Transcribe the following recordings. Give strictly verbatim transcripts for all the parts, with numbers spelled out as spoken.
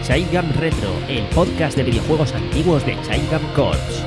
Chaigam Retro, el podcast de videojuegos antiguos de Chaigam Corps.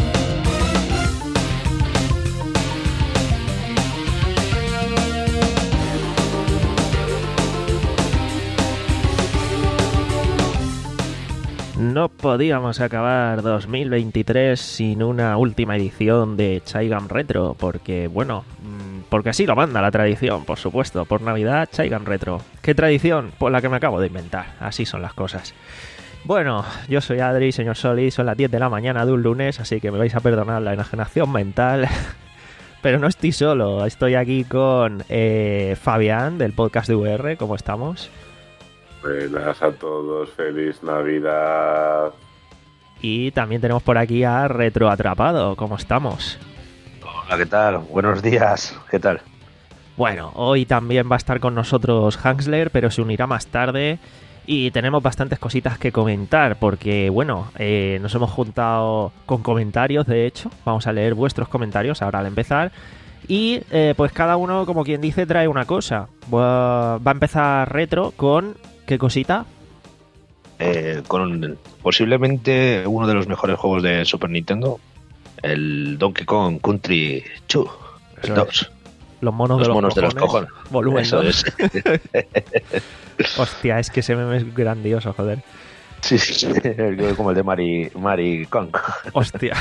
No podíamos acabar dos mil veintitrés sin una última edición de Chaigam Retro, porque, bueno, porque así lo manda la tradición, por supuesto. Por Navidad, Chaigam Retro. ¿Qué tradición? Pues la que me acabo de inventar. Así son las cosas. Bueno, yo soy Adri, señor Soli, son las diez de la mañana de un lunes, así que me vais a perdonar la enajenación mental. Pero no estoy solo, estoy aquí con eh, Fabián, del podcast de U R. ¿Cómo estamos? Buenas a todos, feliz Navidad. Y también tenemos por aquí a Retro Atrapado. ¿Cómo estamos? Hola, ¿qué tal? Buenos días, ¿qué tal? Bueno, hoy también va a estar con nosotros Hansler, pero se unirá más tarde. Y tenemos bastantes cositas que comentar, porque, bueno, eh, nos hemos juntado con comentarios, de hecho. Vamos a leer vuestros comentarios ahora al empezar. Y eh, pues cada uno, como quien dice, trae una cosa. Va a empezar Retro con... ¿qué cosita? Eh, con posiblemente uno de los mejores juegos de Super Nintendo, el Donkey Kong Country dos. El dos. Los monos, los de, los monos de los cojones. Volumen Eso dos. Es. Hostia, es que ese meme es grandioso, joder. Sí, sí, sí. Como el de Mari, Mari Kong. Hostia.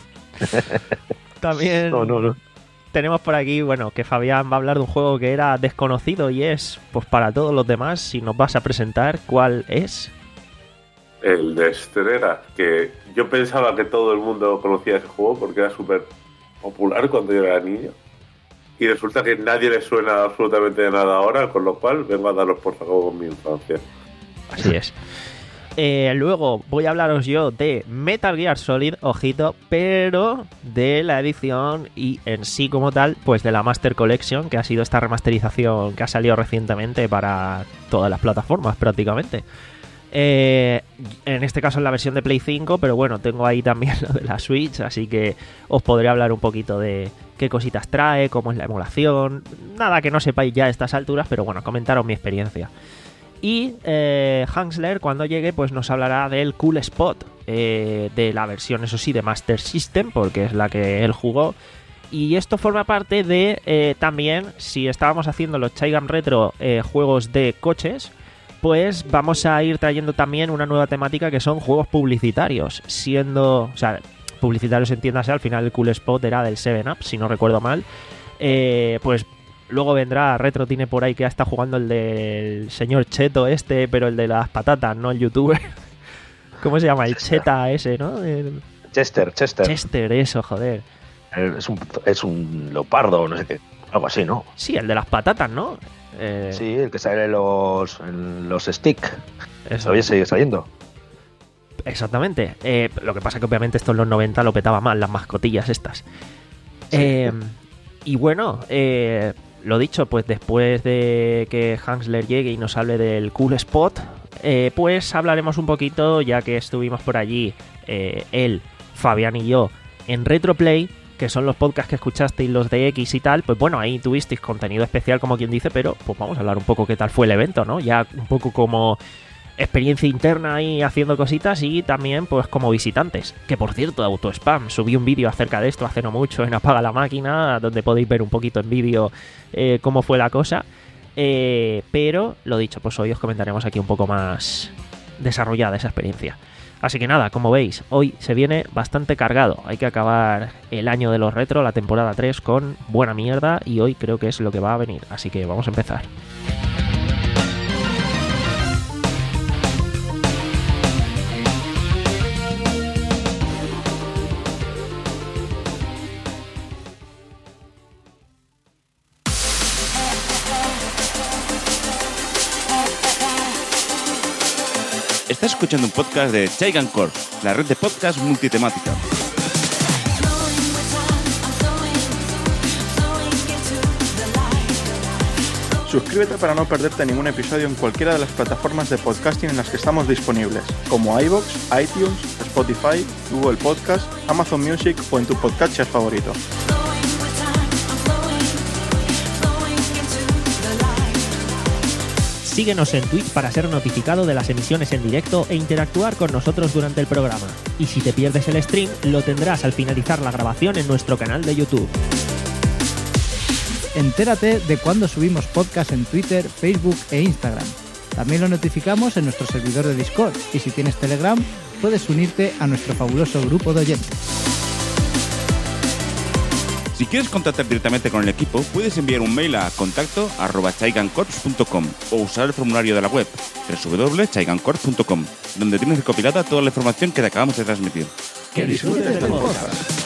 También... No, no, no. Tenemos por aquí, bueno, que Fabián va a hablar de un juego que era desconocido y es, pues para todos los demás, si nos vas a presentar, ¿cuál es? El de Estrella, que yo pensaba que todo el mundo conocía ese juego porque era súper popular cuando yo era niño. Y resulta que nadie le suena absolutamente de nada ahora, con lo cual vengo a daros por saco con mi infancia. Así es. Eh, luego voy a hablaros yo de Metal Gear Solid, ojito, pero de la edición y en sí como tal, pues de la Master Collection, que ha sido esta remasterización que ha salido recientemente para todas las plataformas prácticamente. Eh, en este caso es la versión de Play cinco, pero bueno, tengo ahí también lo de la Switch, así que os podré hablar un poquito de qué cositas trae, cómo es la emulación, nada que no sepáis ya a estas alturas, pero bueno, comentaros mi experiencia. Y eh, Hansler, cuando llegue, pues nos hablará del Cool Spot, eh, de la versión, eso sí, de Master System, porque es la que él jugó. Y esto forma parte de, eh, también, si estábamos haciendo los Chaigam Retro eh, juegos de coches, pues vamos a ir trayendo también una nueva temática que son juegos publicitarios, siendo, o sea, publicitarios entiéndase, al final el Cool Spot era del seven up, si no recuerdo mal, eh, pues... Luego vendrá Retro, tiene por ahí que ya está jugando el del señor Cheto este, pero el de las patatas, no el youtuber. ¿Cómo se llama? El Cheta ese, ¿no? El... Chester, Chester. Chester, eso, joder. Es un, es un leopardo, no sé qué, algo así, ¿no? Sí, el de las patatas, ¿no? Eh... Sí, el que sale en los, en los stick. Eso. Todavía sigue saliendo. Exactamente. Eh, lo que pasa que obviamente esto en los noventa lo petaba más, las mascotillas estas. Sí. Eh, y bueno, eh... lo dicho, pues después de que Hansler llegue y nos hable del Cool Spot, eh, pues hablaremos un poquito, ya que estuvimos por allí, eh, él, Fabián y yo, en Retroplay, que son los podcasts que escuchasteis, los de X y tal, pues bueno, ahí tuvisteis contenido especial, como quien dice, pero pues vamos a hablar un poco qué tal fue el evento, ¿no? Ya un poco como experiencia interna ahí haciendo cositas y también pues como visitantes. Que por cierto, Autospam, subí un vídeo acerca de esto hace no mucho en Apaga la Máquina, donde podéis ver un poquito en vídeo eh, cómo fue la cosa. Eh, pero, lo dicho, pues hoy os comentaremos aquí un poco más desarrollada esa experiencia. Así que nada, como veis, hoy se viene bastante cargado. Hay que acabar el año de los retro, la temporada tres, con buena mierda y hoy creo que es lo que va a venir. Así que vamos a empezar. Estás escuchando un podcast de Chaigam Corps, la red de podcast multitemática. Suscríbete para no perderte ningún episodio en cualquiera de las plataformas de podcasting en las que estamos disponibles, como iVoox, iTunes, Spotify, Google Podcast, Amazon Music o en tu podcatcher favorito. Síguenos en Twitch para ser notificado de las emisiones en directo e interactuar con nosotros durante el programa. Y si te pierdes el stream, lo tendrás al finalizar la grabación en nuestro canal de YouTube. Entérate de cuando subimos podcast en Twitter, Facebook e Instagram. También lo notificamos en nuestro servidor de Discord y si tienes Telegram, puedes unirte a nuestro fabuloso grupo de oyentes. Si quieres contactar directamente con el equipo, puedes enviar un mail a contacto arroba chaigancorps punto com o usar el formulario de la web doble u doble u doble u punto chaigancorps punto com, donde tienes recopilada toda la información que te acabamos de transmitir. ¡Que disfrutes del podcast!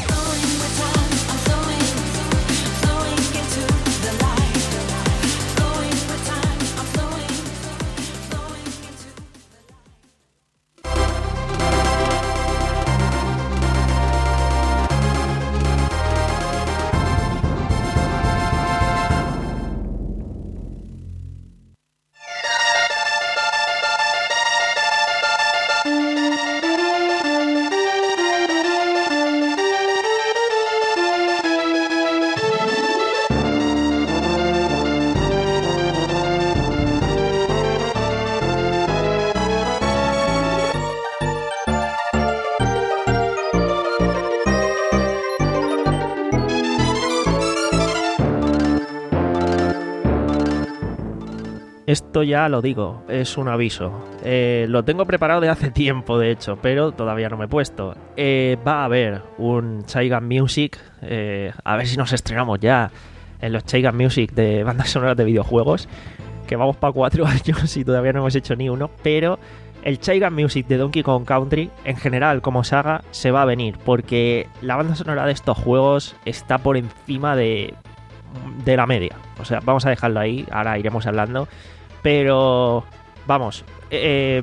Esto ya lo digo, es un aviso. Eh, lo tengo preparado de hace tiempo, de hecho, pero todavía no me he puesto. Eh, va a haber un Chaigan Music, eh, a ver si nos estrenamos ya en los Chaigan Music de bandas sonoras de videojuegos, que vamos para cuatro años y todavía no hemos hecho ni uno, pero el Chaigan Music de Donkey Kong Country, en general como saga, se va a venir, porque la banda sonora de estos juegos está por encima de, de la media. O sea, vamos a dejarlo ahí, ahora iremos hablando. Pero, vamos, eh,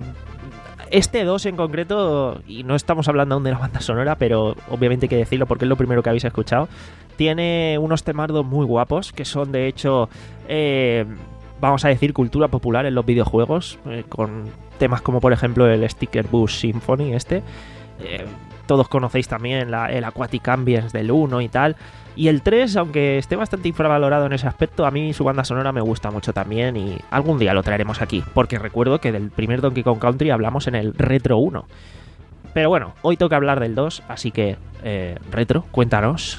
este dos en concreto, y no estamos hablando aún de la banda sonora, pero obviamente hay que decirlo porque es lo primero que habéis escuchado, tiene unos temardos muy guapos, que son de hecho, eh, vamos a decir, cultura popular en los videojuegos, eh, con temas como por ejemplo el Sticker Bus Symphony este. Eh, todos conocéis también la, el Aquatic Ambience del uno y tal. Y el tres, aunque esté bastante infravalorado en ese aspecto, a mí su banda sonora me gusta mucho también y algún día lo traeremos aquí, porque recuerdo que del primer Donkey Kong Country hablamos en el Retro uno. Pero bueno, hoy toca hablar del dos, así que, eh, Retro, cuéntanos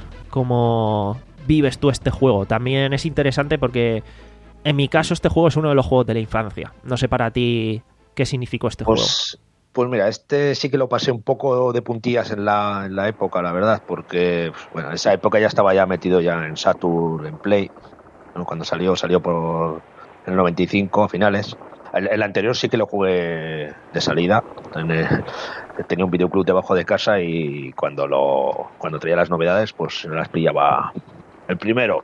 cómo vives tú este juego. También es interesante porque, en mi caso, este juego es uno de los juegos de la infancia. No sé para ti qué significó este pues... juego. Pues mira, este sí que lo pasé un poco de puntillas en la, en la época, la verdad, porque bueno, en esa época ya estaba ya metido ya en Saturn, en Play. Bueno, cuando salió, salió por el noventa y cinco, a finales. El, el anterior sí que lo jugué de salida. En el, tenía un videoclub debajo de casa y cuando lo cuando traía las novedades, pues las pillaba el primero.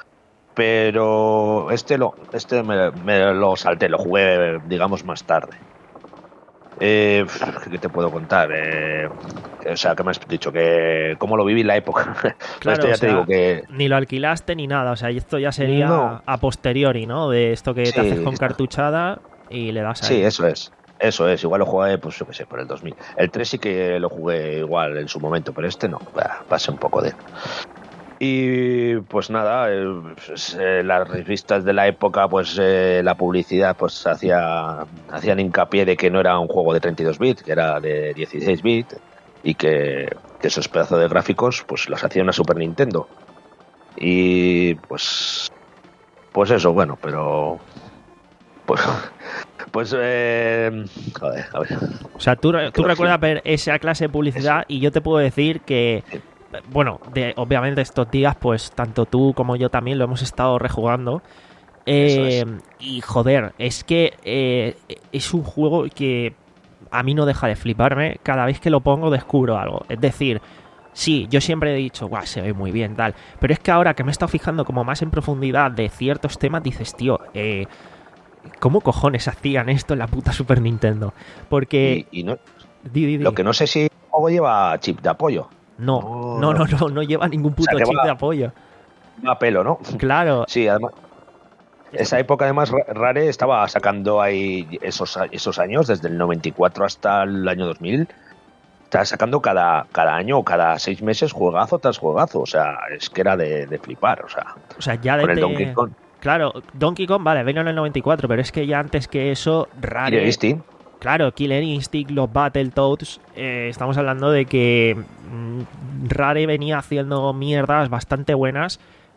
Pero este lo, este me, me lo salté, lo jugué, digamos, más tarde. Eh, ¿Qué te puedo contar? Eh, o sea, ¿qué me has dicho? Que ¿cómo lo viví en la época? Claro, esto ya o sea, te digo que... ni lo alquilaste ni nada, o sea, esto ya sería no. a posteriori, ¿no? De esto que sí, te haces con cartuchada y le das ahí. Sí, eso es. Eso es, igual lo jugué, pues yo qué sé, por el dos mil. El tres sí que lo jugué igual en su momento, pero este no, bah, pasé un poco de... Y pues nada, eh, pues, eh, las revistas de la época, pues eh, la publicidad pues hacía hacían hincapié de que no era un juego de treinta y dos bits, que era de dieciséis bits y que, que esos pedazos de gráficos pues los hacía una Super Nintendo. Y pues pues eso, bueno, pero pues pues eh, joder, a ver. O sea, tú, tú recuerdas ver esa clase de publicidad eso. Y yo te puedo decir que bueno, de, obviamente estos días, pues tanto tú como yo también lo hemos estado rejugando. Eh, es. Y joder, es que eh, es un juego que a mí no deja de fliparme. Cada vez que lo pongo descubro algo. Es decir, sí, yo siempre he dicho, guau, se ve muy bien, tal. Pero es que ahora que me he estado fijando como más en profundidad de ciertos temas, dices, tío, eh, ¿cómo cojones hacían esto en la puta Super Nintendo? Porque... Y, y no, di, di, di. Lo que no sé si el juego lleva chip de apoyo. No, no, no, no, no lleva ningún puto o sea, chip va, de apoyo. Va a pelo, ¿no? Claro. Sí, además. Esa época, además, Rare estaba sacando ahí esos, esos años, desde el noventa y cuatro hasta el año dos mil. Estaba sacando cada, cada año o cada seis meses juegazo tras juegazo. O sea, es que era de, de flipar. O sea, o sea ya con desde, el Donkey Kong. Claro, Donkey Kong, vale, vino en el noventa y cuatro, pero es que ya antes que eso, Rare... Killer Instinct. Claro, Killer Instinct, los Battletoads, eh, estamos hablando de que mmm, Rare venía haciendo mierdas bastante buenas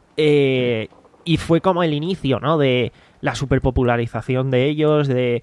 eh, y fue como el inicio, ¿no? De la superpopularización de ellos, de,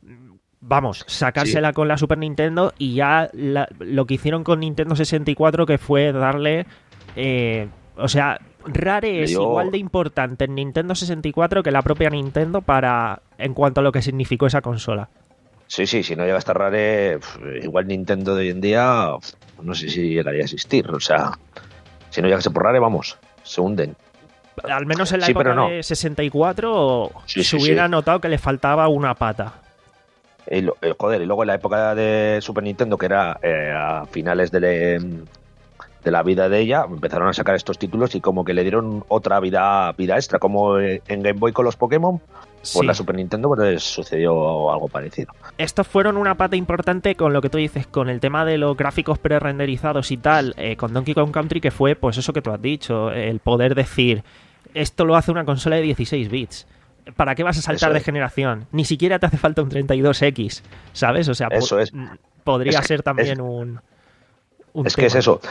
vamos, sacársela sí. con la Super Nintendo y ya la, lo que hicieron con Nintendo sesenta y cuatro que fue darle... Eh, o sea, Rare es dio... igual de importante en Nintendo sesenta y cuatro que la propia Nintendo para en cuanto a lo que significó esa consola. Sí, sí, si no llega a estar Rare, igual Nintendo de hoy en día, no sé si llegaría a existir. O sea, si no llegase por Rare, vamos, se hunden. Al menos en la sí, época no. de sesenta y cuatro sí, se sí, hubiera sí. notado que le faltaba una pata. Y lo, eh, joder, y luego en la época de Super Nintendo, que era eh, a finales de, le, de la vida de ella, empezaron a sacar estos títulos y como que le dieron otra vida, vida extra, como en Game Boy con los Pokémon. Sí. Por la Super Nintendo pues sucedió algo parecido. Estos fueron una pata importante con lo que tú dices, con el tema de los gráficos pre-renderizados y tal, eh, con Donkey Kong Country, que fue pues eso que tú has dicho, el poder decir, esto lo hace una consola de dieciséis bits. ¿Para qué vas a saltar Eso de es. generación? Ni siquiera te hace falta un treinta y dos equis, ¿sabes? O sea, Eso po- es. podría Es- ser también es- un, un Es tema. que es eso.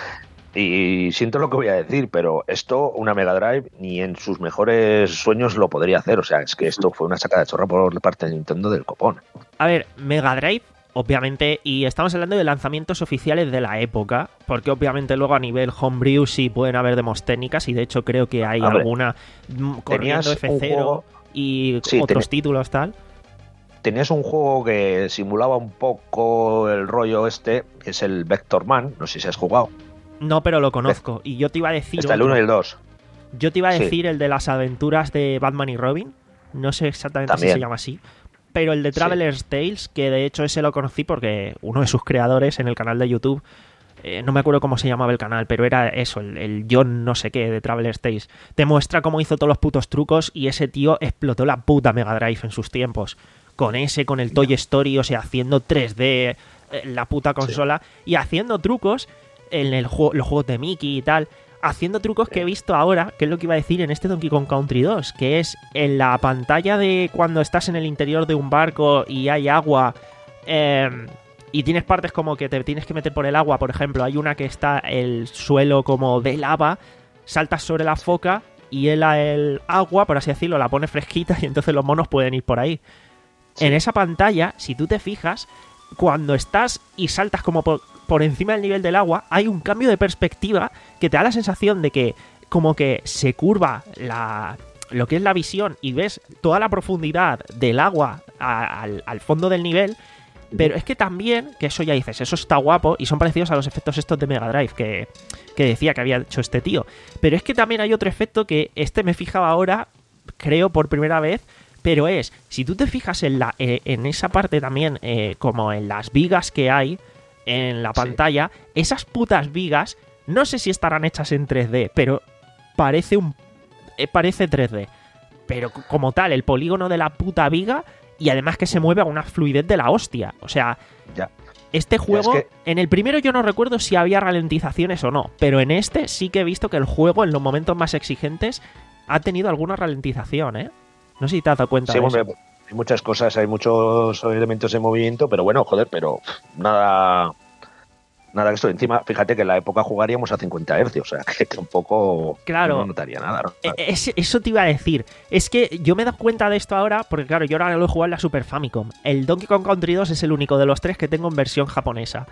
Y siento lo que voy a decir, pero esto, una Mega Drive, ni en sus mejores sueños lo podría hacer. O sea, es que esto fue una sacada de chorra por parte de Nintendo del copón. A ver, Mega Drive, obviamente, y estamos hablando de lanzamientos oficiales de la época, porque obviamente luego a nivel homebrew sí pueden haber demos técnicas, y de hecho creo que hay Hombre, alguna mm, corriendo tenías F un cero juego- y Sí, otros teni- títulos tal. Tenías un juego que simulaba un poco el rollo este, que es el Vector Man, no sé si has jugado. No, pero lo conozco. Y yo te iba a decir Está el otro. uno y el dos. Yo te iba a Sí. decir el de las aventuras de Batman y Robin. No sé exactamente También. si se llama así. Pero el de Sí. Traveler's Tales, que de hecho ese lo conocí porque uno de sus creadores en el canal de YouTube, eh, no me acuerdo cómo se llamaba el canal, pero era eso, el, el John no sé qué de Traveler's Tales. Te muestra cómo hizo todos los putos trucos y ese tío explotó la puta Mega Drive en sus tiempos. Con ese, con el Toy Story, o sea, haciendo tres D eh, la puta consola y haciendo trucos en el juego, los juegos de Mickey y tal, haciendo trucos que he visto ahora, que es lo que iba a decir en este Donkey Kong Country dos, que es en la pantalla de cuando estás en el interior de un barco y hay agua eh, y tienes partes como que te tienes que meter por el agua, por ejemplo, hay una que está el suelo como de lava, saltas sobre la foca y el, el agua, por así decirlo, la pones fresquita y entonces los monos pueden ir por ahí. Sí. En esa pantalla, si tú te fijas, cuando estás y saltas como por, por encima del nivel del agua, hay un cambio de perspectiva que te da la sensación de que como que se curva la, lo que es la visión y ves toda la profundidad del agua a, al, al fondo del nivel. Pero es que también, que eso ya dices, eso está guapo y son parecidos a los efectos estos de Mega Drive que, que decía que había hecho este tío. Pero es que también hay otro efecto que este me fijaba ahora, creo por primera vez, pero es, si tú te fijas en, la, eh, en esa parte también, eh, como en las vigas que hay en la pantalla, sí. Esas putas vigas, no sé si estarán hechas en tres D, pero parece un eh, parece tres D. Pero como tal, el polígono de la puta viga y además que se mueve a una fluidez de la hostia. O sea, ya. Este juego, es que... en el primero yo no recuerdo si había ralentizaciones o no, pero en este sí que he visto que el juego en los momentos más exigentes ha tenido alguna ralentización, ¿eh? No sé si te has dado cuenta sí, de hombre, eso. Hay muchas cosas, hay muchos elementos de movimiento, pero bueno, joder, pero nada nada que esto. Encima, fíjate que en la época jugaríamos a cincuenta hercios, o sea, que tampoco claro, no notaría nada, ¿no? Es, eso te iba a decir. Es que yo me he dado cuenta de esto ahora, porque claro, yo ahora lo he jugado en la Super Famicom. El Donkey Kong Country dos es el único de los tres que tengo en versión japonesa.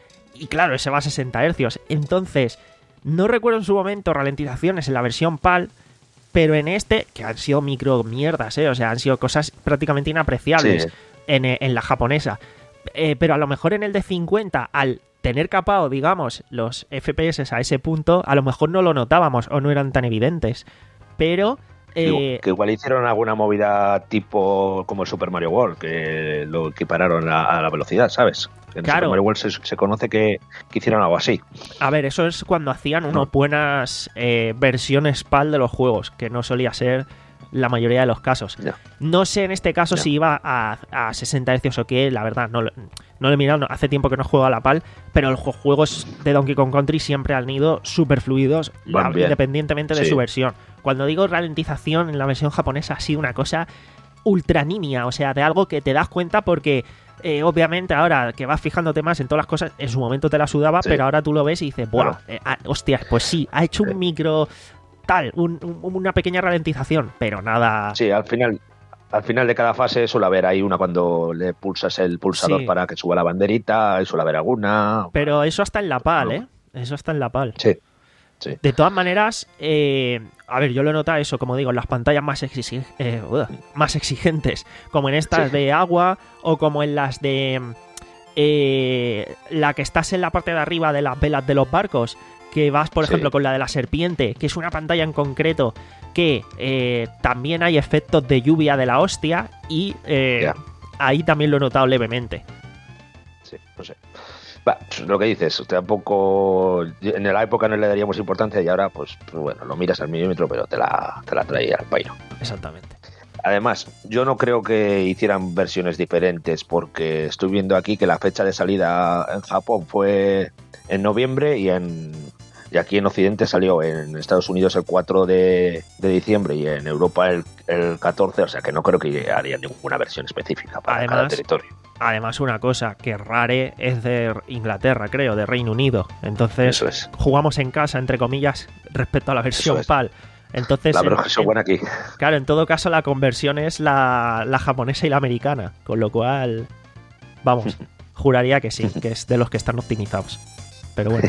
Y claro, ese va a sesenta hercios. Entonces, no recuerdo en su momento ralentizaciones en la versión PAL, pero en este, que han sido micro mierdas, ¿eh? O sea, han sido cosas prácticamente inapreciables sí. en, en la japonesa. Eh, pero a lo mejor en el de cincuenta, al tener capado, digamos, los F P S a ese punto, a lo mejor no lo notábamos o no eran tan evidentes. Pero... Eh, que igual hicieron alguna movida tipo como el Super Mario World, que lo equipararon a, a la velocidad, ¿sabes? En claro. Super Mario World se, se conoce que, que hicieron algo así. A ver, eso es cuando hacían unas buenas eh, versiones PAL de los juegos, que no solía ser la mayoría de los casos. Ya. No sé en este caso ya. si iba a, a sesenta hercios o qué, la verdad, no, no lo he mirado, no, hace tiempo que no juego a la PAL, pero los juegos de Donkey Kong Country siempre han ido súper fluidos, la, independientemente de sí. su versión. Cuando digo ralentización en la versión japonesa ha sido una cosa ultra nimia, o sea, de algo que te das cuenta porque eh, obviamente ahora que vas fijándote más en todas las cosas, en su momento te la sudaba, sí. pero ahora tú lo ves y dices, ¡buah! Claro. Eh, ah, hostias, pues sí, ha hecho un micro... tal, un, un, una pequeña ralentización, pero nada... Sí, al final... Al final de cada fase suele haber ahí una cuando le pulsas el pulsador sí. para que suba la banderita, suele haber alguna... Pero eso está en la PAL, ¿eh? Eso está en la PAL. Sí, sí. De todas maneras, eh, a ver, yo lo he notado eso, como digo, en las pantallas más, exig eh, uh, más exigentes, como en estas sí. de agua o como en las de... Eh, la que estás en la parte de arriba de las velas de los barcos, que vas, por ejemplo, sí. con la de la serpiente, que es una pantalla en concreto que eh, también hay efectos de lluvia de la hostia y eh, yeah. ahí también lo he notado levemente. Sí, no sé. Va, lo que dices, tampoco en la época no le daríamos importancia y ahora, pues, pues bueno, lo miras al milímetro, pero te la, te la trae al pairo. Exactamente. Además, yo no creo que hicieran versiones diferentes porque estoy viendo aquí que la fecha de salida en Japón fue en noviembre y en... Y aquí en Occidente salió en Estados Unidos el cuatro de diciembre y en Europa el, el catorce, o sea que no creo que haría ninguna versión específica para además, cada territorio. Además, una cosa, que Rare es de Inglaterra, creo, de Reino Unido. Entonces, Eso es. jugamos en casa, entre comillas, respecto a la versión es. PAL. Entonces, la versión en, buena aquí. Claro, en todo caso, la conversión es la, la japonesa y la americana, con lo cual, vamos, juraría que sí, que es de los que están optimizados. Pero bueno.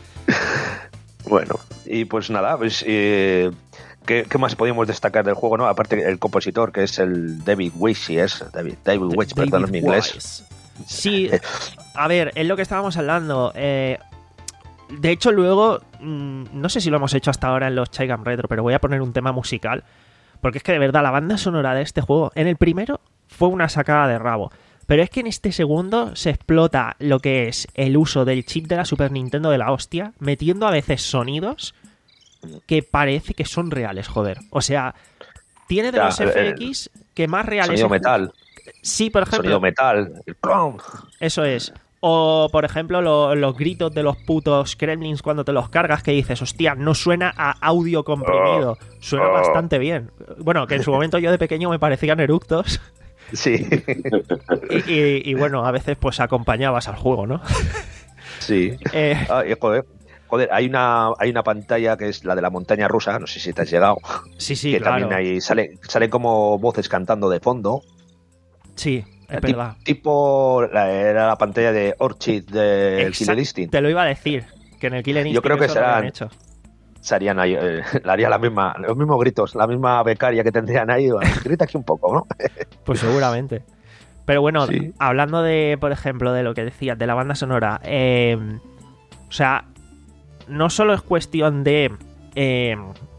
Bueno, y pues nada, pues, eh, ¿qué, ¿qué más podemos destacar del juego, no? Aparte el compositor, que es el David Wise, es David, David Wise, perdón, en mi inglés. Sí, a ver, es lo que estábamos hablando. Eh, de hecho, luego, mmm, no sé si lo hemos hecho hasta ahora en los Chaigam Retro, pero voy a poner un tema musical, porque es que de verdad la banda sonora de este juego, en el primero fue una sacada de rabo. Pero es que en este segundo se explota lo que es el uso del chip de la Super Nintendo de la hostia, metiendo a veces sonidos que parece que son reales, joder. O sea, tiene de ya, los F X eh, que más reales... Sonido metal. Sí, por ejemplo... Sonido metal. El plom. Eso es. O, por ejemplo, lo, los gritos de los putos Kremlins cuando te los cargas, que dices, hostia, no suena a audio comprimido. Suena oh. bastante bien. Bueno, que en su momento yo de pequeño me parecían eructos... Sí. Y, y, y bueno, a veces pues acompañabas al juego, ¿no? Sí. Eh... Ay, joder. Joder, hay una, hay una pantalla que es la de la montaña rusa, no sé si te has llegado. Sí, sí, que claro. también hay, sale, sale como voces cantando de fondo. Sí, es T verdad. Tipo, la, era la pantalla de Orchid del Killer Instinct. Te lo iba a decir, que en el Killer Instinct yo creo que eso lo habían hecho. Serían ahí, eh, le haría la misma, los mismos gritos, la misma becaria que tendrían ahí. Grita aquí un poco, ¿no? Pues seguramente. Pero bueno, sí. hablando de, por ejemplo, de lo que decías, de la banda sonora, eh, o sea, no solo es cuestión de eh,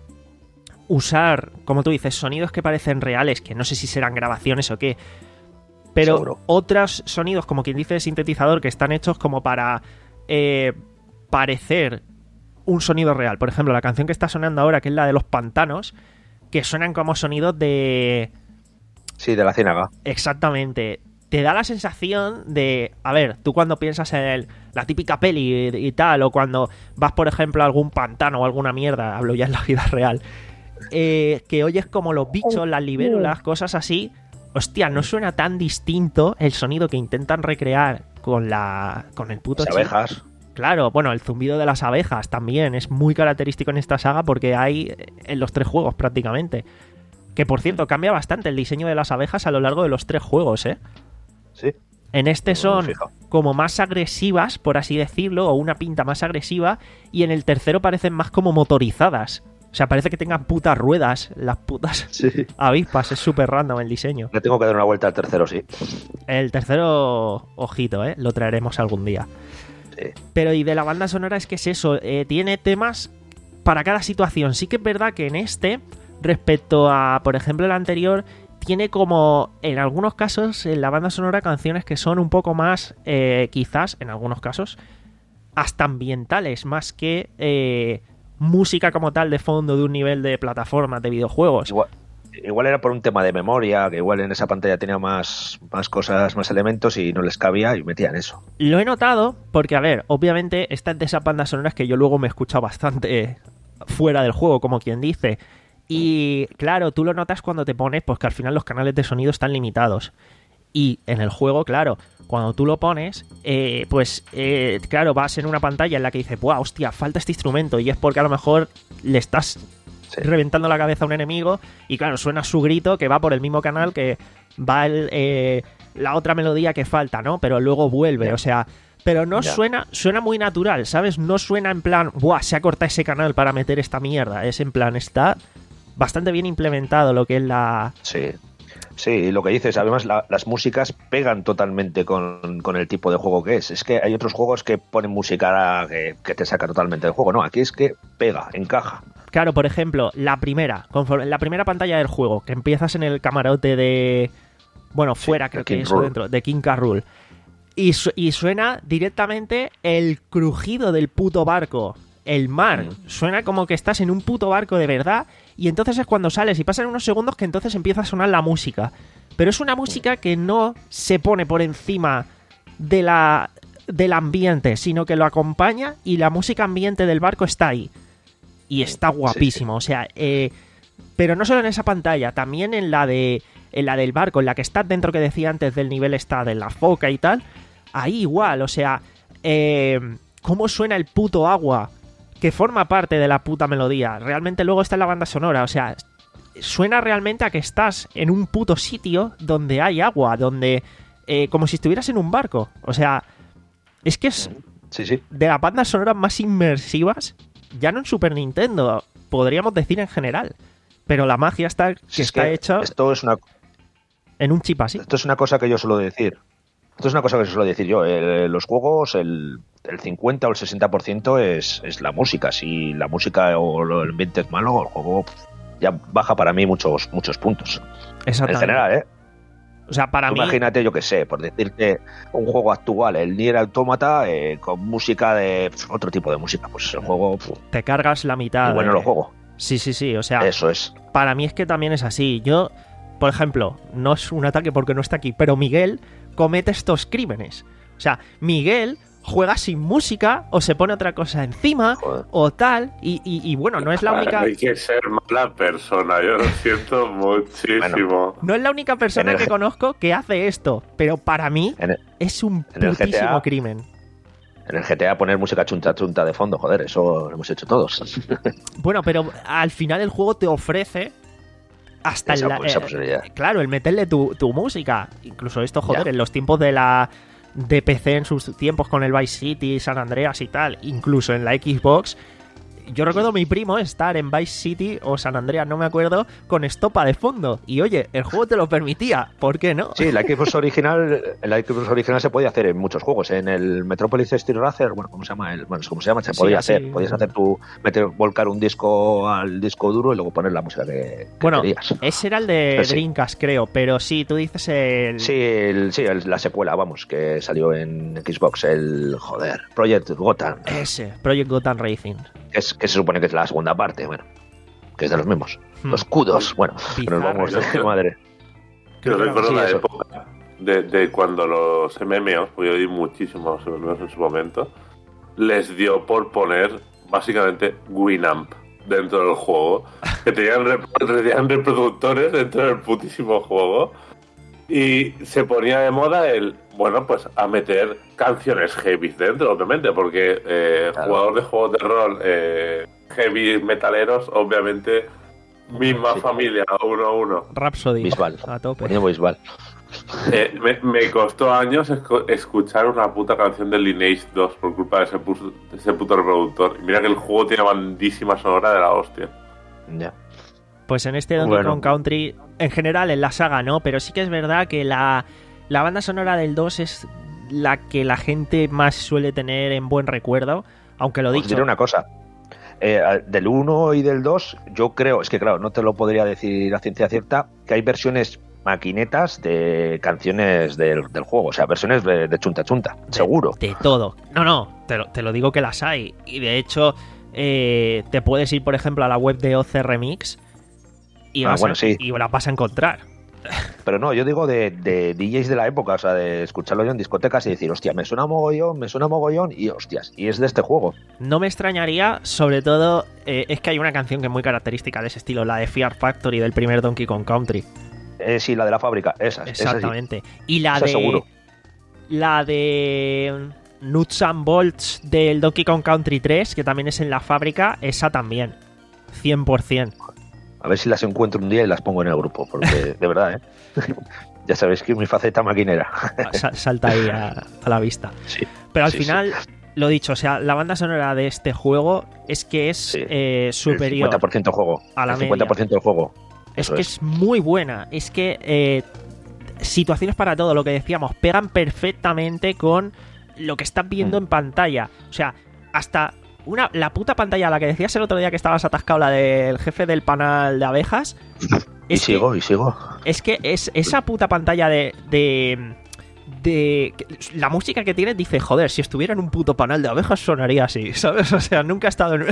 usar, como tú dices, sonidos que parecen reales, que no sé si serán grabaciones o qué, pero Seguro. otros sonidos, como quien dice de sintetizador, que están hechos como para eh, parecer un sonido real. Por ejemplo, la canción que está sonando ahora, que es la de los pantanos, que suenan como sonidos de... Sí, de la ciénaga. Exactamente. Te da la sensación de... A ver, tú cuando piensas en el, la típica peli y, y tal, o cuando vas, por ejemplo, a algún pantano o alguna mierda, hablo ya en la vida real, eh, que oyes como los bichos, las libélulas, cosas así. Hostia, no suena tan distinto el sonido que intentan recrear con la con el puto Las abejas. Claro, bueno, el zumbido de las abejas también es muy característico en esta saga porque hay en los tres juegos prácticamente. Que, por cierto, cambia bastante el diseño de las abejas a lo largo de los tres juegos, ¿eh? Sí. En este son como más agresivas, por así decirlo, o una pinta más agresiva, y en el tercero parecen más como motorizadas. O sea, parece que tengan putas ruedas, las putas sí. avispas. Es súper random el diseño. Le tengo que dar una vuelta al tercero, sí. El tercero, ojito, ¿eh? Lo traeremos algún día. Sí. Pero y de la banda sonora es que es eso, eh, tiene temas para cada situación. Sí que es verdad que en este, respecto a, por ejemplo, el anterior, tiene como, en algunos casos, en la banda sonora canciones que son un poco más, eh, quizás, en algunos casos, hasta ambientales, más que eh, música como tal de fondo de un nivel de plataformas de videojuegos. Igual, igual era por un tema de memoria, que igual en esa pantalla tenía más, más cosas, más elementos y no les cabía y metían eso. Lo he notado porque, a ver, obviamente estas de esas bandas sonoras que yo luego me he escuchado bastante fuera del juego, como quien dice. Y claro, tú lo notas cuando te pones, pues que al final los canales de sonido están limitados. Y en el juego, claro, cuando tú lo pones, eh, pues eh, claro, vas en una pantalla en la que dices, ¡buah, hostia, falta este instrumento! Y es porque a lo mejor le estás sí. reventando la cabeza a un enemigo y claro, suena su grito que va por el mismo canal que va el, eh, la otra melodía que falta, ¿no? Pero luego vuelve, yeah. o sea... Pero no yeah. suena suena muy natural, ¿sabes? No suena en plan, ¡buah, se ha cortado ese canal para meter esta mierda! Es en plan, está bastante bien implementado lo que es la... Sí. Sí, lo que dices, además la, las músicas pegan totalmente con, con el tipo de juego que es. Es que hay otros juegos que ponen música que, que te saca totalmente del juego. No, aquí es que pega, encaja. Claro, por ejemplo, la primera, conforme, la primera pantalla del juego, que empiezas en el camarote de... Bueno, fuera sí, creo que es dentro, de King K. Rool. Y, su, y suena directamente el crujido del puto barco. El mar. Mm. Suena como que estás en un puto barco de verdad. Y entonces es cuando sales y pasan unos segundos que entonces empieza a sonar la música. Pero es una música que no se pone por encima de la, del ambiente, sino que lo acompaña y la música ambiente del barco está ahí. Y está guapísimo. Sí, sí. O sea, eh, pero no solo en esa pantalla, también en la de en la del barco, en la que estás dentro, que decía antes del nivel está de la foca y tal. Ahí igual, o sea, eh, cómo suena el puto agua, que forma parte de la puta melodía. Realmente luego está en la banda sonora, o sea, suena realmente a que estás en un puto sitio donde hay agua, donde eh, como si estuvieras en un barco. O sea, es que es sí, sí. de las bandas sonoras más inmersivas, ya no en Super Nintendo, podríamos decir en general. Pero la magia está que sí, es está que hecha esto es una... en un chip así. Esto es una cosa que yo suelo decir. Esto es una cosa que suelo decir yo. Eh, los juegos, el, el cincuenta o el sesenta por ciento es, es la música. Si la música o el ambiente es malo, el juego ya baja para mí muchos muchos puntos. En general, ¿eh? O sea, para Tú mí... Imagínate, yo qué sé, por decirte un juego actual, el Nier Automata, eh, con música de... Pf, otro tipo de música. Pues el juego... Pf, te cargas la mitad. Bueno, de... lo juego. Sí, sí, sí. O sea... Eso es. Para mí es que también es así. Yo... Por ejemplo, no es un ataque porque no está aquí, pero Miguel comete estos crímenes. O sea, Miguel juega sin música o se pone otra cosa encima Joder. o tal, y, y, y bueno, no es la única... Hay que ser mala persona, yo lo siento muchísimo. Bueno, no es la única persona el... que conozco que hace esto, pero para mí el... es un putísimo G T A... crimen. En el G T A poner música chunta chunta de fondo, joder, eso lo hemos hecho todos. Bueno, pero al final el juego te ofrece... Hasta esa, el, esa eh, posibilidad. Claro, el meterle tu, tu música. Incluso esto, joder, ya. en los tiempos de la de P C, en sus tiempos con el Vice City, San Andreas y tal, incluso en la Xbox. Yo recuerdo a mi primo estar en Vice City o San Andreas, no me acuerdo, con estopa de fondo. Y oye, el juego te lo permitía, ¿por qué no? Sí, la Xbox original, la Xbox original se podía hacer en muchos juegos. En el Metropolis Street Racer, bueno, ¿cómo se llama? El, bueno, ¿cómo se llama? Se podía sí, hacer. Sí. Podías hacer tu meter, volcar un disco al disco duro y luego poner la música que, que bueno, querías. Ese era el de pero Dreamcast, sí. creo, pero sí, tú dices el... Sí, el, sí el, la secuela, vamos, que salió en Xbox, el, joder, Project Gotham. Ese, Project Gotham Racing. Que, es, que se supone que es la segunda parte, bueno, que es de los mismos. Hmm. Los cudos, bueno, Bizarro, nos vamos de madre. Yo recuerdo sí, la eso. época de, de cuando los M M Os, pues yo di muchísimos M M Os en su momento, les dio por poner básicamente Winamp dentro del juego, que tenían, rep tenían reproductores dentro del putísimo juego, y se ponía de moda el, bueno, pues a meter canciones heavy dentro, obviamente, porque eh, claro. jugador de juegos de rol, eh, heavy metaleros, obviamente, misma sí, familia, uno a uno. Rhapsody, Bisbal, a tope. Bisbal. Eh, me, me costó años escuchar una puta canción de Lineage dos por culpa de ese, puto, de ese puto reproductor. Y mira que el juego tiene bandísima sonora de la hostia. Ya. Pues en este Donkey bueno. Kong Country, en general en la saga no, pero sí que es verdad que la, la banda sonora del dos es la que la gente más suele tener en buen recuerdo, aunque lo dicho... Os diré una cosa, eh, del uno y del dos yo creo, es que claro, no te lo podría decir a ciencia cierta, que hay versiones maquinetas de canciones del, del juego, o sea, versiones de, de chunta chunta, de, seguro. De todo. No, no, te lo, te lo digo que las hay, y de hecho eh, te puedes ir, por ejemplo, a la web de O C Remix y, Ah, vas bueno, a, sí. y las vas a encontrar. Pero no, yo digo de, de D Js de la época, o sea, de escucharlo yo en discotecas y decir, hostia, me suena mogollón, me suena mogollón, y hostias, y es de este juego. No me extrañaría, sobre todo, eh, es que hay una canción que es muy característica de ese estilo, la de Fear Factory del primer Donkey Kong Country. Eh, sí, la de la fábrica, esa. Exactamente. Esa sí. Y la Esa de... seguro. La de... Nuts and Bolts del Donkey Kong Country tres, que también es en la fábrica, esa también. cien por ciento. A ver si las encuentro un día y las pongo en el grupo, porque de verdad, ¿eh? Ya sabéis que es mi faceta maquinera. Sa- salta ahí a, a la vista. Sí. Pero al Sí, final, sí. lo dicho, o sea, la banda sonora de este juego es que es Sí. eh, El superior. cincuenta por ciento del juego. a la El cincuenta por ciento del juego. Es Eso que es muy buena. Es que eh, situaciones para todo, lo que decíamos, pegan perfectamente con lo que estás viendo Mm. en pantalla. O sea, hasta una, la puta pantalla, la que decías el otro día que estabas atascado, la del jefe del panal de abejas. Y Es que, sigo, y sigo. es que es esa puta pantalla de, de, de... La música que tiene dice, joder, si estuviera en un puto panal de abejas sonaría así, ¿sabes? O sea, nunca ha estado en...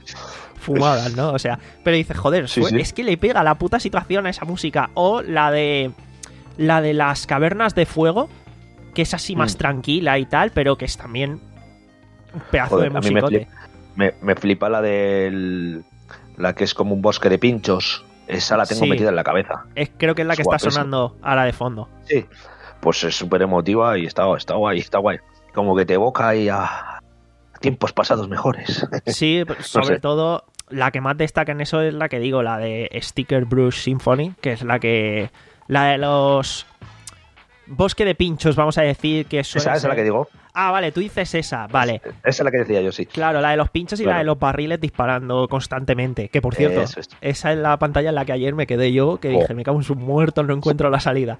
fumadas, ¿no? O sea, pero dice, joder, Sí, fue- sí. es que le pega la puta situación a esa música. O la de... La de las cavernas de fuego, que es así más Mm. tranquila y tal, pero que es también un pedazo Joder, de a mí me, musicote. flip- me, me flipa la del... La que es como un bosque de pinchos. Esa la tengo Sí. metida en la cabeza. Es, creo que es la Es que está guapísimo. sonando ahora de fondo. Sí. Pues es súper emotiva y está, está guay, está guay. Como que te evoca ahí a tiempos pasados mejores. Sí, sobre sé. todo la que más destaca en eso es la que digo, la de Sticker Brush Symphony, que es la que... La de los... Bosque de pinchos, vamos a decir que suele Esa, esa es la ser- que digo. Ah, vale, tú dices esa, vale. Esa es la que decía yo, sí. Claro, la de los pinchos y Claro. la de los barriles disparando constantemente. Que por cierto, Eso es. esa es la pantalla en la que ayer me quedé yo, que dije, Oh. me cago en sus muertos, no encuentro la salida.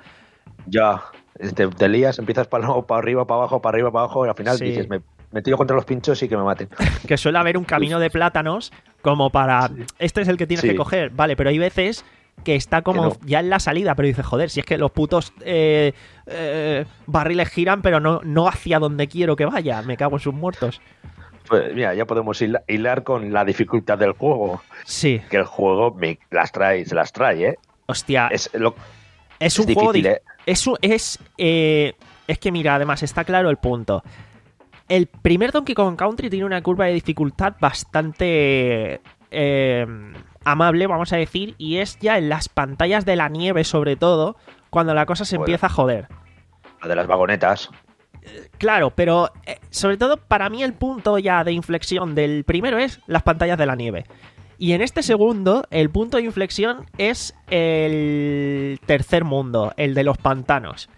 Ya, te, te lías, empiezas para, para arriba, para abajo, para arriba, para abajo, y al final Sí. dices, me, me tiro contra los pinchos y que me maten. Que suele haber un camino de plátanos como para... Este es el que tienes Sí. que coger, vale, pero hay veces que está como Que no. ya en la salida, pero dices, joder, si es que los putos eh, eh, barriles giran, pero no, no hacia donde quiero que vaya, me cago en sus muertos. Pues mira, ya podemos hila- hilar con la dificultad del juego. Sí, Que el juego me las trae, se las trae, ¿eh? hostia, es, Es, lo, un es juego... difícil, dif- ¿eh? Es, un- es, eh, es que mira, además está claro el punto. El primer Donkey Kong Country tiene una curva de dificultad bastante eh, amable, vamos a decir, y es ya en las pantallas de la nieve, sobre todo, cuando la cosa se Bueno. empieza a joder. La de las vagonetas. Claro, pero eh, sobre todo para mí el punto ya de inflexión del primero es las pantallas de la nieve. Y en este segundo, el punto de inflexión es el tercer mundo, el de los pantanos.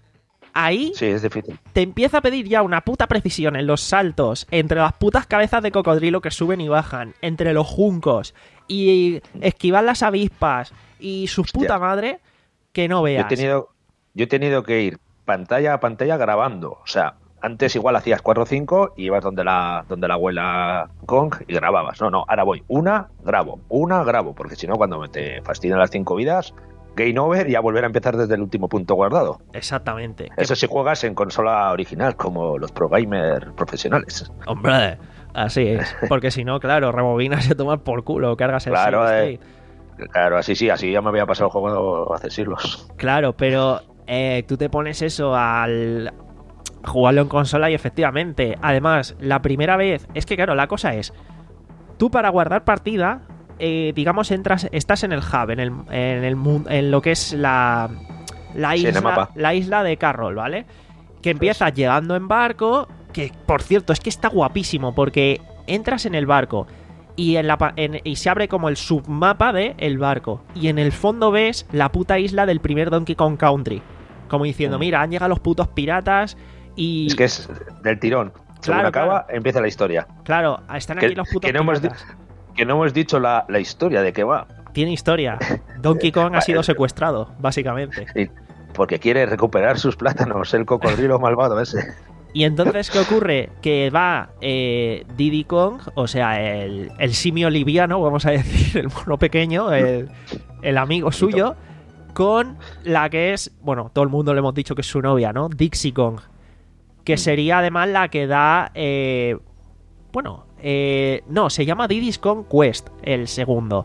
Ahí Sí, es difícil. te empieza a pedir ya una puta precisión en los saltos, entre las putas cabezas de cocodrilo que suben y bajan, entre los juncos, y esquivar las avispas, y su Hostia. puta madre, que no Yo veas. he tenido, yo he tenido que ir pantalla a pantalla grabando. O sea, antes igual hacías cuatro o cinco y ibas donde la, donde la abuela Kong y grababas. No, no, ahora voy una, grabo, una, grabo, porque si no, cuando te fastidian las cinco vidas, game over y a volver a empezar desde el último punto guardado. Exactamente. Eso si juegas en consola original, como los pro gamer profesionales. Hombre, así es. Porque si no, claro, rebobinas y tomas por culo, cargas el Claro, save eh. state. Claro, así sí, así ya me había pasado el juego hace siglos. Claro, pero eh, tú te pones eso al jugarlo en consola y efectivamente, además, la primera vez, es que claro, la cosa es, tú para guardar partida, eh, digamos, entras, estás en el hub, en el, en el mun- en lo que es la la Sí, en el isla, mapa. la isla de Carroll, ¿vale? Que empiezas llegando en barco, que por cierto es que está guapísimo porque entras en el barco y en la pa- en- y se abre como el submapa de el barco y en el fondo ves la puta isla del primer Donkey Kong Country, como diciendo, Mm. mira, han llegado los putos piratas y Es que es del tirón. Según Claro, acaba, claro. empieza la historia. claro, están Que- aquí los putos que no hemos piratas. Que no hemos dicho la, la historia de qué va. Tiene historia. Donkey Kong ha sido Vale. secuestrado, básicamente. Y- Porque quiere recuperar sus plátanos, el cocodrilo malvado ese. Y entonces, ¿qué ocurre? Que va eh, Diddy Kong, o sea, el, el simio liviano, vamos a decir, el mono pequeño, el, el amigo suyo, con la que es, bueno, todo el mundo le hemos dicho que es su novia, ¿no? Dixie Kong. Que sería además la que da... eh, bueno, eh, no, se llama Diddy's Kong Quest, el segundo.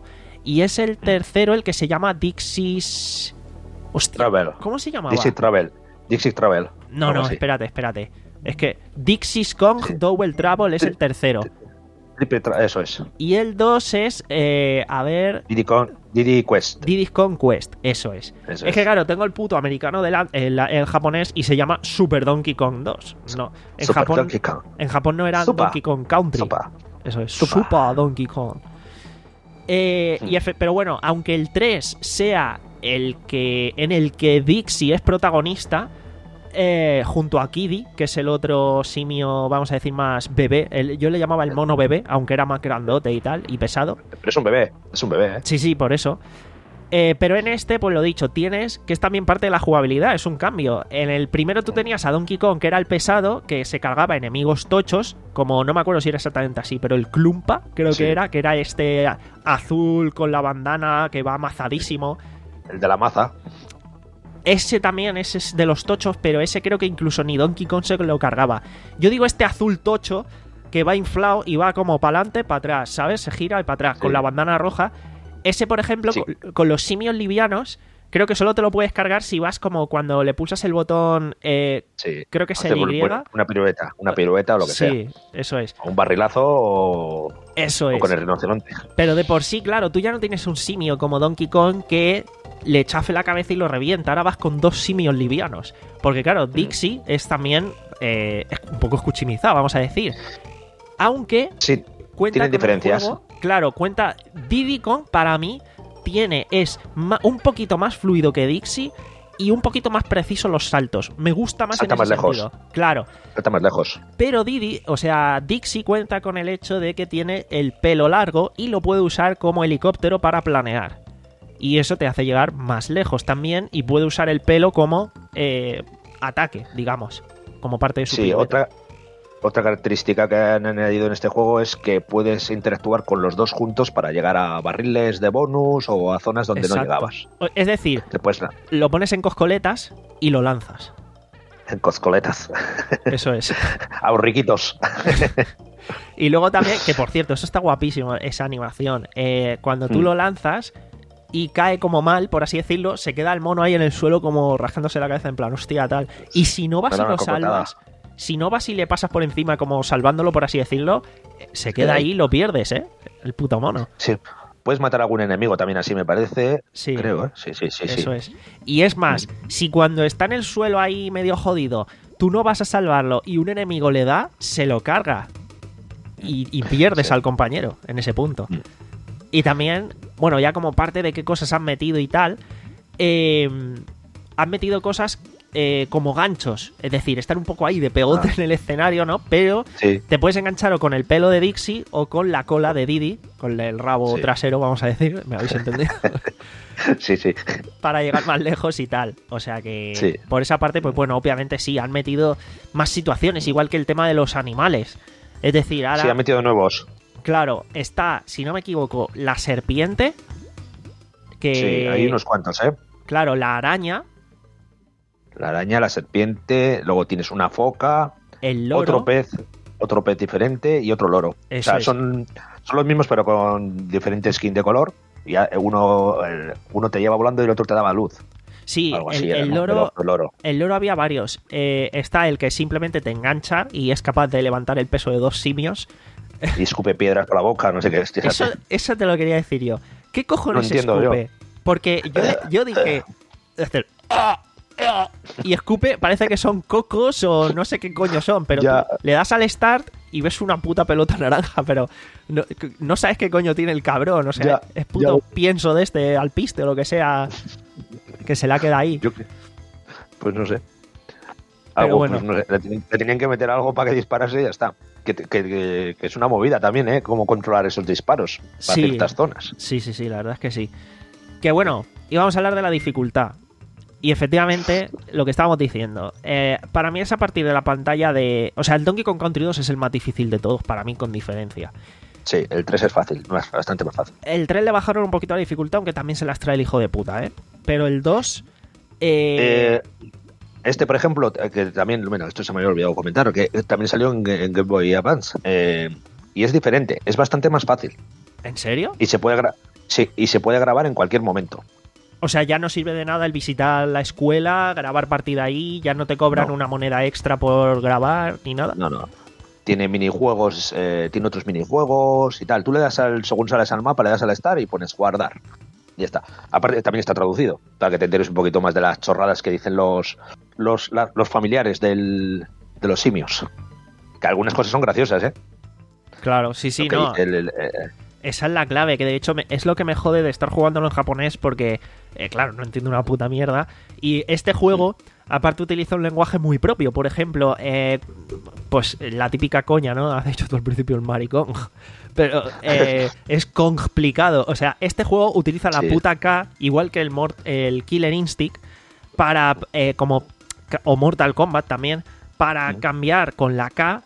Y es el tercero el que se llama Dixie's... Hostia, Travel. ¿cómo se llamaba? Dixie Travel. Dixie Travel. No, Algo no, así. espérate, espérate. Es que Dixie's Kong Double Trouble es el tercero. Triple Tra- Eso es. Y el dos es, eh, a ver, Diddy, Con- Diddy Quest. Diddy's Kong Quest, eso es. Eso es que es. claro, tengo el puto americano del el, el japonés y se llama Super Donkey Kong dos. No, en Super Japón Donkey Kong. en Japón no era Supa. Donkey Kong Country. Supa. Eso es, Supa. Supa Donkey Kong. Eh, y efe- pero bueno, aunque el tres sea el que en el que Dixie es protagonista, eh, junto a Kiddy, que es el otro simio, vamos a decir, más bebé. El- yo le llamaba el mono bebé, aunque era más grandote y tal, y pesado. Pero es un bebé. Es un bebé, ¿eh? Sí, sí, por eso. Eh, pero en este, pues lo dicho, tienes que es también parte de la jugabilidad, es un cambio. En el primero tú tenías a Donkey Kong, que era el pesado, que se cargaba enemigos tochos, como no me acuerdo si era exactamente así, pero el Klumpa, creo Sí. que era, que era este azul con la bandana que va amazadísimo. El de la maza. Ese también ese es de los tochos, pero ese creo que incluso ni Donkey Kong se lo cargaba. Yo digo este azul tocho que va inflado y va como para adelante, para atrás, ¿sabes? Se gira y para atrás, Sí. con la bandana roja. Ese, por ejemplo, Sí. con, con los simios livianos, creo que solo te lo puedes cargar si vas como cuando le pulsas el botón, eh, Sí. creo que es Hace el bu- Y. bu- Una pirueta. Una pirueta o lo que sea. Sí, eso es. O un barrilazo o, Eso o es. con el rinoceronte. Pero de por sí, claro, tú ya no tienes un simio como Donkey Kong que le chafe la cabeza y lo revienta. Ahora vas con dos simios livianos. Porque claro, Dixie es también eh, es un poco escuchimizado, vamos a decir. Aunque Sí. cuenta Tienen con el diferencias. juego- claro, cuenta. Diddy Kong para mí tiene, es ma- un poquito más fluido que Dixie y un poquito más preciso los saltos. Me gusta más Salta en ese más lejos. sentido. Claro. Está más lejos. Pero Diddy, o sea, Dixie cuenta con el hecho de que tiene el pelo largo y lo puede usar como helicóptero para planear. Y eso te hace llegar más lejos también y puede usar el pelo como eh, ataque, digamos, como parte de su Sí, pirueta. otra, otra característica que han añadido en este juego es que puedes interactuar con los dos juntos para llegar a barriles de bonus o a zonas donde Exacto. no llegabas. O- Es decir, Te puedes lo pones en coscoletas y lo lanzas. en coscoletas. Eso es. A borriquitos. Y luego también, que por cierto, eso está guapísimo, esa animación. Eh, cuando tú Mm. lo lanzas y cae como mal, por así decirlo, se queda el mono ahí en el suelo como rascándose la cabeza en plan, hostia, tal. Y si no vas Me y da lo una cocotada. salvas, si no vas y le pasas por encima como salvándolo, por así decirlo, eh, se queda ahí y lo pierdes, ¿eh? El puto mono. Sí. Puedes matar a algún enemigo también así, me parece. Sí. Creo, ¿eh? Sí, sí, sí. Eso sí. es. Y es más, si cuando está en el suelo ahí medio jodido, tú no vas a salvarlo y un enemigo le da, se lo carga. Y, y pierdes Sí. al compañero en ese punto. Mm. Y también, bueno, ya como parte de qué cosas han metido y tal, eh, han metido cosas eh, como ganchos. Es decir, estar un poco ahí de pegote Ah. en el escenario, ¿no? Pero Sí. te puedes enganchar o con el pelo de Dixie o con la cola de Diddy, con el rabo Sí. trasero, vamos a decir. ¿Me habéis entendido? Sí, sí. Para llegar más lejos y tal. O sea que Sí. por esa parte, pues bueno, obviamente sí, han metido más situaciones, igual que el tema de los animales. Es decir, ahora, Sí, han metido nuevos. claro, está, si no me equivoco, la serpiente, que, Sí, hay unos cuantos, ¿eh? claro, la araña, La araña, la serpiente, luego tienes una foca, el loro, otro pez, otro pez diferente y otro loro. Eso o sea, es. son, son los mismos pero con diferente skin de color. Y a- uno, el- uno te lleva volando y el otro te daba luz. sí, Algo el, así era, el ¿no? loro, El loro. el loro había varios. Eh, está el que simplemente te engancha y es capaz de levantar el peso de dos simios. Y escupe piedras por la boca, no sé qué. Hostia, Eso, eso te lo quería decir yo. ¿Qué cojones No entiendo escupe? Porque yo, le- yo dije... hacer, "Ah, ah", y escupe, parece que son cocos o no sé qué coño son, pero Ya. tú le das al start y ves una puta pelota naranja, pero no, no sabes qué coño tiene el cabrón, o sea, Ya, es puto ya. pienso de este alpiste o lo que sea que se la queda ahí. Yo qué- pues no sé. Pero Algo, bueno. pues no sé. Le, tenían- le tenían que meter algo para que disparase y ya está. Que, que- que- que es una movida también, ¿eh? Cómo controlar esos disparos para Sí. ciertas zonas. Sí, sí, sí, la verdad es que sí. Que bueno, íbamos a hablar de la dificultad. Y efectivamente, lo que estábamos diciendo. eh, para mí es a partir de la pantalla de... O sea, el Donkey Kong Country dos es el más difícil de todos, para mí con diferencia. Sí, el tres es fácil, más, bastante más fácil. El tres le bajaron un poquito la dificultad, aunque también se las trae el hijo de puta, ¿eh? Pero el dos... Eh, Eh, este, por ejemplo, eh, que también, bueno, esto se me había olvidado comentar, que también salió en, en Game Boy Advance. eh, y es diferente, es bastante más fácil. ¿En serio? Y se puede gra- Sí, y se puede grabar en cualquier momento. O sea, ya no sirve de nada el visitar la escuela, grabar partida ahí, ya no te cobran No. una moneda extra por grabar ni nada. No, no. Tiene minijuegos, eh, tiene otros minijuegos y tal. Tú le das al, según sales al mapa, le das al Start y pones guardar. Y ya está. Aparte, también está traducido, para que te enteres un poquito más de las chorradas que dicen los, los, la- los familiares del, de los simios. Que algunas cosas son graciosas, ¿eh? Claro, sí, sí, Lo que no. dice el- el- eh, Esa es la clave, que de hecho me- es lo que me jode de estar jugándolo en japonés porque, eh, claro, no entiendo una puta mierda. Y este juego, aparte, utiliza un lenguaje muy propio. Por ejemplo, eh, pues la típica coña, ¿no? Has dicho tú al principio el maricón. Pero eh, es complicado. O sea, este juego utiliza la Sí. puta K, igual que el, Mort- el Killer Instinct, para, eh, como, o Mortal Kombat también, para Mm. cambiar con la K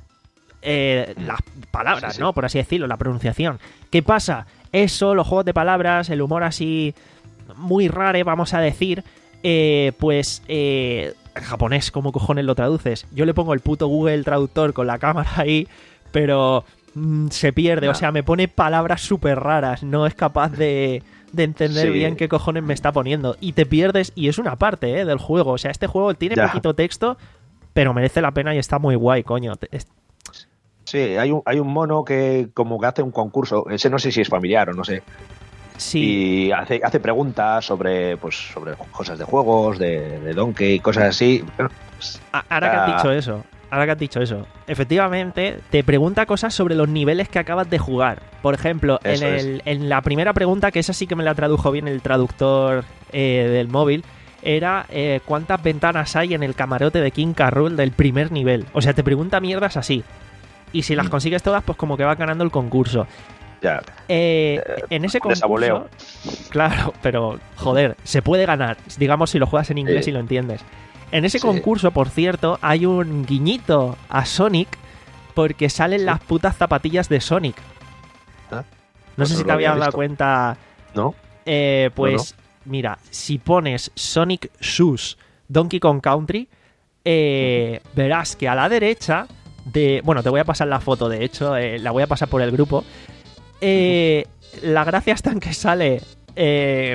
eh, las palabras, Sí, sí. ¿no? Por así decirlo, la pronunciación. ¿Qué pasa? Eso, los juegos de palabras, el humor así muy raro, vamos a decir, eh, pues eh, en japonés, ¿cómo cojones lo traduces? Yo le pongo el puto Google Traductor con la cámara ahí, pero mm, se pierde, Ya. o sea, me pone palabras súper raras, no es capaz de, de entender Sí. bien qué cojones me está poniendo. Y te pierdes, y es una parte eh, del juego, o sea, este juego tiene Ya. poquito texto, pero merece la pena y está muy guay, coño. Te- es- Sí, hay un, hay un mono que como que hace un concurso, ese no sé si es familiar o no sé, Sí. y hace, hace preguntas sobre pues sobre cosas de juegos, de, de Donkey, cosas así. Bueno, A- Ahora que has Ah. dicho eso, ahora que has dicho eso, efectivamente te pregunta cosas sobre los niveles que acabas de jugar. Por ejemplo, en, Eso es. el- en la primera pregunta, que esa sí que me la tradujo bien el traductor eh, del móvil, era eh, cuántas ventanas hay en el camarote de King K. Rool del primer nivel. O sea, te pregunta mierdas así. Y si las Mm. consigues todas, pues como que vas ganando el concurso. ya, Eh, Eh, en ese de concurso, saboleo. claro, pero joder, se puede ganar, digamos si lo juegas en inglés Sí. y lo entiendes. En ese Sí. concurso, por cierto, hay un guiñito a Sonic porque salen Sí. las putas zapatillas de Sonic. Ah, No pues sé no si lo te había habías dado visto. cuenta. ¿no? Eh, pues mira, si pones Sonic Shoes Donkey Kong Country, eh, verás que a la derecha de... Bueno, te voy a pasar la foto, de hecho, eh, la voy a pasar por el grupo. Eh, la gracia está en que sale... eh,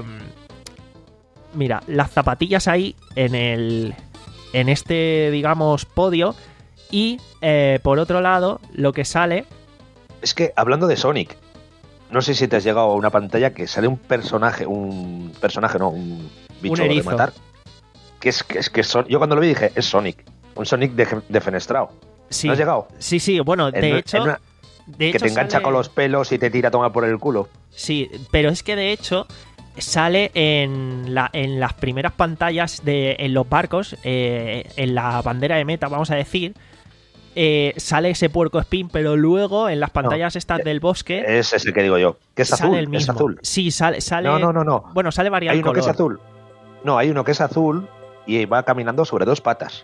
mira, las zapatillas ahí en el... En este, digamos, podio. Y eh, por otro lado, lo que sale... Es que hablando de Sonic, no sé si te has llegado a una pantalla que sale un personaje, un personaje, no, un bicho de erizo. matar. Que es que es que son, yo cuando lo vi dije, es Sonic, un Sonic de, defenestrado. Sí, ¿No has llegado? sí, sí, bueno, En de una- hecho... en una- de que hecho te engancha sale- con los pelos y te tira a tomar por el culo. Sí, pero es que de hecho sale en, la, en las primeras pantallas de en los barcos, eh, en la bandera de meta, vamos a decir, eh, sale ese puerco espín, pero luego en las pantallas estas eh, del bosque Es ese que digo yo, que es sale azul, el es mismo. azul. Sí, sale, sale. No, no, no, no. Bueno, sale variado Hay el uno que color. es azul. No, hay uno que es azul y va caminando sobre dos patas.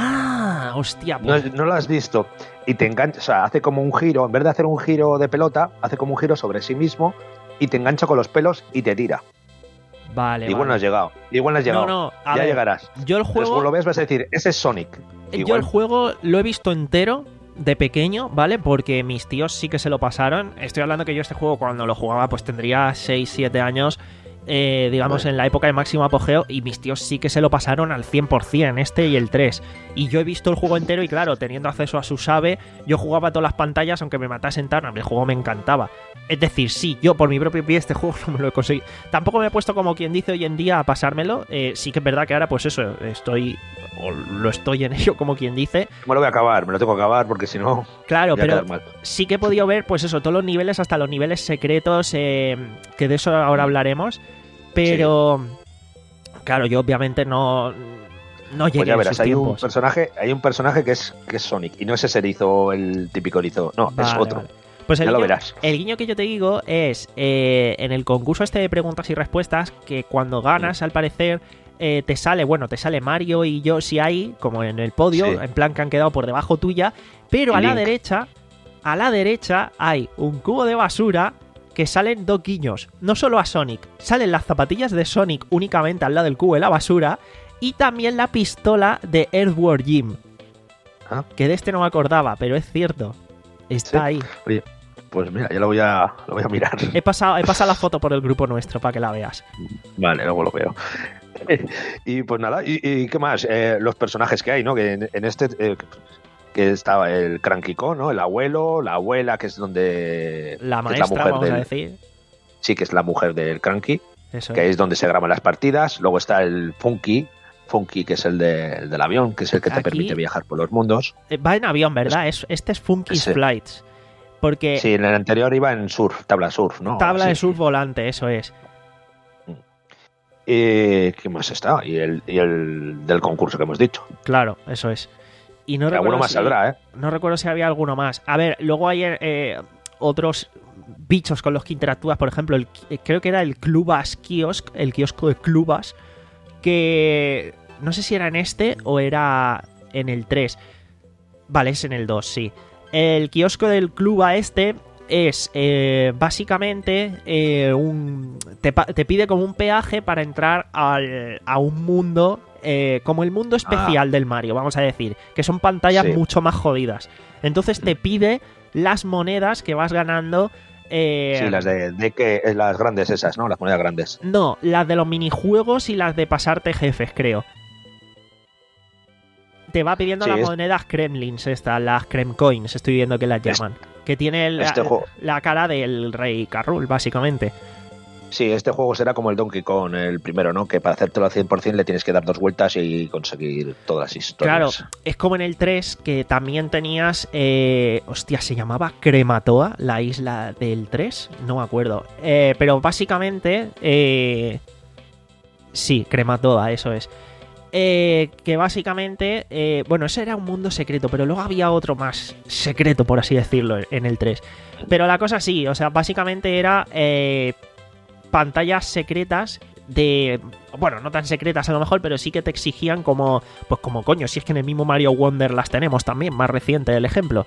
Ah, hostia. No, Pues, no lo has visto. Y te engancha, o sea, hace como un giro, en vez de hacer un giro de pelota, hace como un giro sobre sí mismo y te engancha con los pelos y te tira. vale, Igual vale. no has llegado. Igual no has llegado. No, no, a ya ver, llegarás. Yo el Pero juego según lo ves vas a decir, ese es Sonic. Yo Igual. el juego lo he visto entero de pequeño, ¿vale? Porque mis tíos sí que se lo pasaron. Estoy hablando que yo este juego cuando lo jugaba pues tendría seis, siete años, eh, digamos Bueno. en la época de máximo apogeo, y mis tíos sí que se lo pasaron al cien por cien, este y el tres. Y yo he visto el juego entero y claro, teniendo acceso a su save, yo jugaba a todas las pantallas aunque me matasen tarde, el juego me encantaba. Es decir, sí, yo por mi propio pie este juego no me lo he conseguido. Tampoco me he puesto como quien dice hoy en día a pasármelo. Eh, sí que es verdad que ahora pues eso, estoy... o lo estoy en ello como quien dice. Me lo voy a acabar, me lo tengo que acabar porque si no Claro, voy a pero quedar mal. sí que he podido ver, pues eso, todos los niveles, hasta los niveles secretos, eh, que de eso ahora hablaremos. Pero, claro, yo obviamente no, no llegué Pues ya en verás, sus hay un tiempos. personaje, hay un personaje que es, que es Sonic y no es ese erizo, el típico erizo, no, es Vale, otro. vale. Pues el Ya lo guiño, verás. el guiño que yo te digo es eh, en el concurso este de preguntas y respuestas, que cuando ganas, al parecer, eh, te sale, bueno, te sale Mario y Yoshi ahí, como en el podio, Sí. en plan que han quedado por debajo tuya, pero Y a la Link. derecha, a la derecha hay un cubo de basura que salen dos guiños, no solo a Sonic, salen las zapatillas de Sonic únicamente al lado del cubo de la basura y también la pistola de Earthworm Jim, Ah. que de este no me acordaba, pero es cierto, está Sí. ahí. Oye, Pues mira, ya lo voy a, lo voy a mirar. He pasado, he pasado la foto por el grupo nuestro para que la veas. Vale, luego lo veo. Y pues nada, ¿y, y qué más? Eh, los personajes que hay, ¿no? Que en, en este... Eh, que estaba el Cranky Kong, ¿no? El abuelo, la abuela, que es donde... La que es maestra, la mujer vamos del, a decir. Sí, que es la mujer del Cranky, Eso que es. es donde se graban las partidas. Luego está el Funky, Funky, que es el, de, el del avión, que es el que te Aquí- permite viajar por los mundos. Eh, Va en avión, ¿verdad? Es, este es Funky's Sí. Flights. Porque Sí, en el anterior iba en surf, tabla surf, ¿no? tabla Sí. de surf volante, eso es. Y ¿qué más está? Y el, y el del concurso que hemos dicho. Claro, eso es. Y no Alguno recuerdo más si- saldrá, ¿eh? No recuerdo si había alguno más. A ver, luego hay eh, otros bichos con los que interactúas. Por ejemplo, el, creo que era el Clubas Kiosk, el kiosco de Clubas, que no sé si era en este o era en el tres. Vale, es en el dos, sí. El kiosco del Cluba este es eh, básicamente eh, un te, pa- te pide como un peaje para entrar al, a un mundo eh, como el mundo especial del Mario, vamos a decir, que son pantallas Sí. mucho más jodidas. Entonces te pide las monedas que vas ganando. eh, Sí, las de, de que las grandes esas, ¿no? Las monedas grandes. No, las de los minijuegos y las de pasarte jefes, creo. Te va pidiendo Sí, las es- Monedas Kremlins, estas, las Krem Coins, estoy viendo que las Es- llaman. Que tiene la, este juego- la cara del rey Carrul, básicamente. Sí, este juego será como el Donkey Kong, el primero, ¿no? Que para hacértelo al cien por ciento le tienes que dar dos vueltas y conseguir todas las Claro, historias. es como en el tres, que también tenías... Eh, hostia, ¿se llamaba Crematoa, la isla del tres? No me acuerdo. Eh, pero básicamente... Eh, sí, Crematoa, eso es. Eh, que básicamente... Eh, bueno, ese era un mundo secreto, pero luego había otro más secreto, por así decirlo, en el tres. Pero la cosa sí, o sea, básicamente era... Eh, pantallas secretas de... Bueno, no tan secretas a lo mejor, pero sí que te exigían como... Pues como coño, si es que en el mismo Mario Wonder las tenemos también, más reciente el ejemplo.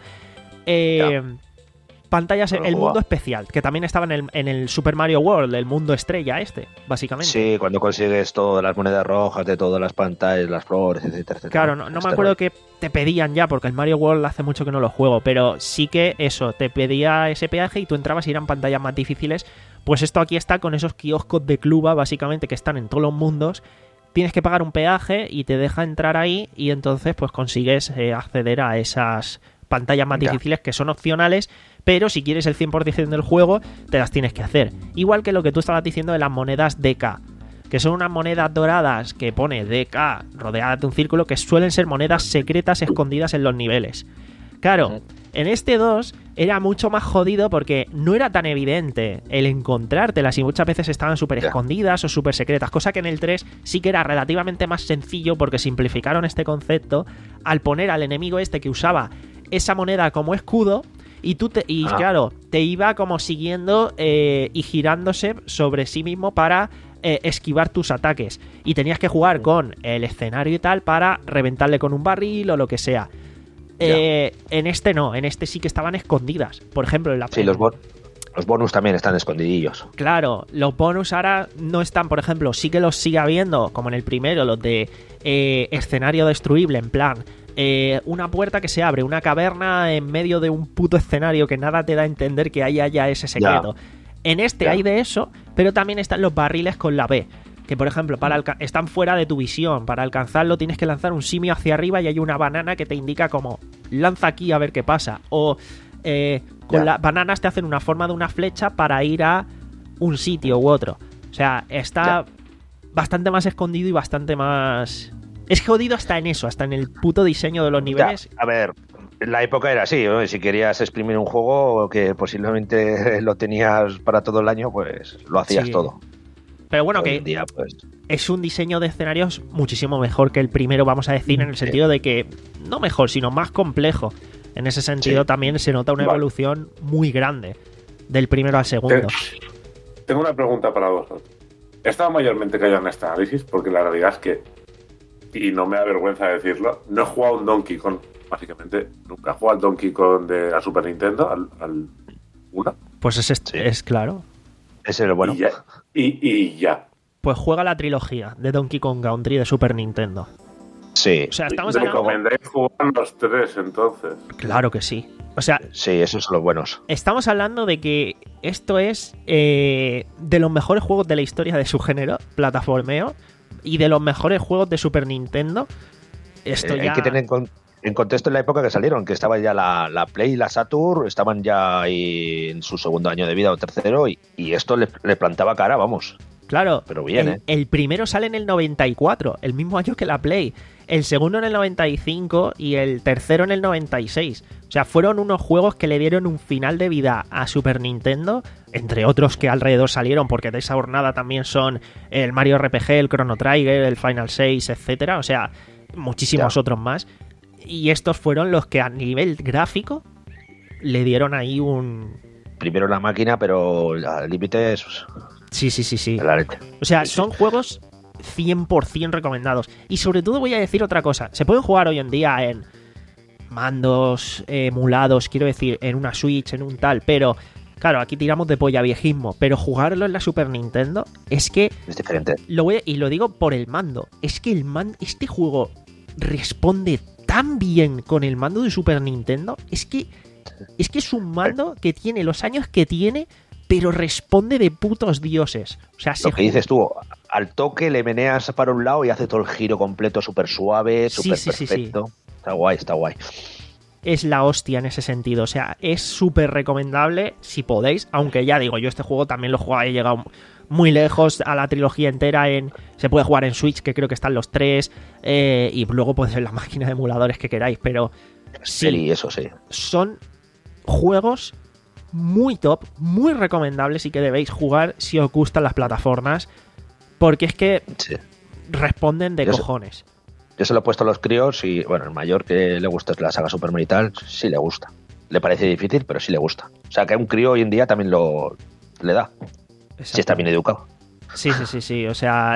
Eh, pantallas, Pero el guau. mundo especial, que también estaba en el, en el Super Mario World, el mundo estrella este, básicamente. Sí, cuando consigues todas las monedas rojas de todas las pantallas, las flores, etcétera, etcétera. Claro, no, no me Este acuerdo rollo. que te pedían ya, porque el Mario World hace mucho que no lo juego, pero sí que eso, te pedía ese peaje y tú entrabas y eran pantallas más difíciles. Pues esto aquí está con esos kioscos de Cluba, básicamente, que están en todos los mundos. Tienes que pagar un peaje y te deja entrar ahí y entonces pues consigues eh, acceder a esas pantallas más Ya. difíciles que son opcionales, pero si quieres el cien por ciento del juego, te las tienes que hacer. Igual que lo que tú estabas diciendo de las monedas D K, que son unas monedas doradas que pone D K rodeadas de un círculo, que suelen ser monedas secretas escondidas en los niveles. Claro, en este dos era mucho más jodido porque no era tan evidente el encontrártelas y muchas veces estaban súper Ya. escondidas o súper secretas, cosa que en el tres sí que era relativamente más sencillo porque simplificaron este concepto al poner al enemigo este que usaba esa moneda como escudo y tú te, y Ah. claro, te iba como siguiendo eh, y girándose sobre sí mismo para eh, esquivar tus ataques y tenías que jugar con el escenario y tal para reventarle con un barril o lo que sea. Eh, en este no, en este sí que estaban escondidas. Por ejemplo, en la Sí, los, bon- los bonus también están escondidillos. Claro, los bonus ahora no están, por ejemplo, sí que los sigue habiendo, como en el primero, los de eh, escenario destruible, en plan, eh, una puerta que se abre, una caverna en medio de un puto escenario que nada te da a entender que ahí haya ese secreto. En este Ya. hay de eso, pero también están los barriles con la B. Que por ejemplo, para alca- están fuera de tu visión. Para alcanzarlo tienes que lanzar un simio hacia arriba y hay una banana que te indica como lanza aquí a ver qué pasa. O eh, con Ya. las bananas te hacen una forma de una flecha para ir a un sitio u otro. O sea, está bastante más escondido y bastante más... Es jodido hasta en eso, hasta en el puto diseño de los niveles. Ya, a ver, la época era así, ¿no? Si querías exprimir un juego que posiblemente lo tenías para todo el año, pues lo hacías Sí. todo. Pero bueno, Hoy que en día, pues, es un diseño de escenarios muchísimo mejor que el primero, vamos a decir, en el sentido de que, no mejor, sino más complejo. En ese sentido Sí. también se nota una Vale. evolución muy grande del primero al segundo. Tengo una pregunta para vosotros. He estado mayormente callado en este análisis porque la realidad es que, y no me da vergüenza decirlo, no he jugado un Donkey Kong, básicamente. Nunca he jugado al Donkey Kong de la Super Nintendo, al, al uno. Pues es, Sí. es claro. ese es lo bueno. Y ya. Y, y ya. Pues juega la trilogía de Donkey Kong Country de Super Nintendo. Sí. O sea, estamos hablando... ¿Recomendáis jugar los tres, entonces? Claro que sí. O sea, Sí, esos son los buenos. estamos hablando de que esto es eh, de los mejores juegos de la historia de su género, plataformeo, y de los mejores juegos de Super Nintendo. Esto Eh, ya... Hay que tener en, con- en contexto en la época que salieron, que estaba ya la, la Play y la Saturn, estaban ya ahí en su segundo año de vida o tercero, y, y esto le, le plantaba cara, vamos. Claro, Pero bien, el, ¿eh? el primero sale en el noventa y cuatro, el mismo año que la Play. El segundo en el noventa y cinco y el tercero en el noventa y seis. O sea, fueron unos juegos que le dieron un final de vida a Super Nintendo, entre otros que alrededor salieron, porque de esa jornada también son el Mario R P G, el Chrono Trigger, el Final seis, etcétera. O sea, muchísimos Ya. otros más. Y estos fueron los que a nivel gráfico le dieron ahí un... Primero la máquina, pero al límite es Sí, sí, sí, sí. la leche. O sea, Sí, sí. son juegos cien por ciento recomendados. Y sobre todo voy a decir otra cosa. Se pueden jugar hoy en día en mandos eh, emulados, quiero decir, en una Switch, en un tal, pero claro, aquí tiramos de polla viejismo. Pero jugarlo en la Super Nintendo es que Es diferente. lo voy a- y lo digo por el mando. Es que el man, este juego responde tan bien con el mando de Super Nintendo. Es que es que es un mando que tiene los años que tiene, pero responde de putos dioses. O sea, se Lo que ju- dices tú, al toque le meneas para un lado y hace todo el giro completo súper suave, Sí, súper sí, sí, sí. perfecto. Está guay, está guay. es la hostia en ese sentido. O sea, es súper recomendable si podéis. Aunque ya digo, yo este juego también lo he jugado, he llegado muy lejos a la trilogía entera. En se puede jugar en Switch, que creo que están los tres. eh, y luego puede ser la máquina de emuladores que queráis. Pero sí, Sí, eso sí. son juegos muy top, muy recomendables y que debéis jugar si os gustan las plataformas. Porque es que Sí. responden de Yo sé- cojones. Yo se lo he puesto a los críos y, bueno, el mayor que le gusta es la saga Super Mario y tal, sí le gusta. Le parece difícil, pero sí le gusta. O sea, que a un crío hoy en día también lo le da, si está bien educado. Sí, sí, sí, sí. O sea,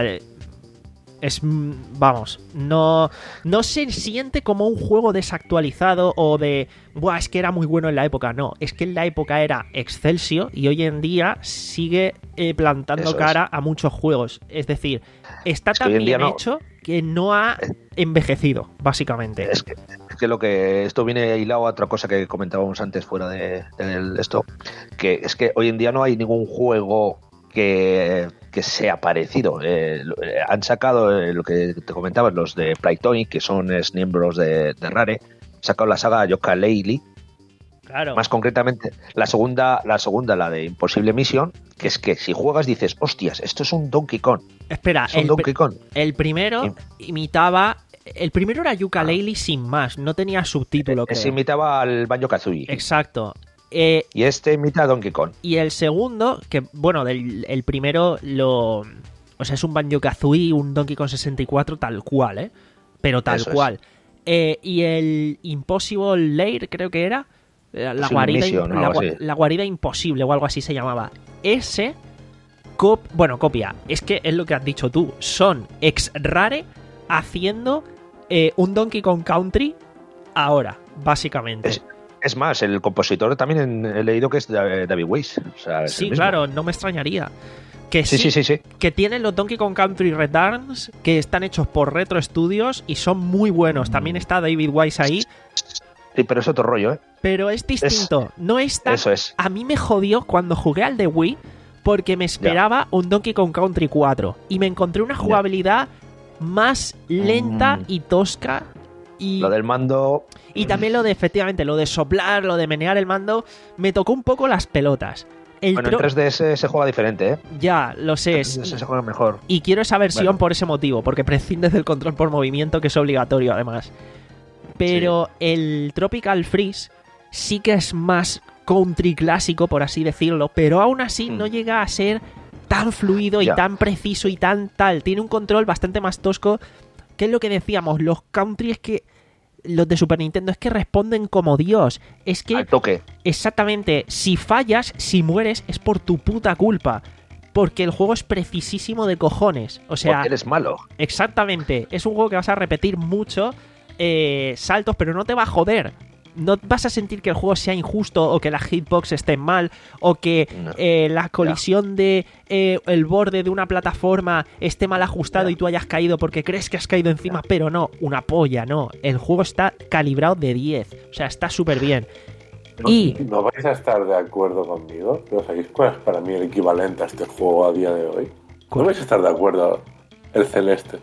es. Vamos, no. No se siente como un juego desactualizado o de. Buah, es que era muy bueno en la época. No, es que en la época era excelsior y hoy en día sigue eh, plantando Eso es. cara a muchos juegos. Es decir, está Es que tan hoy en día bien no- hecho que no ha envejecido, básicamente. Es que, es que lo que esto viene hilado a otra cosa que comentábamos antes fuera de, de esto, que es que hoy en día no hay ningún juego que, que sea parecido. Eh, lo- eh, han sacado eh, lo que te comentabas, los de Playtonic, que son es miembros de, de Rare, han sacado la saga Yooka-Laylee, Claro. más concretamente la segunda, la segunda, la de Impossible Mission, que es que si juegas dices, hostias, esto es un Donkey Kong, Espera, es un el, Donkey pri- Kong. el primero Im- imitaba. El primero era Yooka-Laylee sin más, no tenía subtítulo, creo. Se imitaba al Banjo-Kazooie. Exacto. Eh, Y este imita a Donkey Kong. Y el segundo, que bueno, del, el primero lo... O sea, es un Banjo-Kazooie, un Donkey Kong sesenta y cuatro tal cual, ¿eh? Pero tal Eso es. cual. Eh, y el Impossible Lair, creo que era. eh, La Impossible guarida, Mission, la, algo gua- así. la guarida imposible o algo así se llamaba. Ese... Cop bueno, copia. Es que es lo que has dicho tú. Son ex Rare haciendo eh, un Donkey Kong Country ahora, básicamente. Es, es más, el compositor también en- he leído que es Da- David Weiss. O sea, es el Sí, mismo. claro, no me extrañaría. Que Sí, sí, sí, sí. que tienen los Donkey Kong Country Returns, que están hechos por Retro Studios y son muy buenos. También está David Wise ahí, Sí, pero es otro rollo, ¿eh? pero es distinto. no es tan... Eso es. A mí me jodió cuando jugué al de Wii porque me esperaba un Donkey Kong Country cuatro y me encontré una jugabilidad más lenta Mm. y tosca y... Lo del mando. Y también lo de, efectivamente, lo de soplar, lo de menear el mando, me tocó un poco las pelotas. El Bueno, en tro- tres D S se juega diferente, ¿eh? Ya, lo sé. En es- tres D S se juega mejor. Y quiero esa versión Bueno. por ese motivo, porque prescindes del control por movimiento, que es obligatorio además. Pero el Tropical Freeze sí que es más country clásico, por así decirlo, pero aún así Mm. no llega a ser tan fluido y Ya. tan preciso y tan tal. Tiene un control bastante más tosco, que es lo que decíamos, los country es que... Los de Super Nintendo es que responden como Dios. Es que... Al toque. Exactamente, si fallas, si mueres, es por tu puta culpa. Porque el juego es precisísimo de cojones. O sea, Porque eres malo. exactamente. Es un juego que vas a repetir mucho eh, saltos, pero no te va a joder. no vas a sentir que el juego sea injusto o que las hitbox estén mal o que No. eh, la colisión Ya. de eh, el borde de una plataforma esté mal ajustado Ya. y tú hayas caído porque crees que has caído encima, pero no, una polla, no. El juego está calibrado de diez, o sea, está súper bien. ¿No, Y ¿No vais a estar de acuerdo conmigo? ¿Pero sabéis cuál es para mí el equivalente a este juego a día de hoy? ¿No ¿Cuál? vais a estar de acuerdo? El Celeste.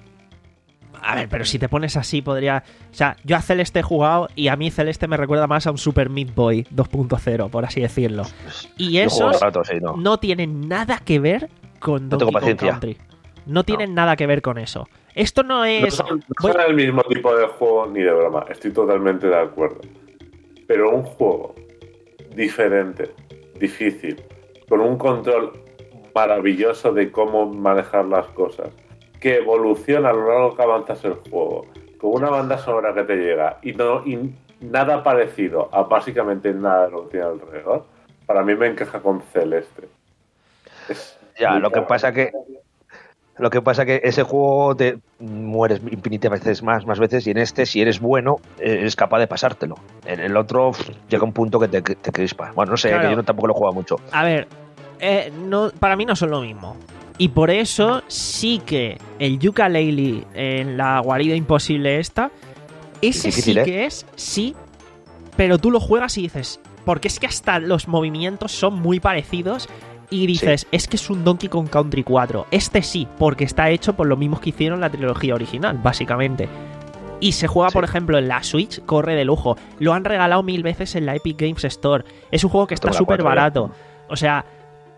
a ver, pero si te pones así podría... O sea, yo a Celeste he jugado y a mí Celeste me recuerda más a un Super Meat Boy dos punto cero, por así decirlo. Y Yo juego esos rato, sí, no. no tienen nada que ver con No Donkey tengo Kong paciencia. Country. No tienen nada que ver con eso. Esto no No es... son, no voy- son el mismo tipo de juego ni de broma. Estoy totalmente de acuerdo. Pero un juego diferente, difícil, con un control maravilloso de cómo manejar las cosas, que evoluciona a lo largo que avanzas el juego, con una banda sonora que te llega y, no, y nada parecido a básicamente nada de lo que tiene alrededor, para mí me encaja con Celeste. Es Ya, muy lo que bueno. pasa que lo que pasa que ese juego te mueres infinitas veces más, más veces, y en este, si eres bueno, eres capaz de pasártelo. En el otro pff, llega un punto que te, que te crispa. Bueno, no sé, Claro. que yo no, tampoco lo he jugado mucho. A ver, eh, no, para mí no son lo mismo. Y por eso sí que el Yooka-Laylee en la guarida imposible esta, ese Es difícil, sí ¿eh? que es, sí, pero tú lo juegas y dices, porque es que hasta los movimientos son muy parecidos y dices, es que es un Donkey Kong Country cuatro. Este sí, porque está hecho por los mismos que hicieron la trilogía original, básicamente. Y se juega, Sí. por ejemplo, en la Switch, corre de lujo. Lo han regalado mil veces en la Epic Games Store. Es un juego que está Tengo la súper cuatro ya. barato. O sea,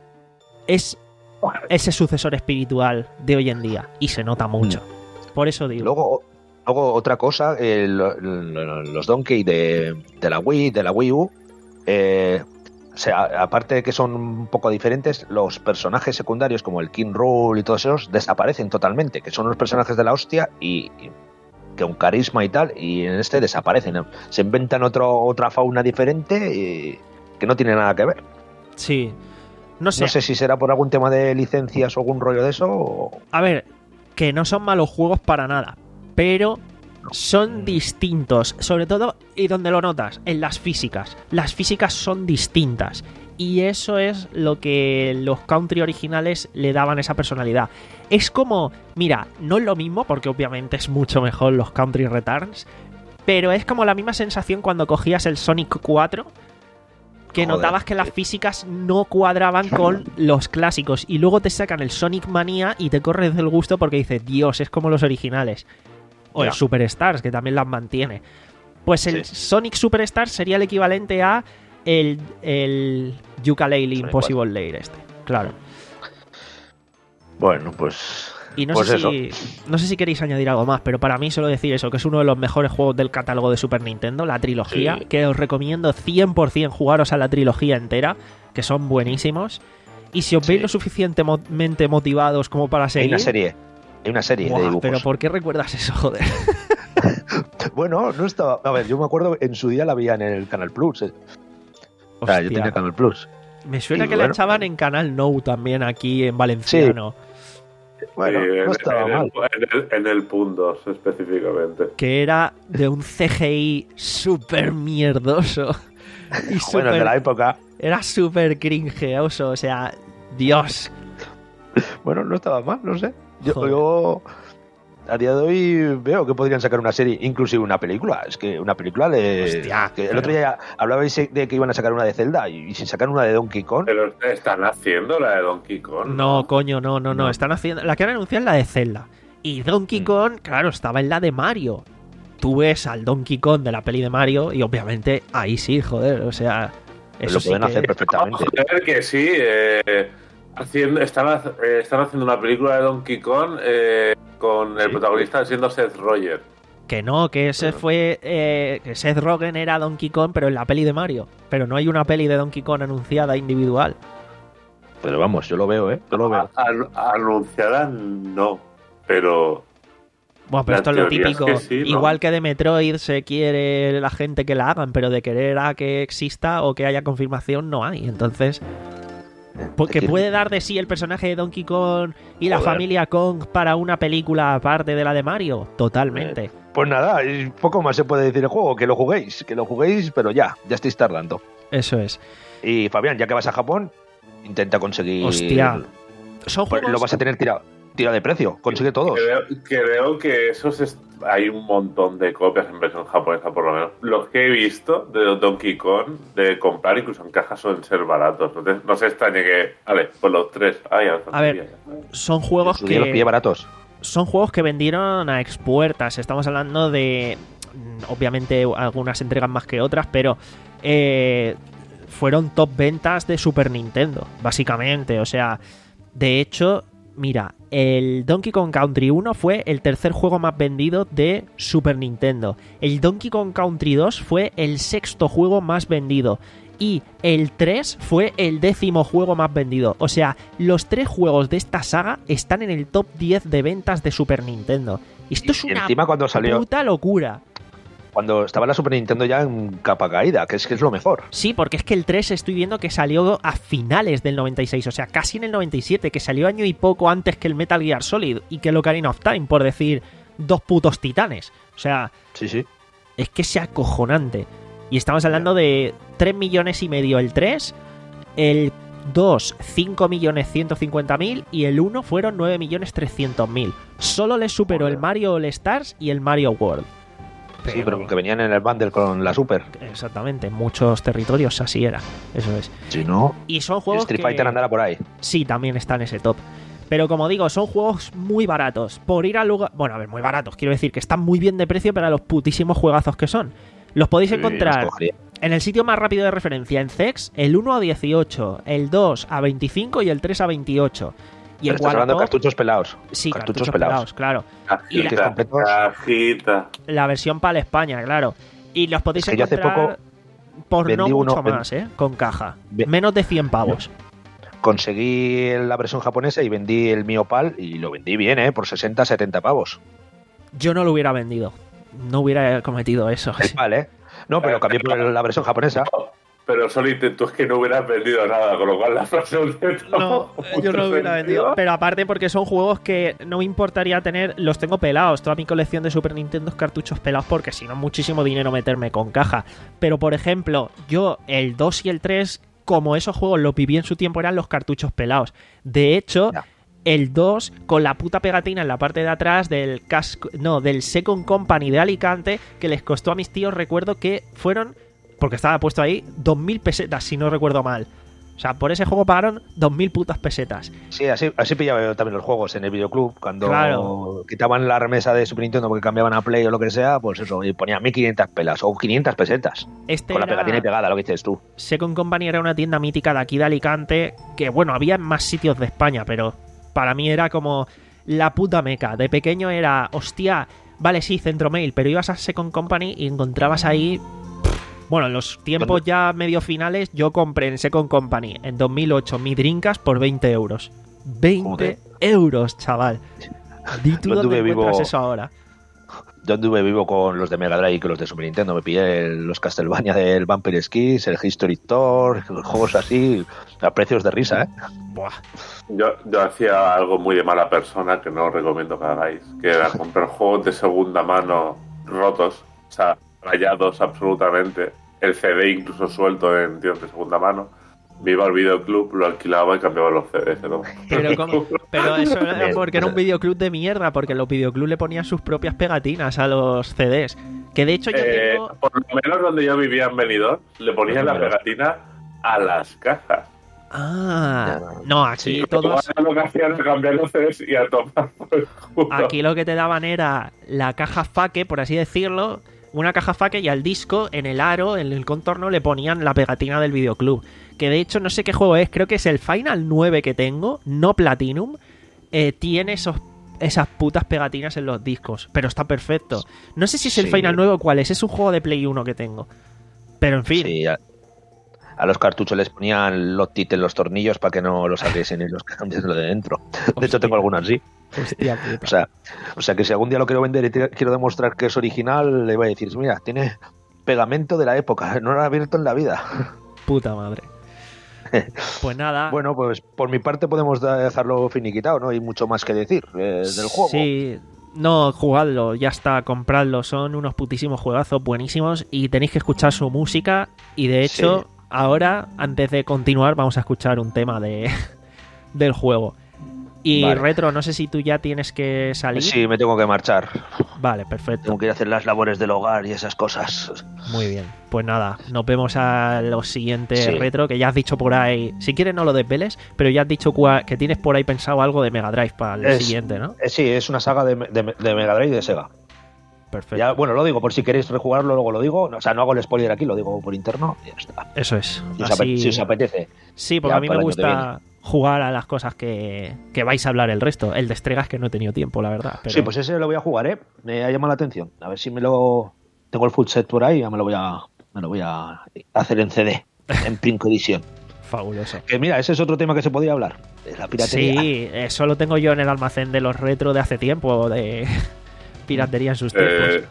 es ese sucesor espiritual de hoy en día. Y se nota mucho. Por eso digo. Luego, luego otra cosa, eh, lo- lo- los Donkey de, de la Wii, de la Wii U, eh, o sea, aparte de que son un poco diferentes, los personajes secundarios como el King Rool y todos esos desaparecen totalmente, que son unos personajes de la hostia y, y que un carisma y tal, y en este desaparecen, ¿no? Se inventan otro, otra fauna diferente y que no tiene nada que ver. Sí. No sé. No sé si será por algún tema de licencias o algún rollo de eso. O... A ver, que no son malos juegos para nada. Pero son Mm. distintos. Sobre todo, y donde lo notas, en las físicas. Las físicas son distintas. Y eso es lo que los country originales le daban esa personalidad. Es como, mira, no es lo mismo, porque obviamente es mucho mejor los Country Returns, pero es como la misma sensación cuando cogías el Sonic cuatro, que Joder. notabas que las físicas no cuadraban con los clásicos, y luego te sacan el Sonic Mania y te corres del gusto porque dices, Dios, es como los originales. O el Ya. Superstars, que también las mantiene. Pues el Sí. Sonic Superstars sería el equivalente a el, el Yooka-Laylee Sonic Impossible Lair este. Claro. Bueno, pues... Y no, Pues sé eso. si, no sé si queréis añadir algo más, pero para mí solo decir eso, que es uno de los mejores juegos del catálogo de Super Nintendo, la trilogía, Sí. que os recomiendo cien por ciento jugaros a la trilogía entera, que son buenísimos. Y si os Sí. veis lo suficientemente motivados como para Hay seguir... una serie. Hay una serie Buah, de dibujos. pero ¿por qué recuerdas eso, joder? Bueno, no estaba... A ver, yo me acuerdo, en su día la veía en el Canal Plus. eh. O sea, yo Hostia. tenía Canal Plus. Me suena Y que la bueno. echaban en Canal No también aquí en Valenciano. Bueno, Sí, no en, estaba en mal. El, en, el, en el Puntos específicamente. Que era de un C G I súper mierdoso. Y Bueno, de la súper- época. Era súper cringeoso, o sea, Dios. Bueno, no estaba mal, no sé. Yo, Joder. yo a día de hoy veo que podrían sacar una serie, inclusive una película. Es que una película de... Hostia, que el pero- otro día hablabais de que iban a sacar una de Zelda y si sacan una de Donkey Kong... Pero están haciendo la de Donkey Kong. No, coño, no, no, no, No. están haciendo... La que han anunciado es la de Zelda. Y Donkey Mm. Kong, claro, estaba en la de Mario. Tú ves al Donkey Kong de la peli de Mario y obviamente ahí sí, joder, o sea... Eso lo sí pueden que- hacer perfectamente. Joder, que sí. Eh, haciendo, están, eh, están haciendo una película de Donkey Kong eh, con el Sí. protagonista siendo Seth Rogen. Que no, que ese fue... eh, que Seth Rogen era Donkey Kong, pero en la peli de Mario. Pero no hay una peli de Donkey Kong anunciada individual. Pero vamos, yo lo veo, ¿eh? Yo lo veo. An- anunciada no, pero Bueno, pero La esto es lo teoría es típico. que sí, ¿no? Igual que de Metroid se quiere la gente que la hagan, pero de querer a que exista o que haya confirmación no hay. Entonces, porque decir- puede dar de sí el personaje de Donkey Kong y la Joder. familia Kong para una película aparte de la de Mario. Totalmente. Pues nada, poco más se puede decir el juego, que lo juguéis, que lo juguéis, pero ya, ya estáis tardando. Eso es. Y Fabián, ya que vas a Japón, intenta conseguir... Hostia. Son pues juegos... lo vas a tener tirado, tirado de precio, consigue todos. Creo, creo que esos es... hay un montón de copias en versión japonesa, por lo menos. Los que he visto de Donkey Kong, de comprar incluso en cajas, suelen ser baratos. No, te, no se extrañe que... Vale, pues los tres. Ay, a ver, son juegos que... los pillé baratos. Son juegos que vendieron a expuertas. Estamos hablando de... Obviamente algunas entregan más que otras, pero... Eh, fueron top ventas de Super Nintendo, básicamente. O sea, de hecho... Mira, el Donkey Kong Country uno fue el tercer juego más vendido de Super Nintendo. El Donkey Kong Country dos fue el sexto juego más vendido. Y el tres fue el décimo juego más vendido. O sea, los tres juegos de esta saga están en el top diez de ventas de Super Nintendo. Esto es una encima cuando salió, puta locura. Cuando estaba la Super Nintendo ya en capa caída, que es que es lo mejor. Sí, porque es que el tres estoy viendo que salió a finales del noventa y seis, o sea, casi en el noventa y siete, que salió año y poco antes que el Metal Gear Solid y que el Ocarina of Time, por decir dos putos titanes. O sea, sí, sí. Es que es acojonante. Y estamos hablando de tres millones y medio el tres, el dos, cinco millones ciento cincuenta mil y el uno fueron nueve millones trescientos mil. Solo les superó Joder. el Mario All Stars y el Mario World. Pero... Sí, pero que venían en el bundle con la Super. Exactamente, en muchos territorios así era. Eso es. Si no, y son juegos Street que... Fighter andará por ahí. Sí, también está en ese top. Pero como digo, son juegos muy baratos. Por ir al lugar... Bueno, a ver, muy baratos. Quiero decir que están muy bien de precio para los putísimos juegazos que son. Los podéis sí, encontrar en el sitio más rápido de referencia, en C E X, el uno a dieciocho, el dos a veinticinco y el tres a veintiocho. Y Pero estás hablando de cartuchos pelados. Sí, cartuchos, cartuchos pelados, claro. Cajita, y la, cajita. La versión para España, claro. Y los podéis es que encontrar yo hace poco por no uno, mucho más, ¿eh? Con caja. Menos de cien pavos. Conseguí la versión japonesa y vendí el mío PAL y lo vendí bien, ¿eh? Por sesenta, setenta pavos. Yo no lo hubiera vendido. No hubiera cometido eso. El PAL, ¿eh? No, pero cambié por la versión japonesa. Pero solo intento es que no hubieras vendido nada, con lo cual la frase de No, yo no lo hubiera vendido. Pero aparte porque son juegos que no me importaría tener, los tengo pelados. Toda mi colección de Super Nintendo es cartuchos pelados porque si no es muchísimo dinero meterme con caja. Pero por ejemplo, yo el dos y el tres, como esos juegos los viví en su tiempo, eran los cartuchos pelados. De hecho... No. El dos, con la puta pegatina en la parte de atrás del casco, no, del Second Company de Alicante, que les costó a mis tíos, recuerdo que fueron, porque estaba puesto ahí, dos mil pesetas, si no recuerdo mal. O sea, por ese juego pagaron dos mil putas pesetas. Sí, así, así pillaba yo también los juegos en el videoclub. Cuando claro. quitaban la remesa de Super Nintendo porque cambiaban a Play o lo que sea, pues eso, y ponían mil quinientas pelas o quinientas pesetas. Este con la pegatina y pegada, lo que dices tú. Second Company era una tienda mítica de aquí de Alicante, que bueno, había en más sitios de España, pero... Para mí era como la puta meca. De pequeño era, hostia, vale, sí, Centromail, pero ibas a Second Company y encontrabas ahí... Bueno, en los tiempos ya medio finales, yo compré en Second Company en dos mil ocho mi Dreamcast por veinte euros. veinte euros, chaval. Di tú dónde encuentras vivo... eso ahora. Yo anduve vivo con los de Mega Drive y con los de Super Nintendo. Me pillé los Castlevania del Vampire Skis, el History Tour, los juegos así, a precios de risa, ¿eh? Buah. Yo, yo hacía algo muy de mala persona que no os recomiendo que hagáis, que era comprar juegos de segunda mano rotos, o sea, rayados absolutamente, el C D incluso suelto en tíos de segunda mano. Me iba al videoclub, lo alquilaba y cambiaba los C Ds, ¿no? Pero, ¿cómo? Pero eso era porque era un videoclub de mierda, porque los videoclubs le ponían sus propias pegatinas a los C Ds. Que de hecho yo eh, tengo... Por lo menos donde yo vivía en Benidorm, le ponían la pegatina a las cajas. Ah, no, aquí sí, todos... Lo que hacían era cambiar los C Ds y a tomar por el culo. Aquí lo que te daban era la caja faque, por así decirlo... Una caja faque y al disco, en el aro, en el contorno, le ponían la pegatina del videoclub. Que de hecho no sé qué juego es, creo que es el Final nueve que tengo, no Platinum. Eh, tiene esos, esas putas pegatinas en los discos, pero está perfecto. No sé si es el sí. Final nueve o cuál es, es un juego de Play uno que tengo. Pero en fin. Sí, a, a los cartuchos les ponían los tit en los tornillos para que no los abriesen y los cambiesen lo de dentro. Hostia. De hecho tengo algunas así. Hostia, o sea, o sea que si algún día lo quiero vender y te, quiero demostrar que es original, le voy a decir, mira, tiene pegamento de la época, no lo ha abierto en la vida. Puta madre. Pues nada. Bueno, pues por mi parte podemos dejarlo finiquitado, no hay mucho más que decir eh, del juego. Sí, No, jugadlo, ya está, compradlo. Son unos putísimos juegazos buenísimos y tenéis que escuchar su música. Y de hecho, sí. ahora, antes de continuar, vamos a escuchar un tema de del juego. Y vale. Retro, no sé si tú ya tienes que salir. Sí, me tengo que marchar. Vale, perfecto. Tengo que ir a hacer las labores del hogar y esas cosas. Muy bien. Pues nada, nos vemos a los siguientes sí. Retro, que ya has dicho por ahí. Si quieres no lo desveles, pero ya has dicho que tienes por ahí pensado algo de Mega Drive para el es, siguiente, ¿no? Es, sí, es una saga de, de, de Mega Drive y de Sega. Perfecto. Ya, bueno, lo digo, por si queréis rejugarlo, luego lo digo. O sea, no hago el spoiler aquí, lo digo por interno y ya está. Eso es. Si, Así... os, apetece, si os apetece. Sí, porque a mí me gusta jugar a las cosas que, que vais a hablar el resto. El de Estrega es que no he tenido tiempo, la verdad. Pero... Sí, pues ese lo voy a jugar, ¿eh? Me ha llamado la atención. A ver si me lo... Tengo el full set por ahí, ya me lo voy a, me lo voy a hacer en C D, en Pink Edition. Fabuloso. Que mira, ese es otro tema que se podía hablar. De la piratería. Sí, eso lo tengo yo en el almacén de los Retro de hace tiempo, de piratería en sus tiempos. Eh...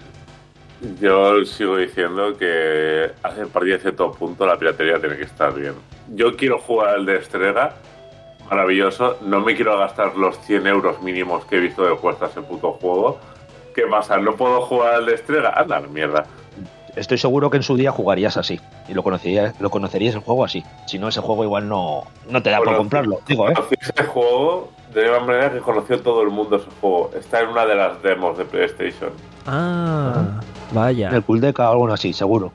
Yo sigo diciendo que a partir de cierto punto la piratería tiene que estar bien. Yo quiero jugar al de Estrega, maravilloso. No me quiero gastar los cien euros mínimos que he visto de cuesta ese puto juego. ¿Qué pasa? ¿No puedo jugar al de Estrega? Anda, mierda. Estoy seguro que en su día jugarías así y lo conocerías, lo conocerías el juego así. Si no, ese juego igual no, no te da bueno, por comprarlo. Digo, ¿eh? Ese juego de la misma manera que conoció todo el mundo ese juego. Está en una de las demos de PlayStation. Ah, vaya. El Kuldeka o algo así, seguro.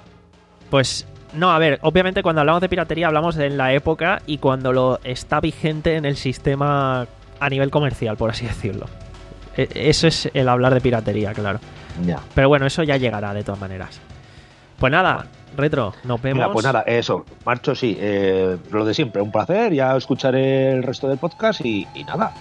Pues no, a ver, obviamente cuando hablamos de piratería hablamos de la época y cuando lo está vigente en el sistema a nivel comercial, por así decirlo. Eso es el hablar de piratería, claro. Ya. Pero bueno, eso ya llegará de todas maneras. Pues nada, Retro, nos vemos. Mira, pues nada, eso, marcho, sí. Eh, lo de siempre, un placer. Ya escucharé el resto del podcast y, y nada.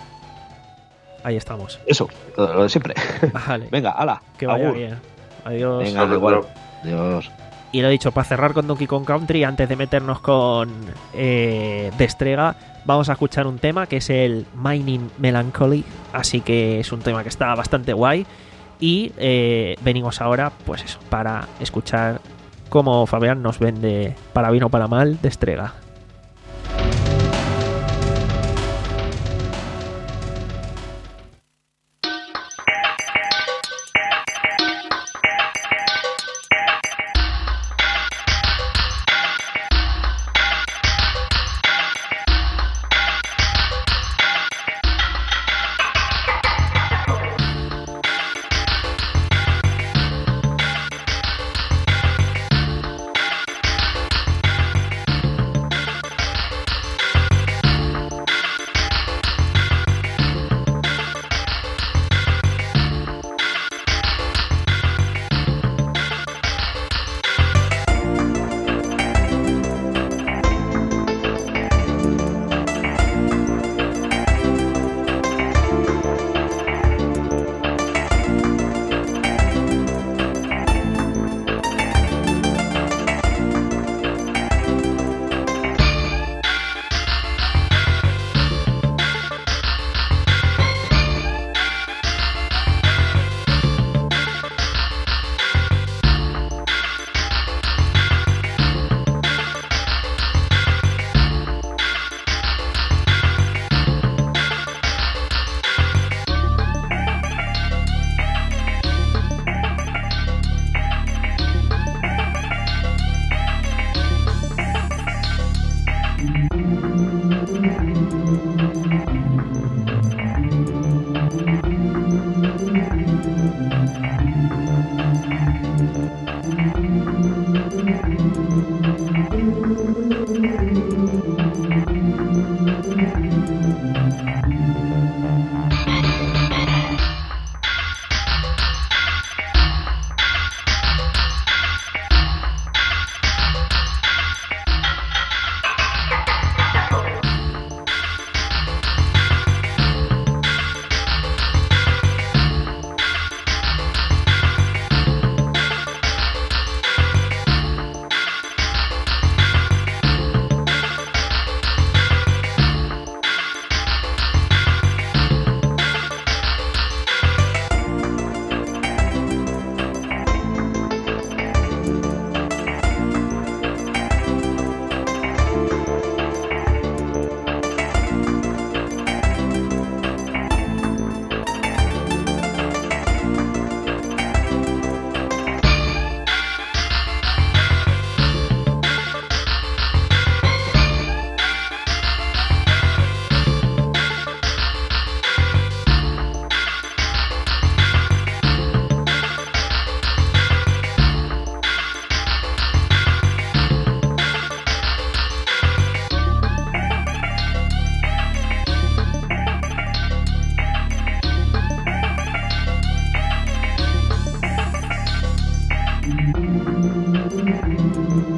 Ahí estamos. Eso, lo, lo de siempre. Vale. Venga, ala. Que vaya agur. bien. Adiós. Venga, igual. Adiós. Y lo dicho, para cerrar con Donkey Kong Country, antes de meternos con eh, Destrega, vamos a escuchar un tema que es el Mining Melancholy. Así que es un tema que está bastante guay. Y eh, venimos ahora, pues eso, para escuchar cómo Fabián nos vende, para bien o para mal, Destrega.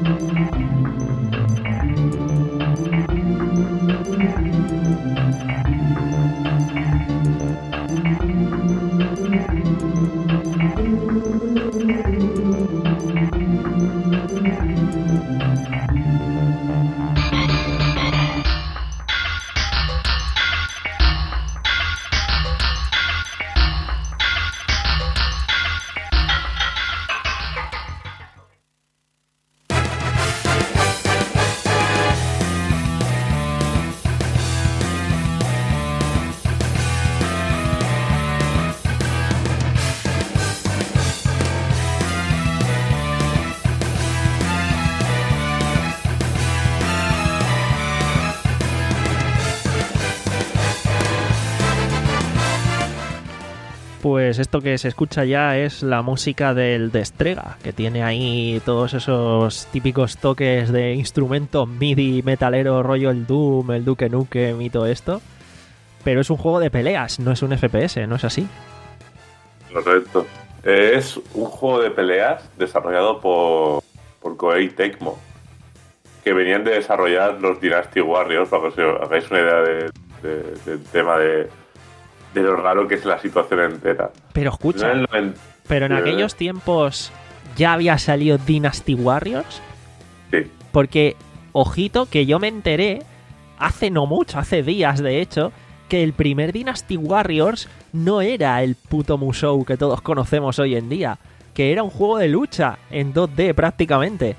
Pues esto que se escucha ya es la música del Destrega, que tiene ahí todos esos típicos toques de instrumentos MIDI metalero, rollo el Doom, el Duke Nukem y todo esto. Pero es un juego de peleas, no es un F P S, ¿no es así? Correcto. Es un juego de peleas desarrollado por, por Koei Tecmo, que venían de desarrollar los Dynasty Warriors, para que os hagáis una idea de, de, del tema de, de lo raro que es la situación entera. Pero escucha, No en- pero en eh, aquellos tiempos ya había salido Dynasty Warriors, Sí, porque, ojito, que yo me enteré hace no mucho, hace días de hecho, que el primer Dynasty Warriors no era el puto Musou que todos conocemos hoy en día, que era un juego de lucha en dos D prácticamente.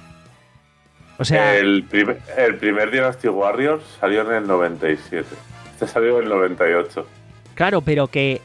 O sea, el, primer, el primer Dynasty Warriors salió en el noventa y siete. Este salió en el noventa y ocho. claro, pero que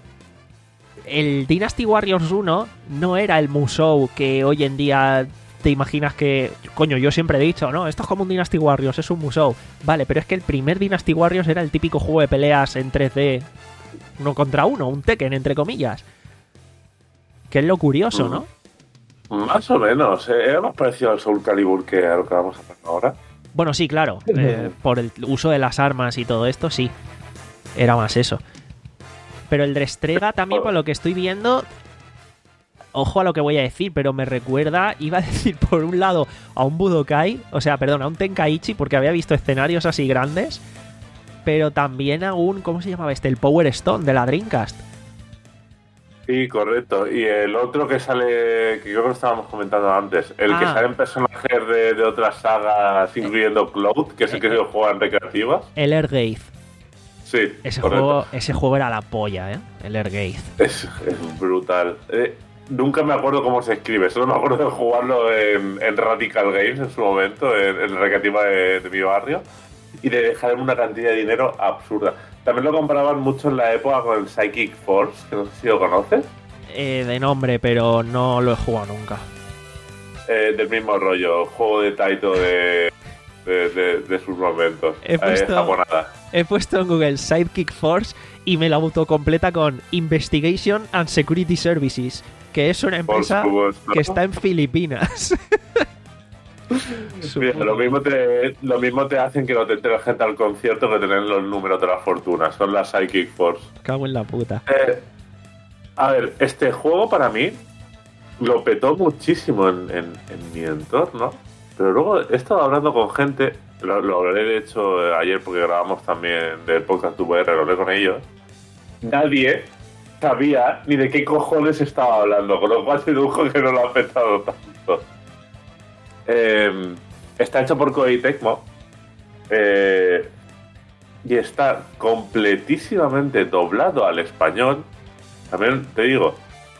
el Dynasty Warriors uno no era el Musou que hoy en día te imaginas que... Coño, yo siempre he dicho, no, esto es como un Dynasty Warriors, es un Musou. Vale, pero es que el primer Dynasty Warriors era el típico juego de peleas en tres D, uno contra uno, un Tekken, entre comillas. Que es lo curioso, ¿no? Más o menos. eh, Era más parecido al Soul Calibur que a lo que vamos a hacer ahora. Bueno, sí, claro. eh, por el uso de las armas y todo esto, sí. Era más eso. Pero el Destrega también, por lo que estoy viendo... Ojo a lo que voy a decir, pero me recuerda, iba a decir por un lado a un Budokai, o sea, perdón, a un Tenkaichi, porque había visto escenarios así grandes, pero también a un, ¿cómo se llamaba este? El Power Stone de la Dreamcast. Sí, correcto. Y el otro que sale, que creo que lo estábamos comentando antes, el que Ah. sale en personajes de, de otras sagas, incluyendo Cloud, que es el que se juega en recreativas. El Airgate. Sí, Ese correcto. juego, ese juego era la polla, ¿eh? El Airgate. Es, es brutal. Eh, nunca me acuerdo cómo se escribe, solo me acuerdo de jugarlo en, en Radical Games en su momento, en, en la recreativa de, de mi barrio, y de dejarme una cantidad de dinero absurda. También lo comparaban mucho en la época con el Psychic Force, que no sé si lo conoces, Eh, de nombre, pero no lo he jugado nunca. eh, del mismo rollo, juego de Taito de, de, de, de sus momentos. He Eh, puesto- japonada. He puesto en Google Sidekick Force y me la autocompleta con Investigation and Security Services, que es una Por empresa supuesto. que está en Filipinas. Mira, lo mismo te lo mismo te hacen que no te entre gente al concierto que tener los números de la fortuna. Son las Psychic Force. Cago en la puta. Eh, a ver, este juego para mí lo petó muchísimo en, en- en mi entorno. Pero luego he estado hablando con gente. Lo, lo hablé de hecho eh, ayer porque grabamos también del podcast V R, lo hablé con ellos. Nadie sabía ni de qué cojones estaba hablando, con lo cual se dedujo que no lo ha petado tanto. Eh, está hecho por Koei Tecmo eh, y está completísimamente doblado al español. También te digo,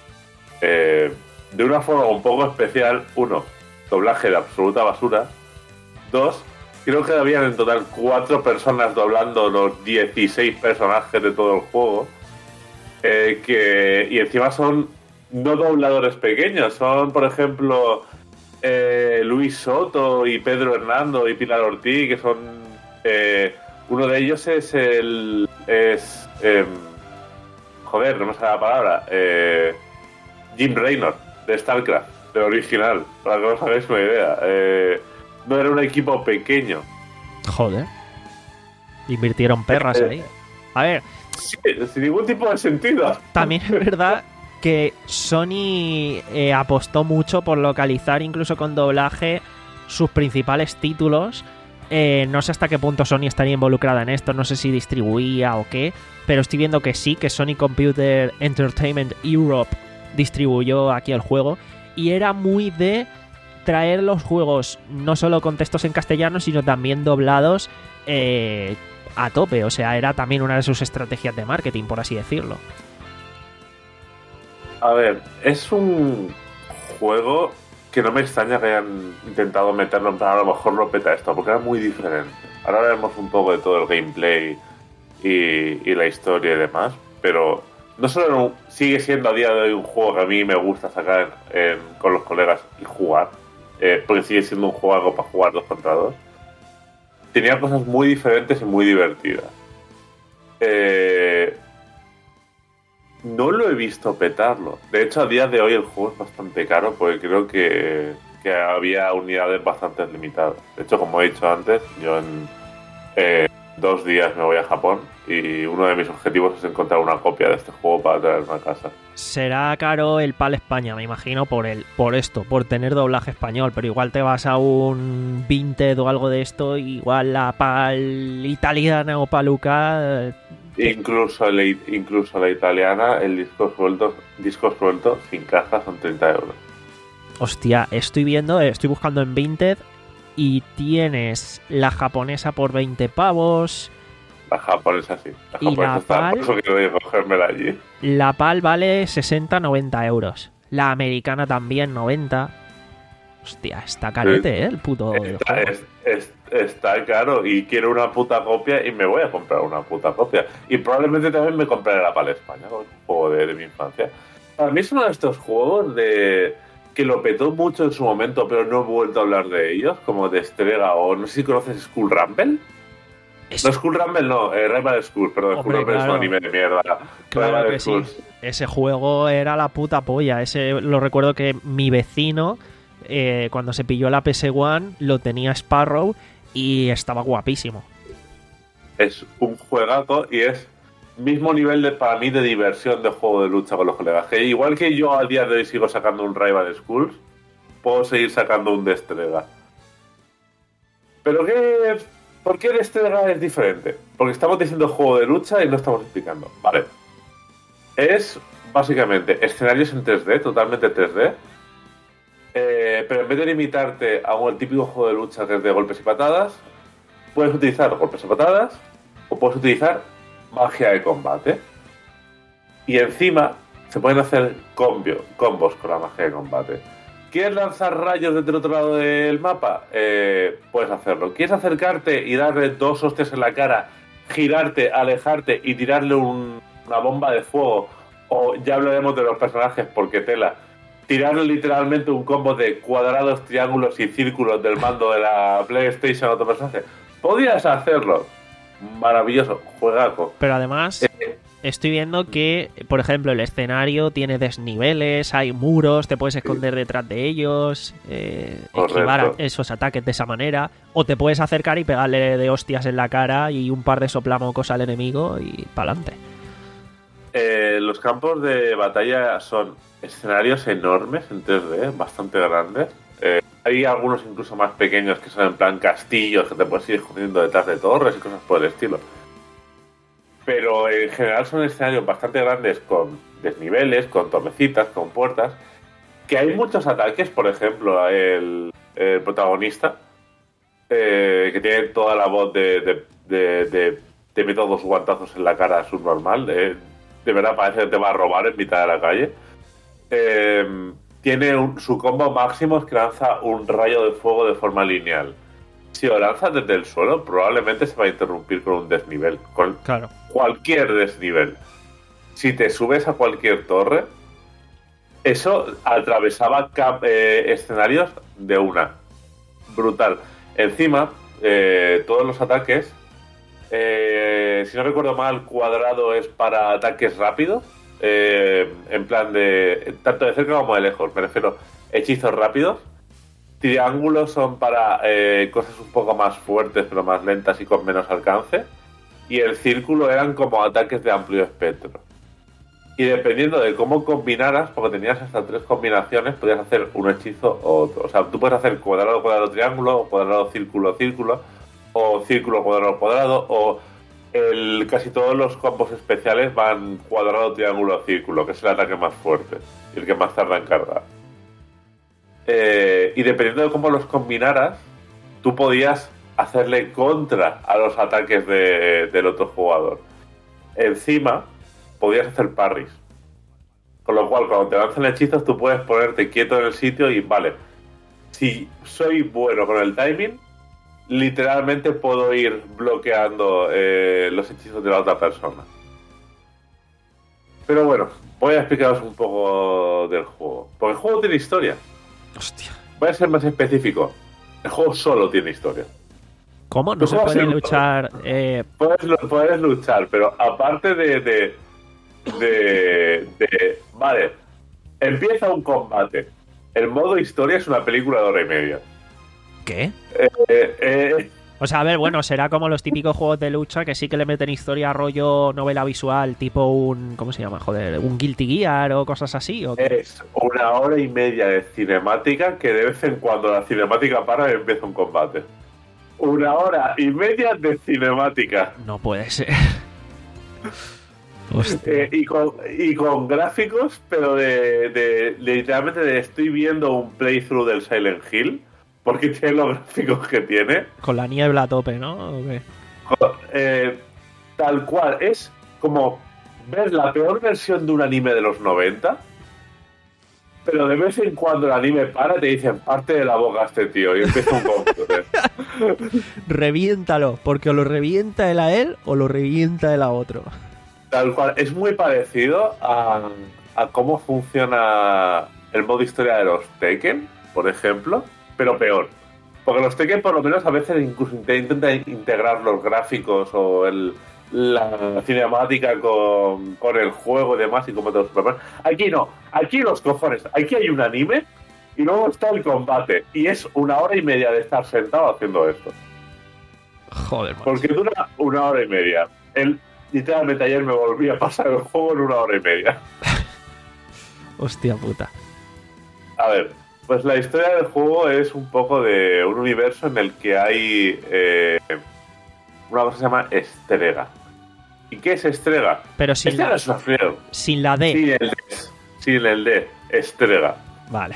eh, de una forma un poco especial. Uno, doblaje de absoluta basura. Dos, creo que habían en total cuatro personas doblando los dieciséis personajes de todo el juego. Eh, que, y encima son no dobladores pequeños, son por ejemplo eh, Luis Soto y Pedro Hernando y Pilar Ortiz, que son eh, uno de ellos es el es eh, joder, no me sale la palabra, eh, Jim Raynor de StarCraft, del original, para que os hagáis una idea. Eh, no era un equipo pequeño. Joder. Invirtieron perras Eh, ahí. A ver, Sí, sin ningún tipo de sentido. también es verdad que Sony eh, apostó mucho por localizar, incluso con doblaje, sus principales títulos. Eh, no sé hasta qué punto Sony estaría involucrada en esto, no sé si distribuía o qué, pero estoy viendo que sí, que Sony Computer Entertainment Europe distribuyó aquí el juego, y era muy de traer los juegos no solo con textos en castellano, sino también doblados eh, a tope. O sea, era también una de sus estrategias de marketing, por así decirlo. A ver, es un juego que no me extraña que hayan intentado meterlo en plan, a lo mejor lo peta esto, porque era muy diferente. Ahora veremos un poco de todo el gameplay y, y la historia y demás, pero no solo era un, sigue siendo a día de hoy un juego que a mí me gusta sacar en, en, con los colegas y jugar, eh, porque sigue siendo un juego para jugar dos contra dos. Tenía cosas muy diferentes y muy divertidas. Eh, no lo he visto petarlo. De hecho, a día de hoy el juego es bastante caro, porque creo que, que había unidades bastante limitadas. De hecho, como he dicho antes, yo en eh, dos días me voy a Japón y uno de mis objetivos es encontrar una copia de este juego para traerme a casa. Será caro el PAL España, me imagino, por el por esto, por tener doblaje español, pero igual te vas a un Vinted o algo de esto, igual la PAL italiana o paluca... Eh, incluso, la, incluso la italiana, el disco suelto, disco suelto sin caja son treinta euros. Hostia, estoy viendo, estoy buscando en Vinted y tienes la japonesa por veinte pavos... La japonesa sí. La y japonesa la está, PAL, por eso quiero cogérmela allí. La PAL vale sesenta a noventa euros. La americana también noventa. Hostia, está carete, sí. ¿eh? El puto está, es, es, está caro y quiero una puta copia y me voy a comprar una puta copia. Y probablemente también me compraré la PAL España, un juego de, de mi infancia. Para mí es uno de estos juegos de que lo petó mucho en su momento, pero no he vuelto a hablar de ellos, como de Estrega o no sé si conoces Skull Rumble. Es... No, Skull Rumble no, eh, Rival School, perdón, Skull Rumble claro. Es un anime de mierda. Claro Rival que School. Sí. Ese juego era la puta polla. Ese lo recuerdo que mi vecino, eh, cuando se pilló la P S uno, lo tenía Sparrow y estaba guapísimo. Es un juegazo y es mismo nivel de, para mí de diversión de juego de lucha con los colegas. Que igual que yo a día de hoy sigo sacando un Rival Schools, puedo seguir sacando un Destrega. Pero qué... ¿Por qué el Estrega es diferente? Porque estamos diciendo juego de lucha y no estamos explicando. Vale. Es básicamente escenarios en tres D, totalmente tres D. Eh, pero en vez de limitarte a un típico juego de lucha que es de golpes y patadas, puedes utilizar golpes y patadas o puedes utilizar magia de combate. Y encima se pueden hacer combio, combos con la magia de combate. ¿Quieres lanzar rayos desde el otro lado del mapa? Eh, puedes hacerlo. ¿Quieres acercarte y darle dos hostias en la cara, girarte, alejarte y tirarle un, una bomba de fuego? O ya hablaremos de los personajes porque tela. Tirarle literalmente un combo de cuadrados, triángulos y círculos del mando de la PlayStation a otro personaje. Podías hacerlo. Maravilloso, juegazo. Pero además... Eh, Estoy viendo que, por ejemplo, el escenario tiene desniveles, hay muros, te puedes esconder detrás de ellos, eh, esquivar a esos ataques de esa manera, o te puedes acercar y pegarle de hostias en la cara y un par de soplamocos al enemigo y pa'lante. Eh, los campos de batalla son escenarios enormes en tres D, bastante grandes. Eh, hay algunos incluso más pequeños que son en plan castillos que te puedes ir escondiendo detrás de torres y cosas por el estilo. Pero en general son escenarios bastante grandes con desniveles, con torrecitas, con puertas, que hay muchos ataques. Por ejemplo, el, el protagonista, eh, que tiene toda la voz de, de, de, de, de meter dos guantazos en la cara subnormal, de, de verdad parece que te va a robar en mitad de la calle. Eh, tiene un, su combo máximo es que lanza un rayo de fuego de forma lineal. Si lo lanzas desde el suelo, probablemente se va a interrumpir con un desnivel. Con claro. Cualquier desnivel. Si te subes a cualquier torre, eso atravesaba cap- eh, escenarios de una. Brutal. Encima, eh, todos los ataques, eh, si no recuerdo mal, cuadrado es para ataques rápidos. Eh, en plan de... Tanto de cerca como de lejos. Me refiero a hechizos rápidos. Triángulos son para eh, cosas un poco más fuertes pero más lentas y con menos alcance. Y el círculo eran como ataques de amplio espectro. Y dependiendo de cómo combinaras, porque tenías hasta tres combinaciones, podías hacer un hechizo o otro. O sea, tú puedes hacer cuadrado, cuadrado, triángulo, o cuadrado, círculo, círculo, o círculo, cuadrado, cuadrado, o el, casi todos los combos especiales van cuadrado, triángulo, círculo, que es el ataque más fuerte y el que más tarda en cargar. Eh, y dependiendo de cómo los combinaras, tú podías hacerle contra a los ataques de, del otro jugador. Encima, podías hacer parries. Con lo cual, cuando te lanzan hechizos, tú puedes ponerte quieto en el sitio y, vale, si soy bueno con el timing, literalmente puedo ir bloqueando eh, los hechizos de la otra persona. Pero bueno, voy a explicaros un poco del juego. Porque el juego tiene historia. Hostia. Voy a ser más específico. El juego solo tiene historia. ¿Cómo? No se puede luchar. Eh... Puedes, puedes luchar, pero aparte de, de, de, de. Vale, empieza un combate. El modo historia es una película de hora y media. ¿Qué? Eh, eh, eh. O sea, a ver, bueno, será como los típicos juegos de lucha que sí que le meten historia rollo novela visual, tipo un... ¿Cómo se llama? Joder, un Guilty Gear o cosas así. ¿O qué? Es una hora y media de cinemática que de vez en cuando la cinemática para y empieza un combate. Una hora y media de cinemática. No puede ser. Hostia. Eh, y, con, y con gráficos, pero de, de, de literalmente de estoy viendo un playthrough del Silent Hill. Porque tiene los gráficos que tiene. Con la niebla a tope, ¿no? ¿O qué? Eh, tal cual. Es como ver la peor versión de un anime de los noventa. Pero de vez en cuando el anime para y te dicen parte de la boca a este tío. Y empieza un computer. Reviéntalo. Porque o lo revienta él a él o lo revienta él a otro. Tal cual. Es muy parecido a, a cómo funciona el modo historia de los Tekken, por ejemplo. Pero peor. Porque los Tekken por lo menos a veces incluso intentan integrar los gráficos o el, la cinemática con, con el juego y demás y como te los preparan. Aquí no. Aquí los cojones. Aquí hay un anime y luego está el combate. Y es una hora y media de estar sentado haciendo esto. Joder, macho. Porque dura una hora y media. El, literalmente ayer me volví a pasar el juego en una hora y media. Hostia puta. A ver... Pues la historia del juego es un poco de un universo en el que hay eh, una cosa que se llama estrega. ¿Y qué es estrega? Pero sin estrega la, es una friega. Sin la D. Sin el D. Sin el D. Estrega. Vale.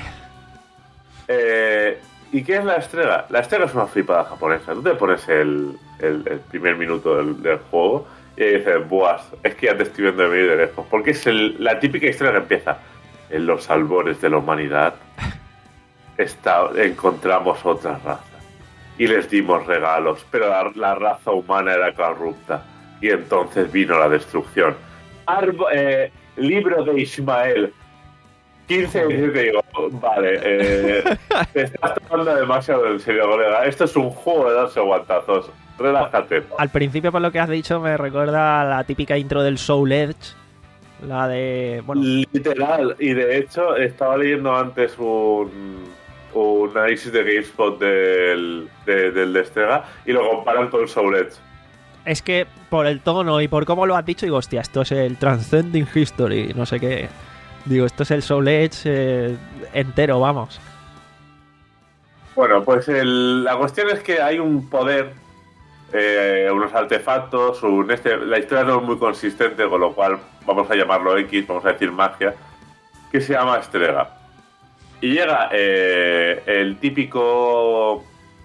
Eh, ¿Y qué es la estrega? La estrega es una flipada japonesa. Tú te pones el, el, el primer minuto del, del juego y dices, buah, es que ya te estoy viendo de venir de lejos. Porque es el, la típica historia que empieza en los albores de la humanidad. Está, encontramos otra raza y les dimos regalos, pero la, la raza humana era corrupta y entonces vino la destrucción. Arbo, eh, libro de Ismael quince y te digo, vale, eh, te estás tomando demasiado en serio, colega. Esto es un juego de darse guantazos. Relájate. Al principio, por lo que has dicho, me recuerda a la típica intro del Soul Edge. La de... Bueno. Literal, y de hecho estaba leyendo antes un... un análisis de GameSpot del, de, del de Estrega y lo comparan con Soul Edge. Es que por el tono y por cómo lo has dicho, digo, hostia, esto es el Transcending History, no sé qué. Digo, esto es el Soul Edge eh, entero, vamos. Bueno, pues el, la cuestión es que hay un poder, eh, unos artefactos, un este, la historia no es muy consistente, con lo cual vamos a llamarlo X, vamos a decir magia, que se llama Estrega. Y llega eh, el típico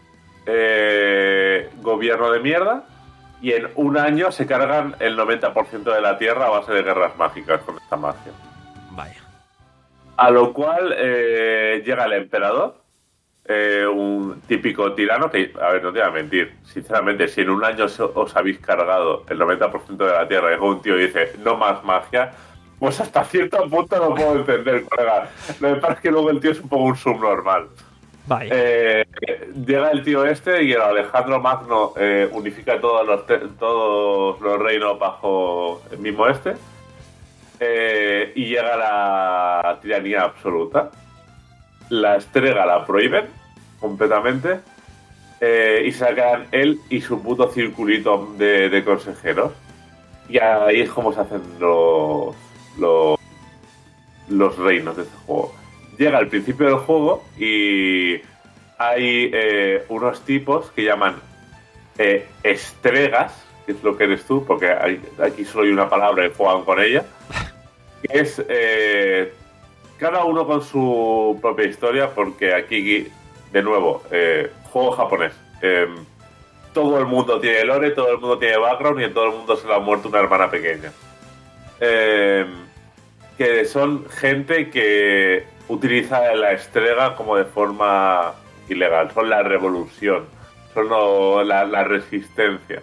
eh, gobierno de mierda y en un año se cargan el noventa por ciento de la Tierra a base de guerras mágicas con esta magia. Vaya. A lo cual eh, llega el emperador, eh, un típico tirano que, a ver, no te voy a mentir, sinceramente, si en un año os habéis cargado el noventa por ciento de la Tierra y llega un tío y dice, no más magia... Pues hasta cierto punto lo puedo entender, colega. Lo que pasa es que luego el tío es un poco un subnormal. Vaya. Eh, llega el tío este y el Alejandro Magno eh, unifica todos los, te- todos los reinos bajo el mismo este. Eh, y llega la tiranía absoluta. La estrega la prohíben completamente. Eh, y se quedan él y su puto circulito de, de consejeros. Y ahí es como se hacen los... los, los reinos de este juego. Llega al principio del juego y hay eh, unos tipos que llaman eh, estregas, que es lo que eres tú, porque hay, aquí solo hay una palabra y juegan con ella, que es eh, cada uno con su propia historia, porque aquí, de nuevo, eh, juego japonés. Eh, todo el mundo tiene lore, todo el mundo tiene background y en todo el mundo se le ha muerto una hermana pequeña. Eh, que son gente que utiliza la estrega como de forma ilegal. Son la revolución, son lo, la, la resistencia.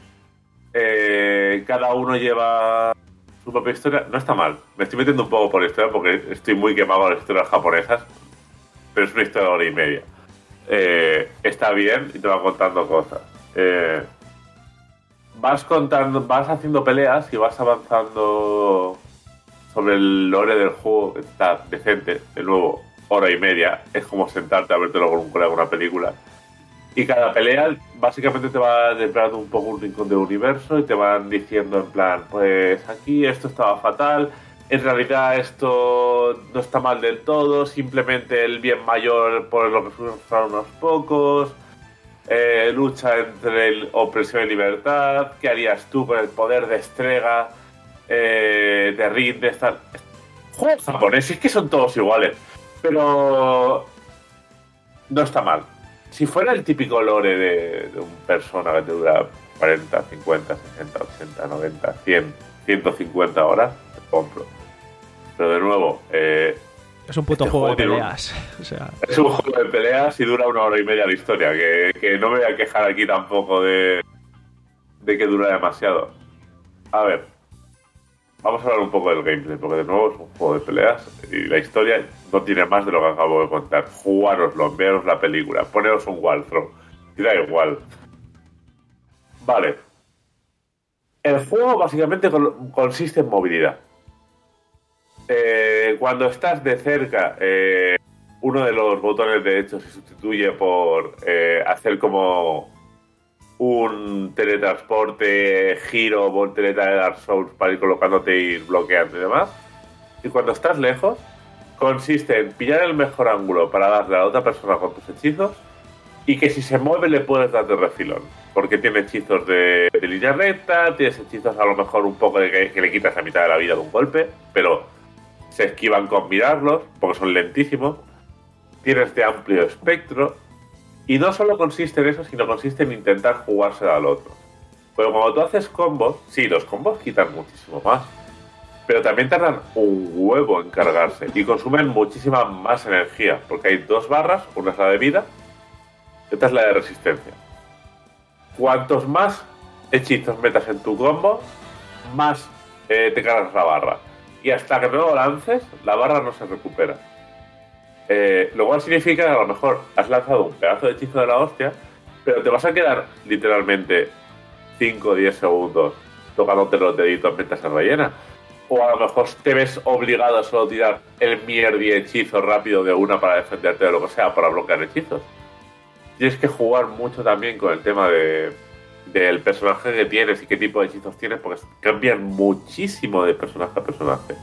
Eh, cada uno lleva su propia historia. No está mal. Me estoy metiendo un poco por la historia porque estoy muy quemado con las historias japonesas, pero es una historia de hora y media. Eh, está bien y te va contando cosas. Eh, vas contando, vas haciendo peleas y vas avanzando sobre el lore del juego, que está decente. De nuevo, hora y media. Es como sentarte a vértelo con un colega en una película. Y cada pelea básicamente te va desvelando un poco un rincón del universo y te van diciendo en plan, pues aquí esto estaba fatal, en realidad esto no está mal del todo, simplemente el bien mayor por lo que sufren unos pocos, eh, lucha entre el opresión y libertad, ¿qué harías tú con el poder de estrega? Eh, te rindes, tal. Juegos japoneses, es que son todos iguales, pero no está mal. Si fuera el típico lore de, de un persona que te dura cuarenta, cincuenta, sesenta, ochenta, noventa, cien, ciento cincuenta horas, te compro. Pero de nuevo, eh, es un puto este juego, juego de tiene un- peleas. O sea, es un juego de peleas y dura una hora y media la historia, que, que no me voy a quejar aquí tampoco de, de que dura demasiado. A ver, vamos a hablar un poco del gameplay, porque de nuevo es un juego de peleas y la historia no tiene más de lo que acabo de contar. Jugároslo, veros la película, poneros un walkthrough, y da igual. Vale. El juego básicamente con- consiste en movilidad. Eh, cuando estás de cerca, eh, uno de los botones de hecho se sustituye por eh, hacer como un teletransporte, giro, voltereta de Dark Souls para ir colocándote y ir bloqueando y demás. Y cuando estás lejos, consiste en pillar el mejor ángulo para darle a la otra persona con tus hechizos y que si se mueve le puedes dar de refilón. Porque tiene hechizos de, de línea recta, tienes hechizos a lo mejor un poco de que, que le quitas la mitad de la vida de un golpe, pero se esquivan con mirarlos porque son lentísimos. Tienes de amplio espectro. Y no solo consiste en eso, sino consiste en intentar jugársela al otro. Pero cuando tú haces combos, sí, los combos quitan muchísimo más. Pero también tardan un huevo en cargarse y consumen muchísima más energía. Porque hay dos barras, una es la de vida y otra es la de resistencia. Cuantos más hechizos metas en tu combo, más eh, te cargas la barra. Y hasta que no lo lances, la barra no se recupera. Eh, lo cual significa que a lo mejor has lanzado un pedazo de hechizo de la hostia, pero te vas a quedar literalmente cinco o diez segundos tocándote los deditos mientras se rellena. O a lo mejor te ves obligado a solo tirar el mierdi hechizo rápido de una para defenderte de lo que sea, para bloquear hechizos. Tienes que jugar mucho también con el tema de del personaje que tienes y qué tipo de hechizos tienes, porque cambian muchísimo de personaje a personaje.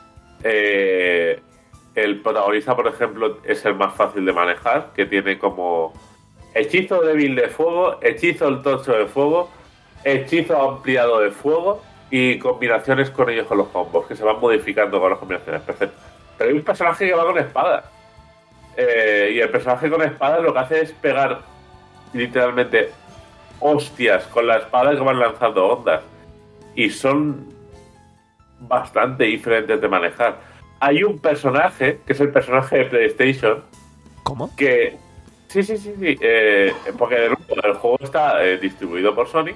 Eh... El protagonista, por ejemplo, es el más fácil de manejar, que tiene como hechizo débil de fuego, hechizo el tocho de fuego, hechizo ampliado de fuego y combinaciones con ellos con los combos, que se van modificando con las combinaciones. Perfecto. Pero hay un personaje que va con espada. Eh, y el personaje con espada lo que hace es pegar literalmente hostias con la espada que van lanzando ondas. Y son bastante diferentes de manejar. Hay un personaje, que es el personaje de PlayStation. ¿cómo? Que. Sí, sí, sí, sí. Eh, porque el, el juego está eh, distribuido por Sony.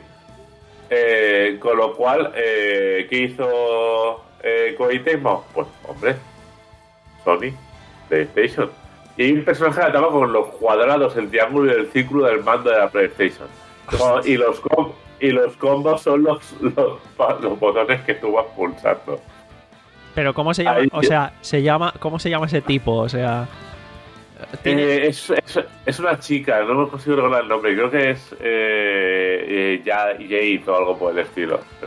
Eh, con lo cual, eh, ¿qué hizo eh, Koei Tecmo? Pues, hombre, Sony, PlayStation. Y hay un personaje que ataba con los cuadrados, el triángulo y el círculo del mando de la PlayStation. No, y, los com- y los combos son los, los, los botones que tú vas pulsando. Pero ¿cómo se llama? Ahí- O sea, se llama, ¿cómo se llama ese tipo? O sea, tiene- Eh, es, es, es una chica, no me consigo recordar el nombre, creo que es eh, eh, ya Jade o algo por el estilo. Pero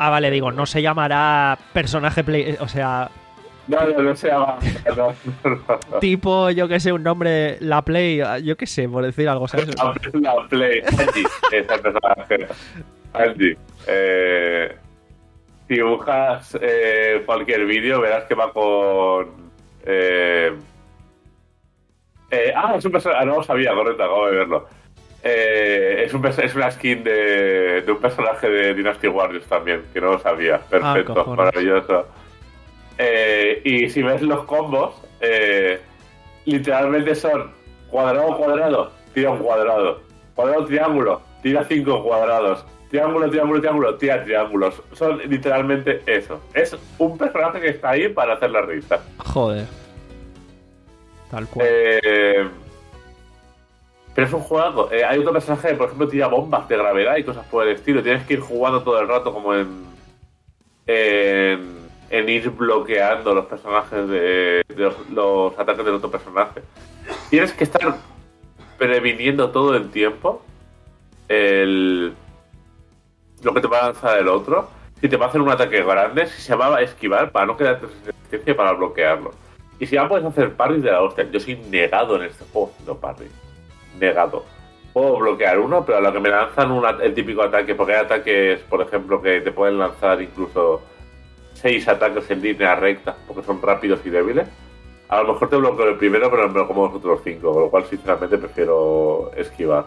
Ah, vale, digo, no se llamará personaje play... O sea... No, no, no se llama... No, no. Tipo, yo que sé, un nombre... La Play... Yo que sé, por decir algo, ¿sabes? La, la Play. Andy. Es el personaje. Andy. Eh... Si dibujas eh, cualquier vídeo, verás que va con... Eh... Eh, ah, es un personaje... Ah, no lo sabía, correcto, acabo de verlo. Eh, es, un, es una skin de, de un personaje de Dynasty Warriors también, que no lo sabía. Perfecto, ah, maravilloso. Eh, y si ves los combos, eh, literalmente son cuadrado, cuadrado, tira un cuadrado. Cuadrado, triángulo, tira cinco cuadrados. Triángulo, triángulo, triángulo, tira triángulos. Son literalmente eso. Es un personaje que está ahí para hacer la risa. Joder. Tal cual. Eh... Pero es un juego. Eh, hay otro personaje que, por ejemplo, tira bombas de gravedad y cosas por el estilo. Tienes que ir jugando todo el rato como en... En, en ir bloqueando los personajes de, de los, los ataques del otro personaje. Tienes que estar previniendo todo el tiempo el, lo que te va a lanzar el otro. Si te va a hacer un ataque grande, si se va a esquivar para no quedarte sin resistencia para bloquearlo. Y si ya puedes hacer parries de la hostia. Yo soy negado en este juego haciendo parries. Negado. Puedo bloquear uno, pero a lo que me lanzan una, el típico ataque, porque hay ataques, por ejemplo, que te pueden lanzar incluso seis ataques en línea recta, porque son rápidos y débiles. A lo mejor te bloqueo el primero, pero me lo como los otros cinco, con lo cual sinceramente prefiero esquivar.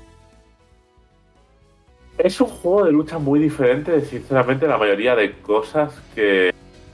Es un juego de lucha muy diferente de, sinceramente, la mayoría de cosas que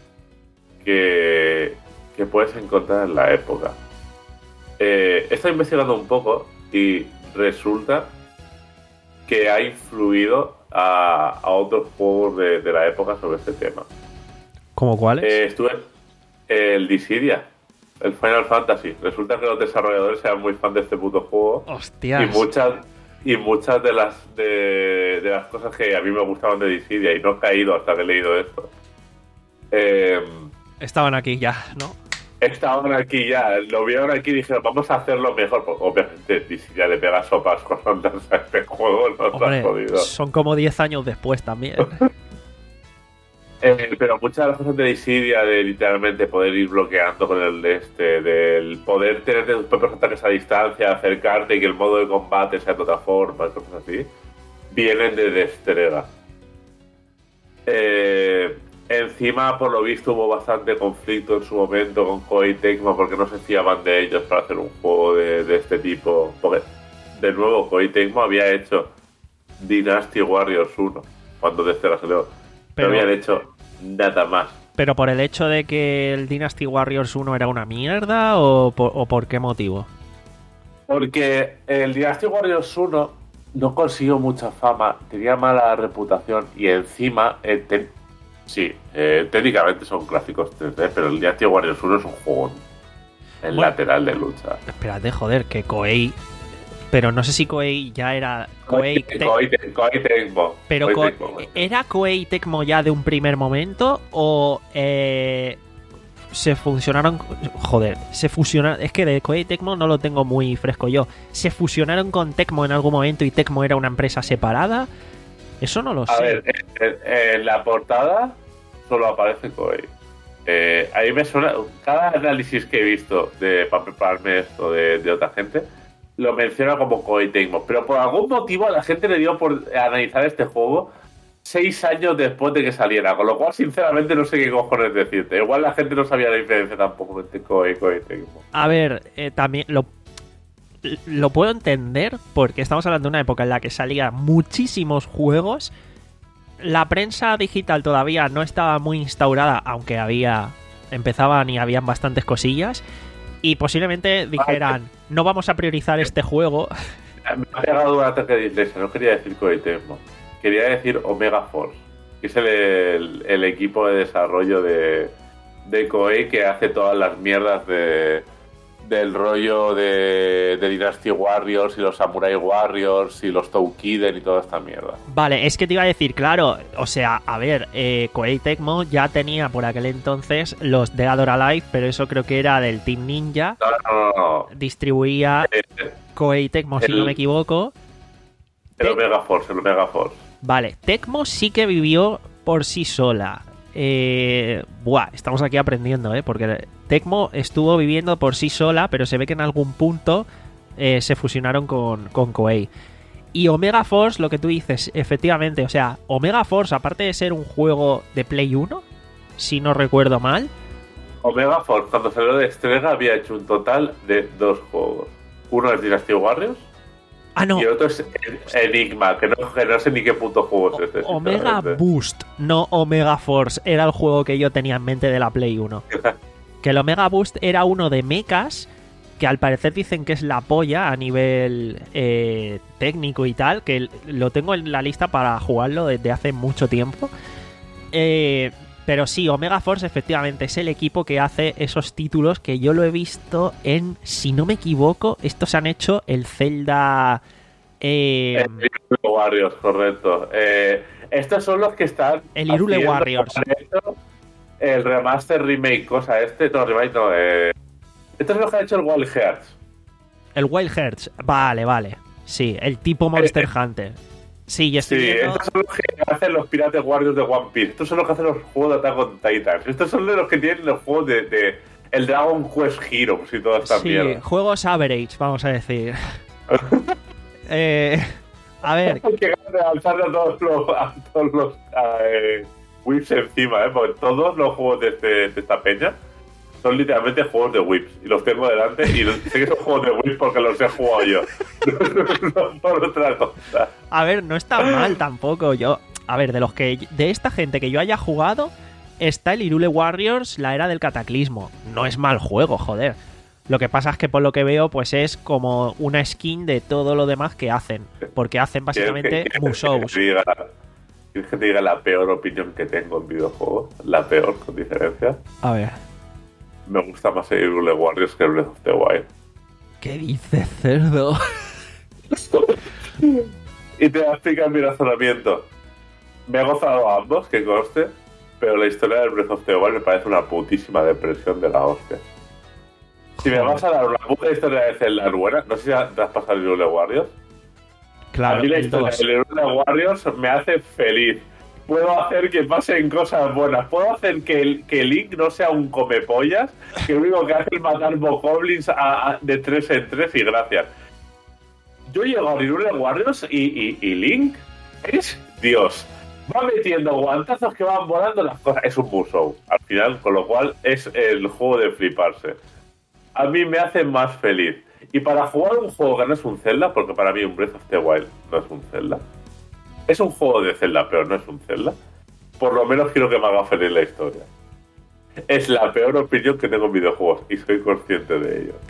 que, que puedes encontrar en la época. Eh, he estado investigando un poco y resulta que ha influido a, a otros juegos de, de la época sobre este tema. ¿Cómo cuáles? Eh, estuve el Dissidia, el Final Fantasy. Resulta que los desarrolladores eran muy fan de este puto juego. Hostias. Y muchas y muchas de las de, de las cosas que a mí me gustaban de Dissidia, y no he caído hasta que he leído esto. Eh, Estaban aquí ya, ¿no? Estaban aquí ya, lo vieron aquí y dijeron, vamos a hacerlo mejor. Pues obviamente, si ya le pega sopas con ondas a este juego, no te has podido. Son como diez años después también. eh, pero muchas de las cosas de Dissidia, de literalmente poder ir bloqueando con el este, del poder tener tus propios ataques a distancia, acercarte y que el modo de combate sea de otra forma, cosas así, vienen de Destrega. Eh... Encima, por lo visto, hubo bastante conflicto en su momento con Koei Tecmo porque no se fiaban de ellos para hacer un juego de, de este tipo. Porque, de nuevo, Koei Tecmo había hecho Dynasty Warriors uno cuando desde la salió. Pero no habían hecho nada más. ¿Pero por el hecho de que el Dynasty Warriors uno era una mierda o por, o por qué motivo? Porque el Dynasty Warriors uno no consiguió mucha fama, tenía mala reputación y encima... Eh, ten, Sí, eh, técnicamente son clásicos tres D, pero el Dynasty Warriors uno es un juego en bueno, lateral de lucha. Espérate, joder, que Koei... Pero no sé si Koei ya era... Koei, Koei, Koei, Te- Koei Tecmo. Pero Koei Ko- Tecmo. ¿era Koei Tecmo ya de un primer momento o eh, se fusionaron... Joder, se fusionaron... Es que de Koei Tecmo no lo tengo muy fresco yo. ¿Se fusionaron con Tecmo en algún momento y Tecmo era una empresa separada? Eso no lo A sé. ver, en, en la portada solo aparece Koei. Eh, ahí me suena... Cada análisis que he visto de para prepararme esto de, de otra gente lo menciona como Koei Tecmo, pero por algún motivo a la gente le dio por analizar este juego seis años después de que saliera, con lo cual sinceramente no sé qué cojones decirte. Igual la gente no sabía la diferencia tampoco entre Koei y Koei Tecmo. A ver, eh, también lo, lo puedo entender porque estamos hablando de una época en la que salían muchísimos juegos. La prensa digital todavía no estaba muy instaurada, aunque había empezaban y habían bastantes cosillas. Y posiblemente dijeran, no vamos a priorizar este juego. Me ha pegado un ataque de dislexia, no quería decir Koei Tecmo, quería decir Omega Force, que es el, el, el equipo de desarrollo de, de Koei que hace todas las mierdas de, del rollo de, de Dynasty Warriors y los Samurai Warriors y los Toukiden y toda esta mierda. Vale, es que te iba a decir, claro, o sea, a ver, eh, Koei Tecmo ya tenía por aquel entonces los Dead or Alive, pero eso creo que era del Team Ninja. No, no, no, no. Distribuía Eh, Koei Tecmo, si el- no me equivoco. El Te- Omega Force, el Omega Force. Vale, Tecmo sí que vivió por sí sola. Eh, buah, estamos aquí aprendiendo, ¿eh? Porque Tecmo estuvo viviendo por sí sola, pero se ve que en algún punto eh, se fusionaron con, con Koei. Y Omega Force, lo que tú dices, efectivamente, o sea, Omega Force, aparte de ser un juego de Play uno, si no recuerdo mal. Omega Force, cuando salió de Estrega, había hecho un total de dos juegos. Uno es Dynasty Warriors. Ah, no. Y otro es Enigma, que no, que no sé ni qué puto juego es este. Omega Boost, no Omega Force, era el juego que yo tenía en mente de la Play uno. Que el Omega Boost era uno de mechas, que al parecer dicen que es la polla a nivel eh, técnico y tal, que lo tengo en la lista para jugarlo desde hace mucho tiempo. Eh, pero sí, Omega Force efectivamente es el equipo que hace esos títulos que yo lo he visto en, si no me equivoco, estos han hecho el Zelda... Eh, el Hyrule Warriors, correcto. Eh, estos son los que están... El Hyrule Warriors. El remaster, remake, cosa este, no, remake no, eh... Esto es lo que ha hecho el Wild Hearts. El Wild Hearts, vale, vale. Sí, el tipo Monster eh, Hunter. Sí, ya estoy sí, viendo... estos son los que hacen los Pirate Warriors de One Piece. Estos son los que hacen los juegos de Attack on Titan. Estos son de los que tienen los juegos de... de el Dragon Quest Heroes y toda esta sí, mierda. Sí, juegos average, vamos a decir. eh, a ver... Hay que alzarle a todos los... A todos los eh, whips encima, ¿eh? Porque todos los juegos de, este, de esta peña son literalmente juegos de whips. Y los tengo delante y sé que son juegos de whips porque los he jugado yo. No por otra cosa. A ver, no está mal tampoco. Yo, a ver, de los que de esta gente que yo haya jugado, está el Hyrule Warriors, la era del cataclismo. No es mal juego, joder. Lo que pasa es que por lo que veo, pues es como una skin de todo lo demás que hacen. Porque hacen básicamente Musous. ¿Quieres que te diga la peor opinión que tengo en videojuegos? La peor, con diferencia. A ver. Me gusta más el Hyrule Warriors que el Breath of the Wild. ¿Qué dices, cerdo? Y te voy a explicar mi razonamiento. Me he gozado a ambos, que conste, pero la historia del Breath of the Wild me parece una putísima depresión de la hostia. Si me vas a dar una puta historia de Zelda buena, no sé si te has pasado el Hyrule Warriors. Claro, a mí la historia del Hyrule Warriors me hace feliz. Puedo hacer que pasen cosas buenas. Puedo hacer que, el, que Link no sea un comepollas, que lo único que hace es matar bokoblins a, a, de tres en tres y gracias. Yo llego a Hyrule Warriors y, y, y Link es Dios. Va metiendo guantazos que van volando las cosas. Es un Musou, al final, con lo cual es el juego de fliparse. A mí me hace más feliz. Y para jugar un juego que no es un Zelda, porque para mí un Breath of the Wild no es un Zelda, es un juego de Zelda, pero no es un Zelda, por lo menos quiero que me haga feliz la historia. Es la peor opinión que tengo en videojuegos y soy consciente de ello.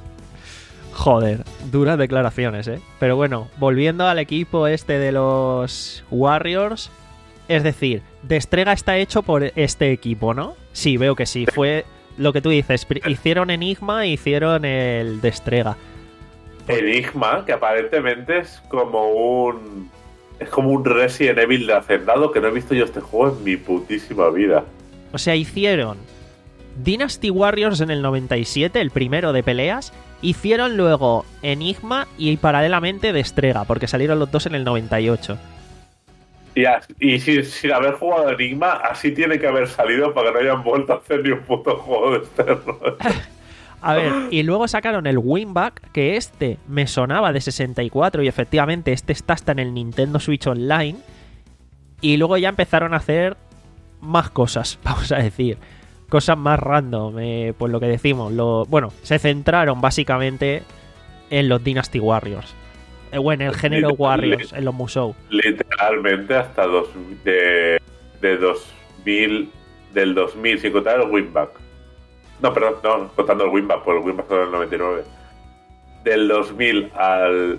Joder, duras declaraciones, ¿eh? Pero bueno, volviendo al equipo este de los Warriors, es decir, Destrega está hecho por este equipo, ¿no? Sí, veo que sí. Fue lo que tú dices, hicieron Enigma e hicieron el Destrega. Enigma, que aparentemente es como un... Es como un Resident Evil de Hacendado, que no he visto yo este juego en mi putísima vida. O sea, hicieron Dynasty Warriors en el noventa y siete, el primero de peleas. Hicieron luego Enigma y paralelamente Destrega, porque salieron los dos en el noventa y ocho. Y, así, y sin, sin haber jugado Enigma, así tiene que haber salido para que no hayan vuelto a hacer ni un puto juego de externo. A ver, y luego sacaron el Winback, que este me sonaba de sesenta y cuatro y efectivamente este está hasta en el Nintendo Switch Online. Y luego ya empezaron a hacer más cosas, vamos a decir. Cosas más random, eh, pues lo que decimos. Lo, bueno, se centraron básicamente en los Dynasty Warriors. Eh, o en el género Literal, Warriors, en los Musou. Literalmente hasta dos, de, de dos mil, del dos mil, sin contar el Winback. No, perdón, no, contando el Winback, por el Winback fue en el noventa y nueve. Del dos mil al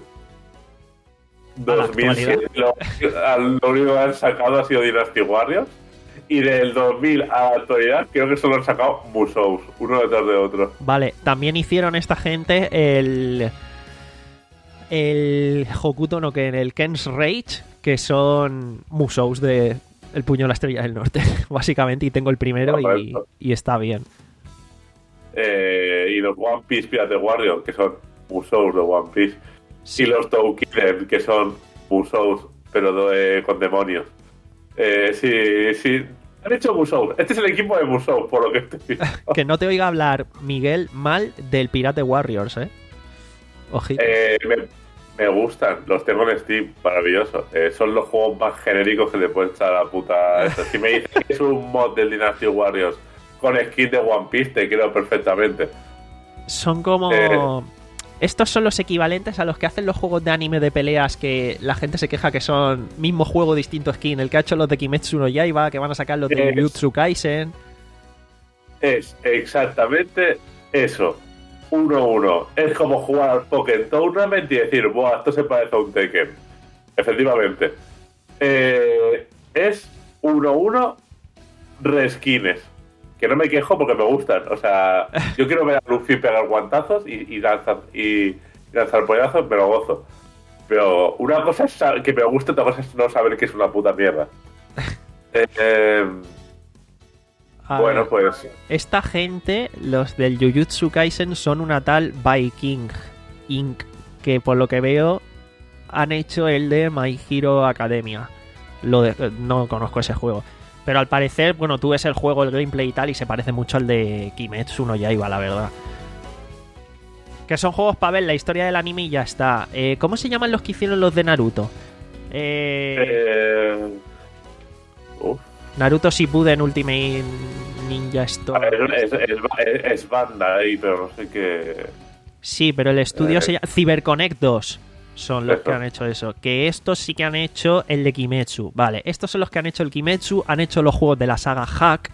dos mil siete, lo, al, lo único que han sacado ha sido Dynasty Warriors. Y del dos mil a la actualidad, creo que solo han sacado Musous, uno detrás de otro. Vale, también hicieron esta gente el. El Hokuto no Ken, el Ken's Rage, que son Musous de El Puño de la Estrella del Norte, básicamente. Y tengo el primero y, y está bien. Eh, y los One Piece Pirate Warriors, que son Musous de One Piece. Sí. Y los Toukiden, que son Musous, pero de, con demonios. Eh, sí, sí. Han hecho Musou. Este es el equipo de Musou, por lo que estoy viendo. Que no te oiga hablar, Miguel, mal del Pirate Warriors, ¿eh? Ojito. Eh, me, me gustan, los tengo en Steam, maravilloso. Eh, son los juegos más genéricos que le pueden echar a la puta. Esto. Si me dices que es un mod del Dynasty Warriors con skin de One Piece, te creo perfectamente. Son como... Eh. Estos son los equivalentes a los que hacen los juegos de anime de peleas que la gente se queja que son mismo juego, distinto skin. El que ha hecho los de Kimetsu no Yaiba, que van a sacar los de Es- Jujutsu Kaisen. Es exactamente eso. uno uno. Es como jugar al Pokémon Tournament y decir, buah, esto se parece a un Tekken. Efectivamente. Eh, es uno uno reskines. Que no me quejo porque me gustan. O sea, yo quiero ver a Luffy pegar guantazos y, y lanzar y lanzar pollazos, me lo gozo. Pero una cosa es sa- que me gusta, otra cosa es no saber que es una puta mierda. Eh, eh, A bueno, ver, pues... esta gente, los del Jujutsu Kaisen, son una tal Viking Incorporated, que por lo que veo han hecho el de My Hero Academia. Lo de- no conozco ese juego. Pero al parecer, bueno, tú ves el juego, el gameplay y tal, y se parece mucho al de Kimetsu no Yaiba, la verdad. Que son juegos para ver la historia del anime y ya está. Eh, ¿Cómo se llaman los que hicieron los de Naruto? Eh, Eh, uf. Naruto Shippuden Ultimate Ninja A Storm. ver, es, es, es- es banda ahí, pero no sé qué. Sí, pero el estudio Eh. se llama CyberConnect dos. Son los Eso. que han hecho eso. Que estos sí que han hecho el de Kimetsu. Vale, estos son los que han hecho el Kimetsu. Han hecho los juegos de la saga Hack.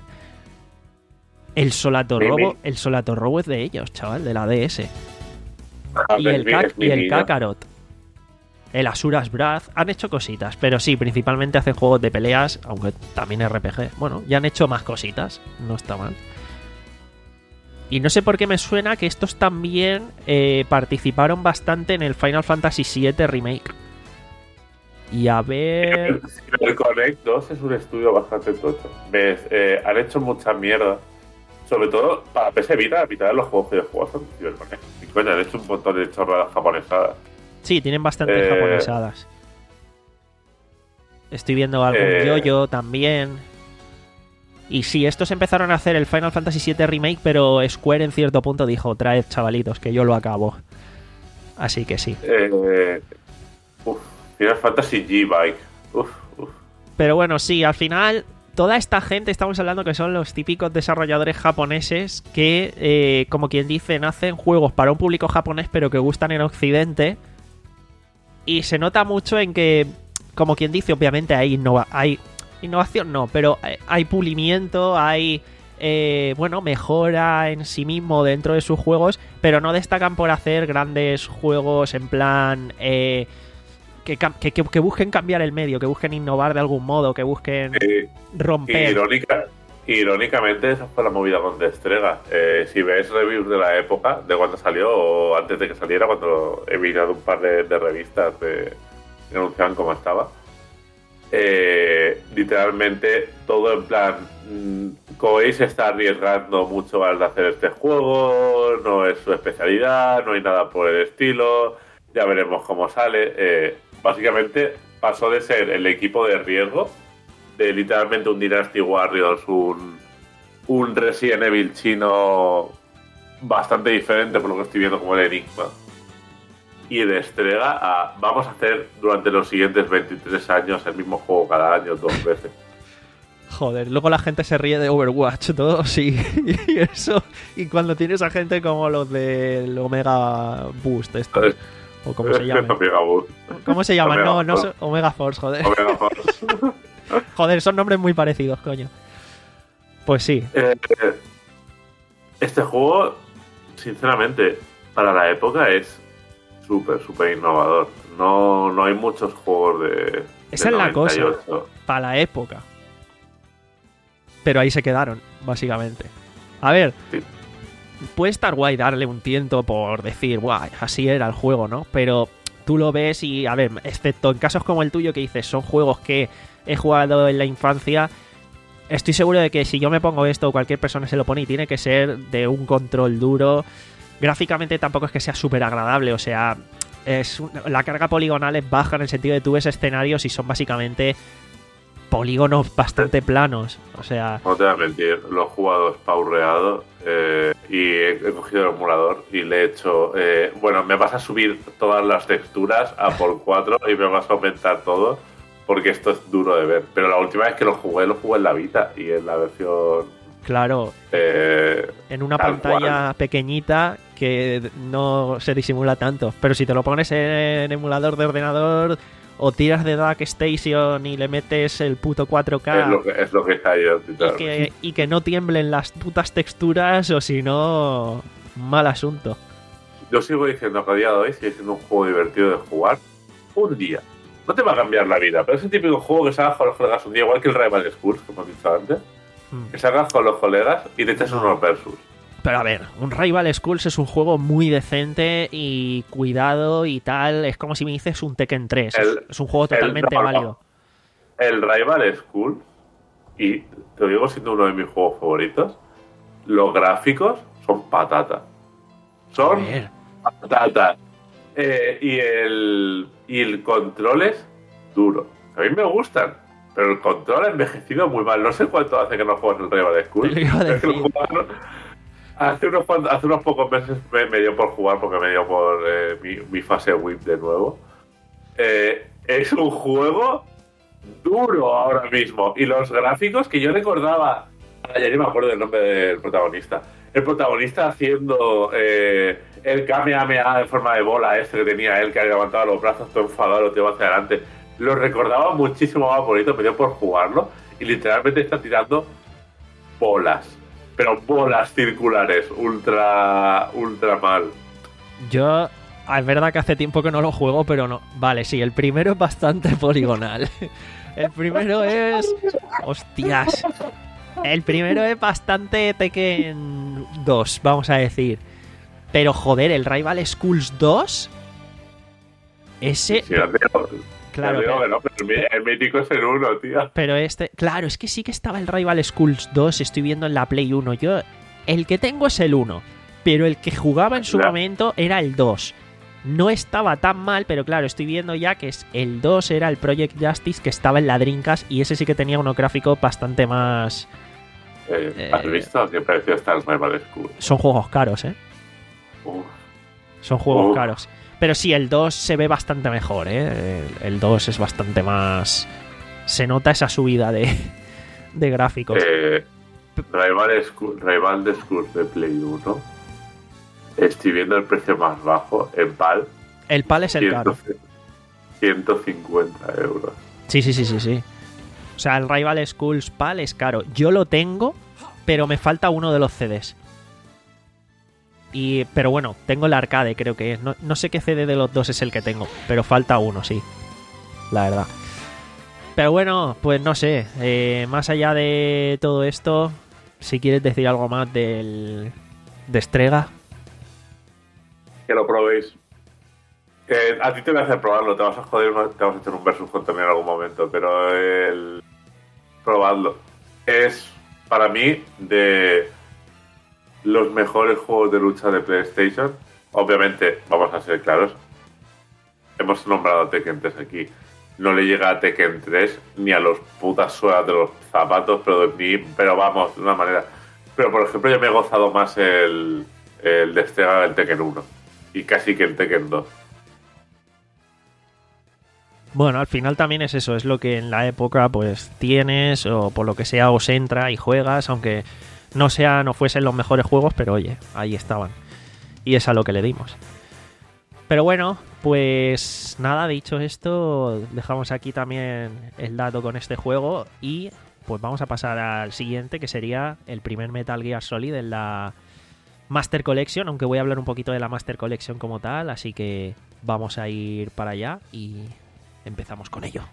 El Solato Mi- Robo. mi- El Solato Robo es de ellos, chaval, de la D S. Ah, Y es el, mi- Kac- es mi y el niño. Kakarot. El Asuras Wrath. Han hecho cositas. Pero sí, principalmente hacen juegos de peleas. Aunque también R P G. Bueno, ya han hecho más cositas. No está mal. Y no sé por qué me suena que estos también eh, participaron bastante en el Final Fantasy siete Remake. Y a ver... CyberConnect dos es un estudio bastante tocho. ¿Ves? Eh, han hecho mucha mierda. Sobre todo para P S Vita, la mitad de los juegos que yo juego son CyberConnect. Y coño, han hecho un montón de chorradas japonesadas. Sí, tienen bastantes Eh, japonesadas. Estoy viendo algún eh, Yo-Yo también. Y sí, estos empezaron a hacer el Final Fantasy siete Remake, pero Square en cierto punto dijo, traed chavalitos, que yo lo acabo. Así que sí. Eh, uf, Final Fantasy G-Bike. Uf, uf. Pero bueno, sí, al final, toda esta gente, estamos hablando que son los típicos desarrolladores japoneses que, eh, como quien dice, hacen juegos para un público japonés, pero que gustan en Occidente. Y se nota mucho en que, como quien dice, obviamente hay, innova hay innovación, no, pero hay pulimiento, hay, eh, bueno, mejora en sí mismo dentro de sus juegos, pero no destacan por hacer grandes juegos en plan... Eh, Que, que, que, que busquen cambiar el medio, que busquen innovar de algún modo, que busquen Eh, romper. Irónica, irónicamente, esa fue la movida con Destrega. Eh, si ves reviews de la época, de cuando salió o antes de que saliera, cuando he mirado un par de, de revistas de, que anunciaban cómo estaba, eh, literalmente todo en plan, mmm, Koei se está arriesgando mucho al hacer este juego, no es su especialidad, no hay nada por el estilo, ya veremos cómo sale. Eh, básicamente pasó de ser el equipo de riesgo, de literalmente un Dynasty Warriors, un, un Resident Evil chino bastante diferente por lo que estoy viendo como el Enigma, y de Estrega a vamos a hacer durante los siguientes veintitrés años el mismo juego cada año, dos veces. Joder, luego la gente se ríe de Overwatch, todo, sí, y eso. Y cuando tienes a gente como los del Omega Boost, esto, o como se llama. Omega Boost. ¿Cómo se llama? Omega No, no, Force. so- Omega Force, joder. Omega Force. Joder, son nombres muy parecidos, coño. Pues sí. Eh, este juego, sinceramente, para la época es súper, súper innovador. No, no hay muchos juegos de. Esa de es la cosa. noventa y ocho. Para la época. Pero ahí se quedaron, básicamente. A ver, Sí. puede estar guay darle un tiento por decir, guay, así era el juego, ¿no? Pero tú lo ves y, a ver, excepto en casos como el tuyo que dices, son juegos que he jugado en la infancia, estoy seguro de que si yo me pongo esto, cualquier persona se lo pone y tiene que ser de un control duro. Gráficamente tampoco es que sea súper agradable, o sea, es un- la carga poligonal es baja en el sentido de tú ves escenarios y son básicamente polígonos bastante planos. O sea, no te voy a mentir, lo he jugado spawreado eh, y he, he cogido el emulador y le he hecho. Eh, bueno, me vas a subir todas las texturas a por cuatro y me vas a aumentar todo porque esto es duro de ver. Pero la última vez que lo jugué, lo jugué en la Vita y en la versión. claro, Eh, en una tal pantalla cual. pequeñita que no se disimula tanto. Pero si te lo pones en emulador de ordenador o tiras de Dark Station y le metes el puto cuatro K Es lo que, es lo que está yo. y, que, y que no tiemblen las putas texturas, o si no, mal asunto. Yo sigo diciendo que a día de hoy sigue siendo un juego divertido de jugar un día. No te va a cambiar la vida, pero es el típico juego que salgas con los colegas un día, igual que el Rival Schools, como hemos dicho antes. Hmm. Que salgas con los colegas y te echas unos versus. Pero a ver, un Rival Schools es un juego muy decente y cuidado y tal. Es como si me dices un Tekken tres. El- es, es un juego el- totalmente no, no. válido. El Rival Schools, y te lo digo siendo uno de mis juegos favoritos, los gráficos son patata. Son A ver, patata. Eh, y, el, y el control es duro. A mí me gustan, pero el control ha envejecido muy mal. No sé cuánto hace que no juegas el Rival Schools. Te lo iba a Es que lo decir. jugaron- Hace unos, cuantos- hace unos pocos meses me, me dio por jugar porque me dio por eh, mi, mi fase whip de nuevo. Eh, es un juego duro ahora mismo. Y los gráficos que yo recordaba. Ayer no me acuerdo del nombre del protagonista. El protagonista haciendo eh, el Kamehameha en forma de bola este que tenía él, que levantaba los brazos todo enfadado, lo llevaba hacia adelante. Lo recordaba muchísimo más bonito, me dio por jugarlo. Y literalmente está tirando bolas. Pero bolas circulares, ultra, ultra mal. yo... Es verdad que hace tiempo que no lo juego, pero no. Vale, sí, el primero es bastante poligonal. El primero es... Hostias. El primero es bastante Tekken dos, vamos a decir. Pero joder, el Rival Schools dos... Ese... Sí, ya te digo, Claro, ya te digo pero- que no, pero el, mí- el mítico es el uno, tío. Pero este... Claro, es que sí que estaba el Rival Schools dos, estoy viendo en la Play uno. Yo... El que tengo es el uno. Pero el que jugaba en su Ya. momento era el dos. No estaba tan mal, pero claro, estoy viendo ya que es el dos era el Project Justice que estaba en la Dreamcast y ese sí que tenía unos gráficos bastante más... Eh, Eh, ¿Has visto qué precio está el Rival School? Son juegos caros, ¿eh? Uf, Son juegos Uf. caros. Pero sí, el dos se ve bastante mejor, ¿eh? El, el dos es bastante más... Se nota esa subida de, de gráficos. eh, Rival, School, Rival de School de Play uno. Estoy viendo el precio más bajo en P A L. El PAL es el caro. ciento cincuenta euros. Sí, sí, sí, sí, sí. O sea, el Rival Schools PAL es caro. Yo lo tengo, pero me falta uno de los C Ds. Y, pero bueno, tengo el arcade, creo que es. No, no sé qué C D de los dos es el que tengo, pero falta uno, sí. La verdad. Pero bueno, pues no sé. eh, más allá de todo esto, si quieres decir algo más del de Strega. Que lo probéis. Eh, a ti te voy a hacer probarlo, te vas a joder, te vas a hacer un versus contra mí en algún momento, pero el... probadlo. Es, para mí, de los mejores juegos de lucha de PlayStation. Obviamente, vamos a ser claros, hemos nombrado a Tekken tres aquí. No le llega a Tekken tres ni a los putas suelas de los zapatos, pero, ni, pero vamos, de una manera. Pero, por ejemplo, yo me he gozado más el, el de Strega del Tekken uno. Y casi que el Tekken dos. Bueno, al final también es eso, es lo que en la época pues tienes o por lo que sea os entra y juegas, aunque no sean o fuesen los mejores juegos, pero oye, ahí estaban. Y es a lo que le dimos. Pero bueno, pues nada, dicho esto, dejamos aquí también el dato con este juego y pues vamos a pasar al siguiente, que sería el primer Metal Gear Solid en la Master Collection, aunque voy a hablar un poquito de la Master Collection como tal, así que vamos a ir para allá y empezamos con ello.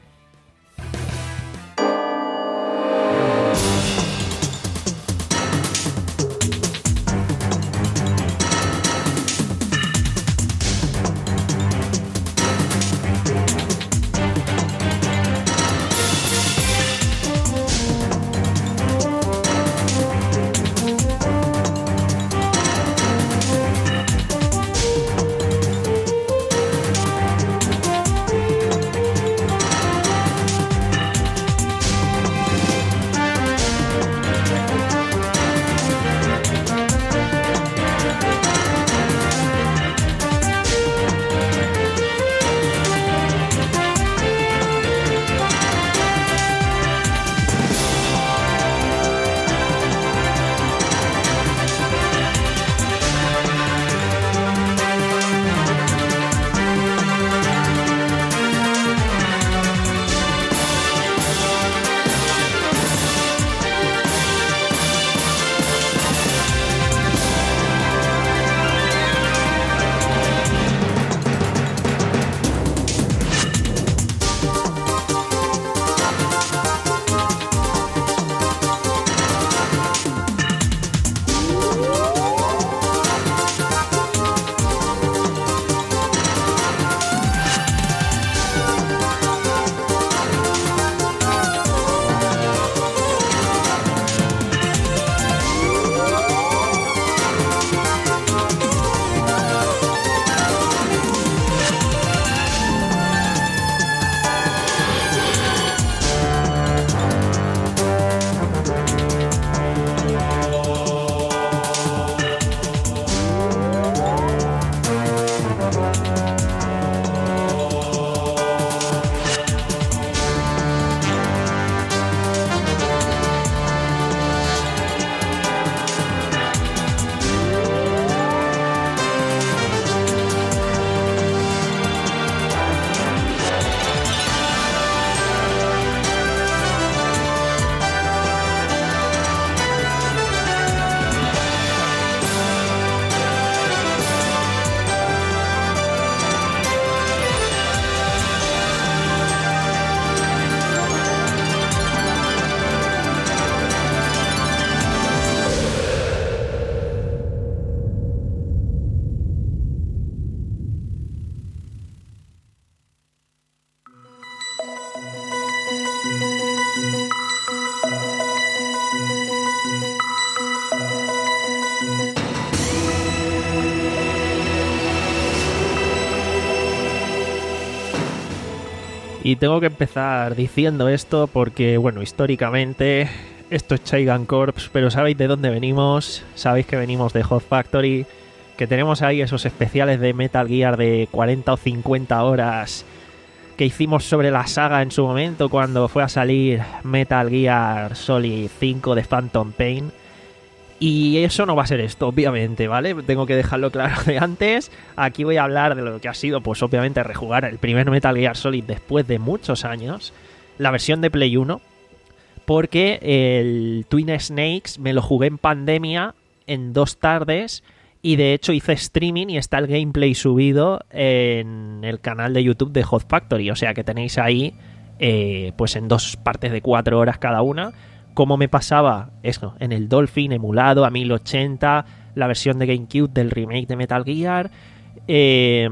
Y tengo que empezar diciendo esto porque, bueno, históricamente esto es Chaigan Corps, pero sabéis de dónde venimos, sabéis que venimos de Hot Factory, que tenemos ahí esos especiales de Metal Gear de cuarenta o cincuenta horas que hicimos sobre la saga en su momento cuando fue a salir Metal Gear Solid cinco de Phantom Pain. Y eso no va a ser esto, obviamente, ¿vale? Tengo que dejarlo claro de antes. Aquí voy a hablar de lo que ha sido, pues obviamente, rejugar el primer Metal Gear Solid después de muchos años. La versión de Play uno. Porque el Twin Snakes me lo jugué en pandemia en dos tardes. Y de hecho hice streaming y está el gameplay subido en el canal de YouTube de Hot Factory. O sea que tenéis ahí, eh, pues en dos partes de cuatro horas cada una, cómo me pasaba eso en el Dolphin emulado a mil ochenta, la versión de GameCube del remake de Metal Gear, eh,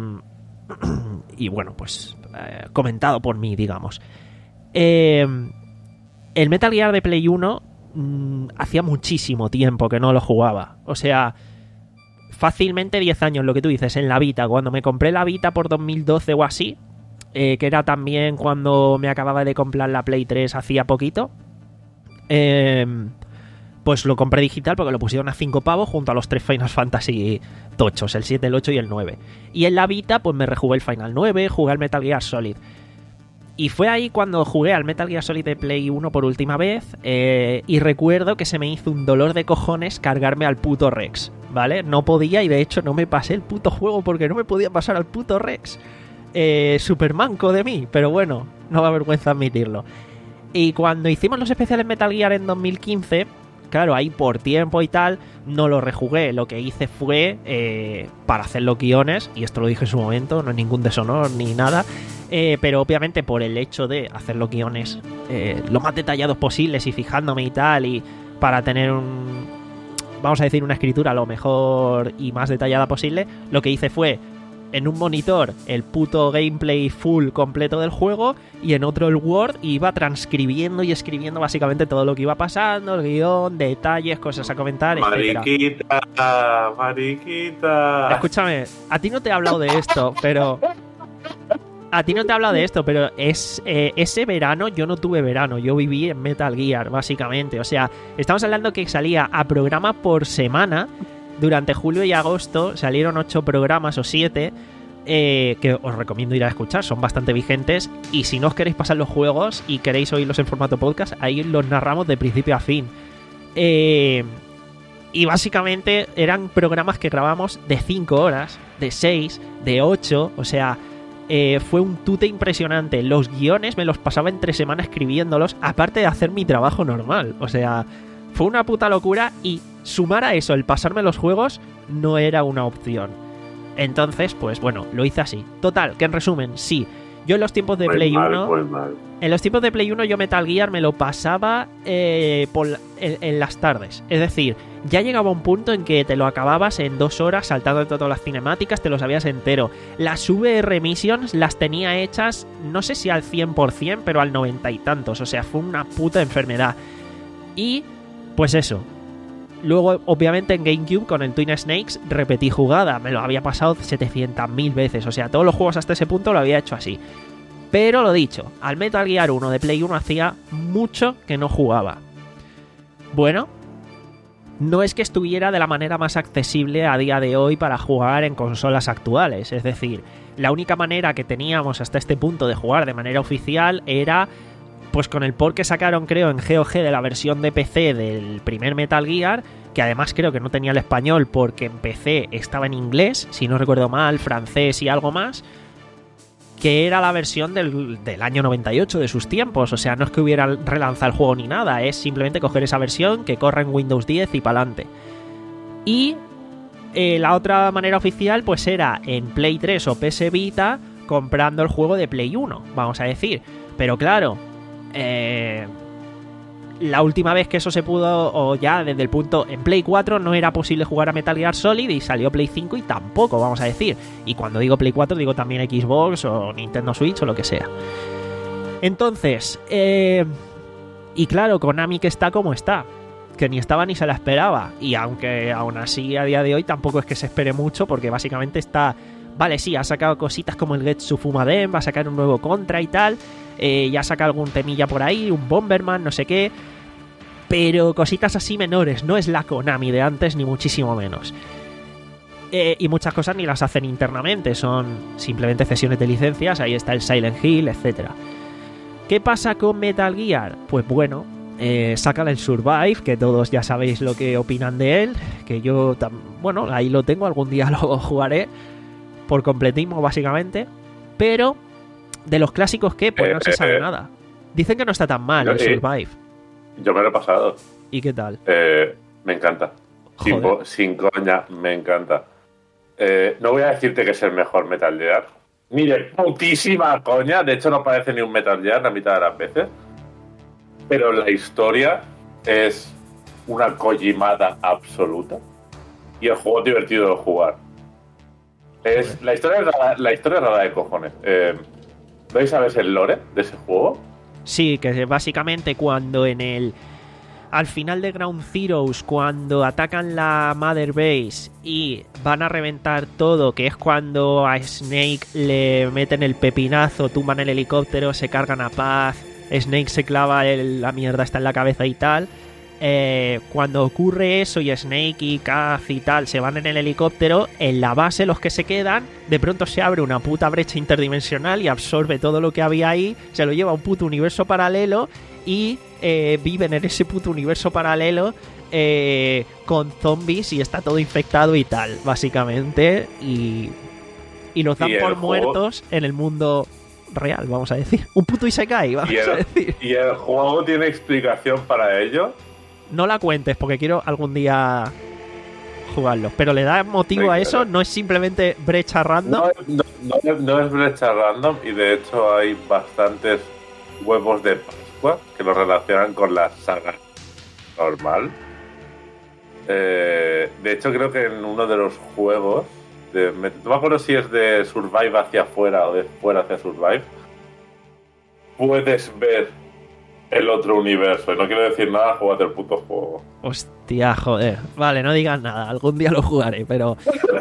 y bueno, pues eh, comentado por mí, digamos. Eh, el Metal Gear de Play uno mmm, hacía muchísimo tiempo que no lo jugaba, o sea, fácilmente diez años, lo que tú dices, en la Vita. Cuando me compré la Vita por dos mil doce o así, eh, que era también cuando me acababa de comprar la Play tres hacía poquito, Eh, pues lo compré digital porque lo pusieron a cinco pavos junto a los tres Final Fantasy tochos, el siete, el ocho y el nueve. Y en la Vita pues me rejugué el Final nueve, jugué al Metal Gear Solid. Y fue ahí cuando jugué al Metal Gear Solid de Play uno por última vez, eh, y recuerdo que se me hizo un dolor de cojones cargarme al puto Rex, ¿vale? No podía, y de hecho no me pasé el puto juego porque no me podía pasar al puto Rex. Eh, super manco de mí, pero bueno, no me avergüenza admitirlo. Y cuando hicimos los especiales Metal Gear en dos mil quince, claro, ahí por tiempo y tal, no lo rejugué. Lo que hice fue, eh, para hacer los guiones, y esto lo dije en su momento, no es ningún deshonor ni nada, eh, pero obviamente por el hecho de hacer los guiones eh, lo más detallados posibles y fijándome y tal, y para tener un, vamos a decir, una escritura lo mejor y más detallada posible, lo que hice fue en un monitor el puto gameplay full completo del juego y en otro el Word, y iba transcribiendo y escribiendo básicamente todo lo que iba pasando, el guión, detalles, cosas a comentar, etcétera. Mariquita, mariquita. Escúchame, a ti no te he hablado de esto, pero... A ti no te he hablado de esto, pero es eh, ese verano yo no tuve verano, yo viví en Metal Gear, básicamente. O sea, estamos hablando que salía a programa por semana. Durante julio y agosto salieron ocho programas o siete, eh, que os recomiendo ir a escuchar, son bastante vigentes. Y si no os queréis pasar los juegos y queréis oírlos en formato podcast, ahí los narramos de principio a fin. Eh, y básicamente eran programas que grabamos de cinco horas, de seis, de ocho, o sea, eh, fue un tute impresionante. Los guiones me los pasaba entre semana escribiéndolos, aparte de hacer mi trabajo normal, o sea, fue una puta locura. Y sumar a eso el pasarme los juegos no era una opción. Entonces, pues bueno, lo hice así. Total, que en resumen, sí, yo en los tiempos de Muy Play mal, uno... muy mal. En los tiempos de Play uno yo Metal Gear me lo pasaba eh, por, en, en las tardes. Es decir, ya llegaba un punto en que te lo acababas en dos horas saltando todas las cinemáticas, te lo sabías entero. Las V R Missions las tenía hechas, no sé si al cien por ciento, pero al noventa y tantos. O sea, fue una puta enfermedad. Y, pues eso. Luego, obviamente, en GameCube con el Twin Snakes repetí jugada. Me lo había pasado setecientas mil veces. O sea, todos los juegos hasta ese punto lo había hecho así. Pero lo dicho, al Metal Gear uno de Play uno hacía mucho que no jugaba. Bueno, no es que estuviera de la manera más accesible a día de hoy para jugar en consolas actuales. Es decir, la única manera que teníamos hasta este punto de jugar de manera oficial era... pues con el port que sacaron, creo, en G O G de la versión de P C del primer Metal Gear, que además creo que no tenía el español porque en P C estaba en inglés, si no recuerdo mal, francés y algo más, que era la versión del, del año noventa y ocho de sus tiempos. O sea, no es que hubiera relanzado el juego ni nada, es simplemente coger esa versión que corra en Windows diez y pa'lante. Y eh, la otra manera oficial pues era en Play tres o P S Vita comprando el juego de Play uno, vamos a decir. Pero claro... Eh, la última vez que eso se pudo, o ya desde el punto en Play cuatro no era posible jugar a Metal Gear Solid, y salió Play cinco y tampoco, vamos a decir. Y cuando digo Play cuatro digo también Xbox o Nintendo Switch o lo que sea. Entonces, eh, y claro, Konami que está como está, que ni estaba ni se la esperaba. Y aunque aún así a día de hoy tampoco es que se espere mucho, porque básicamente está vale, sí, ha sacado cositas como el Getsu Fumaden, va a sacar un nuevo Contra y tal, eh, ya saca algún temilla por ahí, un Bomberman, no sé qué, pero cositas así menores, no es la Konami de antes ni muchísimo menos. Eh, y muchas cosas ni las hacen internamente, son simplemente cesiones de licencias, ahí está el Silent Hill, etcétera. ¿Qué pasa con Metal Gear? Pues bueno, eh, sacan el Survive, que todos ya sabéis lo que opinan de él, que yo, bueno, ahí lo tengo, algún día lo jugaré por completismo básicamente, pero de los clásicos que, pues no se sabe nada. Dicen que no está tan mal el Survive. Yo me lo he pasado. ¿Y qué tal? Eh, me encanta. Sin, sin coña, me encanta. Eh, no voy a decirte que es el mejor Metal Gear, ni de putísima coña. De hecho, no parece ni un Metal Gear la mitad de las veces. Pero la historia es una kojimada absoluta. Y el juego es divertido de jugar. Es, la, historia es rara, la historia es rara de cojones. Eh, ¿Veis, sabes el lore de ese juego? Sí, que básicamente cuando en el... Al final de Ground Zeroes, cuando atacan la Mother Base y van a reventar todo, que es cuando a Snake le meten el pepinazo, tumban el helicóptero, se cargan a Paz, Snake se clava el, la mierda está en la cabeza y tal. Eh, cuando ocurre eso y Snake y Kaz y tal se van en el helicóptero, en la base los que se quedan, de pronto se abre una puta brecha interdimensional y absorbe todo lo que había ahí, se lo lleva a un puto universo paralelo y eh, viven en ese puto universo paralelo eh, con zombies y está todo infectado y tal, básicamente, y, y los dan por muertos juego... en el mundo real, vamos a decir. Un puto Isekai, vamos ¿Y el, a decir. ¿Y el juego tiene explicación para ello? No la cuentes porque quiero algún día jugarlo. Pero le da motivo sí, a eso, pero... no es simplemente brecha random. No, no, no, no es brecha random y de hecho hay bastantes huevos de Pascua que lo relacionan con la saga normal. Eh, de hecho creo que en uno de los juegos, de, no me acuerdo si es de Survive hacia afuera o de fuera hacia Survive, puedes ver el otro universo. Y no quiero decir nada, jugate el puto juego. Hostia, joder. Vale, no digas nada. Algún día lo jugaré, pero...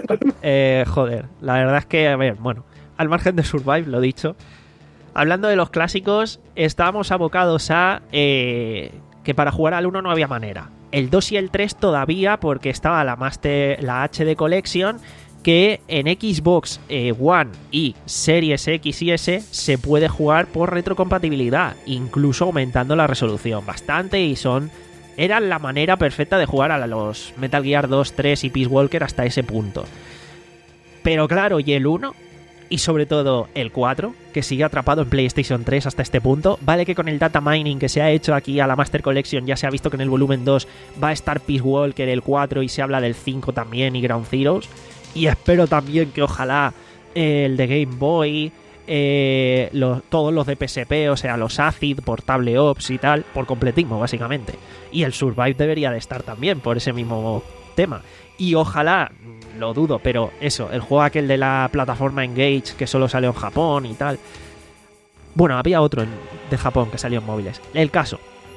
eh, joder. La verdad es que, a ver, bueno, al margen de Survive, lo dicho. Hablando de los clásicos, estábamos abocados a... Eh, que para jugar al uno no había manera. El dos y el tres todavía, porque estaba la Master, la H D Collection, que en Xbox eh, One y Series X y S se puede jugar por retrocompatibilidad, incluso aumentando la resolución bastante, y son eran la manera perfecta de jugar a los Metal Gear dos, tres y Peace Walker hasta ese punto. Pero claro, y el uno, y sobre todo el cuatro, que sigue atrapado en PlayStation tres hasta este punto, vale que con el data mining que se ha hecho aquí a la Master Collection ya se ha visto que en el volumen dos va a estar Peace Walker, el cuatro, y se habla del cinco también y Ground Zeroes. Y espero también que ojalá eh, el de Game Boy, eh, los, todos los de P S P, o sea, los Acid, Portable Ops y tal, por completismo, básicamente. Y el Survive debería de estar también, por ese mismo tema. Y ojalá, lo dudo, pero eso, el juego aquel de la plataforma Engage, que solo salió en Japón y tal. Bueno, había otro en, de Japón que salió en móviles. El caso.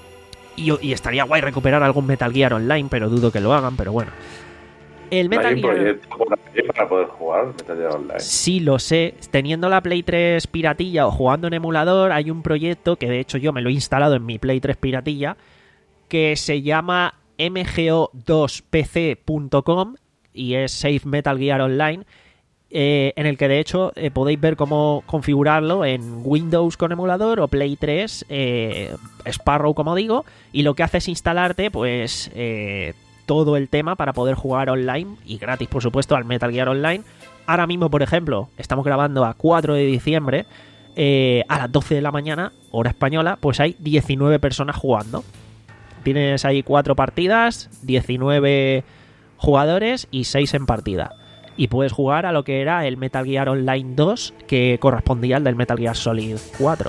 Y, y estaría guay recuperar algún Metal Gear Online, pero dudo que lo hagan, pero bueno. El Metal ¿Hay un Gear... proyecto por ahí para poder jugar Metal Gear Online? Sí, lo sé. Teniendo la Play tres piratilla o jugando en emulador, hay un proyecto que de hecho yo me lo he instalado en mi Play tres piratilla, que se llama M G O dos P C punto com y es Save Metal Gear Online, eh, en el que de hecho eh, podéis ver cómo configurarlo en Windows con emulador o Play tres, eh, Sparrow como digo, y lo que hace es instalarte pues... Eh, todo el tema para poder jugar online y gratis, por supuesto, al Metal Gear Online. Ahora mismo, por ejemplo, estamos grabando a cuatro de diciembre, eh, a las doce de la mañana, hora española, pues hay diecinueve personas jugando. Tienes ahí cuatro partidas, diecinueve jugadores y seis en partida. Y puedes jugar a lo que era el Metal Gear Online dos, que correspondía al del Metal Gear Solid cuatro.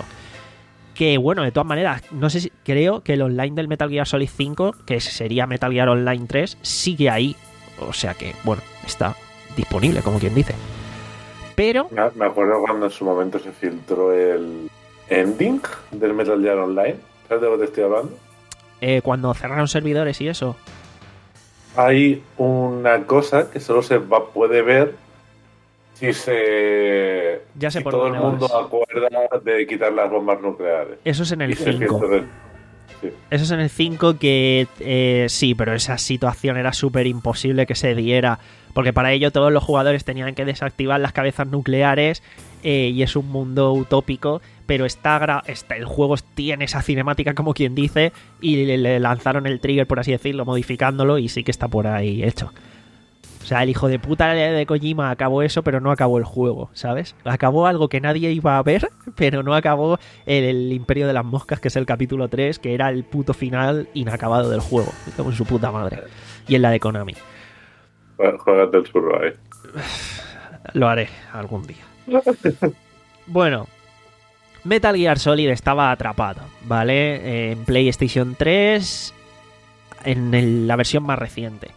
Que bueno, de todas maneras, no sé si creo que el online del Metal Gear Solid cinco, que sería Metal Gear Online tres, sigue ahí. O sea que, bueno, está disponible, como quien dice. Pero... Me acuerdo cuando en su momento se filtró el ending del Metal Gear Online. ¿Sabes de lo que te estoy hablando? Eh, cuando cerraron servidores y eso. Hay una cosa que solo se va, puede ver si se Ya sé si por todo el dónde mundo vas. acuerda de quitar las bombas nucleares. Eso es en el Dice que cinco. entonces- sí. Eso es en el cinco que eh, sí, pero esa situación era súper imposible que se diera, porque para ello todos los jugadores tenían que desactivar las cabezas nucleares eh, y es un mundo utópico, pero está, gra- está el juego tiene esa cinemática como quien dice y le, le lanzaron el trigger, por así decirlo, modificándolo y sí que está por ahí hecho. O sea, el hijo de puta de Kojima acabó eso, pero no acabó el juego, ¿sabes? Acabó algo que nadie iba a ver, pero no acabó el, el Imperio de las Moscas, que es el capítulo tres, que era el puto final inacabado del juego. Como en su puta madre. Y en la de Konami. Bueno, juégate el Survive. Lo haré algún día. Bueno, Metal Gear Solid estaba atrapado, ¿vale? En PlayStation tres, en el- la versión más reciente.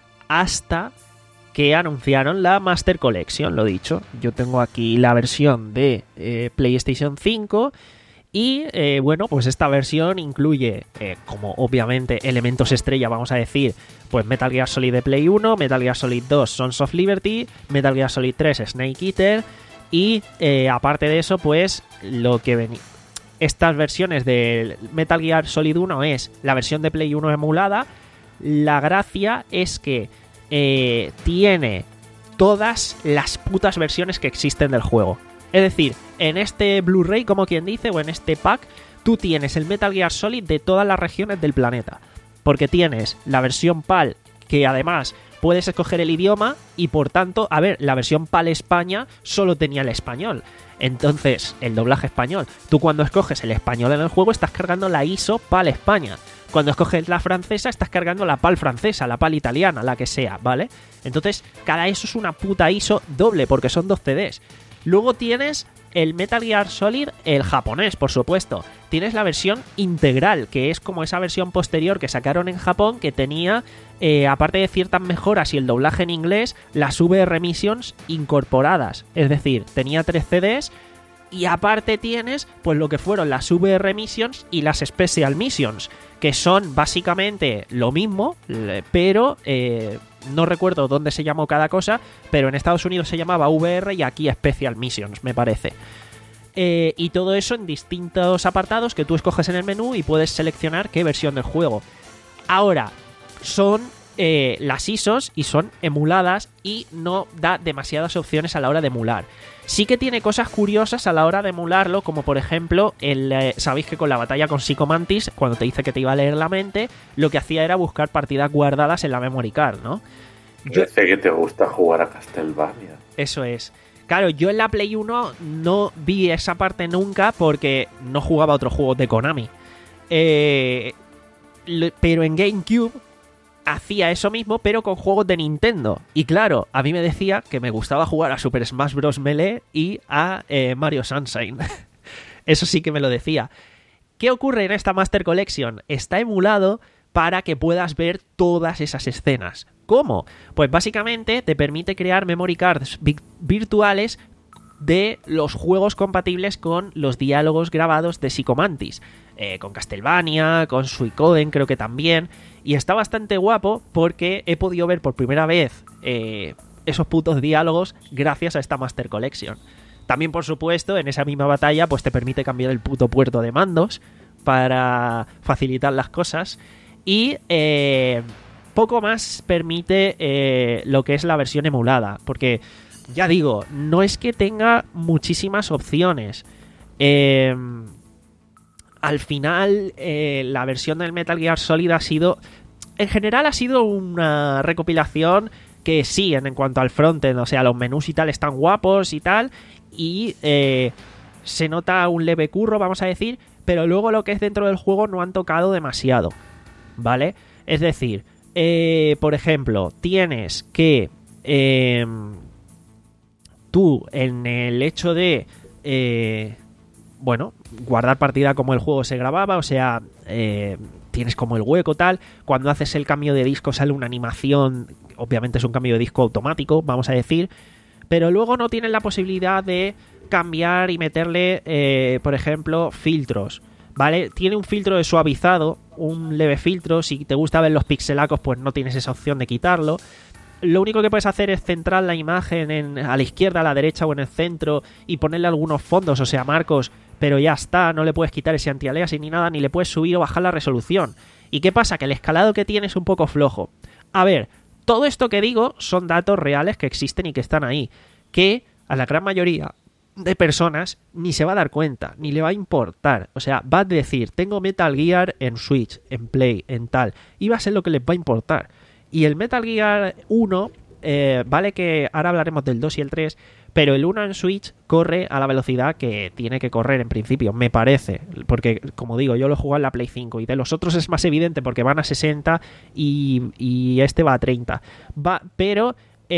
Hasta que anunciaron la Master Collection, lo dicho. Yo tengo aquí la versión de eh, PlayStation cinco y, eh, bueno, pues esta versión incluye, eh, como obviamente elementos estrella, vamos a decir, pues Metal Gear Solid de Play uno, Metal Gear Solid dos Sons of Liberty, Metal Gear Solid tres Snake Eater y, eh, aparte de eso, pues lo que venía... Estas versiones de Metal Gear Solid uno es la versión de Play uno emulada. La gracia es que eh, tiene todas las putas versiones que existen del juego. Es decir, en este Blu-ray, como quien dice, o en este pack, tú tienes el Metal Gear Solid de todas las regiones del planeta. Porque tienes la versión PAL, que además puedes escoger el idioma, y por tanto, a ver, la versión PAL España solo tenía el español. Entonces, el doblaje español. Tú cuando escoges el español en el juego, estás cargando la I S O PAL España. Cuando escoges la francesa, estás cargando la PAL francesa, la PAL italiana, la que sea, ¿vale? Entonces, cada eso es una puta I S O doble, porque son dos C Ds. Luego tienes el Metal Gear Solid, el japonés, por supuesto. Tienes la versión integral, que es como esa versión posterior que sacaron en Japón, que tenía, eh, aparte de ciertas mejoras y el doblaje en inglés, las V R Missions incorporadas. Es decir, tenía tres C Ds. Y aparte tienes, pues, lo que fueron las V R Missions y las Special Missions, que son básicamente lo mismo, pero eh, no recuerdo dónde se llamó cada cosa, pero en Estados Unidos se llamaba V R y aquí Special Missions, me parece. Eh, y todo eso en distintos apartados que tú escoges en el menú y puedes seleccionar qué versión del juego. Ahora, son eh, las I S Os y son emuladas y no da demasiadas opciones a la hora de emular. Sí que tiene cosas curiosas a la hora de emularlo, como por ejemplo, el, eh, sabéis que con la batalla con Psycho Mantis, cuando te dice que te iba a leer la mente, lo que hacía era buscar partidas guardadas en la memory card, ¿no? Yo, Parece que te gusta jugar a Castlevania. eso es. Claro, yo en la Play uno no vi esa parte nunca porque no jugaba a otros juegos de Konami. Eh, le- pero en GameCube hacía eso mismo, pero con juegos de Nintendo. Y claro, a mí me decía que me gustaba jugar a Super Smash Bros. Melee y a eh, Mario Sunshine. Eso sí que me lo decía. ¿Qué ocurre en esta Master Collection? Está emulado para que puedas ver todas esas escenas. ¿Cómo? Pues básicamente te permite crear memory cards vi- virtuales de los juegos compatibles con los diálogos grabados de Psycho Mantis. Eh, con Castlevania, con Suicoden creo que también. Y está bastante guapo porque he podido ver por primera vez eh, esos putos diálogos gracias a esta Master Collection. También, por supuesto, en esa misma batalla pues te permite cambiar el puto puerto de mandos para facilitar las cosas. Y eh, poco más permite eh, lo que es la versión emulada. Porque, ya digo, no es que tenga muchísimas opciones. Eh... Al final, eh, la versión del Metal Gear Solid ha sido... En general ha sido una recopilación que sí, en, en cuanto al frontend, o sea, los menús y tal están guapos y tal, y eh, se nota un leve curro, vamos a decir, pero luego lo que es dentro del juego no han tocado demasiado, ¿vale? Es decir, eh, por ejemplo, tienes que... Eh, tú, en el hecho de... Eh, bueno, guardar partida como el juego se grababa, o sea, eh, tienes como el hueco tal, cuando haces el cambio de disco sale una animación, obviamente es un cambio de disco automático, vamos a decir, pero luego no tienes la posibilidad de cambiar y meterle, eh, por ejemplo, filtros, ¿vale? Tiene un filtro de suavizado, un leve filtro, si te gusta ver los pixelacos pues no tienes esa opción de quitarlo, lo único que puedes hacer es centrar la imagen en, a la izquierda, a la derecha o en el centro y ponerle algunos fondos, o sea, marcos, pero ya está, no le puedes quitar ese anti-aliasing ni nada, ni le puedes subir o bajar la resolución. ¿Y qué pasa? Que el escalado que tiene es un poco flojo. A ver, todo esto que digo son datos reales que existen y que están ahí, que a la gran mayoría de personas ni se va a dar cuenta, ni le va a importar. O sea, va a decir, tengo Metal Gear en Switch, en Play, en tal, y va a ser lo que les va a importar. Y el Metal Gear uno, eh, vale que ahora hablaremos del dos y el tres, pero el uno en Switch corre a la velocidad que tiene que correr en principio, me parece, porque como digo, yo lo he jugado en la Play cinco y de los otros es más evidente porque van a sesenta y, y este va a treinta. Va, pero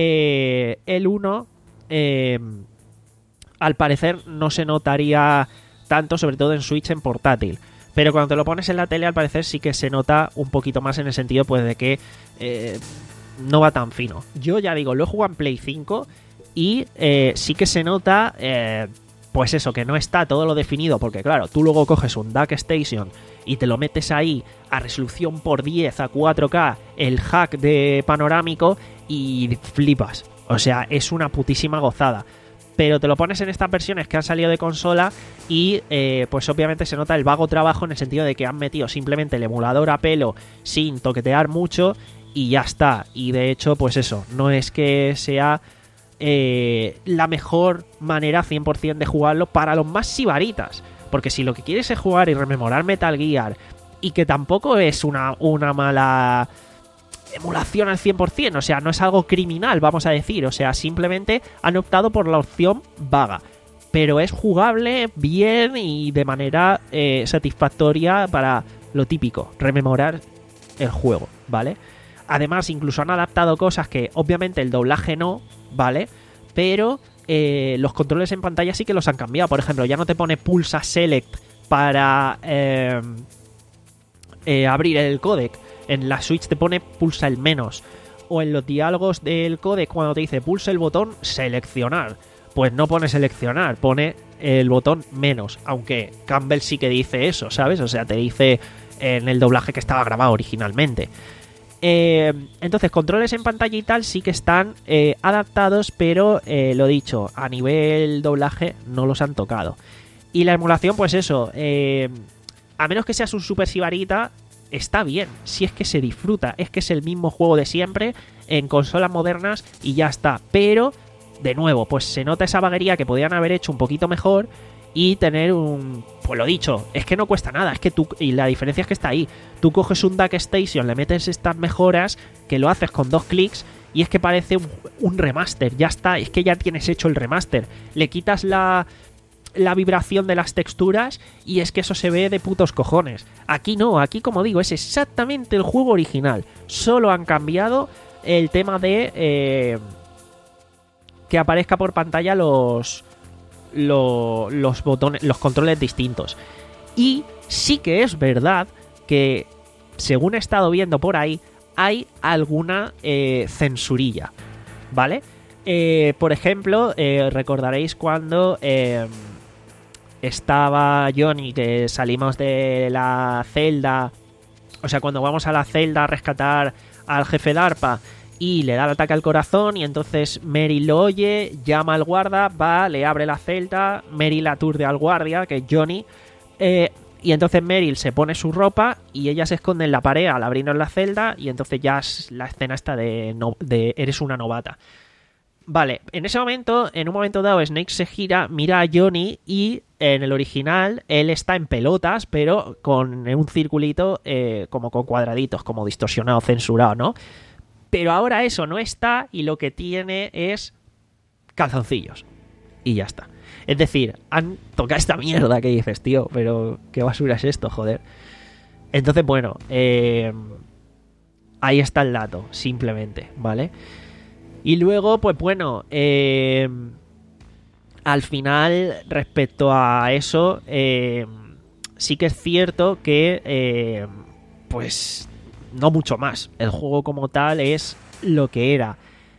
eh, el uno... Eh, al parecer no se notaría tanto, sobre todo en Switch en portátil. Pero cuando te lo pones en la tele, al parecer sí que se nota un poquito más en el sentido pues de que eh, no va tan fino. Yo ya digo, lo he jugado en Play cinco y eh, sí que se nota, eh, pues eso, que no está todo lo definido. Porque claro, tú luego coges un D U C Station y te lo metes ahí a resolución por diez, a cuatro K, el hack de panorámico y flipas. O sea, es una putísima gozada. Pero te lo pones en estas versiones que han salido de consola y eh, pues obviamente se nota el vago trabajo en el sentido de que han metido simplemente el emulador a pelo sin toquetear mucho y ya está. Y de hecho, pues eso, no es que sea eh, la mejor manera cien por ciento de jugarlo para los más sibaritas. Porque si lo que quieres es jugar y rememorar Metal Gear y que tampoco es una, una mala... emulación al cien por ciento, o sea, no es algo criminal, vamos a decir, o sea, simplemente han optado por la opción vaga, pero es jugable bien y de manera eh, satisfactoria para lo típico, rememorar el juego, ¿vale? Además, incluso han adaptado cosas que obviamente el doblaje no, ¿vale? Pero eh, los controles en pantalla sí que los han cambiado, por ejemplo, ya no te pone pulsa select para eh, eh, abrir el códec. En la Switch te pone pulsa el menos. O en los diálogos del códec cuando te dice pulsa el botón seleccionar, pues no pone seleccionar, pone el botón menos. Aunque Campbell sí que dice eso, ¿sabes? O sea, te dice en el doblaje que estaba grabado originalmente. Eh, entonces, controles en pantalla y tal sí que están eh, adaptados, pero eh, lo dicho, a nivel doblaje no los han tocado. Y la emulación, pues eso, eh, a menos que seas un super sibarita, está bien, si es que se disfruta, es que es el mismo juego de siempre en consolas modernas y ya está. Pero, de nuevo, pues se nota esa vaguería que podían haber hecho un poquito mejor y tener un... Pues lo dicho, es que no cuesta nada, es que tú... Y la diferencia es que está ahí. Tú coges un D U C Station, le metes estas mejoras, que lo haces con dos clics y es que parece un, un remaster, ya está, es que ya tienes hecho el remaster. Le quitas la... la vibración de las texturas y es que eso se ve de putos cojones. Aquí no, aquí como digo es exactamente el juego original, solo han cambiado el tema de eh, que aparezca por pantalla los, los los botones, los controles distintos. Y sí que es verdad que según he estado viendo por ahí hay alguna eh, censurilla, ¿vale? Eh, por ejemplo, eh, recordaréis cuando eh, estaba Johnny, que salimos de la celda, o sea, cuando vamos a la celda a rescatar al jefe DARPA y le da el ataque al corazón y entonces Meryl lo oye, llama al guarda, va, le abre la celda, Meryl aturde al guardia, que es Johnny, eh, y entonces Meryl se pone su ropa y ella se esconde en la pared al abrirnos la celda y entonces ya es la escena esta de, no, de eres una novata. Vale, en ese momento, en un momento dado, Snake se gira, mira a Johnny y en el original él está en pelotas, pero con un circulito eh, como con cuadraditos, como distorsionado, censurado, ¿no? Pero ahora eso no está y lo que tiene es calzoncillos. Y ya está. Es decir, han tocado esta mierda que dices, tío, pero qué basura es esto, joder. Entonces, bueno, eh, ahí está el dato, simplemente, ¿vale? Y luego, pues bueno, eh, al final, respecto a eso, eh, sí que es cierto que, eh, pues, no mucho más. El juego como tal es lo que era.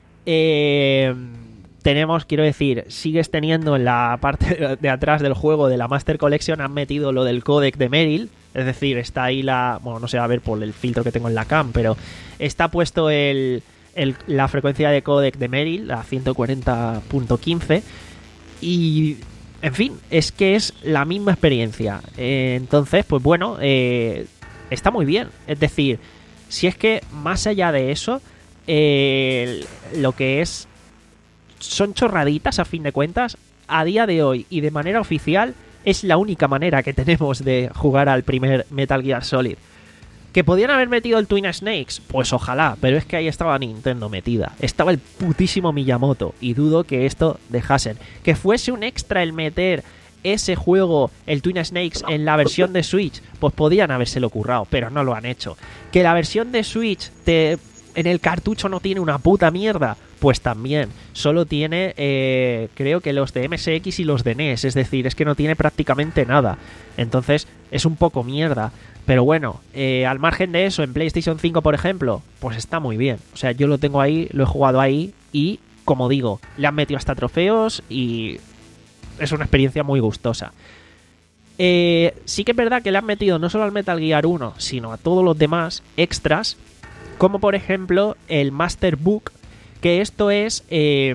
Eh, tenemos, quiero decir, sigues teniendo en la parte de atrás del juego de la Master Collection, han metido lo del códec de Meryl. Es decir, está ahí la... Bueno, no se va a ver por el filtro que tengo en la cam, pero está puesto el... el, la frecuencia de códec de Merrill, la ciento cuarenta punto quince, y en fin, es que es la misma experiencia. Eh, entonces, pues bueno, eh, está muy bien. Es decir, si es que más allá de eso, eh, lo que es son chorraditas a fin de cuentas, a día de hoy y de manera oficial es la única manera que tenemos de jugar al primer Metal Gear Solid. ¿Que podían haber metido el Twin Snakes? Pues ojalá, pero es que ahí estaba Nintendo metida. Estaba el putísimo Miyamoto y dudo que esto dejasen. Que fuese un extra el meter ese juego, el Twin Snakes, en la versión de Switch, pues podían habérselo currado, pero no lo han hecho. Que la versión de Switch te, en el cartucho no tiene una puta mierda, pues también. Solo tiene, eh, creo que los de M S X y los de N E S, es decir, es que no tiene prácticamente nada. Entonces es un poco mierda. Pero bueno, eh, al margen de eso, en PlayStation cinco, por ejemplo, pues está muy bien. O sea, yo lo tengo ahí, lo he jugado ahí y, como digo, le han metido hasta trofeos y es una experiencia muy gustosa. Eh, sí que es verdad que le han metido no solo al Metal Gear uno, sino a todos los demás extras, como por ejemplo el Master Book, que esto es... Eh,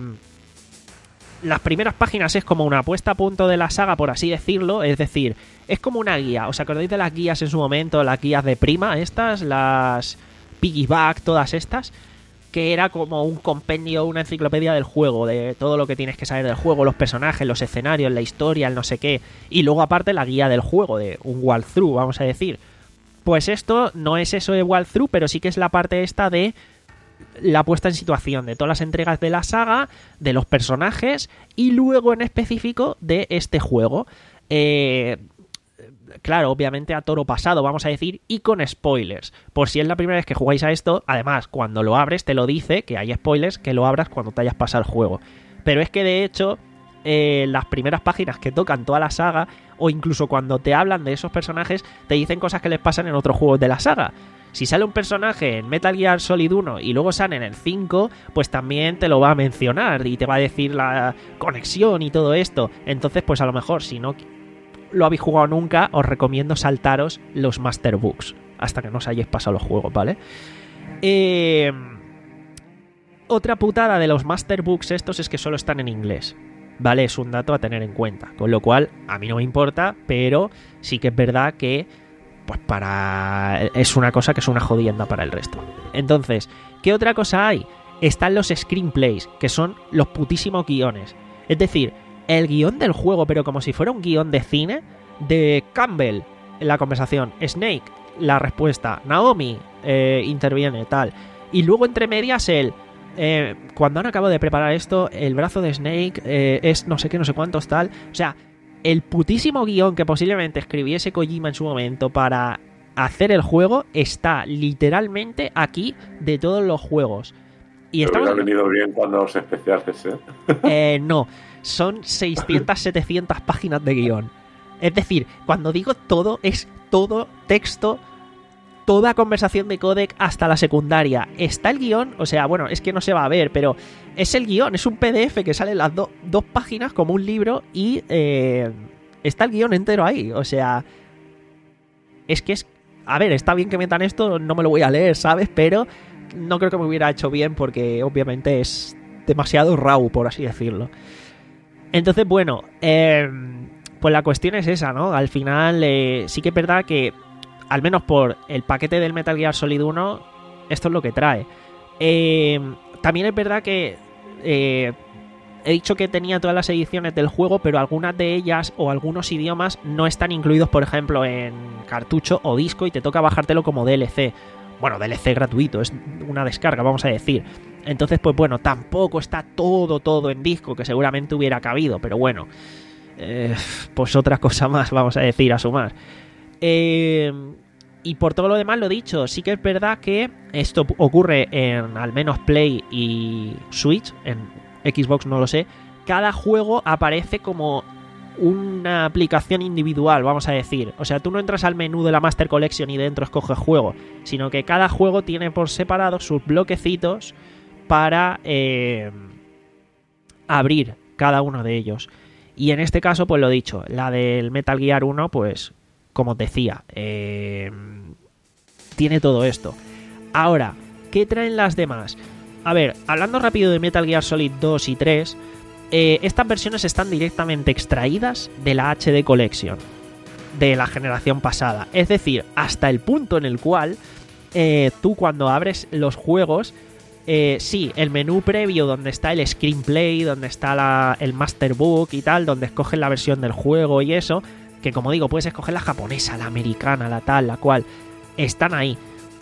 las primeras páginas es como una puesta a punto de la saga, por así decirlo, es decir, es como una guía. ¿Os acordáis de las guías en su momento? Las guías de Prima, estas, las Piggyback, todas estas, que era como un compendio, una enciclopedia del juego, de todo lo que tienes que saber del juego, los personajes, los escenarios, la historia, el no sé qué, y luego aparte la guía del juego, de un walkthrough, vamos a decir. Pues esto no es eso de walkthrough, pero sí que es la parte esta de la puesta en situación de todas las entregas de la saga, de los personajes y luego en específico de este juego. Eh, claro, obviamente a toro pasado, vamos a decir, y con spoilers. Por si es la primera vez que jugáis a esto, además, cuando lo abres te lo dice que hay spoilers, que lo abras cuando te hayas pasado el juego. Pero es que de hecho, eh, las primeras páginas que tocan toda la saga, o incluso cuando te hablan de esos personajes, te dicen cosas que les pasan en otros juegos de la saga. Si sale un personaje en Metal Gear Solid uno y luego sale en el cinco, pues también te lo va a mencionar y te va a decir la conexión y todo esto. Entonces, pues a lo mejor, si no lo habéis jugado nunca, os recomiendo saltaros los Master Books hasta que no os hayáis pasado los juegos, ¿vale? Eh, otra putada de los Master Books estos es que solo están en inglés, ¿vale? Es un dato a tener en cuenta, con lo cual a mí no me importa, pero sí que es verdad que pues para... es una cosa que es una jodienda para el resto. Entonces, ¿qué otra cosa hay? Están los screenplays, que son los putísimos guiones. Es decir, el guión del juego, pero como si fuera un guión de cine, de Campbell en la conversación, Snake, la respuesta, Naomi eh, interviene, tal. Y luego entre medias el... Eh, cuando han acabado de preparar esto, el brazo de Snake eh, es no sé qué, no sé cuántos, tal. O sea... el putísimo guión que posiblemente escribiese Kojima en su momento para hacer el juego está literalmente aquí de todos los juegos. Y Pero estamos... estamos... ha venido bien cuando los especiales, ¿eh? Eh, no, son seiscientas, setecientas páginas de guión. Es decir, cuando digo todo, es todo texto, toda conversación de codec hasta la secundaria. Está el guión, o sea, bueno, es que no se va a ver, pero es el guión, es un P D F que sale en las do- dos páginas como un libro y eh, está el guión entero ahí. O sea, es que es... A ver, está bien que metan esto, no me lo voy a leer, ¿sabes? Pero no creo que me hubiera hecho bien porque obviamente es demasiado raw, por así decirlo. Entonces, bueno, eh, pues la cuestión es esa, ¿no? Al final eh, sí que es verdad que al menos por el paquete del Metal Gear Solid uno, esto es lo que trae. Eh, también es verdad que eh, he dicho que tenía todas las ediciones del juego, pero algunas de ellas o algunos idiomas no están incluidos, por ejemplo, en cartucho o disco y te toca bajártelo como D L C. Bueno, D L C gratuito, es una descarga, vamos a decir. Entonces, pues bueno, tampoco está todo, todo en disco, que seguramente hubiera cabido, pero bueno, eh, pues otra cosa más, vamos a decir, a sumar. Eh, y por todo lo demás, lo dicho, sí que es verdad que esto ocurre en al menos Play y Switch, en Xbox no lo sé. Cada juego aparece como una aplicación individual, vamos a decir. O sea, tú no entras al menú de la Master Collection y dentro escoges juego, sino que cada juego tiene por separado sus bloquecitos para eh, abrir cada uno de ellos. Y en este caso, pues lo dicho, la del Metal Gear uno, pues como os decía, eh, tiene todo esto. Ahora, ¿qué traen las demás? a ver, hablando rápido de Metal Gear Solid dos y tres, eh, estas versiones están directamente extraídas de la H D Collection de la generación pasada. Es decir, hasta el punto en el cual eh, tú cuando abres los juegos, eh, sí, el menú previo donde está el screenplay, donde está la, el masterbook y tal, donde escoges la versión del juego y eso, que como digo, puedes escoger la japonesa, la americana, la tal, la cual, están ahí.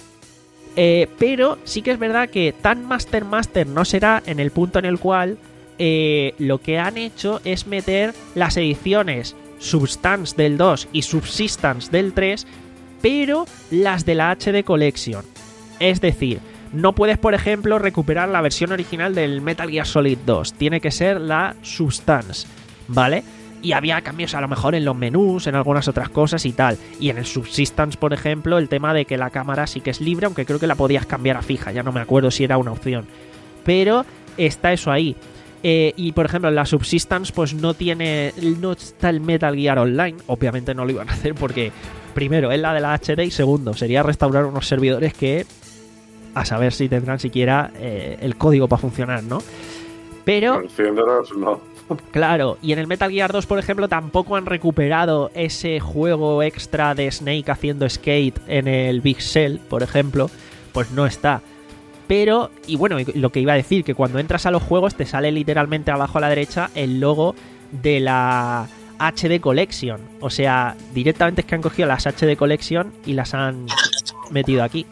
Eh, pero sí que es verdad que tan Master Master no será en el punto en el cual eh, lo que han hecho es meter las ediciones Substance del dos y Subsistence del tres, pero las de la H D Collection. Es decir, no puedes, por ejemplo, recuperar la versión original del Metal Gear Solid dos. Tiene que ser la Substance, ¿vale? Y había cambios a lo mejor en los menús, en algunas otras cosas y tal. Y en el Subsistence, por ejemplo, el tema de que la cámara sí que es libre, aunque creo que la podías cambiar a fija. Ya no me acuerdo si era una opción. Pero está eso ahí. Eh, y por ejemplo en la Subsistence pues no tiene, no está el Metal Gear Online. Obviamente no lo iban a hacer porque primero es la de la H D y segundo sería restaurar unos servidores que a saber si tendrán siquiera eh, el código para funcionar, ¿no? Pero no. Claro, y en el Metal Gear dos, por ejemplo, tampoco han recuperado ese juego extra de Snake haciendo skate en el Big Shell, por ejemplo, pues no está. Pero, y bueno, lo que iba a decir, que cuando entras a los juegos te sale literalmente abajo a la derecha el logo de la H D Collection. O sea, directamente es que han cogido las H D Collection y las han metido aquí.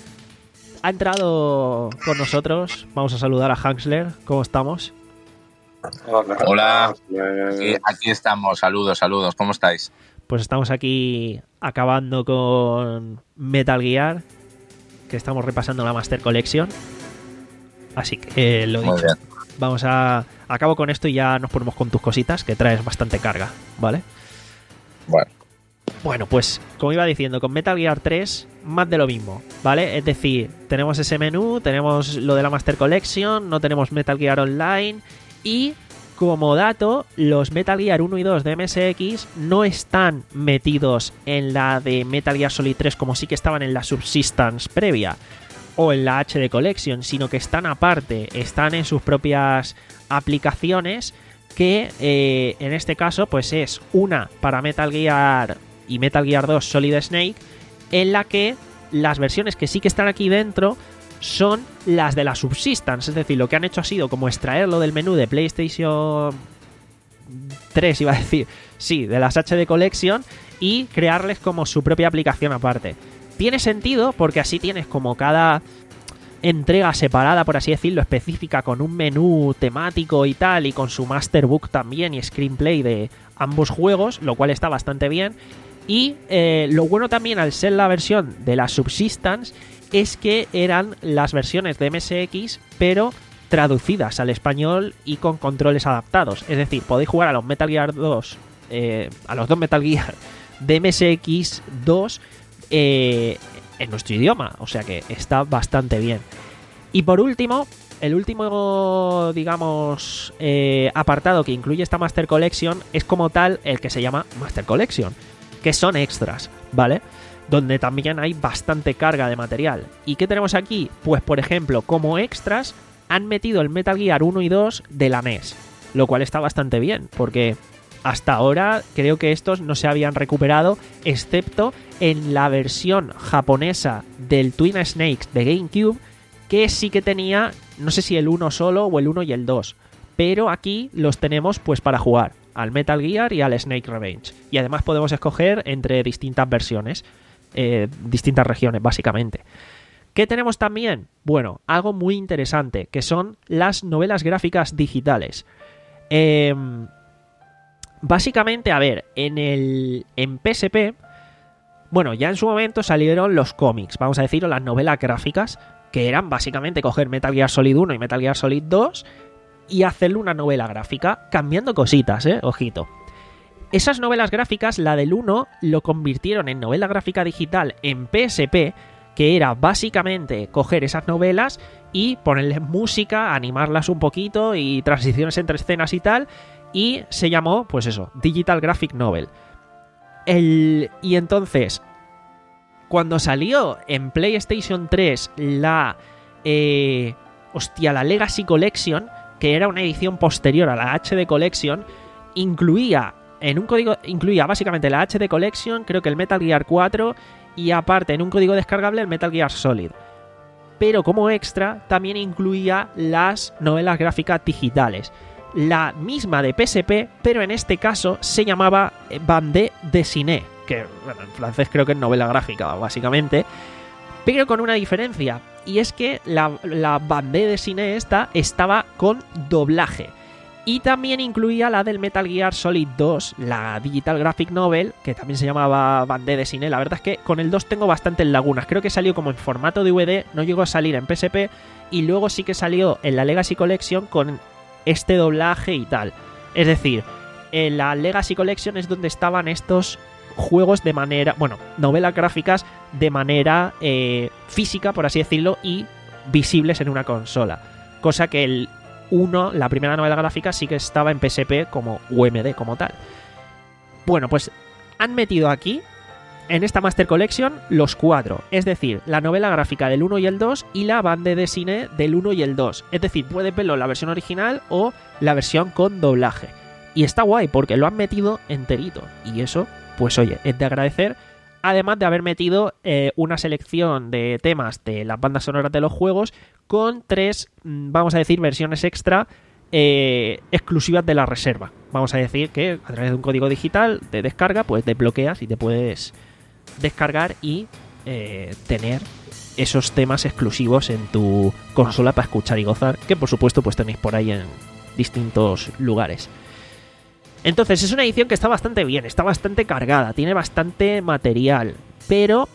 Ha entrado con nosotros, vamos a saludar a Hansler, ¿cómo estamos? Hola. Hola. Sí, aquí estamos, saludos, saludos, ¿cómo estáis? Pues estamos aquí acabando con Metal Gear, que estamos repasando la Master Collection. Así que eh, lo dicho. Vamos a... Acabo con esto y ya nos ponemos con tus cositas, que traes bastante carga, ¿vale? Bueno. Bueno, pues como iba diciendo, con Metal Gear tres, más de lo mismo, ¿vale? Es decir, tenemos ese menú, tenemos lo de la Master Collection, no tenemos Metal Gear Online y... Como dato, los Metal Gear uno y dos de M S X no están metidos en la de Metal Gear Solid tres como sí que estaban en la Subsistence previa o en la H D Collection, sino que están aparte, están en sus propias aplicaciones que eh, en este caso pues es una para Metal Gear y Metal Gear dos Solid Snake, en la que las versiones que sí que están aquí dentro son las de la Subsistence, es decir, lo que han hecho ha sido como extraerlo del menú de PlayStation tres, iba a decir, sí, de las H D Collection y crearles como su propia aplicación aparte. Tiene sentido porque así tienes como cada entrega separada, por así decirlo, específica con un menú temático y tal, y con su Masterbook también y screenplay de ambos juegos, lo cual está bastante bien. Y eh, lo bueno también al ser la versión de la Subsistence es que eran las versiones de M S X, pero traducidas al español y con controles adaptados. Es decir, podéis jugar a los Metal Gear dos, eh, a los dos Metal Gear de M S X dos eh, en nuestro idioma. O sea que está bastante bien. Y por último, el último, digamos, eh, apartado que incluye esta Master Collection es como tal el que se llama Master Collection, que son extras, ¿vale? Donde también hay bastante carga de material. ¿Y qué tenemos aquí? Pues por ejemplo, como extras han metido el Metal Gear uno y dos de la N E S, lo cual está bastante bien, porque hasta ahora creo que estos no se habían recuperado, excepto en la versión japonesa del Twin Snakes de GameCube, que sí que tenía, no sé si el uno solo o el uno y el dos, pero aquí los tenemos pues para jugar al Metal Gear y al Snake Revenge. Y además podemos escoger entre distintas versiones. Eh, distintas regiones básicamente. ¿Qué tenemos también? Bueno, algo muy interesante, que son las novelas gráficas digitales. Eh, básicamente, a ver, en el en P S P, bueno, ya en su momento salieron los cómics, vamos a decir, o las novelas gráficas, que eran básicamente coger Metal Gear Solid uno y Metal Gear Solid dos y hacerle una novela gráfica, cambiando cositas, eh, ojito. Esas novelas gráficas, la del uno, lo convirtieron en novela gráfica digital en P S P, que era básicamente coger esas novelas y ponerles música, animarlas un poquito y transiciones entre escenas y tal, y se llamó, pues eso, Digital Graphic Novel. El... Y entonces, cuando salió en PlayStation tres la... Eh... hostia, la Legacy Collection, que era una edición posterior a la H D Collection, incluía en un código, incluía básicamente la H D Collection, creo que el Metal Gear cuatro y aparte en un código descargable el Metal Gear Solid. Pero como extra también incluía las novelas gráficas digitales. La misma de P S P, pero en este caso se llamaba Bande dessinée, que bueno, en francés creo que es novela gráfica básicamente, pero con una diferencia, y es que la, la Bande dessinée esta estaba con doblaje. Y también incluía la del Metal Gear Solid dos, la Digital Graphic Novel, que también se llamaba Bande dessinée. La verdad es que con el dos tengo bastantes lagunas. Creo que salió como en formato D V D, no llegó a salir en P S P, y luego sí que salió en la Legacy Collection con este doblaje y tal. Es decir, en la Legacy Collection es donde estaban estos juegos de manera, bueno, novelas gráficas de manera eh, física, por así decirlo, y visibles en una consola. Cosa que el uno, la primera novela gráfica, sí que estaba en P S P como U M D, como tal. Bueno, pues han metido aquí, en esta Master Collection, los cuatro. Es decir, la novela gráfica del uno y el dos y la bande dessinée del uno y el dos. Es decir, puedes verlo en la versión original o la versión con doblaje. Y está guay porque lo han metido enterito. Y eso, pues oye, es de agradecer. Además de haber metido eh, una selección de temas de las bandas sonoras de los juegos con tres, vamos a decir, versiones extra eh, exclusivas de la reserva. Vamos a decir que a través de un código digital de descarga, pues desbloqueas y te puedes descargar y eh, tener esos temas exclusivos en tu consola para escuchar y gozar, que por supuesto pues tenéis por ahí en distintos lugares. Entonces es una edición que está bastante bien, está bastante cargada, tiene bastante material, pero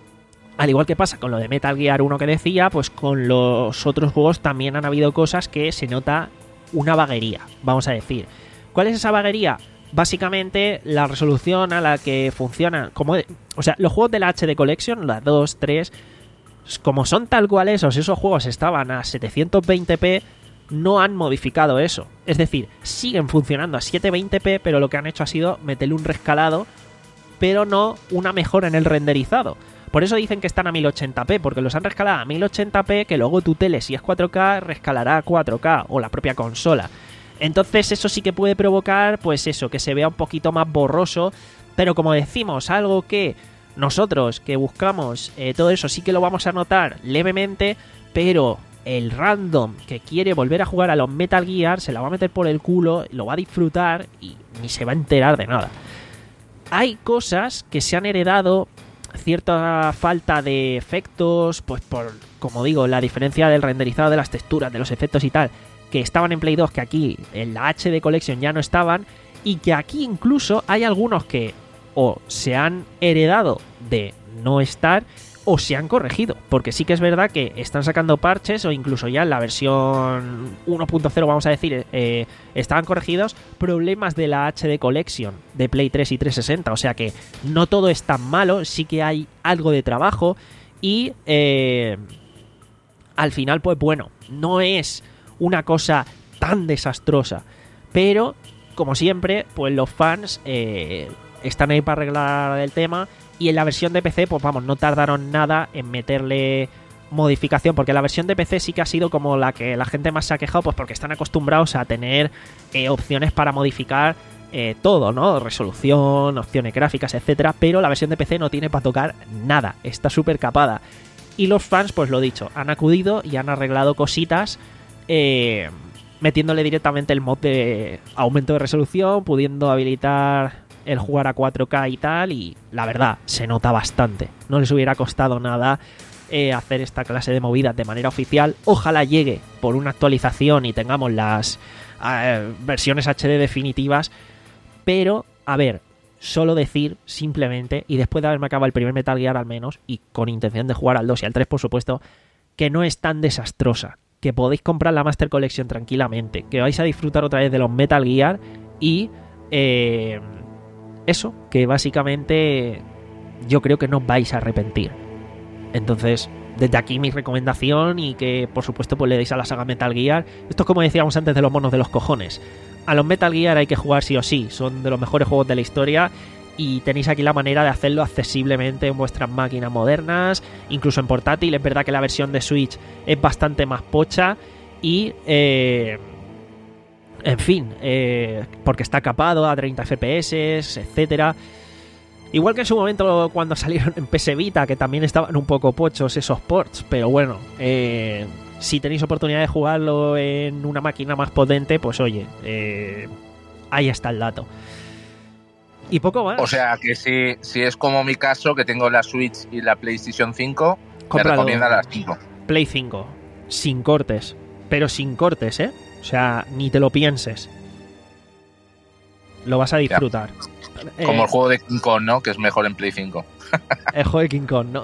al igual que pasa con lo de Metal Gear uno que decía, pues con los otros juegos también han habido cosas que se nota una vaguería, vamos a decir. ¿Cuál es esa vaguería? Básicamente la resolución a la que funciona, como de, o sea, los juegos de la H D Collection, la dos, tres, como son tal cual esos, esos juegos estaban a setecientos veinte p, no han modificado eso. Es decir, siguen funcionando a setecientos veinte p, pero lo que han hecho ha sido meterle un rescalado, pero no una mejora en el renderizado. Por eso dicen que están a mil ochenta p, porque los han rescalado a mil ochenta p, que luego tu tele, si es cuatro K, rescalará a cuatro K, o la propia consola. Entonces eso sí que puede provocar, pues eso, que se vea un poquito más borroso, pero como decimos, algo que nosotros que buscamos eh, todo eso sí que lo vamos a notar levemente, pero el random que quiere volver a jugar a los Metal Gear se la va a meter por el culo, lo va a disfrutar y ni se va a enterar de nada. Hay cosas que se han heredado, cierta falta de efectos, pues por, como digo, la diferencia del renderizado de las texturas, de los efectos y tal, que estaban en Play dos, que aquí en la H D Collection ya no estaban, y que aquí incluso hay algunos que o se han heredado de no estar o se han corregido, porque sí que es verdad que están sacando parches o incluso ya en la versión uno punto cero, vamos a decir, eh, estaban corregidos problemas de la H D Collection de Play tres y trescientos sesenta, o sea que no todo es tan malo, sí que hay algo de trabajo y eh, al final pues bueno, no es una cosa tan desastrosa, pero como siempre pues los fans eh, están ahí para arreglar el tema. Y en la versión de P C, pues vamos, no tardaron nada en meterle modificación, porque la versión de P C sí que ha sido como la que la gente más se ha quejado, pues porque están acostumbrados a tener eh, opciones para modificar eh, todo, ¿no? Resolución, opciones gráficas, etcétera, pero la versión de P C no tiene para tocar nada, está súper capada. Y los fans, pues lo dicho, han acudido y han arreglado cositas, eh, metiéndole directamente el mod de aumento de resolución, pudiendo habilitar el jugar a cuatro K y tal, y la verdad, se nota bastante. No les hubiera costado nada eh, hacer esta clase de movidas de manera oficial. Ojalá llegue por una actualización y tengamos las eh, versiones H D definitivas, pero, a ver, solo decir simplemente, y después de haberme acabado el primer Metal Gear al menos, y con intención de jugar al dos y al tres por supuesto, que no es tan desastrosa, que podéis comprar la Master Collection tranquilamente, que vais a disfrutar otra vez de los Metal Gear y... Eh, eso, que básicamente yo creo que no vais a arrepentir. Entonces, desde aquí mi recomendación y que por supuesto pues le deis a la saga Metal Gear. Esto es como decíamos antes de los monos de los cojones. A los Metal Gear hay que jugar sí o sí, son de los mejores juegos de la historia y tenéis aquí la manera de hacerlo accesiblemente en vuestras máquinas modernas, incluso en portátil. Es verdad que la versión de Switch es bastante más pocha y... Eh, en fin, eh, porque está capado a treinta F P S, etcétera. Igual que en su momento cuando salieron en P S Vita, que también estaban un poco pochos esos ports, pero bueno, eh, si tenéis oportunidad de jugarlo en una máquina más potente, pues oye, eh, ahí está el dato. Y poco más. O sea que si, si es como mi caso, que tengo la Switch y la PlayStation cinco, Cómpralo. me recomienda las cinco. Play cinco, sin cortes, pero sin cortes, ¿eh? O sea, ni te lo pienses. Lo vas a disfrutar. Ya. Como eh, el juego de King Kong, ¿no? Que es mejor en Play cinco. El juego de King Kong, ¿no?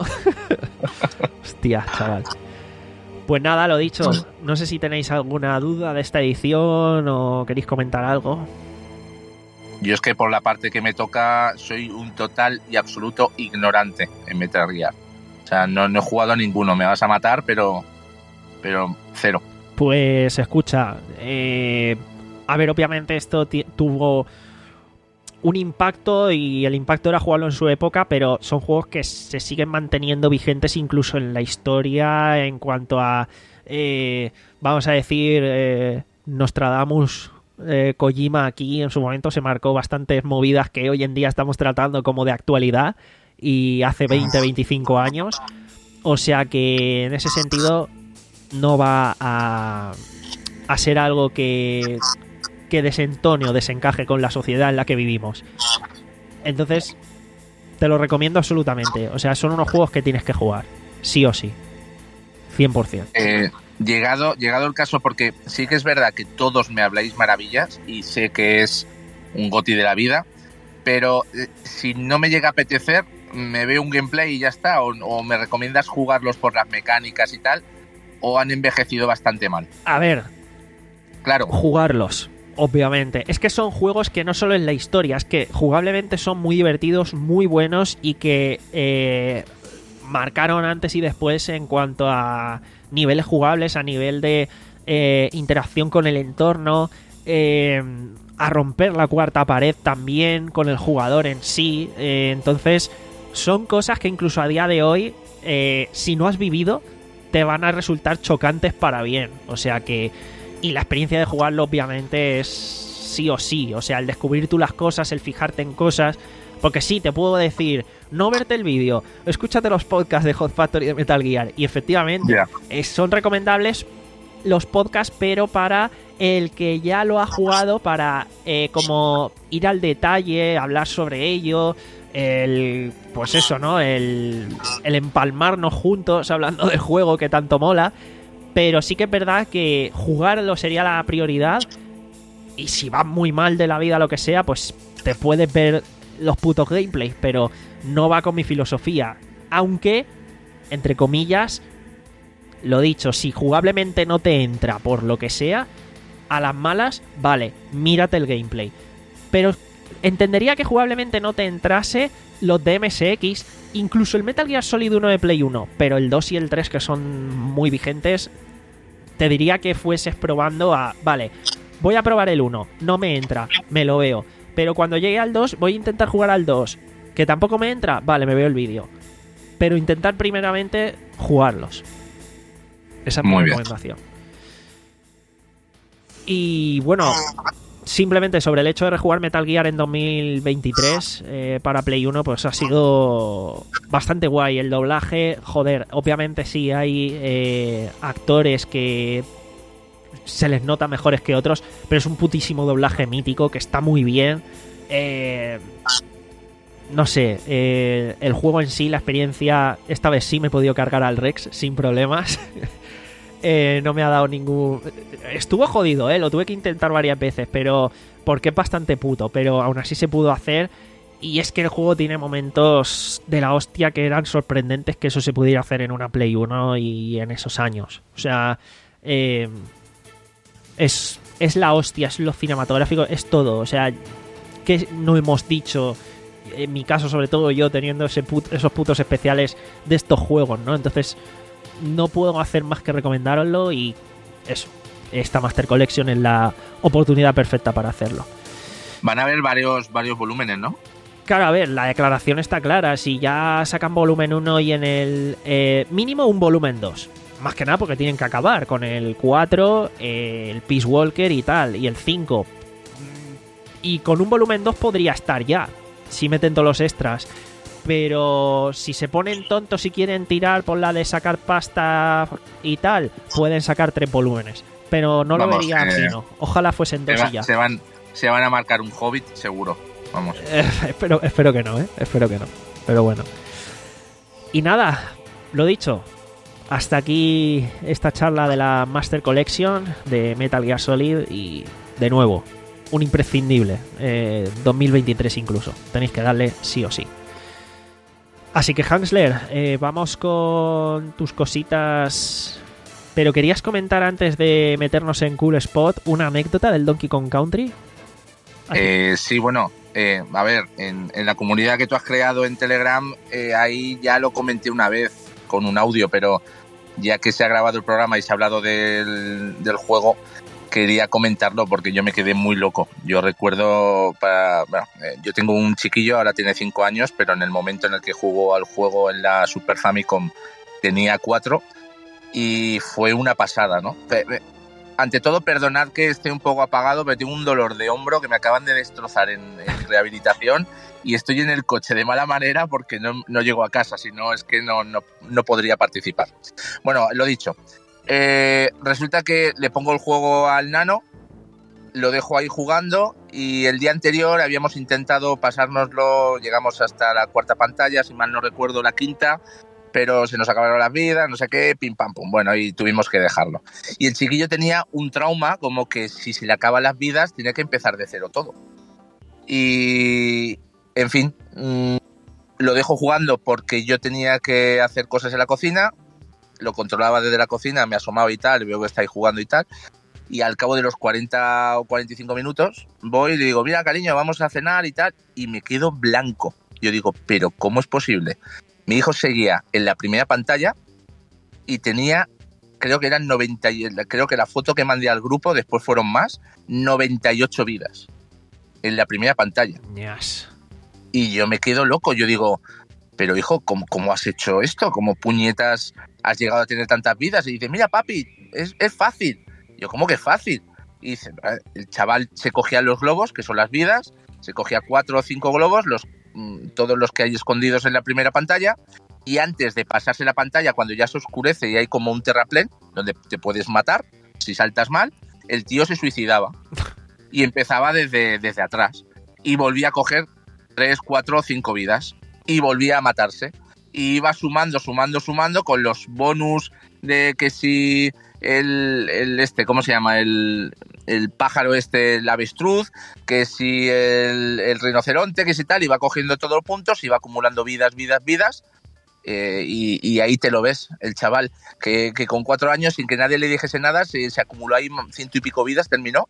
Hostia, chaval. Pues nada, lo dicho. No sé si tenéis alguna duda de esta edición o queréis comentar algo. Yo es que por la parte que me toca soy un total y absoluto ignorante en Metal Gear. O sea, no, no he jugado a ninguno. Me vas a matar, pero pero cero. Pues escucha, eh, a ver, obviamente esto t- tuvo un impacto y el impacto era jugarlo en su época, pero son juegos que se siguen manteniendo vigentes incluso en la historia en cuanto a, eh, vamos a decir, eh, Nostradamus, eh, Kojima aquí en su momento se marcó bastantes movidas que hoy en día estamos tratando como de actualidad y hace veinte, veinticinco años, o sea que en ese sentido no va a, a ser algo que, que desentone o desencaje con la sociedad en la que vivimos. Entonces, te lo recomiendo absolutamente. O sea, son unos juegos que tienes que jugar, sí o sí. cien por ciento. Eh, llegado, llegado el caso, porque sí que es verdad que todos me habláis maravillas y sé que es un GOTY de la vida, pero eh, si no me llega a apetecer, me veo un gameplay y ya está, o, o me recomiendas jugarlos por las mecánicas y tal, o han envejecido bastante mal. A ver, claro, jugarlos, obviamente. Es que son juegos que no solo en la historia, es que jugablemente son muy divertidos, muy buenos y que eh, marcaron antes y después en cuanto a niveles jugables, a nivel de eh, interacción con el entorno, eh, a romper la cuarta pared también con el jugador en sí. Eh, entonces, son cosas que incluso a día de hoy, eh, si no has vivido, te van a resultar chocantes para bien. O sea que... Y la experiencia de jugarlo obviamente es sí o sí. O sea, el descubrir tú las cosas, el fijarte en cosas. Porque sí, te puedo decir, no verte el vídeo, escúchate los podcasts de Hot Factory de Metal Gear. Y efectivamente, yeah. eh, son recomendables los podcasts, pero para el que ya lo ha jugado, para eh, como ir al detalle, hablar sobre ello... El, pues eso, ¿no? El, el empalmarnos juntos hablando del juego que tanto mola. Pero sí que es verdad que jugarlo sería la prioridad. Y si vas muy mal de la vida, lo que sea, pues te puedes ver los putos gameplays. Pero no va con mi filosofía. Aunque, entre comillas, lo dicho, si jugablemente no te entra por lo que sea, a las malas, vale, mírate el gameplay. Pero entendería que jugablemente no te entrase los de M S X, incluso el Metal Gear Solid uno de Play uno, pero el dos y el tres, que son muy vigentes, te diría que fueses probando a... Vale, voy a probar el uno, no me entra, me lo veo, pero cuando llegue al dos voy a intentar jugar al dos, que tampoco me entra, vale, me veo el vídeo. Pero intentar primeramente jugarlos. Esa es mi recomendación. Y bueno... Simplemente sobre el hecho de rejugar Metal Gear en dos mil veintitrés eh, para Play uno, pues ha sido bastante guay. El doblaje, joder, obviamente sí hay eh, actores que se les nota mejores que otros, pero es un putísimo doblaje mítico que está muy bien. Eh, no sé, eh, el juego en sí, la experiencia, esta vez sí me he podido cargar al Rex sin problemas. Eh, no me ha dado ningún... Estuvo jodido, ¿eh? Lo tuve que intentar varias veces, pero... Porque es bastante puto, pero aún así se pudo hacer. Y es que el juego tiene momentos de la hostia que eran sorprendentes que eso se pudiera hacer en una Play uno y en esos años. O sea... Eh, es, es la hostia, es lo cinematográfico, es todo. O sea, que no hemos dicho... En mi caso, sobre todo yo, teniendo ese put- esos putos especiales de estos juegos, ¿no? Entonces... No puedo hacer más que recomendároslo y eso, esta Master Collection es la oportunidad perfecta para hacerlo. Van a haber varios varios volúmenes, ¿no? Claro, a ver, la declaración está clara. Si ya sacan volumen uno y en el eh, mínimo un volumen dos. Más que nada porque tienen que acabar con el cuatro, eh, el Peace Walker y tal, y el cinco. Y con un volumen dos podría estar ya, si meten todos los extras. Pero si se ponen tontos y quieren tirar por la de sacar pasta y tal, pueden sacar tres volúmenes. Pero no Vamos, lo vería eh, fino. Ojalá fuesen dos va, y ya. Se van, se van a marcar un Hobbit, seguro. Vamos. Eh, espero, espero que no, ¿eh? Espero que no. Pero bueno. Y nada, lo dicho. Hasta aquí esta charla de la Master Collection de Metal Gear Solid. Y de nuevo, un imprescindible. Eh, dos mil veintitrés incluso. Tenéis que darle sí o sí. Así que, Hansler, eh, vamos con tus cositas. Pero querías comentar antes de meternos en Cool Spot una anécdota del Donkey Kong Country. Eh, sí, bueno, eh, a ver, en, en la comunidad que tú has creado en Telegram, eh, ahí ya lo comenté una vez con un audio, pero ya que se ha grabado el programa y se ha hablado del, del juego, quería comentarlo porque yo me quedé muy loco. Yo recuerdo, para, bueno, eh, yo tengo un chiquillo, ahora tiene cinco años, pero en el momento en el que jugó al juego en la Super Famicom tenía cuatro y fue una pasada, ¿no? Ante todo, perdonad que esté un poco apagado, pero tengo un dolor de hombro que me acaban de destrozar en, en rehabilitación y estoy en el coche de mala manera porque no, no llego a casa, si no es que no, no, no podría participar. Bueno, lo dicho. Eh, resulta que le pongo el juego al nano, lo dejo ahí jugando y el día anterior habíamos intentado pasárnoslo, llegamos hasta la cuarta pantalla, si mal no recuerdo la quinta, pero se nos acabaron las vidas, no sé qué, pim pam pum, bueno, y tuvimos que dejarlo. Y el chiquillo tenía un trauma como que si se le acaban las vidas tenía que empezar de cero todo. Y, en fin, mmm, lo dejo jugando porque yo tenía que hacer cosas en la cocina, lo controlaba desde la cocina, me asomaba y tal, veo que está ahí jugando y tal, y al cabo de los cuarenta o cuarenta y cinco minutos voy y le digo, mira cariño, vamos a cenar y tal, y me quedo blanco. Yo digo, pero ¿cómo es posible? Mi hijo seguía en la primera pantalla y tenía, creo que eran noventa, creo que la foto que mandé al grupo, después fueron más, noventa y ocho vidas en la primera pantalla. Yes. Y yo me quedo loco, yo digo, pero hijo, ¿cómo, cómo has hecho esto? ¿Cómo puñetas has llegado a tener tantas vidas? Y dice, mira papi, es, es fácil. Yo, ¿cómo que es fácil? Y dice, el chaval se cogía los globos, que son las vidas, se cogía cuatro o cinco globos, los, todos los que hay escondidos en la primera pantalla, y antes de pasarse la pantalla, cuando ya se oscurece y hay como un terraplén, donde te puedes matar, si saltas mal, el tío se suicidaba. Y empezaba desde, desde atrás. Y volvía a coger tres, cuatro o cinco vidas. Y volvía a matarse. Y iba sumando, sumando, sumando con los bonus de que si el, el este, ¿cómo se llama? El, el pájaro este, el avestruz, que si el, el rinoceronte, que si tal, iba cogiendo todos los puntos, iba acumulando vidas, vidas, vidas. Eh, y, y ahí te lo ves, el chaval, que, que con cuatro años, sin que nadie le dijese nada, se, se acumuló ahí ciento y pico vidas, terminó.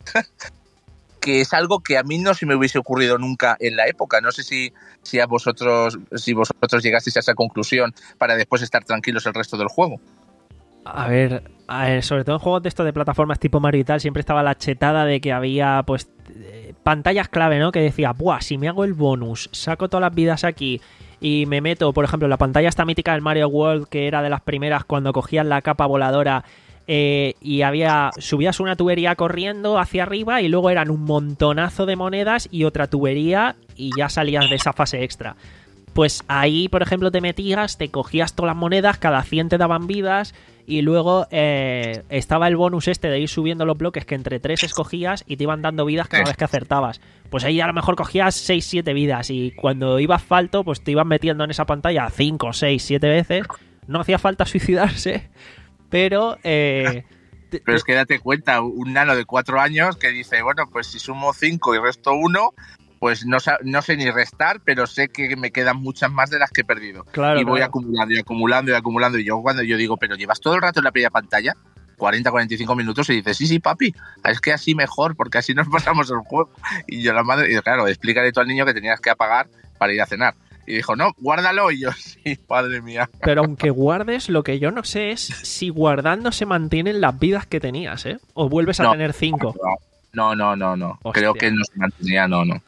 Que es algo que a mí no se me hubiese ocurrido nunca en la época. No sé si, si a vosotros, si vosotros llegasteis a esa conclusión para después estar tranquilos el resto del juego. A ver, a ver, sobre todo en juegos de estos de plataformas tipo Mario y tal, siempre estaba la chetada de que había, pues, eh, pantallas clave, ¿no? Que decía, buah, si me hago el bonus, saco todas las vidas aquí y me meto, por ejemplo, la pantalla esta mítica del Mario World, que era de las primeras cuando cogías la capa voladora eh, y había subías una tubería corriendo hacia arriba y luego eran un montonazo de monedas y otra tubería y ya salías de esa fase extra. Pues ahí, por ejemplo, te metías, te cogías todas las monedas, cada cien te daban vidas y luego eh, estaba el bonus este de ir subiendo los bloques que entre tres escogías y te iban dando vidas cada vez que acertabas. Pues ahí a lo mejor cogías seis siete vidas y cuando ibas falto, pues te iban metiendo en esa pantalla cinco, seis, siete veces. No hacía falta suicidarse, pero... Eh, pero es que date cuenta, un nano de cuatro años que dice, bueno, pues si sumo cinco y resto uno... pues no, no sé ni restar, pero sé que me quedan muchas más de las que he perdido. Claro, y voy claro. acumulando y acumulando y acumulando. Y yo cuando yo digo, pero llevas todo el rato en la primera pantalla, cuarenta, cuarenta y cinco minutos, y dices, sí, sí, papi, es que así mejor, porque así nos pasamos el juego. Y yo la madre, y claro, explícale tú al niño que tenías que apagar para ir a cenar. Y dijo, no, guárdalo. Y yo, sí, padre mía. Pero aunque guardes, lo que yo no sé es si guardando se mantienen las vidas que tenías, ¿eh? O vuelves a no, tener cinco. No, no, no, no. Creo que no se mantenía, no, no.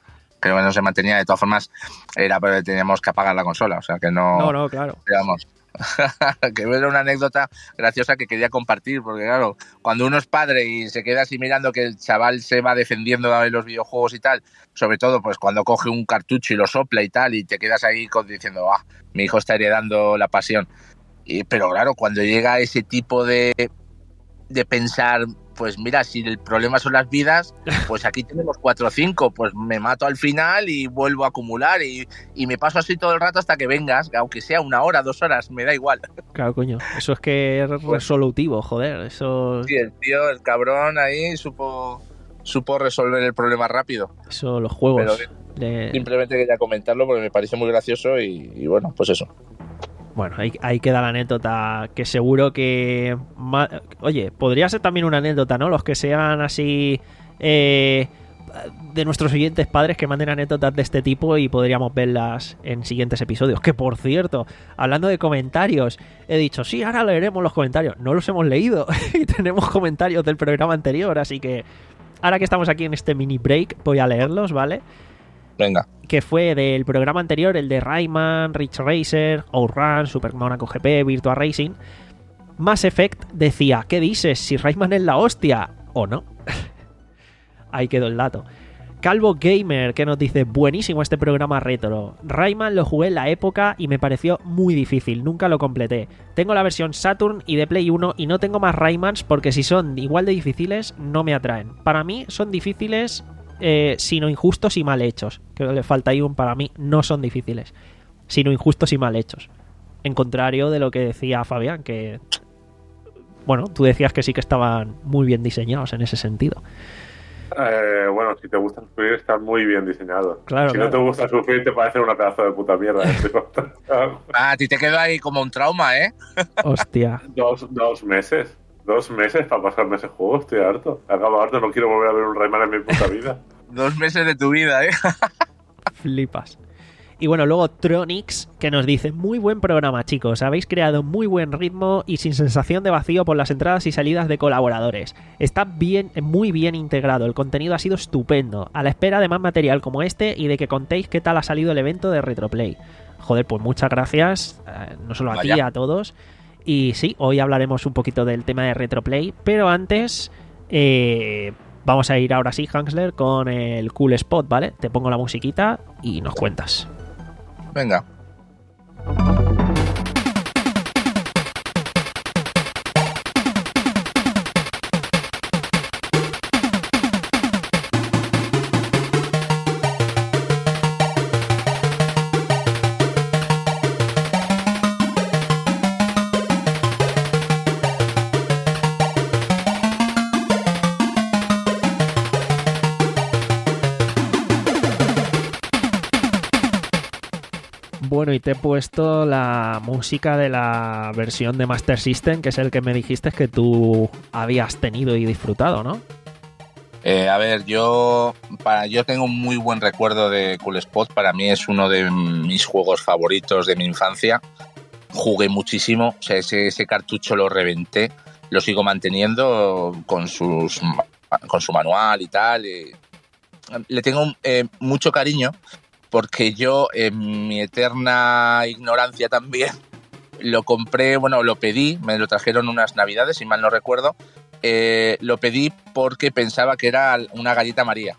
que no se mantenía. De todas formas, era porque teníamos que apagar la consola, o sea que no... No, no, claro. Digamos, que era una anécdota graciosa que quería compartir, porque claro, cuando uno es padre y se queda así mirando que el chaval se va defendiendo de los videojuegos y tal, sobre todo pues cuando coge un cartucho y lo sopla y tal, y te quedas ahí diciendo, ah, mi hijo está heredando la pasión. Y, pero claro, cuando llega ese tipo de, de pensar, pues mira, si el problema son las vidas, pues aquí tenemos cuatro o cinco, pues me mato al final y vuelvo a acumular y, y me paso así todo el rato hasta que vengas, aunque sea una hora, dos horas, me da igual. Claro, coño, eso es que es resolutivo, joder, eso... Sí, el tío, el cabrón ahí supo, supo resolver el problema rápido. Eso, los juegos... Pero, de... Simplemente quería comentarlo porque me pareció muy gracioso y, y bueno, pues eso. Bueno, ahí, ahí queda la anécdota, que seguro que... Oye, podría ser también una anécdota, ¿no? Los que sean así... Eh, de nuestros siguientes padres que manden anécdotas de este tipo y podríamos verlas en siguientes episodios. Que, por cierto, hablando de comentarios, he dicho, sí, ahora leeremos los comentarios. No los hemos leído y tenemos comentarios del programa anterior, así que ahora que estamos aquí en este mini break, voy a leerlos, ¿vale? Venga. Que fue del programa anterior, el de Rayman, Ridge Racer, Outrun, Super Monaco G P, Virtua Racing. Mass Effect decía, ¿qué dices? Si Rayman es la hostia, ¿o no? Ahí quedó el dato. Calvo Gamer, que nos dice, buenísimo este programa retro. Rayman lo jugué en la época y me pareció muy difícil, nunca lo completé. Tengo la versión Saturn y de Play uno y no tengo más Raymans porque si son igual de difíciles no me atraen. Para mí son difíciles... Eh, sino injustos y mal hechos. Que le falta ahí un para mí, no son difíciles, sino injustos y mal hechos. En contrario de lo que decía Fabián, que bueno, tú decías que sí que estaban muy bien diseñados en ese sentido. Eh, bueno, si te gusta sufrir, están muy bien diseñados. Claro, si claro. no te gusta sufrir, te parece una pedazo de puta mierda. Ah, a ti te quedó ahí como un trauma, ¿eh? Hostia. dos, dos meses. Dos meses para pasarme ese juego, estoy harto. Acabo harto, no quiero volver a ver un Rayman en mi puta vida. Dos meses de tu vida, ¿eh? Flipas. Y bueno, luego Tronix, que nos dice, muy buen programa, chicos, habéis creado muy buen ritmo y sin sensación de vacío por las entradas y salidas de colaboradores. Está bien, muy bien integrado, el contenido ha sido estupendo, a la espera de más material como este y de que contéis qué tal ha salido el evento de Retroplay. Joder, pues muchas gracias, eh, no solo a ti, a todos. Y sí, hoy hablaremos un poquito del tema de Retroplay, pero antes eh, vamos a ir ahora sí, Hansler, con el Cool Spot, ¿vale? Te pongo la musiquita y nos cuentas. Venga. Bueno, y te he puesto la música de la versión de Master System, que es el que me dijiste que tú habías tenido y disfrutado, ¿no? Eh, a ver, yo para, yo tengo un muy buen recuerdo de Cool Spot. Para mí es uno de mis juegos favoritos de mi infancia. Jugué muchísimo, o sea, ese, ese cartucho lo reventé, lo sigo manteniendo con, sus, con su manual y tal. Y le tengo eh, mucho cariño porque yo, en mi eterna ignorancia también, lo compré, bueno, lo pedí, me lo trajeron unas navidades, si mal no recuerdo. Eh, lo pedí porque pensaba que era una galleta María.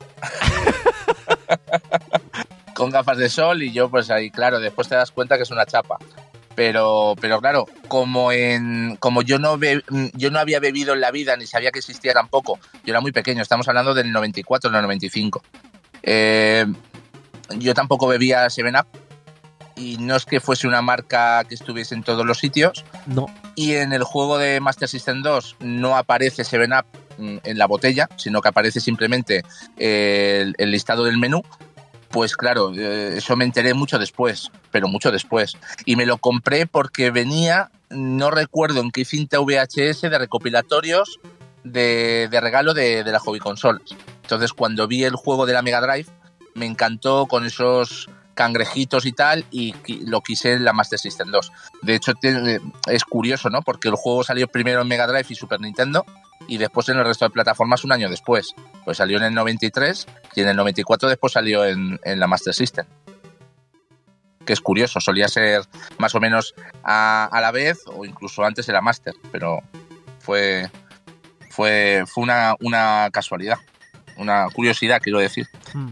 Con gafas de sol y yo pues ahí, claro, después te das cuenta que es una chapa. Pero, pero claro, como en como yo no be, yo no había bebido en la vida ni sabía que existía tampoco, yo era muy pequeño, estamos hablando del noventa y cuatro, del noventa y cinco. Eh, yo tampoco bebía seven up y no es que fuese una marca que estuviese en todos los sitios. No. Y en el juego de Master System dos no aparece seven up en la botella, sino que aparece simplemente el, el listado del menú. Pues claro, eso me enteré mucho después, pero mucho después. Y me lo compré porque venía, no recuerdo en qué cinta V H S, de recopilatorios de, de regalo de, de la hobby consolas. Entonces, cuando vi el juego de la Mega Drive, me encantó con esos cangrejitos y tal, y lo quise en la Master System dos. De hecho, es curioso, ¿no? Porque el juego salió primero en Mega Drive y Super Nintendo, y después en el resto de plataformas un año después. Pues salió en el noventa y tres, y en el noventa y cuatro después salió en, en la Master System. Que es curioso, solía ser más o menos a, a la vez, o incluso antes de la Master, pero fue, fue, fue una, una casualidad, una curiosidad, quiero decir. Mm.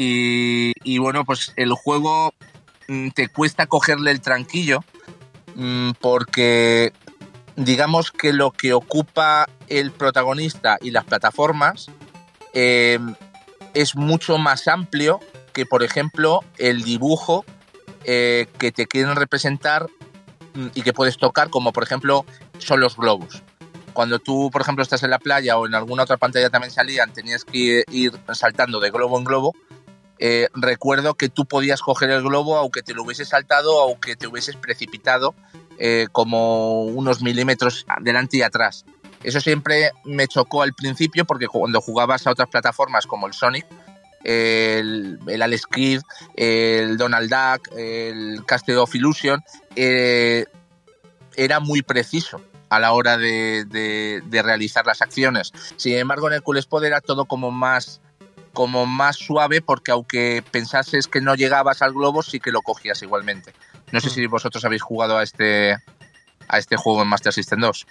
Y, y bueno, pues el juego mm, te cuesta cogerle el tranquillo, mm, porque digamos que lo que ocupa el protagonista y las plataformas eh, es mucho más amplio que, por ejemplo, el dibujo eh, que te quieren representar y que puedes tocar, como por ejemplo son los globos. Cuando tú, por ejemplo, estás en la playa o en alguna otra pantalla también salían, tenías que ir saltando de globo en globo. Eh, recuerdo que tú podías coger el globo aunque te lo hubieses saltado, aunque te hubieses precipitado eh, como unos milímetros delante y atrás. Eso siempre me chocó al principio, porque cuando jugabas a otras plataformas como el Sonic, el, el Alex Kidd, el Donald Duck, el Castle of Illusion, eh, era muy preciso a la hora de, de, de realizar las acciones. Sin embargo, en el Cool Spot era todo como más, como más suave, porque aunque pensases que no llegabas al globo, sí que lo cogías igualmente. No sé si vosotros habéis jugado a este, a este juego en Master System dos.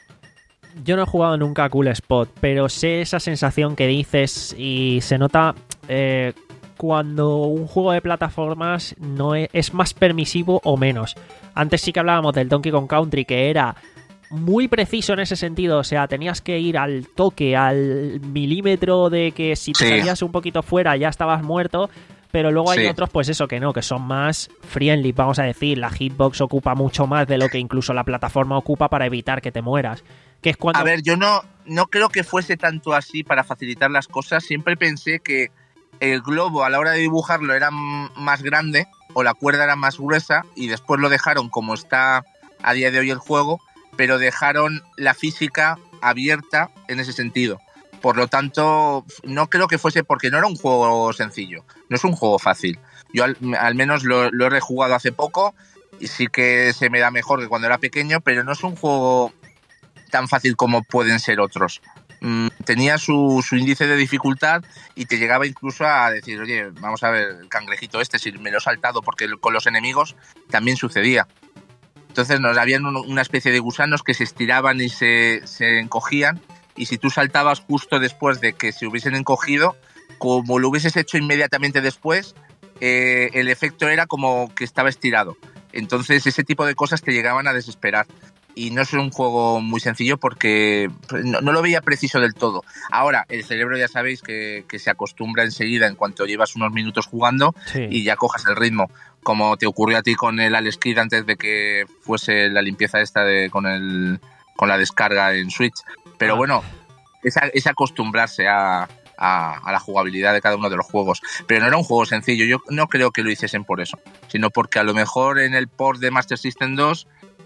Yo no he jugado nunca a Cool Spot, pero sé esa sensación que dices y se nota eh, cuando un juego de plataformas no es, es más permisivo o menos. Antes sí que hablábamos del Donkey Kong Country, que era muy preciso en ese sentido, o sea, tenías que ir al toque, al milímetro de que si te sí. salías un poquito fuera ya estabas muerto, pero luego hay sí. otros, pues eso, que no, que son más friendly, vamos a decir. La hitbox ocupa mucho más de lo que incluso la plataforma ocupa para evitar que te mueras. Que es cuando... A ver, yo no, no creo que fuese tanto así para facilitar las cosas. Siempre pensé que el globo a la hora de dibujarlo era más grande o la cuerda era más gruesa, y después lo dejaron como está a día de hoy el juego, pero dejaron la física abierta en ese sentido. Por lo tanto, no creo que fuese, porque no era un juego sencillo, no es un juego fácil. Yo al, al menos lo, lo he rejugado hace poco y sí que se me da mejor que cuando era pequeño, pero no es un juego tan fácil como pueden ser otros. Mm, tenía su, su índice de dificultad y te llegaba incluso a decir, oye, vamos a ver, el cangrejito este, si me lo he saltado, porque con los enemigos también sucedía. Entonces nos habían una especie de gusanos que se estiraban y se, se encogían, y si tú saltabas justo después de que se hubiesen encogido, como lo hubieses hecho inmediatamente después, eh, el efecto era como que estaba estirado. Entonces ese tipo de cosas te llegaban a desesperar. Y no es un juego muy sencillo porque no, no lo veía preciso del todo. Ahora, el cerebro ya sabéis que, que se acostumbra enseguida en cuanto llevas unos minutos jugando, sí. y ya cojas el ritmo. Como te ocurrió a ti con el Alex Kidd antes de que fuese la limpieza esta de, con, el, con la descarga en Switch. Pero ah. bueno, es, es acostumbrarse a, a, a la jugabilidad de cada uno de los juegos. Pero no era un juego sencillo. Yo no creo que lo hiciesen por eso, sino porque a lo mejor en el port de Master System dos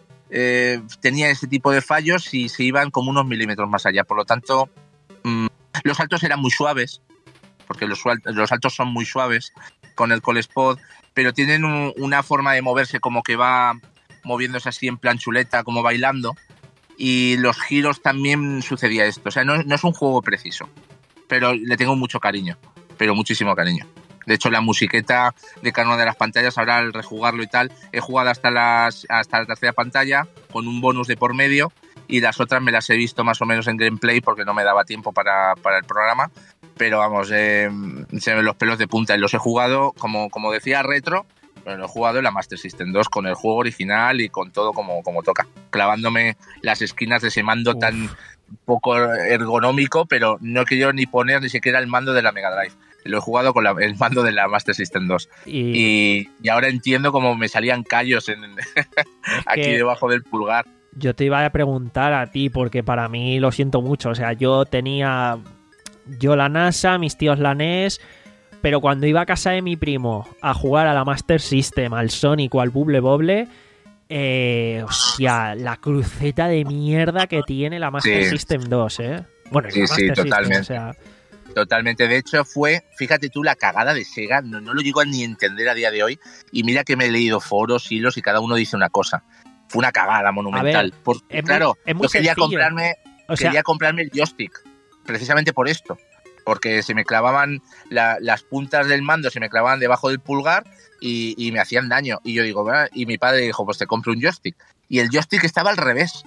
eh, tenía ese tipo de fallos y se iban como unos milímetros más allá. Por lo tanto, mmm, los saltos eran muy suaves, porque los, los saltos son muy suaves con el Cool Spot, pero tienen un, una forma de moverse como que va moviéndose así en plan chuleta, como bailando, y los giros también sucedía esto. O sea, no, no es un juego preciso, pero le tengo mucho cariño, pero muchísimo cariño. De hecho, la musiqueta de cada una de las pantallas, ahora al rejugarlo y tal, he jugado hasta, las, hasta la tercera pantalla con un bonus de por medio, y las otras me las he visto más o menos en gameplay porque no me daba tiempo para, para el programa. Pero vamos, eh, se me ven los pelos de punta, y los he jugado, como, como decía, retro, pero lo he jugado en la Master System dos con el juego original y con todo como, como toca, clavándome las esquinas de ese mando Uf. tan poco ergonómico, pero no he querido ni poner ni siquiera el mando de la Mega Drive. Lo he jugado con la, el mando de la Master System dos. Y, y, y ahora entiendo cómo me salían callos en, aquí debajo del pulgar. Yo te iba a preguntar a ti, porque para mí lo siento mucho. O sea, yo tenía... Yo la NASA, mis tíos la N E S, pero cuando iba a casa de mi primo a jugar a la Master System, al Sonic o al Bubble Bobble, eh, hostia, la cruceta de mierda que tiene la Master sí. System dos, ¿eh? Bueno, sí, la Master sí, totalmente. System, o sea... Totalmente. De hecho, fue, fíjate tú, la cagada de Sega, no, no lo llego a ni entender a día de hoy. Y mira que me he leído foros, hilos y cada uno dice una cosa. Fue una cagada monumental. Ver, Porque, es claro, muy, es muy yo quería sencillo. comprarme, O sea, quería comprarme el joystick, precisamente por esto. Porque se me clavaban la, las puntas del mando, se me clavaban debajo del pulgar y, y me hacían daño. Y yo digo, "Ah", y mi padre dijo, pues te compro un joystick. Y el joystick estaba al revés.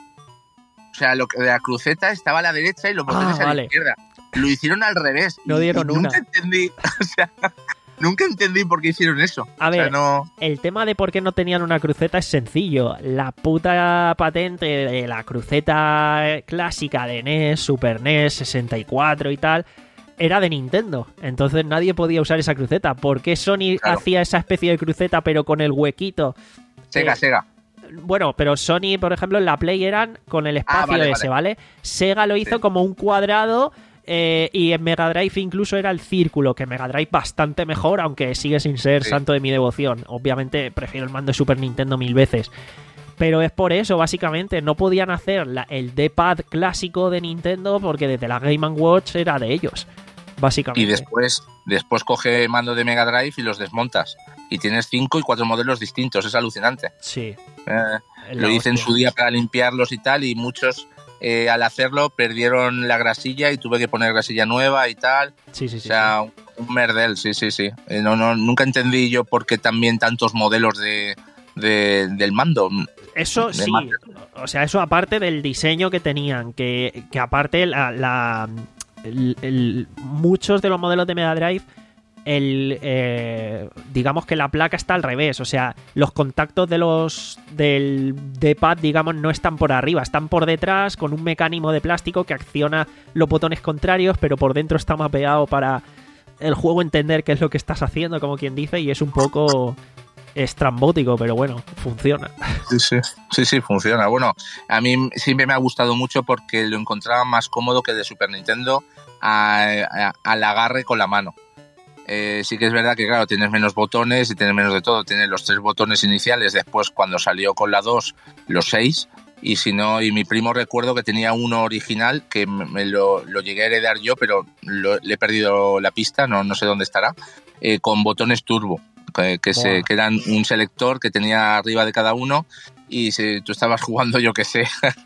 O sea, lo que, la cruceta estaba a la derecha y los botones Ah, a la vale. izquierda. Lo hicieron al revés. No y- dieron y una. Nunca entendí, o sea, nunca entendí por qué hicieron eso. A O sea, ver, no... el tema de por qué no tenían una cruceta es sencillo. La puta patente de la cruceta clásica de N E S, Super N E S, sesenta y cuatro y tal, era de Nintendo. Entonces nadie podía usar esa cruceta. ¿Por qué Sony Claro. hacía esa especie de cruceta pero con el huequito? Sega, Eh, Sega. Bueno, pero Sony, por ejemplo, en la Play eran con el espacio Ah, vale, ese, ¿vale? Sega lo hizo Sí. como un cuadrado eh, y en Mega Drive incluso era el círculo, que Mega Drive bastante mejor, aunque sigue sin ser Sí. santo de mi devoción. Obviamente prefiero el mando de Super Nintendo mil veces. Pero es por eso, básicamente, no podían hacer la- el D-pad clásico de Nintendo porque desde la Game and Watch era de ellos, básicamente. Y después, después coge mando de Mega Drive y los desmontas. Y tienes cinco y cuatro modelos distintos. Es alucinante. Sí. Eh, es lo la hice en hostia. su día para limpiarlos y tal. Y muchos, eh, al hacerlo, perdieron la grasilla y tuve que poner grasilla nueva y tal. Sí, sí, O sí. sea, un, un merdel, sí, sí, sí. Eh, no, no, nunca entendí yo por qué también tantos modelos de, de- del mando. Eso de sí, Master. o sea, eso aparte del diseño que tenían, que, que aparte la, la- el- el- muchos de los modelos de Mega Drive, el, eh, digamos que la placa está al revés, o sea, los contactos de los del D-pad, digamos, no están por arriba, están por detrás con un mecanismo de plástico que acciona los botones contrarios, pero por dentro está mapeado para el juego entender qué es lo que estás haciendo, como quien dice, y es un poco estrambótico, pero bueno, funciona. Sí, sí, sí, sí, funciona. Bueno, a mí siempre me ha gustado mucho porque lo encontraba más cómodo que el de Super Nintendo a- a- al agarre con la mano. Eh, sí que es verdad que, claro, tienes menos botones y tienes menos de todo. Tienes los tres botones iniciales, después cuando salió con la dos, los seis. Y si no, y mi primo recuerdo que tenía uno original que me lo, lo llegué a heredar yo, pero lo- le he perdido la pista, no, no sé dónde estará, eh, con botones turbo, que, que, se, Buah. que eran un selector que tenía arriba de cada uno. Y si tú estabas jugando, yo qué sé,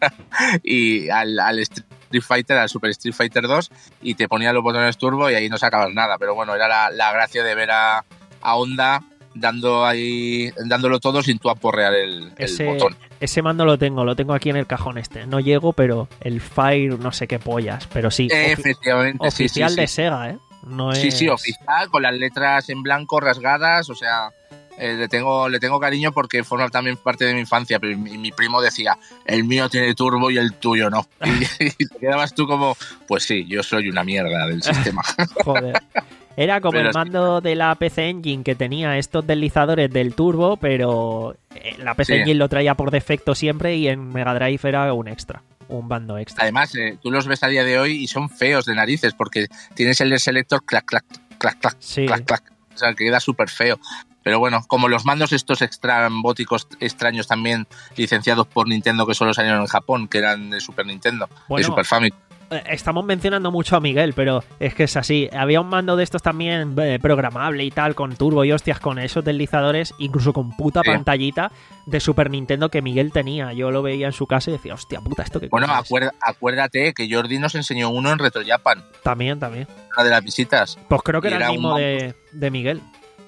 y al, al Street Fighter, al Super Street Fighter dos, y te ponía los botones turbo y ahí no sacabas nada. Pero bueno, era la, la gracia de ver a, a Honda dando ahí, dándolo todo sin tú aporrear el, el Ese, botón. ese mando lo tengo, lo tengo aquí en el cajón este. No llego, pero el Fire no sé qué pollas, pero sí. ofi- Efectivamente, sí, oficial sí, de sí. Sega, ¿eh? No Sí, es... sí, oficial, con las letras en blanco rasgadas, o sea, eh, le tengo le tengo cariño porque forma también parte de mi infancia, pero mi, mi primo decía, el mío tiene turbo y el tuyo no. Y, y te quedabas tú como, pues sí, yo soy una mierda del sistema. Joder. Era como Pero el sí. mando de la P C Engine que tenía estos deslizadores del turbo, pero eh, la P C Sí. Engine lo traía por defecto siempre y en Mega Drive era un extra, un mando extra. Además, eh, tú los ves a día de hoy y son feos de narices porque tienes el selector clac, clac, clac, clac, Sí. clac, clac. O sea, que queda súper feo. Pero bueno, como los mandos estos extrambóticos extraños también licenciados por Nintendo que solo salieron en Japón, que eran de Super Nintendo, Bueno, de Super Famicom. Eh, Estamos mencionando mucho a Miguel, pero es que es así. Había un mando de estos también eh, programable y tal, con turbo y hostias, con esos deslizadores, incluso con puta Sí. pantallita de Super Nintendo que Miguel tenía. Yo lo veía en su casa y decía, hostia puta, ¿esto qué Bueno, coño es? acuérdate, acuérdate que Jordi nos enseñó uno en Retro Japan, También, también. una de las visitas. Pues creo que Y era, era el un mismo mando. de, de Miguel.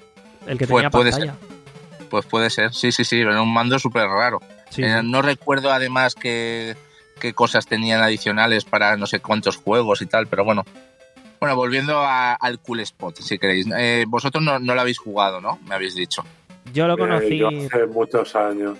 El que Pues tenía puede pantalla. Pues puede ser, sí, sí, sí, era un mando súper raro. Sí, Eh, sí. No recuerdo además qué, qué cosas tenían adicionales para no sé cuántos juegos y tal, pero bueno. Bueno, volviendo a- al Cool Spot, si queréis. Eh, vosotros no, no lo habéis jugado, ¿no? Me habéis dicho. Yo lo Eh, conocí, yo hace muchos años.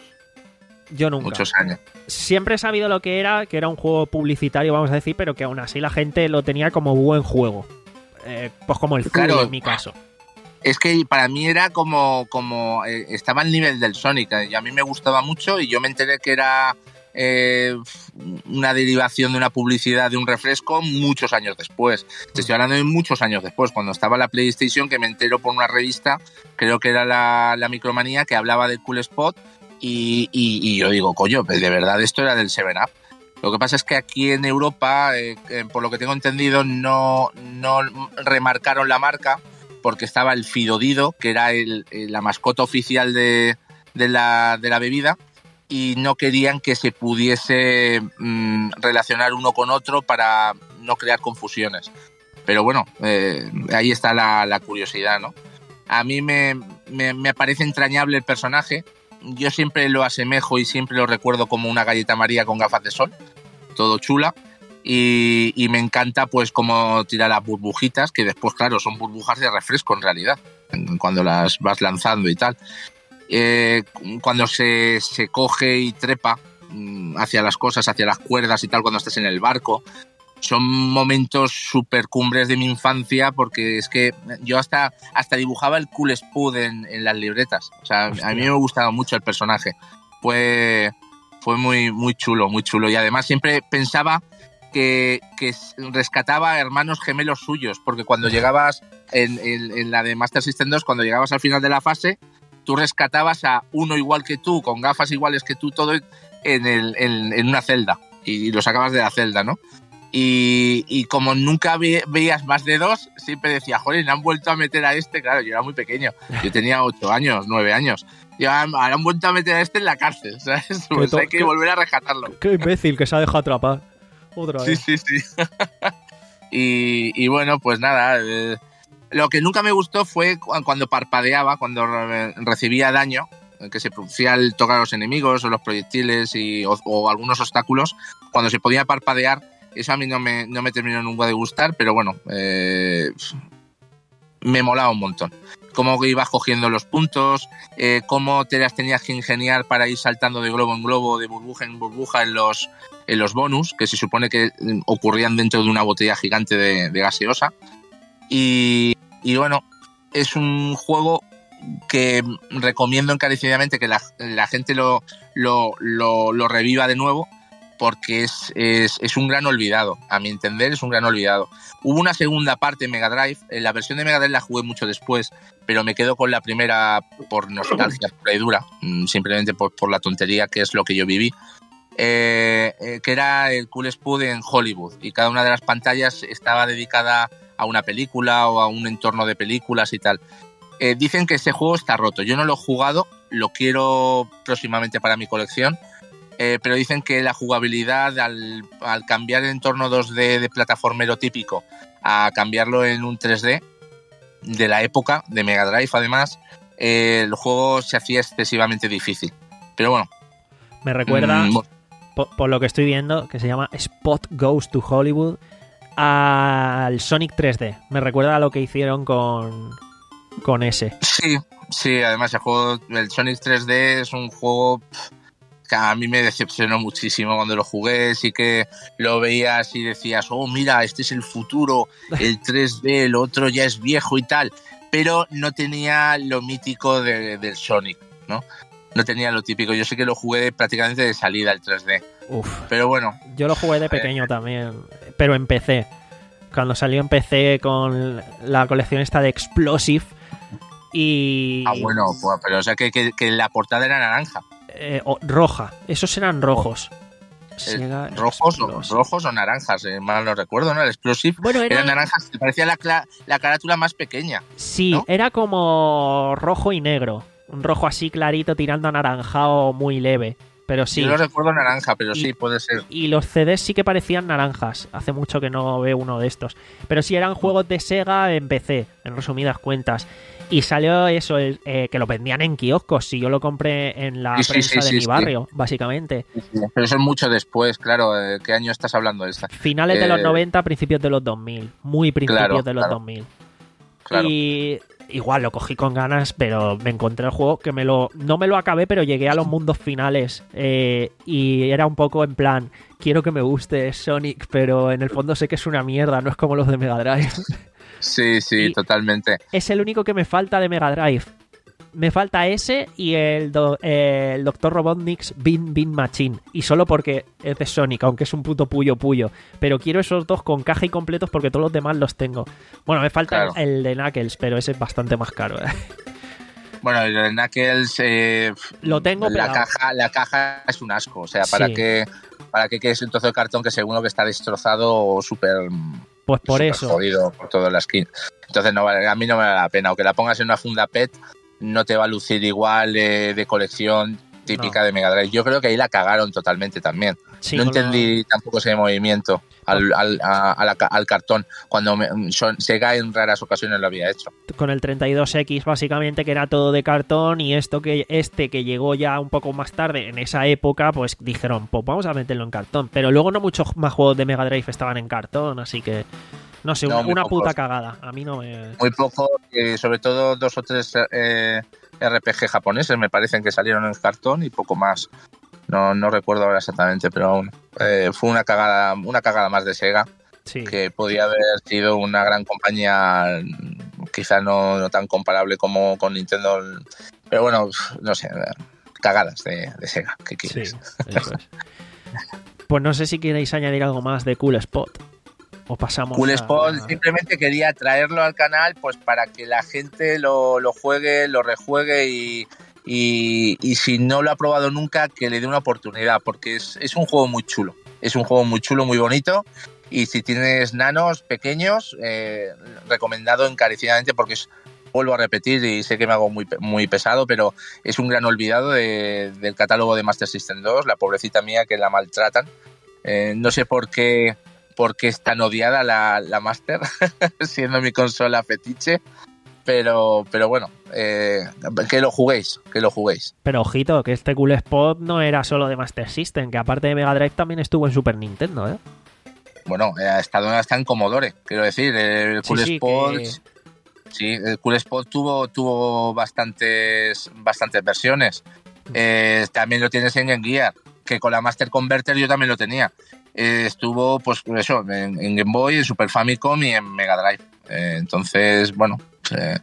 yo nunca. Muchos años. Siempre he sabido lo que era, que era un juego publicitario, vamos a decir, pero que aún así la gente lo tenía como buen juego. Eh, pues como el Claro. Zulu en mi caso. Es que para mí era como, como eh, estaba al nivel del Sonic, eh, y a mí me gustaba mucho y yo me enteré que era eh, una derivación de una publicidad de un refresco muchos años después. Te estoy hablando de muchos años después, cuando estaba la PlayStation, que me entero por una revista, creo que era la, la Micromanía, que hablaba del Cool Spot y, y, y yo digo, coño, pues de verdad esto era del seven up. Lo que pasa es que aquí en Europa, eh, eh, por lo que tengo entendido, no, no remarcaron la marca porque estaba el Fidodido, que era el, el, la mascota oficial de, de, la, de la bebida, y no querían que se pudiese mmm, relacionar uno con otro para no crear confusiones. Pero bueno, eh, ahí está la, la curiosidad, ¿no? A mí me, me, me parece entrañable el personaje. Yo siempre lo asemejo y siempre lo recuerdo como una galleta María con gafas de sol, todo chula, y, y me encanta pues cómo tira las burbujitas, que después, claro, son burbujas de refresco en realidad, cuando las vas lanzando y tal. Eh, cuando se, se coge y trepa hacia las cosas, hacia las cuerdas y tal, cuando estás en el barco, son momentos súper cumbres de mi infancia, porque es que yo hasta, hasta dibujaba el Cool Spud en, en las libretas. O sea, Hostia. A mí me gustaba mucho el personaje. Fue, fue muy, muy chulo, muy chulo. Y además siempre pensaba que, que rescataba a hermanos gemelos suyos, porque cuando llegabas en, en, en la de Master System dos, cuando llegabas al final de la fase, tú rescatabas a uno igual que tú, con gafas iguales que tú, todo en, el, en, en una celda. Y lo sacabas de la celda, ¿no? Y, y como nunca ve, veías más de dos, siempre decía, joder, han vuelto a meter a este. Claro, yo era muy pequeño, yo tenía ocho años, nueve años. Y ahora han vuelto a meter a este en la cárcel, ¿sabes? Pues hay que volver a rescatarlo. Qué imbécil que se ha dejado atrapar. Otra vez. Sí, sí, sí. y, y bueno, pues nada, eh, lo que nunca me gustó fue cuando parpadeaba, cuando re- recibía daño, que se producía al tocar a los enemigos o los proyectiles y, o, o algunos obstáculos, cuando se podía parpadear. Eso a mí no me, no me terminó nunca de gustar, pero bueno, eh, me molaba un montón. Cómo ibas cogiendo los puntos, eh, cómo te las tenías que ingeniar para ir saltando de globo en globo, de burbuja en burbuja en los, en los bonus, que se supone que ocurrían dentro de una botella gigante de, de gaseosa. Y, y bueno, es un juego que recomiendo encarecidamente que la, la gente lo, lo, lo, lo reviva de nuevo, porque es, es, es un gran olvidado, a mi entender es un gran olvidado. Hubo una segunda parte en Mega Drive, la versión de Mega Drive la jugué mucho después, pero me quedo con la primera por nostalgia pura y dura, simplemente por, por la tontería que es lo que yo viví, eh, eh, que era el Cool Spud en Hollywood, y cada una de las pantallas estaba dedicada a una película o a un entorno de películas y tal. Eh, dicen que ese juego está roto, yo no lo he jugado, lo quiero próximamente para mi colección. Eh, pero dicen que la jugabilidad al, al cambiar el entorno dos D de plataformero típico a cambiarlo en un tres D de la época de Mega Drive, además, eh, el juego se hacía excesivamente difícil. Pero bueno. Me recuerda, mmm, por, por lo que estoy viendo, que se llama Spot Goes to Hollywood, al Sonic tres D. Me recuerda a lo que hicieron con, con ese. Sí, sí, además el juego, el Sonic tres D es un juego... Pff, que a mí me decepcionó muchísimo cuando lo jugué. Sí que lo veías y decías, oh, mira, este es el futuro, el tres D, el otro ya es viejo y tal, pero no tenía lo mítico de, del Sonic, ¿no? No tenía lo típico. Yo sé que lo jugué prácticamente de salida el tres D. Uf. Pero bueno. Yo lo jugué de pequeño eh, también, pero en P C. Cuando salió en P C con la colección esta de Explosive y... Ah, bueno, pues, pero o sea que, que, que la portada era naranja. Eh, o, roja, esos eran rojos. Eh, rojos, o, rojos o naranjas, eh, mal no recuerdo, ¿no? El Explosive bueno, era... eran naranjas, parecía la, la carátula más pequeña. Sí, ¿no? Era como rojo y negro. Un rojo así clarito tirando a naranjado muy leve. Pero sí. Yo lo recuerdo naranja, pero y, sí, puede ser. Y los C Ds sí que parecían naranjas. Hace mucho que no veo uno de estos. Pero sí eran juegos de Sega en P C, en resumidas cuentas. Y salió eso, el, eh, que lo vendían en kioscos. Si yo lo compré en la sí, prensa sí, sí, de sí, mi sí. barrio, básicamente. Sí, sí. Pero eso es mucho después, claro. ¿Qué año estás hablando de esta? Finales eh... de los noventa, principios de los dos mil. Muy principios claro, de los claro. dos mil. Claro. Y igual lo cogí con ganas, pero me encontré el juego que me lo no me lo acabé, pero llegué a los mundos finales eh, y era un poco en plan, quiero que me guste Sonic, pero en el fondo sé que es una mierda, no es como los de Mega Drive. Sí, sí, y totalmente. Es el único que me falta de Mega Drive. Me falta ese y el, do, eh, el doctor Robotnik's Bean Bean Machine. Y solo porque es de Sonic, aunque es un puto puyo puyo. Pero quiero esos dos con caja y completos porque todos los demás los tengo. Bueno, me falta claro. el, el de Knuckles, pero ese es bastante más caro. ¿eh? Bueno, el de Knuckles... Eh, lo tengo, la pero... caja, la caja es un asco. O sea, para sí. que... ¿para qué quieres un trozo de cartón que seguro que está destrozado o súper Pues por súper eso. jodido por toda la skin? Entonces no vale, a mí no me vale la pena. O que la pongas en una funda P E T, no te va a lucir igual eh, de colección típica No. de Mega Drive. Yo creo que ahí la cagaron totalmente también. Sí, no con lo- entendí tampoco ese movimiento al, al, a- a la ca- al cartón, cuando me- son- Sega en raras ocasiones lo había hecho. con el treinta y dos equis básicamente, que era todo de cartón, y esto que este que llegó ya un poco más tarde en esa época, pues dijeron, pues vamos a meterlo en cartón. Pero luego no muchos más juegos de Mega Drive estaban en cartón, así que no sé, No, un- muy una pocos. puta cagada. A mí no me... Muy poco, eh, sobre todo dos o tres eh, R P G japoneses me parecen que salieron en cartón y poco más. No, no recuerdo ahora exactamente, pero aún, eh, fue una cagada, una cagada más de Sega, Sí. que podía haber sido una gran compañía, quizá no, no tan comparable como con Nintendo, pero bueno, no sé, cagadas de, de Sega, ¿qué Sí, quieres? eso es. Pues no sé si queréis añadir algo más de Cool Spot. O pasamos Cool a- Spot, simplemente quería traerlo al canal pues para que la gente lo, lo juegue, lo rejuegue y, y, y si no lo ha probado nunca, que le dé una oportunidad, porque es, es un juego muy chulo. Es un juego muy chulo, muy bonito. Y si tienes nanos pequeños, eh, recomendado encarecidamente, porque es, vuelvo a repetir y sé que me hago muy, muy pesado, pero es un gran olvidado de, del catálogo de Master System dos, la pobrecita mía que la maltratan. Eh, no sé por qué, por qué es tan odiada la, la Master, siendo mi consola fetiche, pero, pero bueno, eh, que lo juguéis, que lo juguéis. Pero ojito, que este Cool Spot no era solo de Master System, que aparte de Mega Drive también estuvo en Super Nintendo, ¿eh? Bueno, ha estado hasta en Commodore, quiero decir, el Cool Sí, sí, Spot... que- Sí, el Cool Spot tuvo, tuvo bastantes, bastantes versiones. Eh, también lo tienes en Game Gear, que con la Master Converter yo también lo tenía. Eh, estuvo, pues eso, en, en Game Boy, en Super Famicom y en Mega Drive. Eh, entonces, bueno, eh,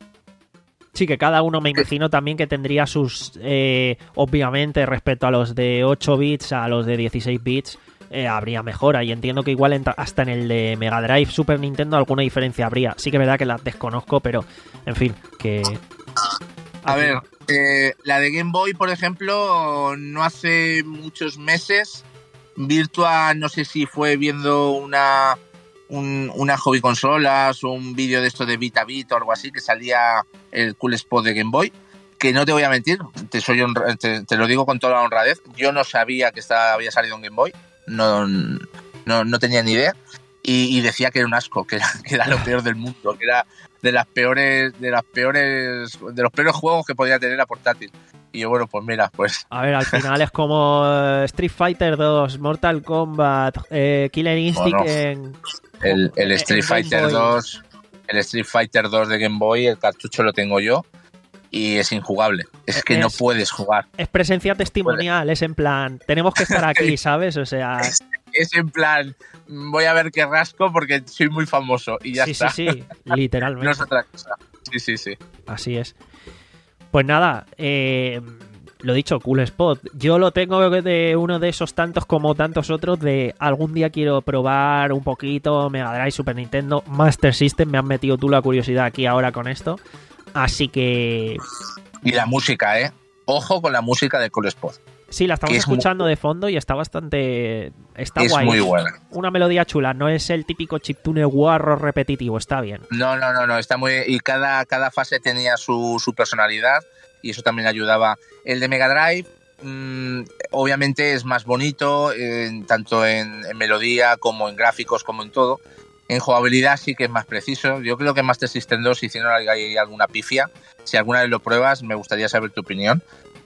Sí, que cada uno me imagino también que tendría sus... eh, obviamente, respecto a los de ocho bits, a los de dieciséis bits, eh, habría mejora. Y entiendo que igual entra- hasta en el de Mega Drive, Super Nintendo, alguna diferencia habría. Sí que es verdad que las desconozco, pero, en fin, que... a ver, eh, la de Game Boy, por ejemplo, no hace muchos meses, Virtua, no sé si fue viendo una... Un, una hobby consolas o un vídeo de esto de Bit a Bit o algo así, que salía el Cool Spot de Game Boy, que no te voy a mentir, te, soy honra, te, te lo digo con toda la honradez, yo no sabía que estaba, había salido en Game Boy, no, no, no tenía ni idea, y, y decía que era un asco, que era, que era lo peor del mundo, que era de las peores, de las peores, de los peores juegos que podía tener la portátil. Y yo, bueno, pues mira, pues... A ver, al final es como eh, Street Fighter dos, Mortal Kombat, eh, Killer Instinct Bueno, en... El, el en Street Game Fighter Boy. dos, el Street Fighter dos de Game Boy, el cartucho lo tengo yo y es injugable. Es que Es- no puedes jugar. Es presencia testimonial, es en plan, tenemos que estar aquí, ¿sabes? O sea, Es, es en plan, voy a ver qué rasco porque soy muy famoso y ya sí, está. sí, sí, literalmente. No es otra cosa. Sí, sí, sí. Así es. Pues nada, eh, lo dicho, Cool Spot. Yo lo tengo de uno de esos tantos como tantos otros de algún día quiero probar un poquito Mega Drive, Super Nintendo, Master System. Me has metido tú la curiosidad aquí ahora con esto. Así que Y la música, ¿eh? Ojo con la música de Cool Spot. sí, la estamos Que es muy- escuchando de fondo y está bastante... Está Es guay. muy buena. Una melodía chula, no es el típico chiptune guarro repetitivo, está bien. No, no, no, no, está muy... Y cada, cada fase tenía su, su personalidad y eso también ayudaba. El de Mega Drive, mmm, obviamente es más bonito, eh, tanto en, en melodía como en gráficos, como en todo. En jugabilidad sí que es más preciso. Yo creo que en Master System dos hicieron ahí alguna pifia. Si alguna vez lo pruebas, me gustaría saber tu opinión.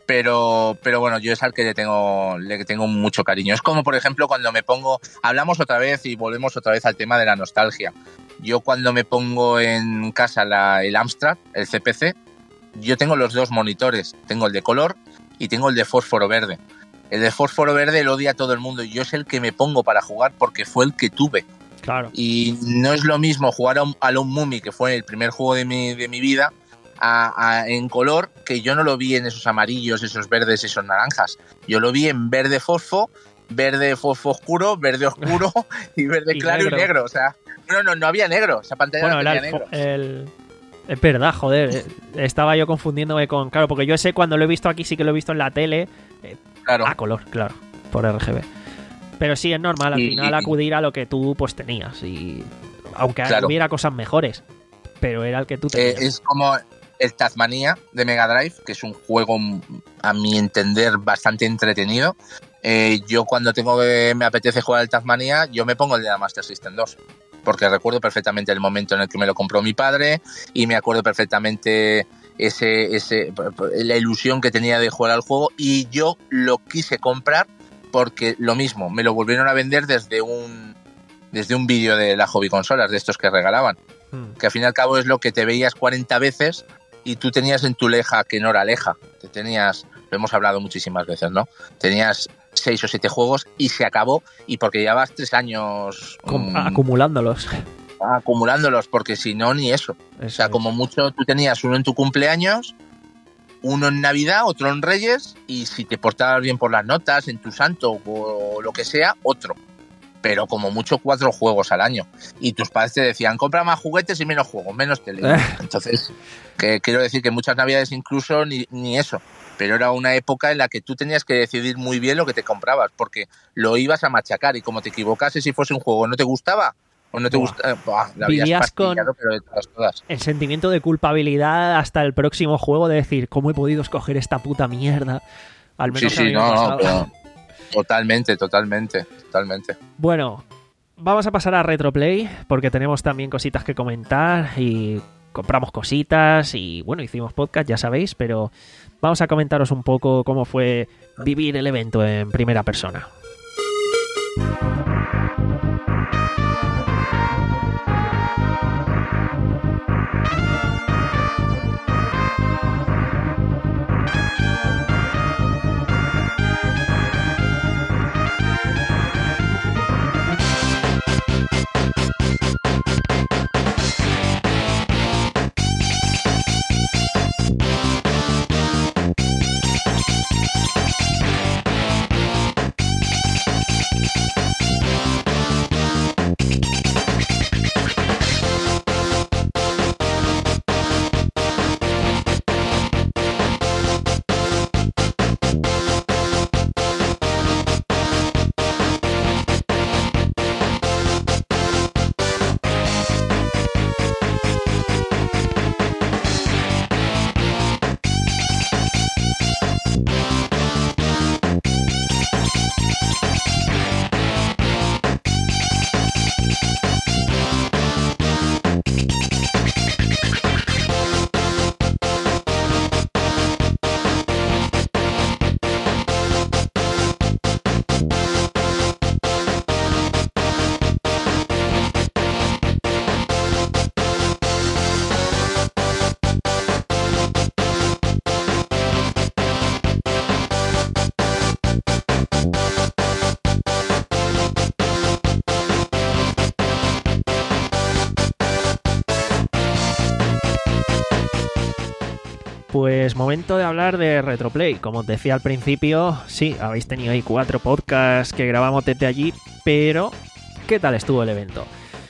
Pero, pero bueno, yo es al que le tengo, le tengo mucho cariño. Es como, por ejemplo, cuando me pongo... Hablamos otra vez y volvemos otra vez al tema de la nostalgia. Yo cuando me pongo en casa la, el Amstrad, el C P C, yo tengo los dos monitores. Tengo el de color y tengo el de fósforo verde. El de fósforo verde lo odia a todo el mundo. Yo es el que me pongo para jugar porque fue el que tuve. Claro. Y no es lo mismo jugar a, un, a Lone Mummy, que fue el primer juego de mi, de mi vida, a, a, en color, que yo no lo vi en esos amarillos, esos verdes, esos naranjas. Yo lo vi en verde fosfo, verde fosfo oscuro, verde oscuro y verde Y claro negro. y negro. O sea, no, no, no había negro. Esa pantalla Bueno, no el, tenía alfo- negro. el- es verdad, joder. eh, Estaba yo confundiéndome con... Claro, porque yo sé cuando lo he visto aquí, sí que lo he visto en la tele. eh, Claro. A color, claro. Por R G B. Pero sí, es normal al Y- final acudir a lo que tú pues tenías. Y aunque Claro. hubiera cosas mejores, pero era el que tú Eh, tenías. es como el Tasmania de Mega Drive, que es un juego, a mi entender, bastante entretenido. Eh, yo cuando tengo que me apetece jugar el Tasmania, yo me pongo el de la Master System dos, porque recuerdo perfectamente el momento en el que me lo compró mi padre y me acuerdo perfectamente ese, ese la ilusión que tenía de jugar al juego, y yo lo quise comprar porque lo mismo, me lo volvieron a vender desde un desde un vídeo de la hobby consolas, de estos que regalaban, Hmm. que al fin y al cabo es lo que te veías cuarenta veces y tú tenías en tu leja, que no era leja, te tenías, lo hemos hablado muchísimas veces, ¿no? Tenías seis o siete juegos y se acabó, y porque llevabas tres años Com- mm, acumulándolos. acumulándolos, porque si no, ni eso. O sea, como mucho tú tenías uno en tu cumpleaños, uno en Navidad, otro en Reyes, y si te portabas bien por las notas, en tu santo o lo que sea, otro. Pero como mucho cuatro juegos al año. Y tus padres te decían, compra más juguetes y menos juegos, menos tele. Entonces, que quiero decir que muchas Navidades incluso ni, ni eso. Pero era una época en la que tú tenías que decidir muy bien lo que te comprabas, porque lo ibas a machacar, y como te equivocases si fuese un juego no te gustaba o no te Buah. gustaba, buah, la habías Vivías con- pastillado, pero de todas, todas. El sentimiento de culpabilidad hasta el próximo juego de decir, ¿cómo he podido escoger esta puta mierda? Al Sí, menos a sí, mí me no, no, pasaba. pero totalmente, totalmente, totalmente. Bueno, vamos a pasar a Retroplay porque tenemos también cositas que comentar y compramos cositas y bueno, hicimos podcast, ya sabéis, pero vamos a comentaros un poco cómo fue vivir el evento en primera persona. Pues momento de hablar de Retroplay. Como os decía al principio, sí, habéis tenido ahí cuatro podcasts que grabamos desde allí, pero ¿qué tal estuvo el evento?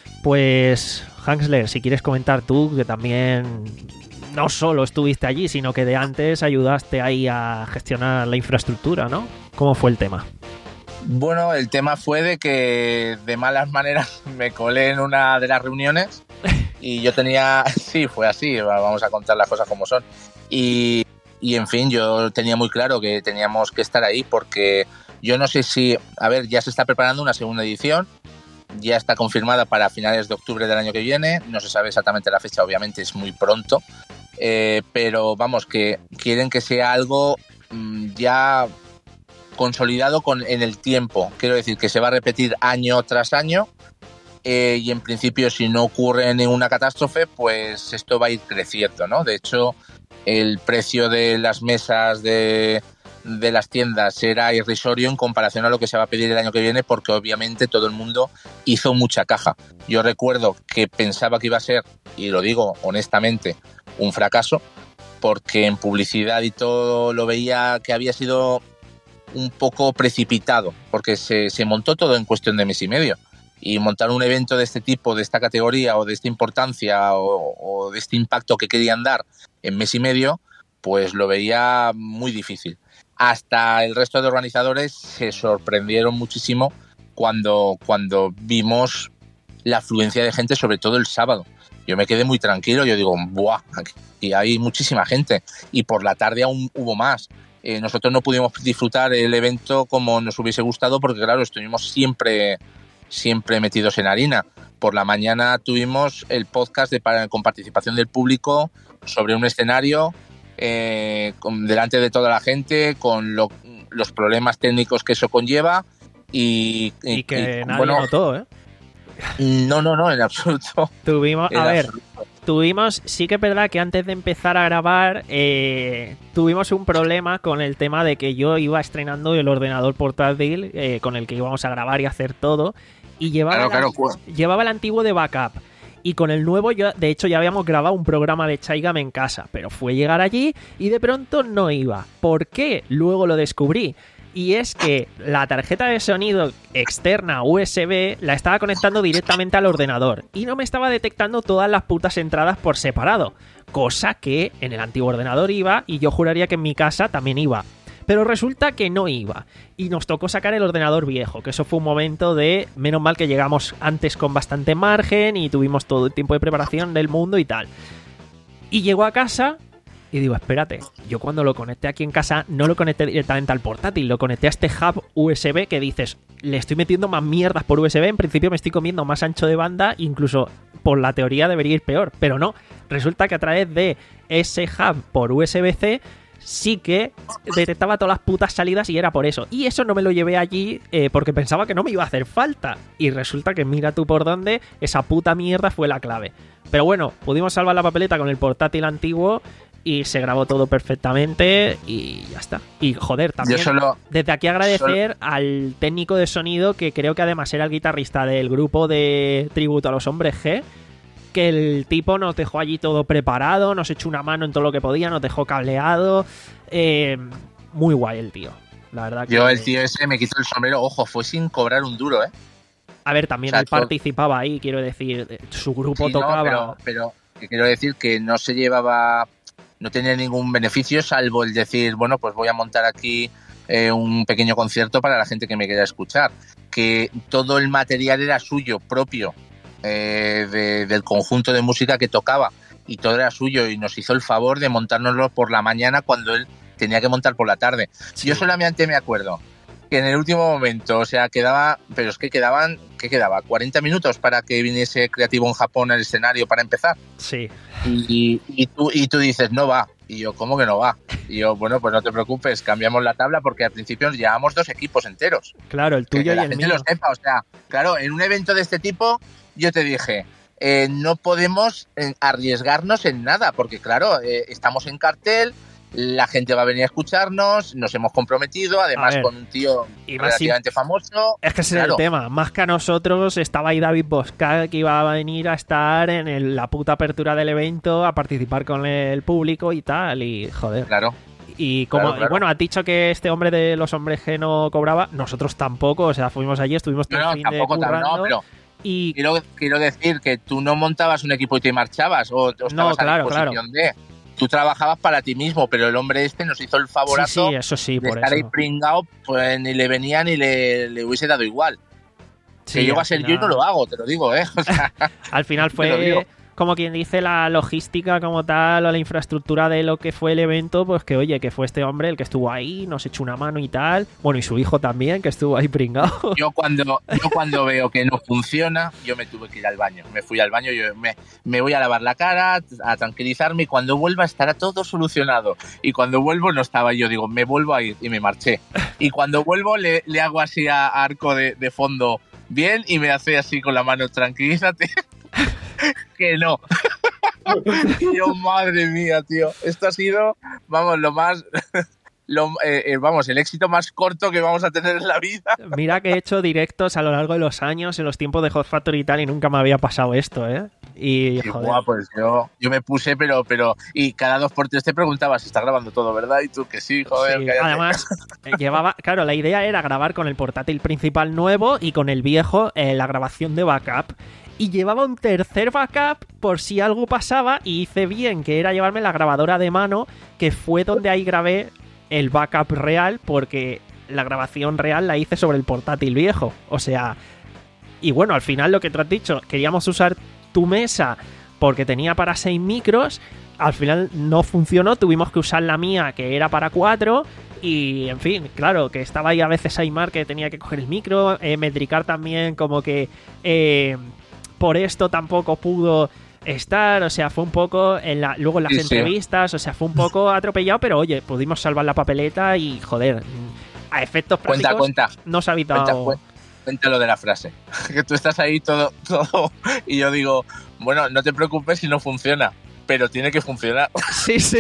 Pues, Hansler, si quieres comentar tú, que también no solo estuviste allí, sino que de antes ayudaste ahí a gestionar la infraestructura, ¿no? ¿Cómo fue el tema? Bueno, el tema fue de que de malas maneras me colé en una de las reuniones y yo tenía, sí, fue así, vamos a contar las cosas como son. Y, y en fin, yo tenía muy claro que teníamos que estar ahí porque yo no sé si, a ver, ya se está preparando una segunda edición, ya está confirmada para finales de octubre del año que viene, no se sabe exactamente la fecha, obviamente es muy pronto, eh, pero vamos, que quieren que sea algo mmm, ya consolidado con, en el tiempo, quiero decir que se va a repetir año tras año. Eh, y en principio, si no ocurre ninguna catástrofe, pues esto va a ir creciendo, ¿no? De hecho, el precio de las mesas de, de las tiendas era irrisorio en comparación a lo que se va a pedir el año que viene, porque obviamente todo el mundo hizo mucha caja. Yo recuerdo que pensaba que iba a ser, y lo digo honestamente, un fracaso, porque en publicidad y todo lo veía que había sido un poco precipitado, porque se, se montó todo en cuestión de mes y medio. Y montar un evento de este tipo, de esta categoría o de esta importancia o, o de este impacto que querían dar en mes y medio, pues lo veía muy difícil. Hasta el resto de organizadores se sorprendieron muchísimo cuando, cuando vimos la afluencia de gente, sobre todo el sábado. Yo me quedé muy tranquilo, yo digo, ¡buah! Aquí hay muchísima gente. Y por la tarde aún hubo más. Eh, nosotros no pudimos disfrutar el evento como nos hubiese gustado porque, claro, estuvimos siempre, siempre metidos en harina. Por la mañana tuvimos el podcast de, con participación del público sobre un escenario eh, con, delante de toda la gente, con lo, los problemas técnicos que eso conlleva. Y, y, y que y, nadie bueno, notó, ¿eh? No, no, no, en absoluto. Tuvimos, en a ver, absoluto. tuvimos, sí que es verdad que antes de empezar a grabar eh, tuvimos un problema con el tema de que yo iba estrenando el ordenador portátil eh, con el que íbamos a grabar y hacer todo y llevaba, claro, el, claro. llevaba el antiguo de backup. Y con el nuevo, yo, de hecho, ya habíamos grabado un programa de Chaigam en casa, pero fue llegar allí y de pronto no iba. ¿Por qué? Luego lo descubrí. Y es que la tarjeta de sonido externa U S B la estaba conectando directamente al ordenador y no me estaba detectando todas las putas entradas por separado, cosa que en el antiguo ordenador iba y yo juraría que en mi casa también iba. Pero resulta que no iba y nos tocó sacar el ordenador viejo, que eso fue un momento de menos mal que llegamos antes con bastante margen y tuvimos todo el tiempo de preparación del mundo y tal. Y llegó a casa y digo, espérate, yo cuando lo conecté aquí en casa no lo conecté directamente al portátil, lo conecté a este hub U S B que dices, le estoy metiendo más mierdas por U S B, en principio me estoy comiendo más ancho de banda, incluso por la teoría debería ir peor, pero no, resulta que a través de ese hub por U S B C sí que detectaba todas las putas salidas y era por eso. Y eso no me lo llevé allí eh, porque pensaba que no me iba a hacer falta. Y resulta que mira tú por dónde, esa puta mierda fue la clave. Pero bueno, pudimos salvar la papeleta con el portátil antiguo y se grabó todo perfectamente y ya está. Y joder, también solo, desde aquí agradecer solo... al técnico de sonido, que creo que además era el guitarrista del grupo de tributo a los Hombres G, que el tipo nos dejó allí todo preparado, nos echó una mano en todo lo que podía, nos dejó cableado. Eh, muy guay el tío, la verdad. Que yo el tío ese me quitó el sombrero, ojo, fue sin cobrar un duro, ¿eh? A ver, también o sea, él todo... participaba ahí, quiero decir, su grupo sí, tocaba. No, pero, pero que quiero decir que no se llevaba, no tenía ningún beneficio salvo el decir, bueno, pues voy a montar aquí eh, un pequeño concierto para la gente que me quiera escuchar. Que todo el material era suyo, propio. Eh, de, del conjunto de música que tocaba y todo era suyo y nos hizo el favor de montárnoslo por la mañana cuando él tenía que montar por la tarde. Sí. Yo solamente me acuerdo que en el último momento, o sea, quedaba, pero es que quedaban, ¿qué quedaba? cuarenta minutos para que viniese Creativo en Japón al escenario para empezar. Sí. Y, y, tú, y tú dices, no va. Y yo, ¿cómo que no va? Y yo, bueno, pues no te preocupes, cambiamos la tabla porque al principio nos llevamos dos equipos enteros. Claro, el tuyo que, que y la el gente mío. lo sepa, o sea, claro, en un evento de este tipo yo te dije, eh, no podemos eh, arriesgarnos en nada, porque claro, eh, estamos en cartel, la gente va a venir a escucharnos, nos hemos comprometido, además con un tío y relativamente si... famoso. Es que ese claro. es el tema, más que a nosotros estaba ahí David Bosca, que iba a venir a estar en el, la puta apertura del evento, a participar con el público y tal, y joder. Claro. Y como claro, claro. Y bueno, has dicho que este hombre de los Hombres G no cobraba, nosotros tampoco, o sea, fuimos allí, estuvimos todo no, el fin tampoco, de currando. No, pero... Y... Quiero, quiero decir que tú no montabas un equipo y te marchabas o, o estabas no, claro, a disposición claro. de... Tú trabajabas para ti mismo, pero el hombre este nos hizo el favorazo sí, sí, eso sí, de por estar eso. ahí pringado, pues ni le venía ni le, le hubiese dado igual. Sí, que yo va a ser final... yo y no lo hago, te lo digo, ¿eh? O sea, al final fue... como quien dice, la logística como tal o la infraestructura de lo que fue el evento, pues que oye, que fue este hombre el que estuvo ahí, nos echó una mano y tal, bueno, y su hijo también, que estuvo ahí pringado. Yo cuando, yo cuando veo que no funciona, yo me tuve que ir al baño, me fui al baño, yo me, me voy a lavar la cara, a tranquilizarme, y cuando vuelva estará todo solucionado, y cuando vuelvo no estaba, yo digo, me vuelvo a ir, y me marché, y cuando vuelvo le, le hago así a Arco de, de fondo, bien, y me hace así con la mano, tranquilízate. Que no. Yo, madre mía, tío. Esto ha sido, vamos, lo más... Lo, eh, eh, vamos, el éxito más corto que vamos a tener en la vida. Mira que he hecho directos a lo largo de los años, en los tiempos de Hot Factory y tal, y nunca me había pasado esto, ¿eh? Y, sí, joder. Guau, pues yo, yo me puse, pero, pero... Y cada dos por tres te preguntabas, ¿se está grabando todo, verdad? Y tú, que sí, joder, sí, cállate. además, llevaba... Claro, la idea era grabar con el portátil principal nuevo y con el viejo eh, la grabación de backup. Y llevaba un tercer backup por si algo pasaba, y hice bien, que era llevarme la grabadora de mano, que fue donde ahí grabé el backup real, porque la grabación real la hice sobre el portátil viejo. O sea, y bueno, al final lo que tú has dicho, queríamos usar tu mesa porque tenía para seis micros, al final no funcionó, tuvimos que usar la mía que era para cuatro. Y, en fin, claro, que estaba ahí a veces Aymar que tenía que coger el micro, eh, Medricar también como que eh, por esto tampoco pudo estar, o sea, fue un poco, en la, luego en las sí, entrevistas, sí. o sea, fue un poco atropellado, pero oye, pudimos salvar la papeleta y, joder, a efectos prácticos cuenta, cuenta. no se ha evitado... Cuenta, cuenta lo de la frase, que tú estás ahí todo, todo, y yo digo, bueno, no te preocupes si no funciona, pero tiene que funcionar. Sí, sí.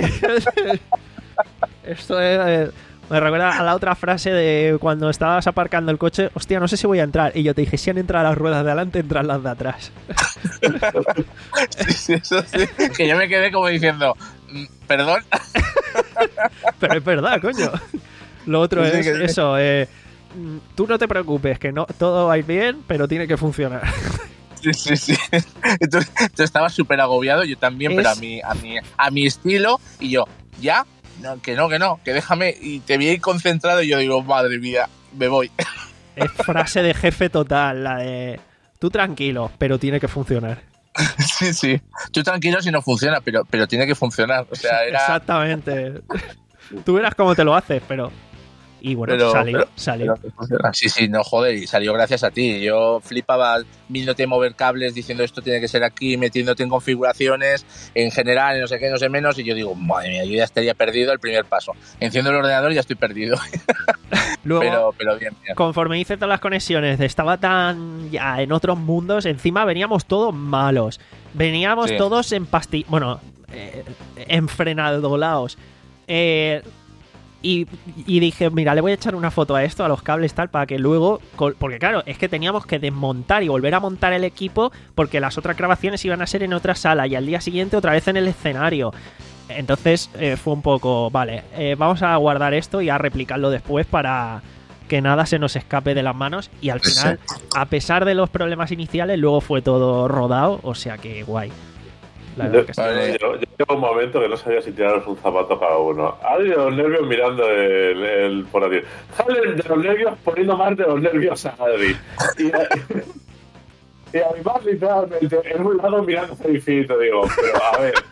Esto es... Me recuerda a la otra frase de cuando estabas aparcando el coche, hostia, no sé si voy a entrar. Y yo te dije, si han entrado las ruedas de adelante, entran las de atrás. Sí, sí, eso sí. Que yo me quedé como diciendo, ¿perdón? Pero es verdad, coño. Lo otro sí, es que... eso, eh, tú no te preocupes, que no todo va a ir bien, pero tiene que funcionar. Sí, sí, sí. Tú, tú estabas súper agobiado, yo también, es... pero a mi, a, mi, a mi estilo. Y yo, ¿ya? No, que no, que no, que déjame. Y te vi ahí concentrado y yo digo, madre mía, me voy. Es frase de jefe total, la de tú tranquilo, pero tiene que funcionar. Sí, sí. Tú tranquilo si no funciona, pero, pero tiene que funcionar. O sea, era... Exactamente. Tú verás cómo te lo haces, pero... Y bueno, pero, salió, pero, salió. Pero, sí, sí, no, joder, y salió gracias a ti. Yo flipaba viéndote mover cables, diciendo esto tiene que ser aquí, metiéndote en configuraciones, en general, no sé qué, no sé menos, y yo digo, madre mía, yo ya estaría perdido el primer paso. Enciendo el ordenador y ya estoy perdido. Luego, pero, pero bien, bien. Conforme hice todas las conexiones, estaba tan ya en otros mundos, encima veníamos todos malos. Veníamos sí. todos en pasti... Bueno, eh, enfrenadolaos. Eh... Y, y dije, mira, le voy a echar una foto a esto, a los cables tal, para que luego... Porque claro, es que teníamos que desmontar y volver a montar el equipo porque las otras grabaciones iban a ser en otra sala y al día siguiente otra vez en el escenario. Entonces eh, fue un poco, vale, eh, vamos a guardar esto y a replicarlo después para que nada se nos escape de las manos. Y al final, a pesar de los problemas iniciales, luego fue todo rodado, o sea que guay. La yo, que vale, yo, yo tengo un momento que no sabía si tiraros un zapato cada uno. Adri de los nervios mirando el, el por aquí. Jale de los nervios poniendo más de los nervios a Adri. Y, y además, literalmente, en un lado mirando hacia el infinito, digo, pero a ver.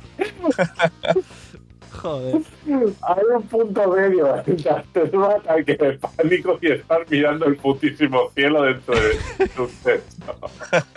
Joder. Hay un punto medio entre un ataque de pánico y estar mirando el putísimo cielo dentro de tu texto.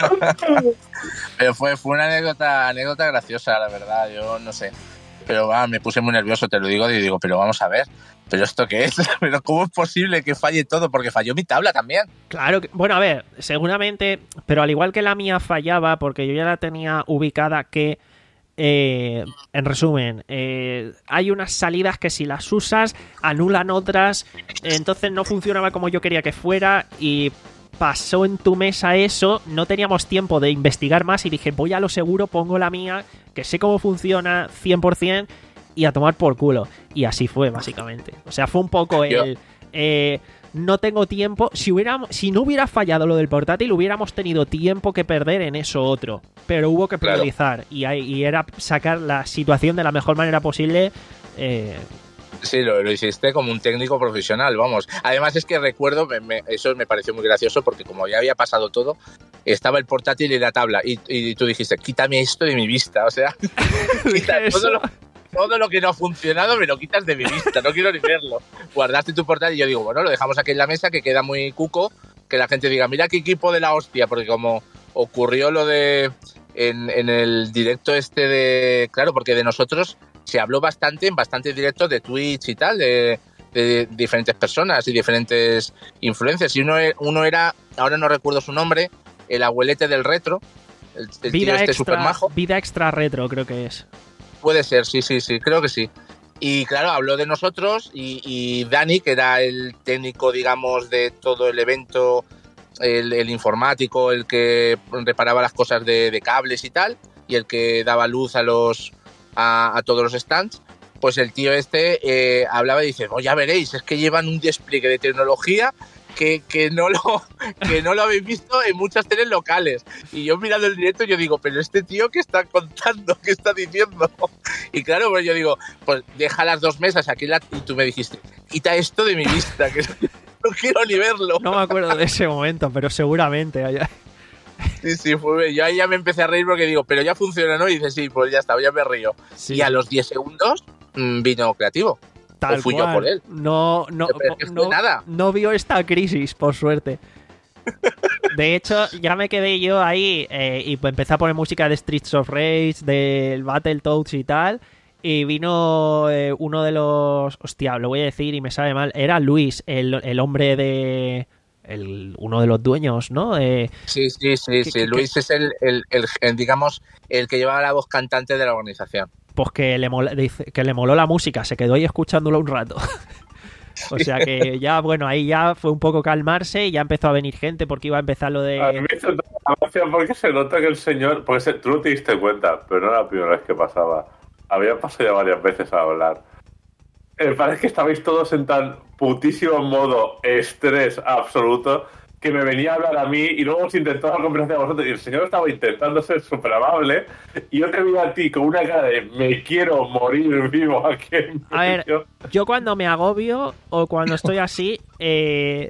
Pero fue, fue una anécdota, anécdota graciosa, la verdad, yo no sé. Pero va, me puse muy nervioso, te lo digo, y digo, pero vamos a ver, ¿pero esto qué es? ¿Pero cómo es posible que falle todo? Porque falló mi tabla también. Claro, que, bueno, a ver, seguramente, pero al igual que la mía fallaba, porque yo ya la tenía ubicada que... Eh, en resumen, eh, hay unas salidas que si las usas anulan otras, entonces no funcionaba como yo quería que fuera y pasó en tu mesa eso, no teníamos tiempo de investigar más y dije voy a lo seguro, pongo la mía, que sé cómo funciona cien por ciento y a tomar por culo, y así fue básicamente, o sea fue un poco el... Eh, no tengo tiempo. Si hubiéramos, si no hubiera fallado lo del portátil, hubiéramos tenido tiempo que perder en eso otro. Pero hubo que priorizar. Claro. Y, y era sacar la situación de la mejor manera posible. Eh... Sí, lo, lo hiciste como un técnico profesional, vamos. Además es que recuerdo, me, me, eso me pareció muy gracioso porque como ya había pasado todo, estaba el portátil y la tabla. Y, y tú dijiste, quítame esto de mi vista. O sea, quita todo lo... Todo lo que no ha funcionado me lo quitas de mi vista, no quiero ni verlo. Guardaste tu portátil y yo digo, bueno, lo dejamos aquí en la mesa, que queda muy cuco, que la gente diga, mira qué equipo de la hostia, porque como ocurrió lo de en, en el directo este de... Claro, porque de nosotros se habló bastante en bastantes directos de Twitch y tal, de, de diferentes personas y diferentes influencias. Y uno, uno era, ahora no recuerdo su nombre, el abuelete del retro, el, el vida tío este extra, super majo. Vida extra retro, creo que es. Puede ser, sí, sí, sí, creo que sí. Y claro, habló de nosotros y, y Dani, que era el técnico, digamos, de todo el evento, el, el informático, el que reparaba las cosas de, de cables y tal, y el que daba luz a los a, a todos los stands, pues el tío este eh, hablaba y dice, oh, ya veréis, es que llevan un despliegue de tecnología que, que, no lo, que no lo habéis visto en muchas teles locales. Y yo mirando el directo, yo digo, pero este tío, ¿qué está contando? ¿Qué está diciendo? Y claro, pues yo digo, pues deja las dos mesas aquí. La, y tú me dijiste, quita esto de mi vista, que no quiero ni verlo. No me acuerdo de ese momento, pero seguramente. Haya... Sí, sí, fue, yo ahí ya me empecé a reír porque digo, pero ya funciona, ¿no? Y dice, sí, pues ya está, ya me río. Sí. Y a los diez segundos mmm, vino Creativo. Tal o fui cual. yo por él. No, no, pero es que no, nada. no vio esta crisis, por suerte. De hecho, ya me quedé yo ahí eh, y pues empecé a poner música de Streets of Rage, del Battletoads y tal. Y vino eh, uno de los... Hostia, lo voy a decir y me sabe mal. Era Luis, el, el hombre de... El, uno de los dueños, ¿no? Eh, sí, sí, sí, sí. que, Luis que, es el, el, el, el, digamos, el que llevaba la voz cantante de la organización. Pues que le, mola, dice, que le moló la música, se quedó ahí escuchándolo un rato. O sea que ya, bueno, ahí ya fue un poco calmarse y ya empezó a venir gente porque iba a empezar lo de... A mí me hizo tanta gracia porque se nota que el señor... Porque se, tú no te diste cuenta, pero no era la primera vez que pasaba. Había pasado ya varias veces a hablar. Me parece que estabais todos en tan putísimo modo estrés absoluto que me venía a hablar a mí y luego os intentó la conversación a vosotros y el señor estaba intentando ser súper amable y yo te vi a ti con una cara de me quiero morir vivo aquí en A ver, yo cuando me agobio o cuando estoy así eh,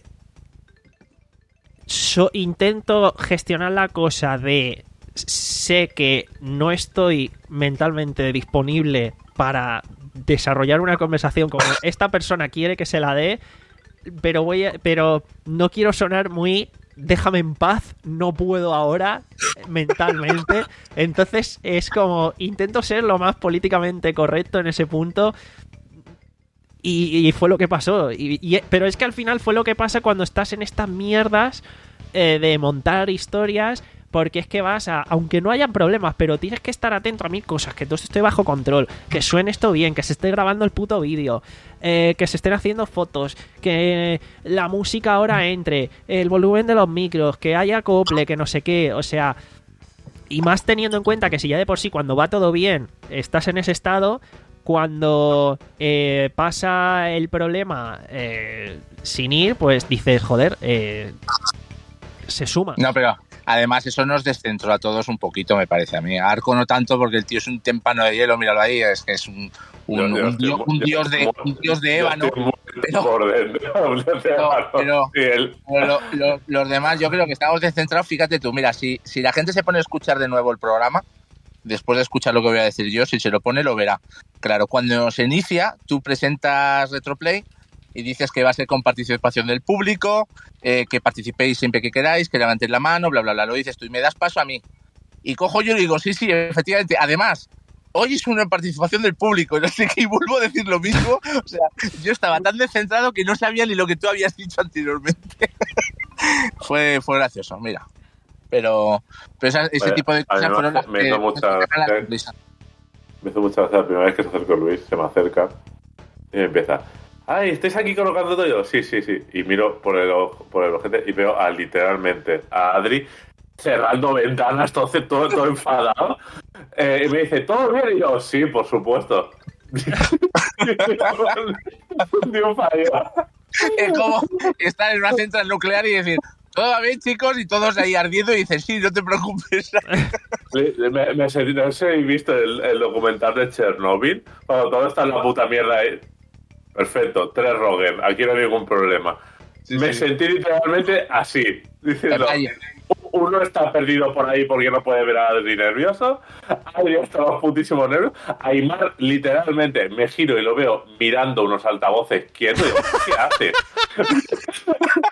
so, intento gestionar la cosa de sé que no estoy mentalmente disponible para desarrollar una conversación como esta persona quiere que se la dé, pero voy a, pero no quiero sonar muy déjame en paz, no puedo ahora mentalmente. Entonces es como intento ser lo más políticamente correcto en ese punto y, y fue lo que pasó y, y, pero es que al final fue lo que pasa cuando estás en estas mierdas eh, de montar historias. Porque es que vas a... Aunque no hayan problemas, pero tienes que estar atento a mil cosas. Que todo esté bajo control. Que suene esto bien. Que se esté grabando el puto vídeo. Eh, que se estén haciendo fotos. Que la música ahora entre. El volumen de los micros. Que haya acople. Que no sé qué. O sea... Y más teniendo en cuenta que si ya de por sí cuando va todo bien estás en ese estado... Cuando eh, pasa el problema eh, sin ir, pues dices, joder, eh, se suma. No, pero... Además, eso nos descentró a todos un poquito, me parece a mí. A Arco no tanto, porque el tío es un témpano de hielo, míralo ahí, es que es un, un, yo, yo un, dios, un, dios, de, un dios de ébano. Pero, pero, pero, pero lo, lo, los demás, yo creo que estamos descentrados. Fíjate tú, mira, si, si la gente se pone a escuchar de nuevo el programa, después de escuchar lo que voy a decir yo, si se lo pone, lo verá. Claro, cuando se inicia, tú presentas Retroplay y dices que va a ser con participación del público, eh, que participéis siempre que queráis, que levantéis la mano, bla, bla, bla, lo dices tú y me das paso a mí. Y cojo yo y digo, sí, sí, efectivamente, además, hoy es una participación del público, no sé qué, y vuelvo a decir lo mismo. O sea, yo estaba tan descentrado que no sabía ni lo que tú habías dicho anteriormente. fue, fue gracioso, mira. Pero, pero esa, ese Oye, tipo de cosas fueron las me que... Hizo mucha, me, me hizo mucha gracia la primera vez que se acercó Luis, se me acerca y me empieza... Ay, ¿estáis aquí colocando todo yo? Sí, sí, sí. Y miro por el, por el ojete y veo a literalmente a Adri cerrando ventanas, todo, todo, todo enfadado. Eh, y me dice, ¿todo bien? Y yo, sí, por supuesto. Dios, es como estar en una central nuclear y decir, todo va bien, chicos, y todos ahí ardiendo y dicen, sí, no te preocupes. Sí, me, me sentí, no sé si habéis visto el, el documental de Chernobyl, cuando todo está en la puta mierda ahí. Perfecto, tres Rogen, aquí no hay ningún problema. Sí, me sí. sentí literalmente así, diciendo, uno está perdido por ahí porque no puede ver a Adri nervioso, Adri está los putísimos nervios, Aymar literalmente me giro y lo veo mirando unos altavoces quietos y digo, ¿qué haces?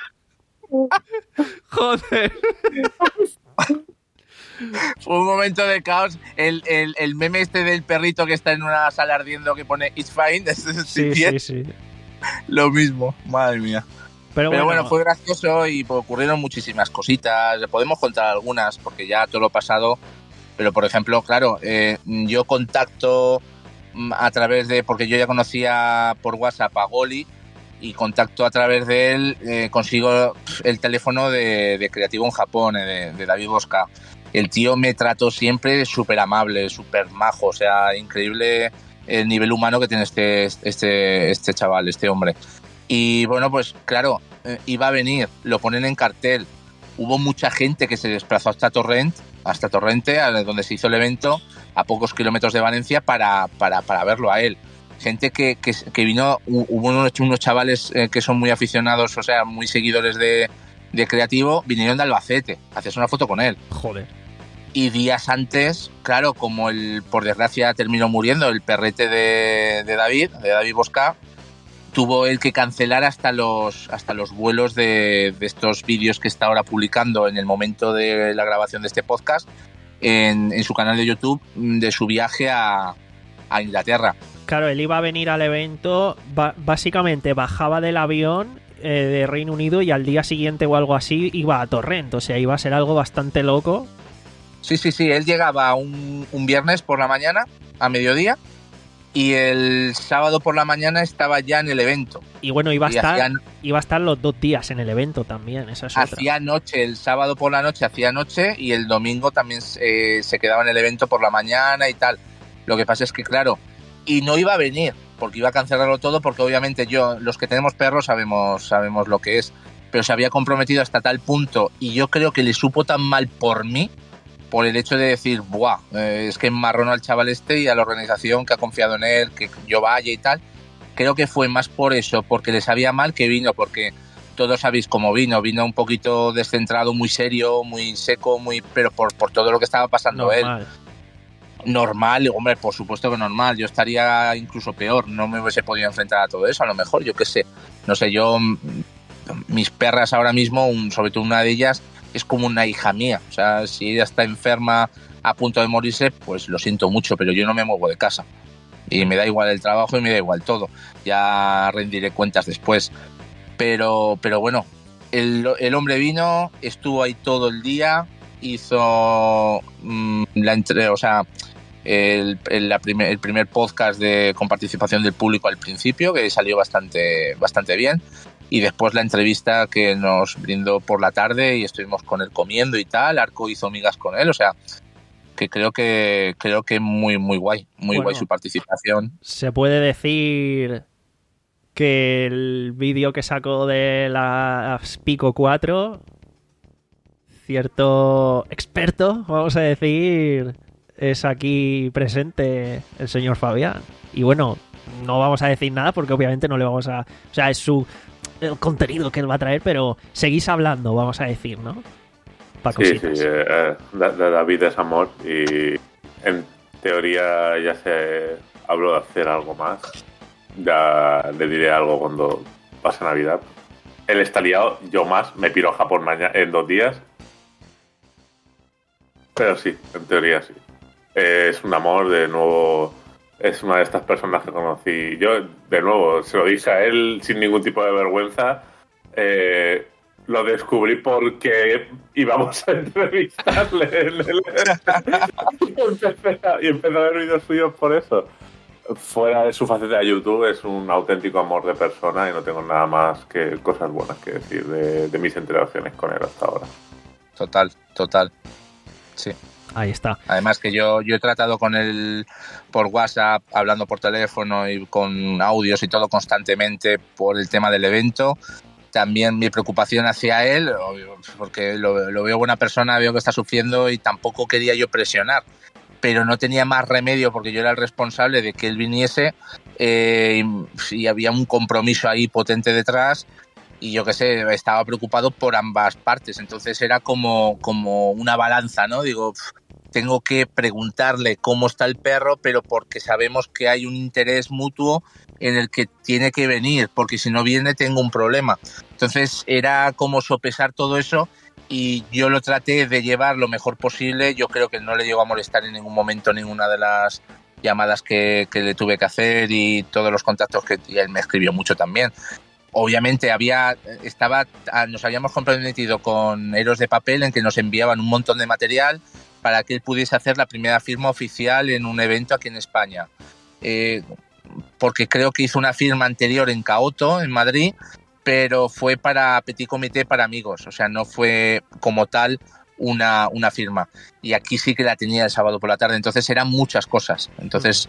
Joder. Fue un momento de caos. El, el, el meme este del perrito que está en una sala ardiendo que pone It's fine. Sí, sí, sí. Lo mismo, madre mía. Pero, Pero bueno, bueno, fue gracioso y ocurrieron muchísimas cositas. Podemos contar algunas porque ya todo lo pasado. Pero por ejemplo, claro, eh, yo contacto a través de... Porque yo ya conocía por WhatsApp a Goli y contacto a través de él, eh, consigo el teléfono de, de Creativo en Japón, eh, de, de David Bosca. El tío me trató siempre súper amable, súper majo, o sea, increíble el nivel humano que tiene este, este, este chaval, este hombre. Y bueno, pues claro, eh, iba a venir, lo ponen en cartel. Hubo mucha gente que se desplazó hasta Torrent, hasta Torrente, a donde se hizo el evento, a pocos kilómetros de Valencia, para, para, para verlo a él. Gente que, que, que vino, hubo unos, unos chavales eh, que son muy aficionados, o sea, muy seguidores de, de Creativo, vinieron de Albacete a hacerse una foto con él. Joder. Y días antes, claro, como el por desgracia terminó muriendo el perrete de, de David, de David Bosca, tuvo él que cancelar hasta los hasta los vuelos de, de estos vídeos que está ahora publicando en el momento de la grabación de este podcast en, en su canal de YouTube, de su viaje a, a Inglaterra. Claro, él iba a venir al evento, ba- básicamente bajaba del avión eh, de Reino Unido y al día siguiente o algo así iba a Torrent, o sea, iba a ser algo bastante loco. Sí, sí, sí, él llegaba un, un viernes por la mañana, a mediodía, y el sábado por la mañana estaba ya en el evento. Y bueno, iba a, y estar, hacía, iba a estar los dos días en el evento también, esa es otra. Hacía noche, el sábado por la noche hacía noche y el domingo también eh, se quedaba en el evento por la mañana y tal. Lo que pasa es que, claro, y no iba a venir, porque iba a cancelarlo todo, porque obviamente yo, los que tenemos perros sabemos, sabemos lo que es, pero se había comprometido hasta tal punto y yo creo que le supo tan mal por mí, por el hecho de decir, buah, eh, es que enmarronó al chaval este y a la organización que ha confiado en él, que yo vaya y tal. Creo que fue más por eso, porque le sabía mal que vino, porque todos sabéis cómo vino, vino un poquito descentrado, muy serio, muy seco, muy pero por, por todo lo que estaba pasando normal. él. Normal, hombre, por supuesto que normal, yo estaría incluso peor, no me hubiese podido enfrentar a todo eso, a lo mejor, yo qué sé, no sé, yo, mis perras ahora mismo, un, sobre todo una de ellas, es como una hija mía, o sea, si ella está enferma a punto de morirse, pues lo siento mucho, pero yo no me muevo de casa y me da igual el trabajo y me da igual todo, ya rendiré cuentas después, pero, pero bueno, el, el hombre vino, estuvo ahí todo el día, hizo mmm, la entre, o sea, el, el, la primer, el primer podcast de, con participación del público al principio, que salió bastante, bastante bien. Y después la entrevista que nos brindó por la tarde y estuvimos con él comiendo y tal. Arco hizo migas con él, o sea, que creo que creo que muy muy guay, muy bueno, guay su participación. Se puede decir que el vídeo que sacó de las Pico cuatro, cierto experto, vamos a decir, es aquí presente el señor Fabián. Y bueno, no vamos a decir nada porque obviamente no le vamos a... O sea, es su... el contenido que él va a traer, pero seguís hablando, vamos a decir, ¿no? Pa sí, sí, eh, David es amor y en teoría ya se habló de hacer algo más. Ya le diré algo cuando pase Navidad. Él está liado, yo más, me piro a Japón mañana, en dos días. Pero sí, en teoría sí. Eh, es un amor, de nuevo... Es una de estas personas que conocí. Yo, de nuevo, se lo dije a él sin ningún tipo de vergüenza. Eh, lo descubrí porque íbamos a entrevistarle. y, empecé a, y empecé a ver vídeos suyos por eso. Fuera de su faceta de YouTube, es un auténtico amor de persona y no tengo nada más que cosas buenas que decir de, de mis interacciones con él hasta ahora. Total, total. Sí. Ahí está. Además que yo, yo he tratado con él por WhatsApp, hablando por teléfono y con audios y todo constantemente por el tema del evento. También mi preocupación hacia él, porque lo, lo veo buena persona, veo que está sufriendo y tampoco quería yo presionar. Pero no tenía más remedio porque yo era el responsable de que él viniese eh, y, y había un compromiso ahí potente detrás. Y yo qué sé, estaba preocupado por ambas partes. Entonces era como, como una balanza, ¿no? Digo, pff, tengo que preguntarle cómo está el perro, pero porque sabemos que hay un interés mutuo en el que tiene que venir, porque si no viene tengo un problema. Entonces era como sopesar todo eso y yo lo traté de llevar lo mejor posible. Yo creo que no le llegó a molestar en ningún momento ninguna de las llamadas que, que le tuve que hacer y todos los contactos que y él me escribió mucho también. Obviamente había, estaba, nos habíamos comprometido con Héroes de Papel en que nos enviaban un montón de material para que él pudiese hacer la primera firma oficial en un evento aquí en España. Eh, porque creo que hizo una firma anterior en Caoto, en Madrid, pero fue para Petit Comité para amigos, o sea, no fue como tal una, una firma. Y aquí sí que la tenía el sábado por la tarde, entonces eran muchas cosas. Entonces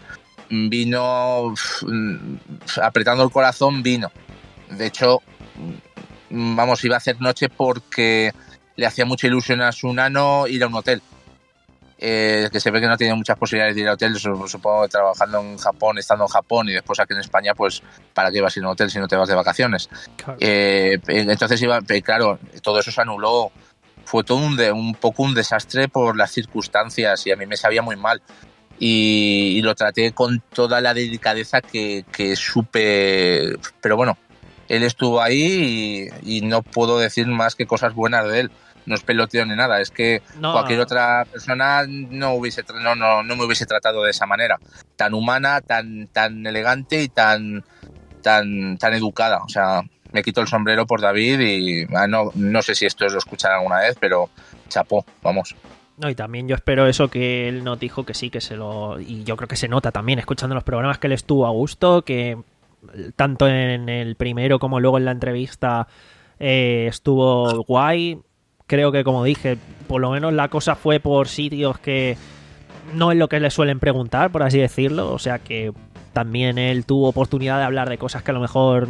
vino, apretando el corazón, vino. De hecho, vamos, iba a hacer noche porque le hacía mucha ilusión a su nano ir a un hotel. Eh, que se ve que no tiene muchas posibilidades de ir a hotel, supongo que trabajando en Japón, estando en Japón y después aquí en España, pues ¿para qué vas a ir a un hotel si no te vas de vacaciones? Claro. Eh, entonces iba, claro, todo eso se anuló, fue todo un, de, un poco un desastre por las circunstancias y a mí me sabía muy mal y, y lo traté con toda la delicadeza que, que supe, pero bueno, él estuvo ahí y, y no puedo decir más que cosas buenas de él. No es peloteo ni nada, es que no. Cualquier otra persona no hubiese no, no, no me hubiese tratado de esa manera, tan humana, tan tan elegante y tan tan tan educada. O sea, me quito el sombrero por David y ah, no no sé si esto lo escucharán alguna vez, pero chapó, vamos. No, y también yo espero eso que él nos dijo que sí, que se lo... Y yo creo que se nota también, escuchando los programas, que él estuvo a gusto, que tanto en el primero como luego en la entrevista eh, estuvo guay. Creo que, como dije, por lo menos la cosa fue por sitios que no es lo que le suelen preguntar, por así decirlo. O sea que también él tuvo oportunidad de hablar de cosas que a lo mejor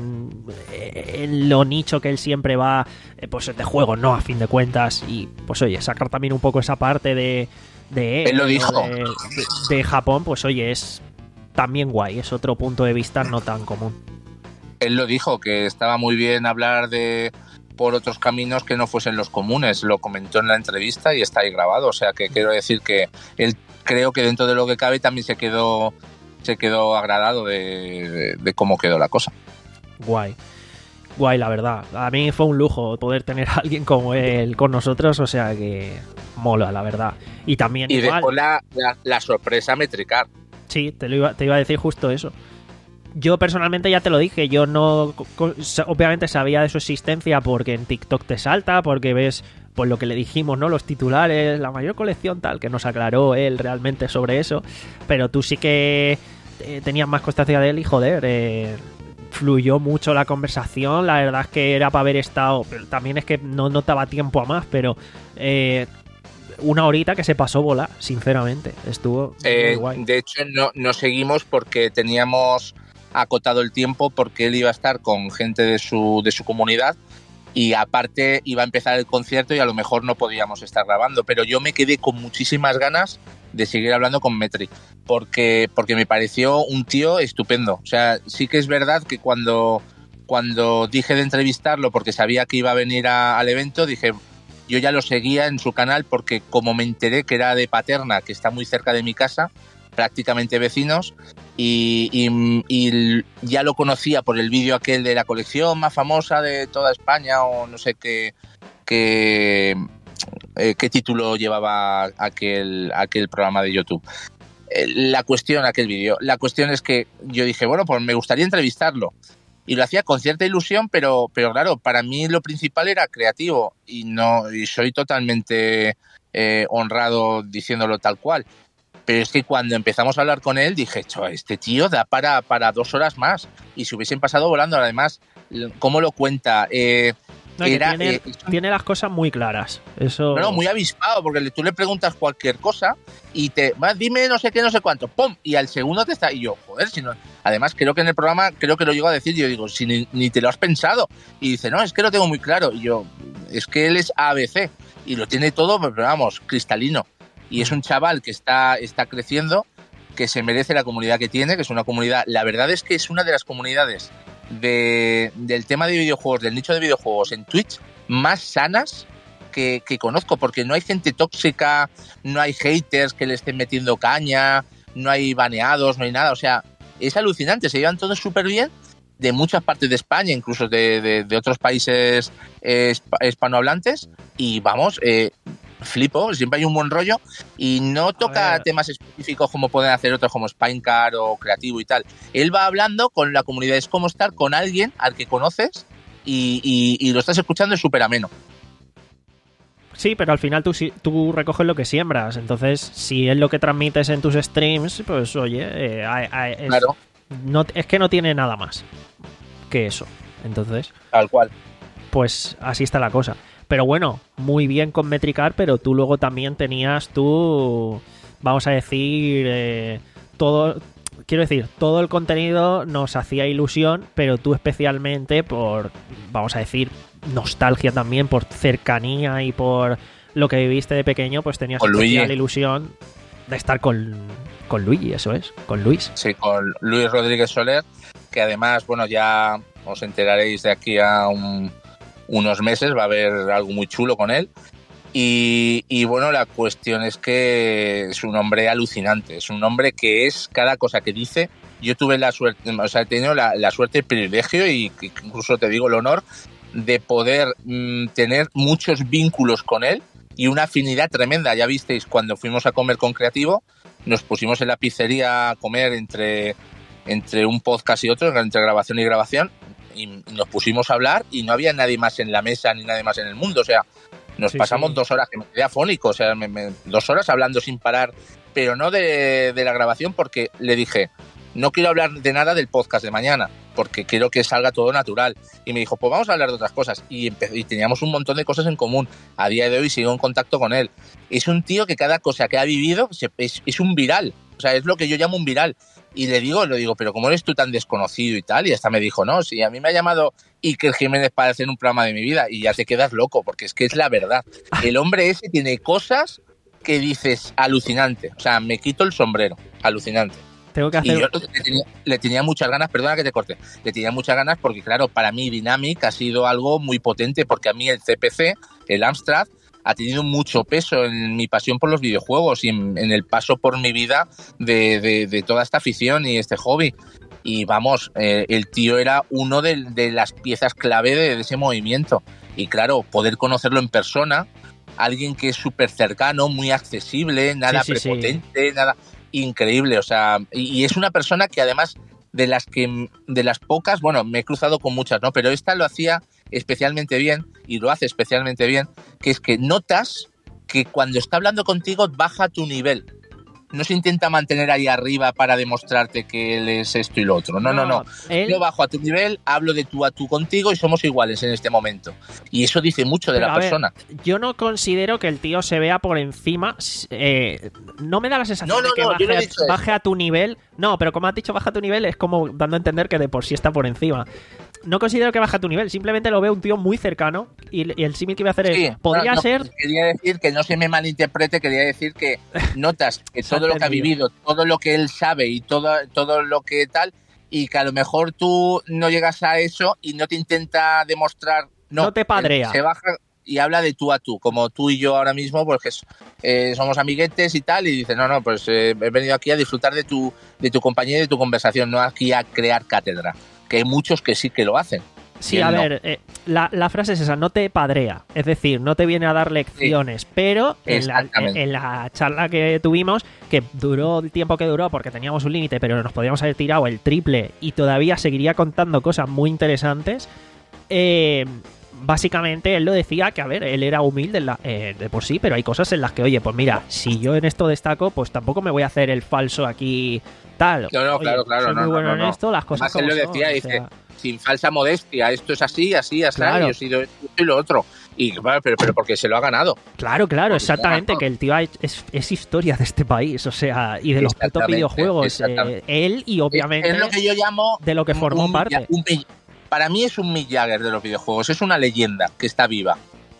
en lo nicho que él siempre va, pues de juegos, ¿no? A fin de cuentas. Y pues oye, sacar también un poco esa parte de, de, él lo dijo. de, de, de Japón, pues oye, es también guay. Es otro punto de vista no tan común. Él lo dijo, que estaba muy bien hablar de... por otros caminos que no fuesen los comunes, lo comentó en la entrevista y está ahí grabado, o sea que quiero decir que él creo que dentro de lo que cabe también se quedó se quedó agradado de, de, de cómo quedó la cosa. Guay, guay la verdad, a mí fue un lujo poder tener a alguien como él con nosotros, o sea que mola la verdad. Y también y igual, después la, la, la sorpresa Metricar. Sí, te, lo iba, te iba a decir justo eso. Yo personalmente ya te lo dije, yo no, obviamente sabía de su existencia porque en TikTok te salta, porque ves pues lo que le dijimos, ¿no? Los titulares, la mayor colección tal, que nos aclaró él realmente sobre eso, pero tú sí que eh, tenías más constancia de él y joder, eh, fluyó mucho la conversación, la verdad es que era para haber estado, pero también es que no notaba tiempo a más, pero eh, una horita que se pasó volar, sinceramente, estuvo eh, muy guay. De hecho no, no seguimos porque teníamos acotado el tiempo porque él iba a estar con gente de su, de su comunidad y aparte iba a empezar el concierto y a lo mejor no podíamos estar grabando, pero yo me quedé con muchísimas ganas de seguir hablando con Metri porque, porque me pareció un tío estupendo. O sea, sí que es verdad que cuando, cuando dije de entrevistarlo porque sabía que iba a venir a, al evento, dije, yo ya lo seguía en su canal porque como me enteré que era de Paterna, que está muy cerca de mi casa, prácticamente vecinos, y, y, y ya lo conocía por el vídeo aquel de la colección más famosa de toda España o no sé qué qué, eh, qué título llevaba aquel, aquel programa de YouTube. Eh, la cuestión, aquel vídeo, la cuestión es que yo dije, bueno, pues me gustaría entrevistarlo y lo hacía con cierta ilusión, pero, pero claro, para mí lo principal era creativo y, no, y soy totalmente eh, honrado diciéndolo tal cual. Pero es que cuando empezamos a hablar con él dije, este tío da para, para dos horas más. Y se hubiesen pasado volando. Además, ¿cómo lo cuenta? Eh, no, era, tiene, eh, tiene las cosas muy claras. Eso... No, no, muy avispado, porque tú le preguntas cualquier cosa y te va, dime no sé qué, no sé cuánto, ¡pum! Y al segundo te está... Y yo, joder, si no... Además, creo que en el programa, creo que lo llego a decir, yo digo, si ni, ni te lo has pensado. Y dice, no, es que lo tengo muy claro. Y yo, es que él es A B C y lo tiene todo, pero vamos, cristalino. Y es un chaval que está, está creciendo, que se merece la comunidad que tiene, que es una comunidad... La verdad es que es una de las comunidades de, del tema de videojuegos, del nicho de videojuegos en Twitch, más sanas que, que conozco, porque no hay gente tóxica, no hay haters que le estén metiendo caña, no hay baneados, no hay nada. O sea, es alucinante, se llevan todos súper bien de muchas partes de España, incluso de, de, de otros países eh, hispanohablantes, y vamos... Eh, flipo, siempre hay un buen rollo y no toca temas específicos como pueden hacer otros como Spinecar o Creativo y tal. Él va hablando con la comunidad, es como estar con alguien al que conoces y, y, y lo estás escuchando, es súper ameno. Sí, pero al final tú, tú recoges lo que siembras, entonces si es lo que transmites en tus streams, pues oye, eh, es, claro. no, es que no tiene nada más que eso, entonces... Tal cual. Pues así está la cosa. Pero bueno, muy bien con Metricar, pero tú luego también tenías tú, vamos a decir, eh, todo quiero decir, todo el contenido nos hacía ilusión, pero tú especialmente por, vamos a decir, nostalgia también, por cercanía y por lo que viviste de pequeño, pues tenías Con especial Luigi. ilusión de estar con, con Luigi, eso es, con Luis. Sí, con Luis Rodríguez Soler, que además, bueno, ya os enteraréis de aquí a un, unos meses, va a haber algo muy chulo con él. Y, y bueno, la cuestión es que es un hombre alucinante, es un hombre que es cada cosa que dice. Yo tuve la suerte, o sea, he tenido la, la suerte, el privilegio y incluso te digo el honor de poder mmm, tener muchos vínculos con él y una afinidad tremenda. Ya visteis cuando fuimos a comer con Creativo, nos pusimos en la pizzería a comer entre, entre un podcast y otro, entre grabación y grabación, y nos pusimos a hablar y no había nadie más en la mesa ni nadie más en el mundo. O sea, nos Sí, pasamos sí. dos horas, que me quedé afónico, o sea, me, me, dos horas hablando sin parar, pero no de, de la grabación, porque le dije, no quiero hablar de nada del podcast de mañana, porque quiero que salga todo natural. Y me dijo, pues vamos a hablar de otras cosas. Y, empe- y teníamos un montón de cosas en común. A día de hoy sigo en contacto con él. Es un tío que cada cosa que ha vivido se- es, es un viral. O sea, es lo que yo llamo un viral. Y le digo, le digo, pero ¿cómo eres tú tan desconocido y tal? Y hasta me dijo, no, si a mí me ha llamado Iker Jiménez para hacer un programa de mi vida, y ya te quedas loco, porque es que es la verdad. El hombre ese tiene cosas que dices alucinante. O sea, me quito el sombrero. Alucinante. Tengo que Y hacer... yo le tenía, le tenía muchas ganas, perdona que te corte, le tenía muchas ganas porque, claro, para mí Dynamic ha sido algo muy potente, porque a mí el C P C, el Amstrad, ha tenido mucho peso en mi pasión por los videojuegos y en, en el paso por mi vida de, de, de toda esta afición y este hobby. Y vamos, eh, el tío era uno de, de las piezas clave de, de ese movimiento. Y claro, poder conocerlo en persona, alguien que es súper cercano, muy accesible, nada Sí, sí, sí. prepotente, nada... increíble, o sea, y, y es una persona que además de las que de las pocas, bueno, me he cruzado con muchas, ¿no? Pero esta lo hacía especialmente bien y lo hace especialmente bien, que es que notas que cuando está hablando contigo baja tu nivel. No se intenta mantener ahí arriba para demostrarte que él es esto y lo otro. No, no, no. él- Yo bajo a tu nivel, hablo de tú a tú contigo y somos iguales en este momento. Y eso dice mucho de Pero, la a ver, persona. yo no considero que el tío se vea por encima. eh, no me da la sensación No, no, de que no, yo no he baje, dicho baje a tu nivel. No, pero como has dicho, baja a tu nivel, es como dando a entender que de por sí está por encima. No considero que baje a tu nivel, simplemente lo veo un tío muy cercano. Y, y el símil que voy a hacer Sí, es: podría no, no, ser. Quería decir que no se me malinterprete, quería decir que notas que Se ha todo lo que ha entendido. vivido, todo lo que él sabe y todo, todo lo que tal, y que a lo mejor tú no llegas a eso y no te intenta demostrar. No, No te padrea. él se baja y habla de tú a tú, como tú y yo ahora mismo, porque es- eh, somos amiguetes y tal, y dice, no, no, pues eh, he venido aquí a disfrutar de tu, de tu compañía y de tu conversación, no aquí a crear cátedra, que hay muchos que sí que lo hacen. Sí, Y él a no. ver, eh, la, la frase es esa: no te padrea. Es decir, no te viene a dar lecciones. Pero en la, Exactamente. en la charla que tuvimos, que duró el tiempo que duró porque teníamos un límite, pero nos podríamos haber tirado el triple y todavía seguiría contando cosas muy interesantes. Eh, básicamente él lo decía que, a ver, él era humilde en la- eh, de por sí, pero hay cosas en las que, oye, pues mira, si yo en esto destaco, pues tampoco me voy a hacer el falso aquí tal. No, no, Oye, claro, claro, soy no, muy no, bueno no, en no. esto, las cosas Además, él como lo decía, son, o dice, sea, sin falsa modestia, esto es así, así, así, Claro. yo he sido esto y lo otro. Y bueno, pero, pero porque se lo ha ganado. Claro, claro, Porque exactamente, no, no. que el tío ha hecho- es, es historia de este país, o sea, y de los putos Exactamente, videojuegos. exactamente. eh, él y obviamente Es lo que yo llamo de lo que formó un parte. Mick- un Mick- para mí es un Mick Jagger de los videojuegos, es una leyenda que está viva.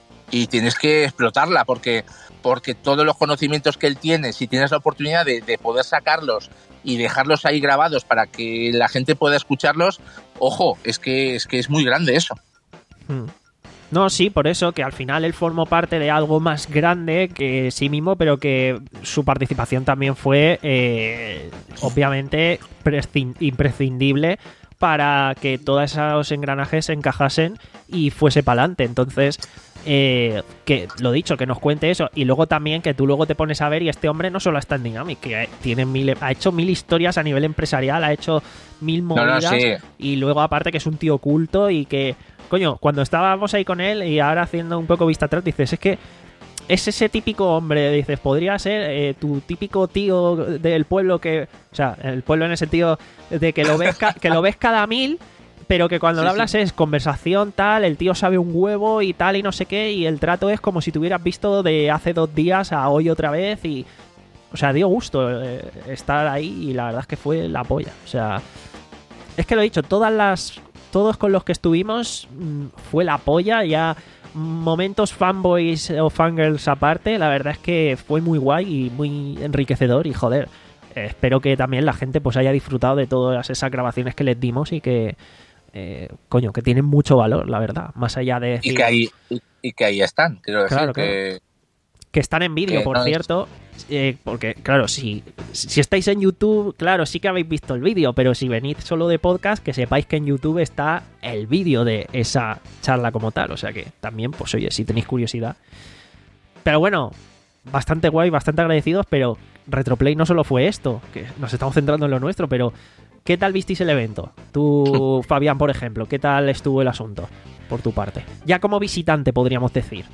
Y tienes que explotarla porque, porque todos los conocimientos que él tiene, si tienes la oportunidad de, de poder sacarlos y dejarlos ahí grabados para que la gente pueda escucharlos, ojo, es que es, que es muy grande eso. Mm. No, sí, por eso que al final él formó parte de algo más grande que sí mismo, pero que su participación también fue, eh, obviamente, prescin- imprescindible para que todos esos engranajes se encajasen y fuese para adelante. Entonces, eh, que lo dicho, que nos cuente eso. Y luego también que tú luego te pones a ver y este hombre no solo está en Dynamic, que tiene mil, ha hecho mil historias a nivel empresarial, ha hecho mil No, no, movidas. sí. Y luego aparte que es un tío culto y que, coño, cuando estábamos ahí con él y ahora haciendo un poco vista atrás, dices, es que es ese típico hombre, dices, podría ser eh, tu típico tío del pueblo que, o sea, el pueblo en el sentido de que lo ves, ca- que lo ves cada mil, pero que cuando Sí, le hablas sí. es conversación tal, el tío sabe un huevo y tal y no sé qué, y el trato es como si te hubieras visto de hace dos días a hoy otra vez y... o sea, dio gusto eh, estar ahí y la verdad es que fue la polla. O sea, es que lo he dicho, todas las, todos con los que estuvimos mmm, fue la polla, ya momentos fanboys o fangirls aparte, la verdad es que fue muy guay y muy enriquecedor y joder, eh, espero que también la gente pues haya disfrutado de todas esas grabaciones que les dimos y que eh, coño, que tienen mucho valor, la verdad, más allá de decir... Y que ahí, y, y que ahí están, quiero decir claro, que... Claro. Que están en vídeo, por no cierto, eh, porque, claro, si, si estáis en YouTube, claro, sí que habéis visto el vídeo, pero si venid solo de podcast, que sepáis que en YouTube está el vídeo de esa charla como tal, o sea que también, pues oye, si tenéis curiosidad. Pero bueno, bastante guay, bastante agradecidos, pero Retroplay no solo fue esto, que nos estamos centrando en lo nuestro, pero ¿qué tal visteis el evento? Tú, Fabián, por ejemplo, ¿qué tal estuvo el asunto, por tu parte? Ya como visitante, podríamos decir.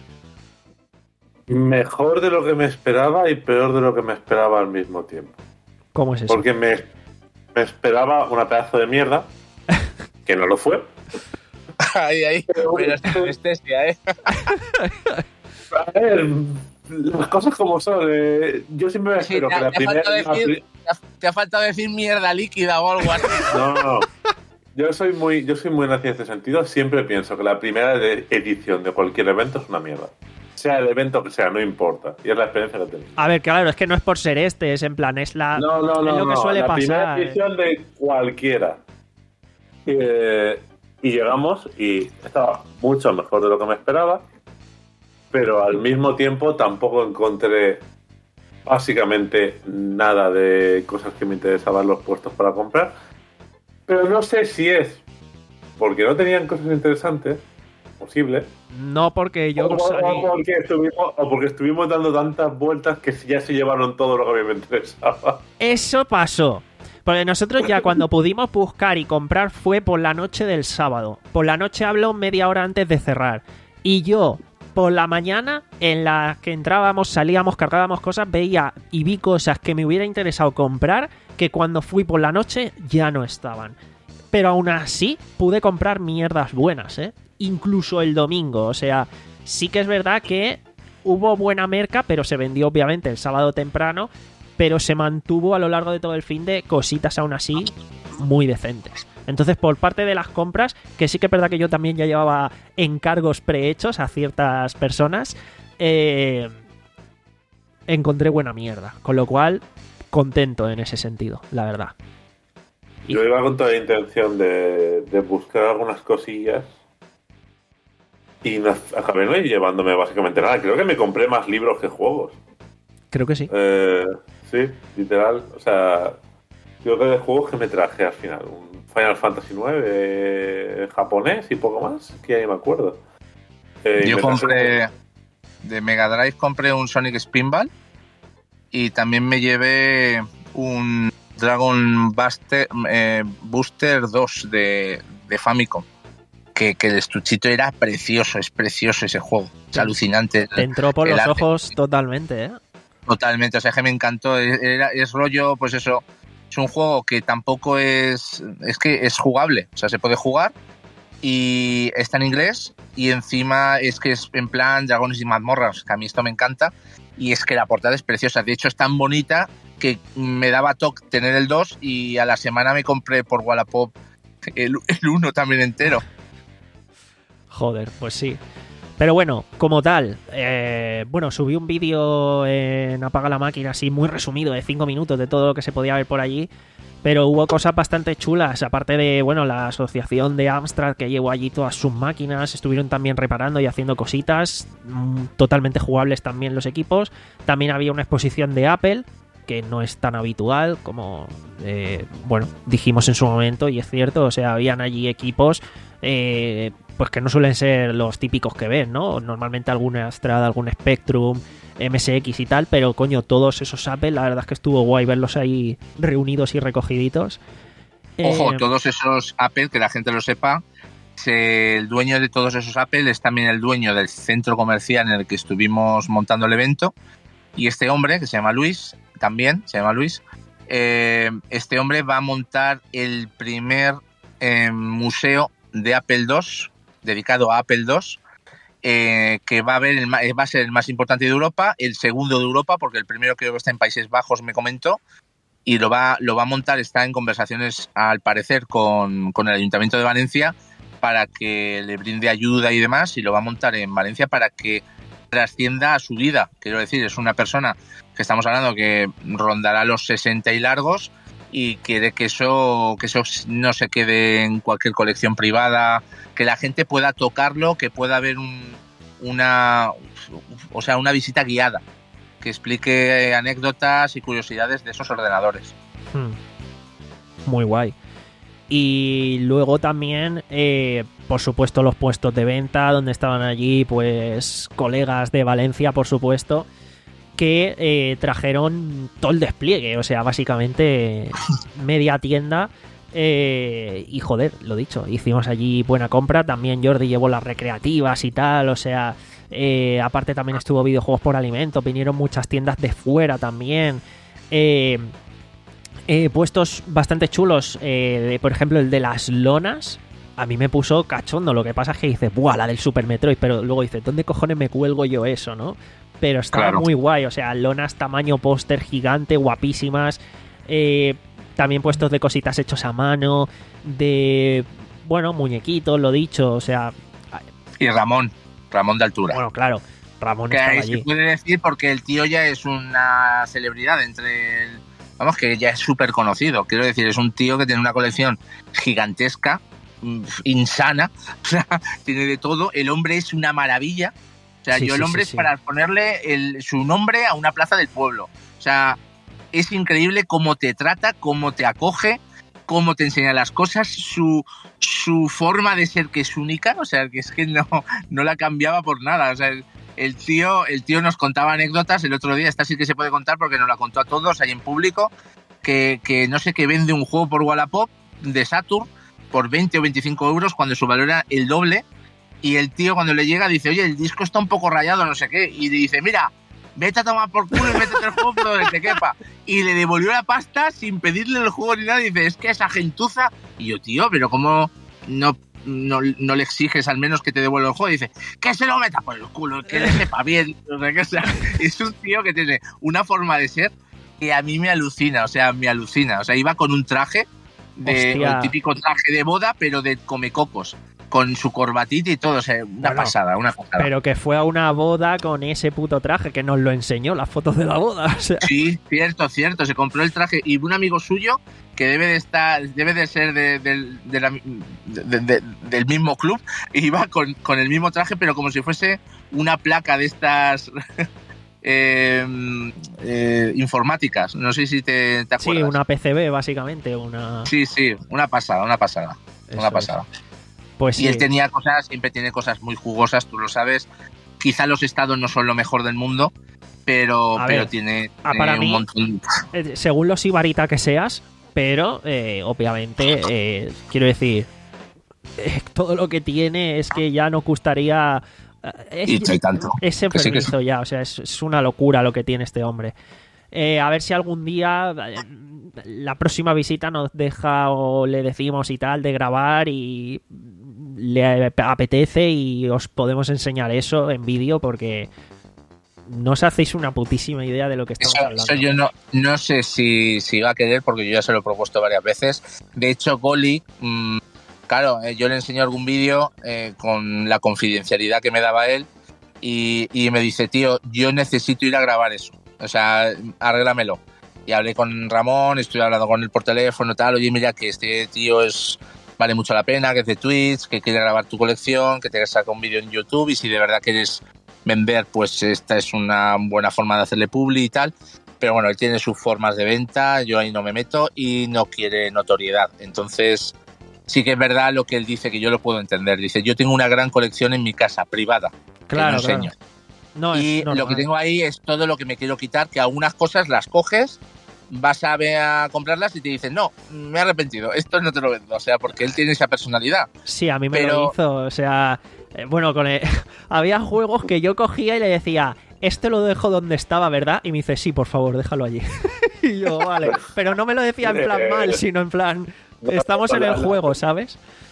Mejor de lo que me esperaba y peor de lo que me esperaba al mismo tiempo. ¿Cómo es eso? Porque me, me esperaba una pedazo de mierda, que no lo fue. Ahí, ahí, pero es anestesia, ¿eh? A ver, las cosas como son. Eh, yo siempre me espero sí, te, que la te primera... Ha decir, la... te, ha, te ha faltado decir mierda líquida o algo así. No, no, no. Yo soy muy, yo soy muy nazi en ese sentido. Siempre pienso que la primera edición de cualquier evento es una mierda. Sea el evento que sea, no importa. Y es la experiencia que tengo. A ver, claro, es que no es por ser este, es en plan, es la no, no, no, es lo que no. suele la pasar. Primera edición de cualquiera. Eh, y llegamos y estaba mucho mejor de lo que me esperaba, pero al mismo tiempo tampoco encontré básicamente nada de cosas que me interesaban los puestos para comprar. Pero no sé si es porque no tenían cosas interesantes, posible. No, porque yo... O, o, porque estuvimos, o porque estuvimos dando tantas vueltas que ya se llevaron todo lo que a mí me interesaba. Eso pasó. Porque nosotros ya cuando pudimos buscar y comprar fue por la noche del sábado. Por la noche habló media hora antes de cerrar. Y yo, por la mañana, en la que entrábamos, salíamos, cargábamos cosas, veía y vi cosas que me hubiera interesado comprar que cuando fui por la noche ya no estaban. Pero aún así pude comprar mierdas buenas, ¿eh? Incluso el domingo, o sea, sí que es verdad que hubo buena merca, pero se vendió obviamente el sábado temprano, pero se mantuvo a lo largo de todo el fin de cositas aún así muy decentes. Entonces, por parte de las compras, que sí que es verdad que yo también ya llevaba encargos prehechos a ciertas personas, eh, encontré buena mierda, con lo cual contento en ese sentido, la verdad. Yo iba con toda la intención de, de buscar algunas cosillas y no, acabé no llevándome básicamente nada. Creo que me compré más libros que juegos. Creo que sí. Eh, sí, literal. O sea, creo que de juegos que me traje al final. Un Final Fantasy nueve eh, japonés y poco más, que ya ni me acuerdo. Eh, Yo me compré... traje... De Mega Drive compré un Sonic Spinball y también me llevé un Dragon Buster, eh, Booster dos de, de Famicom. Que, que el estuchito era precioso, es precioso ese juego, es sí. Alucinante. Te entró por el los arte. ojos totalmente, ¿eh? Totalmente, o sea que me encantó, era, es rollo, pues eso, es un juego que tampoco es, es que es jugable, o sea, se puede jugar y está en inglés y encima es que es en plan dragones y mazmorras, que a mí esto me encanta y es que la portada es preciosa, de hecho es tan bonita que me daba toque tener el dos y a la semana me compré por Wallapop el, el uno también entero. Joder, pues sí. Pero bueno, como tal, eh, bueno, subí un vídeo en Apaga la Máquina así muy resumido de cinco minutos de todo lo que se podía ver por allí, pero hubo cosas bastante chulas, aparte de, bueno, la asociación de Amstrad que llevó allí todas sus máquinas, estuvieron también reparando y haciendo cositas, mmm, totalmente jugables también los equipos. También había una exposición de Apple, que no es tan habitual como, eh, bueno, dijimos en su momento, y es cierto, o sea, habían allí equipos... Eh, pues que no suelen ser los típicos que ven, ¿no? Normalmente algún Astra, algún Spectrum, M S X y tal, pero coño, todos esos Apple, la verdad es que estuvo guay verlos ahí reunidos y recogiditos. Ojo, eh, todos esos Apple, que la gente lo sepa, se, el dueño de todos esos Apple es también el dueño del centro comercial en el que estuvimos montando el evento, y este hombre, que se llama Luis, también se llama Luis, eh, este hombre va a montar el primer eh, museo de Apple dos, dedicado a Apple dos, eh, que va a, haber el, va a ser el más importante de Europa, el segundo de Europa, porque el primero creo que está en Países Bajos, me comentó, y lo va, lo va a montar, está en conversaciones al parecer con, con el Ayuntamiento de Valencia para que le brinde ayuda y demás, y lo va a montar en Valencia para que trascienda a su vida. Quiero decir, es una persona que estamos hablando que rondará los sesenta y largos y quiere que eso, que eso no se quede en cualquier colección privada, que la gente pueda tocarlo, que pueda haber un, una, o sea, una visita guiada, que explique anécdotas y curiosidades de esos ordenadores. Hmm. Muy guay. Y luego también, eh, por supuesto, los puestos de venta, donde estaban allí, pues, colegas de Valencia, por supuesto, que eh, trajeron todo el despliegue, o sea, básicamente media tienda. Eh, y joder, lo dicho, hicimos allí buena compra. También Jordi llevó las recreativas y tal, o sea, eh, aparte también estuvo Videojuegos por Alimentos, vinieron muchas tiendas de fuera también. Eh, eh, puestos bastante chulos, eh, de, por ejemplo, el de las lonas. A mí me puso cachondo. Lo que pasa es que dices, ¡buah, la del Super Metroid! Pero luego dices, ¿dónde cojones me cuelgo yo eso, no? Pero estaba claro. Muy guay, o sea, lonas tamaño póster gigante, guapísimas. Eh, también puestos de cositas hechos a mano, de, bueno, muñequitos, lo dicho, o sea... Y Ramón, Ramón de altura. Bueno, claro, Ramón que estaba ahí allí. Se puede decir porque el tío ya es una celebridad entre... El, vamos, que ya es súper conocido. Quiero decir, es un tío que tiene una colección gigantesca, insana, o sea, tiene de todo. El hombre es una maravilla. O sea, sí, yo el hombre sí, sí, es para sí. ponerle el, su nombre a una plaza del pueblo. O sea, es increíble cómo te trata, cómo te acoge, cómo te enseña las cosas, su, su forma de ser que es única. O sea, que es que no, no la cambiaba por nada. O sea, el, el, tío, el tío nos contaba anécdotas el otro día, esta sí que se puede contar porque nos la contó a todos ahí en público, que, que no sé, que vende un juego por Wallapop de Saturn por veinte o veinticinco euros cuando su valor era el doble. Y el tío cuando le llega dice, oye, el disco está un poco rayado, no sé qué. Y le dice, mira, vete a tomar por culo y métete el juego por donde te quepa. Y le devolvió la pasta sin pedirle el juego ni nada. Y dice, es que esa gentuza... Y yo, tío, pero ¿cómo no, no, no le exiges al menos que te devuelva el juego? Y dice, que se lo meta por el culo, que le sepa bien. O sea, que, o sea, es un tío que tiene una forma de ser que a mí me alucina, o sea, me alucina. O sea, iba con un traje, de, el típico traje de boda, pero de comecocos, con su corbatita y todo, o sea, una bueno, pasada, una pasada. Pero que fue a una boda con ese puto traje, que nos lo enseñó, las fotos de la boda. O sea. Sí, cierto, cierto, se compró el traje y un amigo suyo que debe de estar, debe de ser de, de, de la, de, de, del mismo club, iba con, con el mismo traje, pero como si fuese una placa de estas eh, eh, informáticas. No sé si te, te acuerdas. Sí, una P C B, básicamente. Una... Sí, sí, una pasada, una pasada. Eso una pasada. Es. Pues y sí. Él tenía cosas, siempre tiene cosas muy jugosas, tú lo sabes. Quizá los estados no son lo mejor del mundo, pero, pero ver, tiene, ah, para tiene mí, un montón. Según lo sibarita que seas, pero eh, obviamente, eh, quiero decir, eh, todo lo que tiene es que ya nos gustaría... Es, y, y tanto. Es enfermizo sí que... ya, o sea, es, es una locura lo que tiene este hombre. Eh, a ver si algún día... La próxima visita nos deja o le decimos y tal de grabar y le apetece y os podemos enseñar eso en vídeo porque no os hacéis una putísima idea de lo que estamos eso, hablando. Eso yo no, no sé si, si va a querer porque yo ya se lo he propuesto varias veces. De hecho, Goli, mmm, claro, eh, yo le enseño algún vídeo eh, con la confidencialidad que me daba él y, y me dice, tío, yo necesito ir a grabar eso. O sea, arréglamelo. Y hablé con Ramón, estoy hablando con él por teléfono, tal, oye, mira que este tío es vale mucho la pena, que es de Twitch, que quiere grabar tu colección, que te saca un vídeo en YouTube y si de verdad quieres vender, pues esta es una buena forma de hacerle publi y tal. Pero bueno, él tiene sus formas de venta, yo ahí no me meto y no quiere notoriedad. Entonces, sí que es verdad lo que él dice, que yo lo puedo entender. Dice, yo tengo una gran colección en mi casa, privada, claro, que no enseño. Claro. No, y no, lo no, que no. tengo ahí es todo lo que me quiero quitar, que algunas cosas las coges, vas a ver a comprarlas y te dicen, no, me he arrepentido, esto no te lo vendo, o sea, porque él tiene esa personalidad. Sí, a mí me Pero... lo hizo, o sea, eh, bueno, con el... había juegos que yo cogía y le decía, este lo dejo donde estaba, ¿verdad? Y me dice, sí, por favor, déjalo allí. Y yo, vale, pero no me lo decía en plan mal, sino en plan, estamos en el juego, ¿sabes?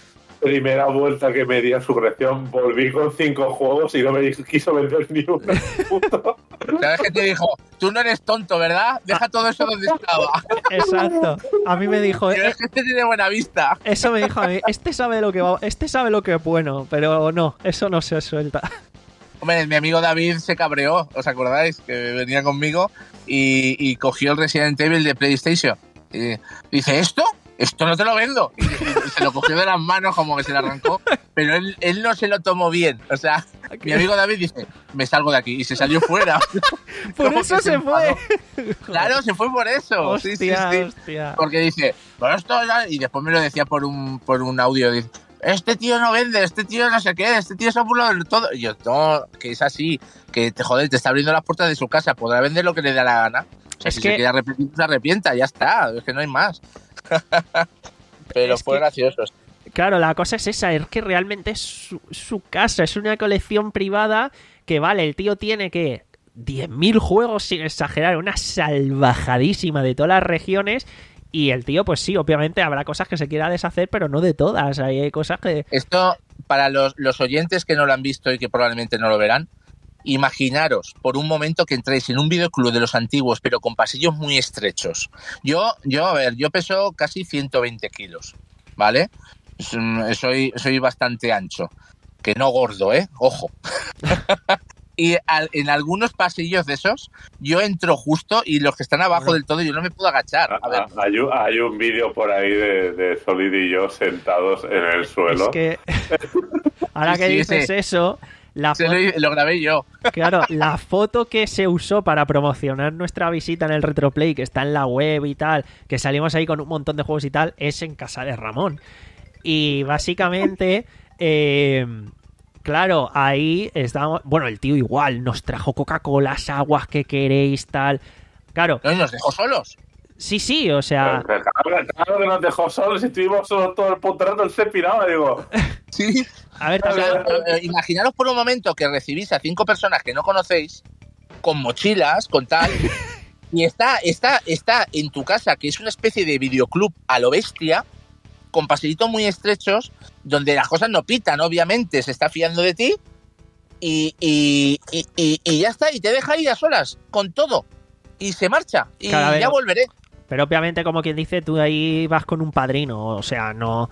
primera vuelta que me di a su creación, volví con cinco juegos y no me quiso vender ni uno. ¿Sabes qué te dijo? Tú no eres tonto, ¿verdad? Deja todo eso donde estaba. Exacto. A mí me dijo... Pero eh, es que este tiene buena vista. Eso me dijo a mí. Este sabe lo que va, este sabe lo que es bueno, pero no, eso no se suelta. Hombre, mi amigo David se cabreó, ¿os acordáis? Que venía conmigo y, y cogió el Resident Evil de PlayStation. Y dice, ¿esto? Esto no te lo vendo. Y, y se lo cogió de las manos como que se le arrancó, pero él, él no se lo tomó bien. O sea, mi amigo David dice, me salgo de aquí, y se salió fuera. Por eso se, se fue. Claro, se fue por eso. Hostia, sí, sí, sí. Hostia. Porque dice, bueno, esto ya... Y después me lo decía por un, por un audio, dice, este tío no vende, este tío no sé qué, este tío se ha burlado de todo. Y yo, no, que es así, que te joder, te está abriendo las puertas de su casa, podrá vender lo que le dé la gana. O sea, es si que... se quiere arrepentir, se arrepienta, ya está, es que no hay más. Pero es fue que, gracioso. Claro, la cosa es esa, es que realmente es su, su casa, es una colección privada que vale, el tío tiene que diez mil juegos sin exagerar, una salvajadísima de todas las regiones. Y el tío, pues sí, obviamente habrá cosas que se quiera deshacer, pero no de todas. Hay cosas que... Esto, para los, los oyentes que no lo han visto y que probablemente no lo verán, imaginaros por un momento que entréis en un videoclub de los antiguos, pero con pasillos muy estrechos. Yo, yo a ver, yo peso casi ciento veinte kilos, ¿vale? Soy, soy bastante ancho. Que no gordo, ¿eh? Ojo. Y al, en algunos pasillos de esos, yo entro justo y los que están abajo del todo, yo no me puedo agachar. A ver. Hay, hay un vídeo por ahí de, de Solid y yo sentados en el suelo. Es que ahora sí, que sí, dices sí. eso, la Se lo, lo grabé yo. Claro, la foto que se usó para promocionar nuestra visita en el Retroplay, que está en la web y tal, que salimos ahí con un montón de juegos y tal, es en casa de Ramón. Y básicamente... Eh, Claro, ahí estamos... Bueno, el tío igual nos trajo Coca-Colas, aguas que queréis, tal... Claro. No, y nos dejó solos. Sí, sí, o sea... Claro, claro que nos dejó solos y estuvimos solos todo el puto rato, él se piraba, digo... Sí. A ver, O sea, también... eh, imaginaros por un momento que recibís a cinco personas que no conocéis, con mochilas, con tal... Y está, está, está en tu casa, que es una especie de videoclub a lo bestia... con pasillitos muy estrechos, donde las cosas no pitan, obviamente, se está fiando de ti, y, y, y, y, y ya está, y te deja ir a solas, con todo, y se marcha, y claro, ya volveré. Pero obviamente, como quien dice, tú ahí vas con un padrino, o sea, no...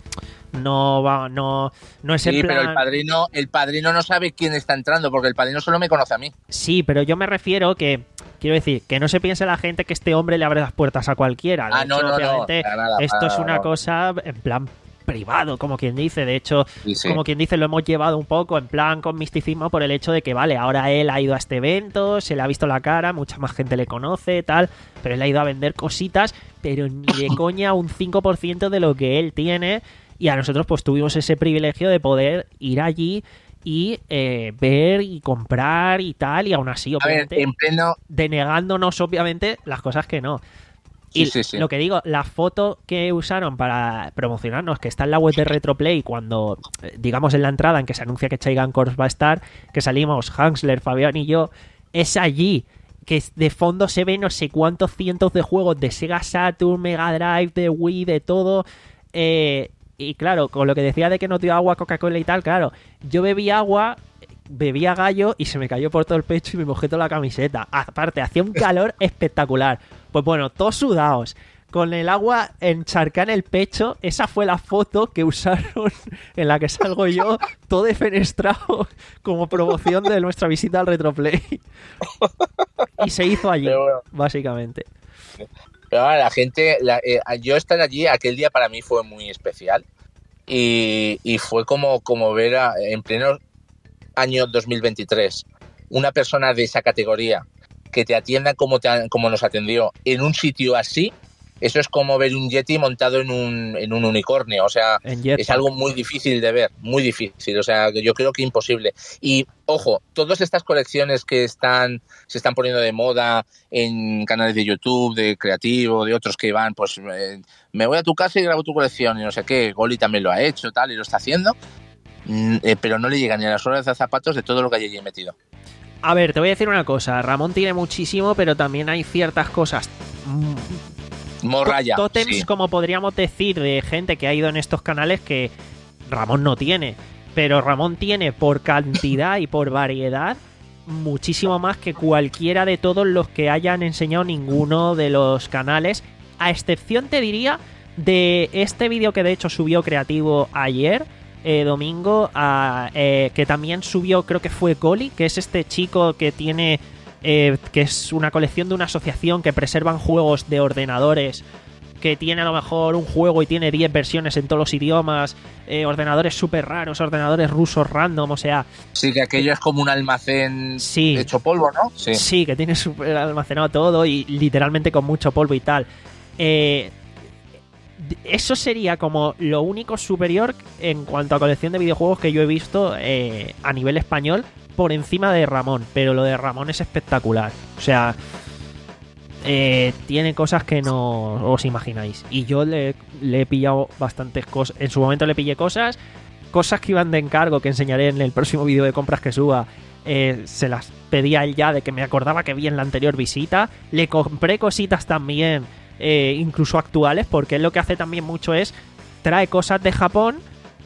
No va, no, no es en sí, plan... pero el padrino, el padrino no sabe quién está entrando, porque el padrino solo me conoce a mí. Sí, pero yo me refiero que, quiero decir, que no se piense la gente que este hombre le abre las puertas a cualquiera. De ah, hecho, no, no, obviamente, no. Nada, esto nada, es una no. cosa en plan privado, como quien dice. De hecho, sí, sí. como quien dice, lo hemos llevado un poco en plan con misticismo por el hecho de que, vale, ahora él ha ido a este evento, se le ha visto la cara, mucha más gente le conoce, tal, pero él ha ido a vender cositas, pero ni de coña un cinco por ciento de lo que él tiene. Y a nosotros pues tuvimos ese privilegio de poder ir allí y eh, ver y comprar y tal, y aún así, obviamente, a ver, en pleno... denegándonos obviamente las cosas que no. Y sí, sí, sí. lo que digo, la foto que usaron para promocionarnos, que está en la web de Retroplay, cuando, digamos en la entrada en que se anuncia que Chaigan Corps va a estar, que salimos Hansler, Fabián y yo, es allí, que de fondo se ve no sé cuántos cientos de juegos de Sega Saturn, Mega Drive, de Wii, de todo. eh... Y claro, con lo que decía de que no dio agua, Coca-Cola y tal, claro, yo bebí agua, bebía gallo y se me cayó por todo el pecho y me mojé toda la camiseta. Aparte, hacía un calor espectacular. Pues bueno, todos sudados, con el agua encharcada en el pecho. Esa fue la foto que usaron en la que salgo yo, todo defenestrado, como promoción de nuestra visita al Retroplay. Y se hizo allí, bueno, básicamente. Pero ahora la gente, la, eh, yo estar allí aquel día para mí fue muy especial y, y fue como, como ver a, en pleno año dos mil veintitrés una persona de esa categoría que te atienda como, te, como nos atendió en un sitio así. Eso es como ver un Yeti montado en un, en un unicornio, o sea, es algo muy difícil de ver, muy difícil, o sea, yo creo que imposible. Y, ojo, todas estas colecciones que están se están poniendo de moda en canales de YouTube, de Creativo, de otros que van, pues, eh, me voy a tu casa y grabo tu colección y no sé qué, Goli también lo ha hecho, tal, y lo está haciendo, eh, pero no le llegan ni a las horas de zapatos de todo lo que hay allí metido. A ver, te voy a decir una cosa, Ramón tiene muchísimo, pero también hay ciertas cosas... Morralla, tótems, sí. como podríamos decir, de gente que ha ido en estos canales que Ramón no tiene, pero Ramón tiene por cantidad y por variedad muchísimo más que cualquiera de todos los que hayan enseñado ninguno de los canales, a excepción, te diría, de este vídeo que de hecho subió Creativo ayer, eh, domingo, a, eh, que también subió, creo que fue Coli, que es este chico que tiene, eh, que es una colección de una asociación que preservan juegos de ordenadores, que tiene a lo mejor un juego y tiene diez versiones en todos los idiomas, eh, ordenadores súper raros, ordenadores rusos random, o sea... Sí, que aquello es como un almacén sí, hecho polvo, ¿no? Sí, sí, que tiene súper almacenado todo y literalmente con mucho polvo y tal. Eh, eso sería como lo único superior en cuanto a colección de videojuegos que yo he visto eh, a nivel español por encima de Ramón, pero lo de Ramón es espectacular. O sea... Eh, tiene cosas que no os imagináis. Y yo le, le he pillado bastantes cosas. En su momento le pillé cosas. Cosas que iban de encargo, que enseñaré en el próximo vídeo de compras que suba. Eh, se las pedí a él ya, de que me acordaba que vi en la anterior visita. Le compré cositas también, eh, incluso actuales, porque él lo que hace también mucho es trae cosas de Japón,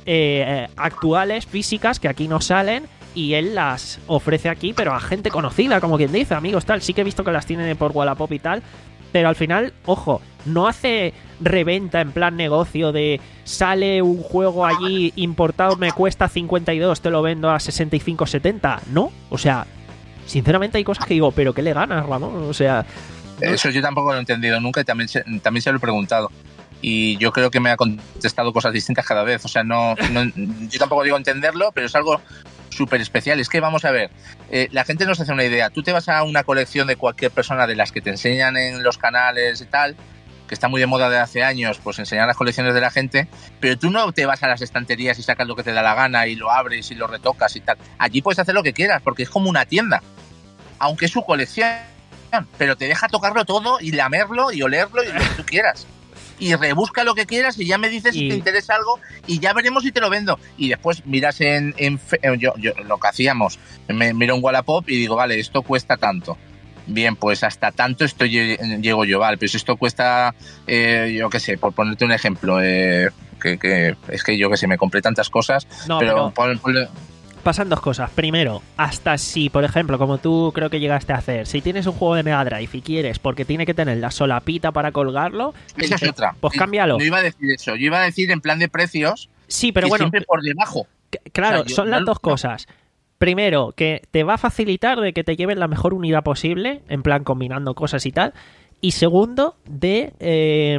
eh, actuales, físicas, que aquí no salen, y él las ofrece aquí, pero a gente conocida, como quien dice, amigos, tal. Sí que he visto que las tiene por Wallapop y tal, pero al final, ojo, no hace reventa en plan negocio de sale un juego allí importado, me cuesta cincuenta y dos, te lo vendo a sesenta y cinco, setenta, ¿no? O sea, sinceramente hay cosas que digo, pero ¿qué le ganas, Ramón? O sea... No... Eso yo tampoco lo he entendido nunca y también se, también se lo he preguntado. Y yo creo que me ha contestado cosas distintas cada vez. O sea, no, no yo tampoco digo entenderlo, pero es algo súper especial. Es que vamos a ver, eh, la gente no se hace una idea. Tú te vas a una colección de cualquier persona de las que te enseñan en los canales y tal, que está muy de moda desde hace años, pues enseñar las colecciones de la gente, pero tú no te vas a las estanterías y sacas lo que te da la gana y lo abres y lo retocas y tal. Allí puedes hacer lo que quieras porque es como una tienda, aunque es su colección, pero te deja tocarlo todo y lamerlo y olerlo y lo que tú quieras. Y rebusca lo que quieras y ya me dices y... si te interesa algo y ya veremos si te lo vendo. Y después miras en... en yo, yo lo que hacíamos, me miro en Wallapop y digo, vale, esto cuesta tanto. Bien, pues hasta tanto esto llego yo, vale, pero si esto cuesta, eh, yo qué sé, por ponerte un ejemplo, eh, que, que es que yo qué sé, me compré tantas cosas, no, pero... pero... Pon, pon, pasan dos cosas. Primero, hasta si, por ejemplo, como tú creo que llegaste a hacer, si tienes un juego de Mega Drive y quieres, porque tiene que tener la solapita para colgarlo, esa dices, es otra. Pues cámbialo. No iba a decir eso, yo iba a decir en plan de precios. Sí, pero bueno, siempre por debajo. Claro, o sea, yo, son las no, dos no. cosas. Primero, que te va a facilitar de que te lleven la mejor unidad posible, en plan combinando cosas y tal. Y segundo, de eh,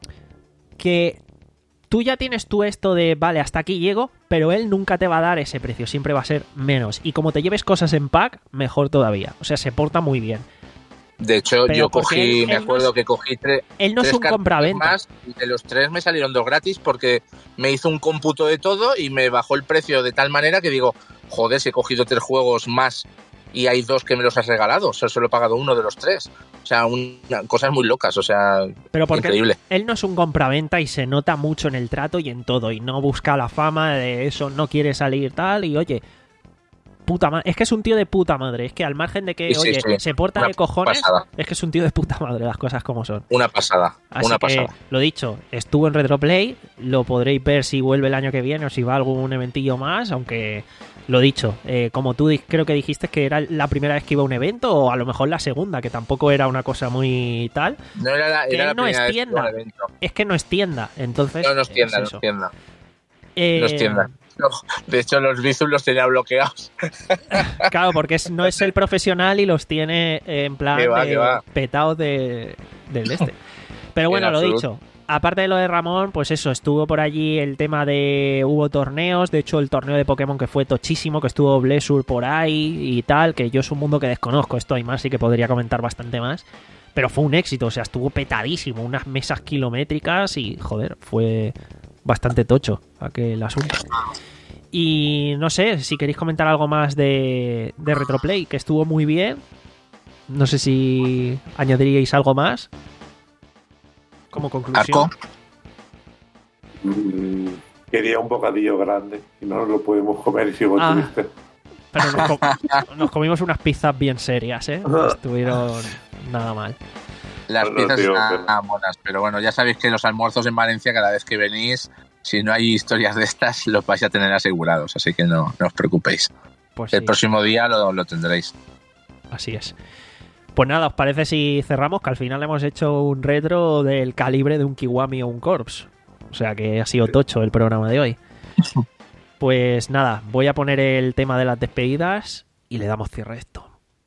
que tú ya tienes tú esto de, vale, hasta aquí llego, pero él nunca te va a dar ese precio, siempre va a ser menos. Y como te lleves cosas en pack, mejor todavía. O sea, se porta muy bien. De hecho, pero yo cogí, él, me él acuerdo no es, que cogí tre, él no tres es un compraventa. Más, y de los tres me salieron dos gratis porque me hizo un cómputo de todo y me bajó el precio de tal manera que digo, joder, si he cogido tres juegos más y hay dos que me los has regalado, o sea, solo he pagado uno de los tres. O sea, una, cosas muy locas, o sea, pero porque increíble. Él, él no es un compraventa y se nota mucho en el trato y en todo, y no busca la fama de eso, no quiere salir tal, y oye, puta madre, es que es un tío de puta madre, es que al margen de que, sí, oye, sí, sí. se porta Una de cojones, pasada. Es que es un tío de puta madre, las cosas como son. Una pasada, Así una que, pasada. Lo dicho, estuvo en Retroplay, lo podréis ver si vuelve el año que viene o si va a algún eventillo más, aunque... Lo dicho, eh, como tú creo que dijiste que era la primera vez que iba a un evento, o a lo mejor la segunda, que tampoco era una cosa muy tal. No era la, que era la no primera es vez tienda, que iba a un evento. Es que no es tienda, entonces. No, no es tienda, es no eso. es tienda. Eh, no es tienda. No, de hecho, los Bizum los tenía bloqueados. Claro, porque es, no es el profesional y los tiene eh, en plan que va, de, que va. petados de, del este. Pero bueno, lo dicho. Aparte de lo de Ramón, pues eso, estuvo por allí el tema de... Hubo torneos, de hecho el torneo de Pokémon que fue tochísimo, que estuvo Blessur por ahí y tal, que yo es un mundo que desconozco, esto hay más y que podría comentar bastante más, pero fue un éxito, o sea, estuvo petadísimo, unas mesas kilométricas y, joder, fue bastante tocho aquel asunto. Y no sé, si queréis comentar algo más de, de Retroplay, que estuvo muy bien, no sé si añadiríais algo más. Como conclusión. Arco. Mm, quería un bocadillo grande y no nos lo pudimos comer y sigo Ah. triste. Pero nos, com- nos comimos unas pizzas bien serias, ¿eh? No estuvieron nada mal. Las No, no, pizzas tío, están pero- buenas, pero bueno, ya sabéis que los almuerzos en Valencia, cada vez que venís, si no hay historias de estas, los vais a tener asegurados, así que no, no os preocupéis. Pues El sí, próximo día lo, lo tendréis. así es. Pues nada, ¿os parece si cerramos? Que al final hemos hecho un retro del calibre de un Kiwami o un Corps. O sea que ha sido tocho el programa de hoy. Pues nada, voy a poner el tema de las despedidas y le damos cierre a esto.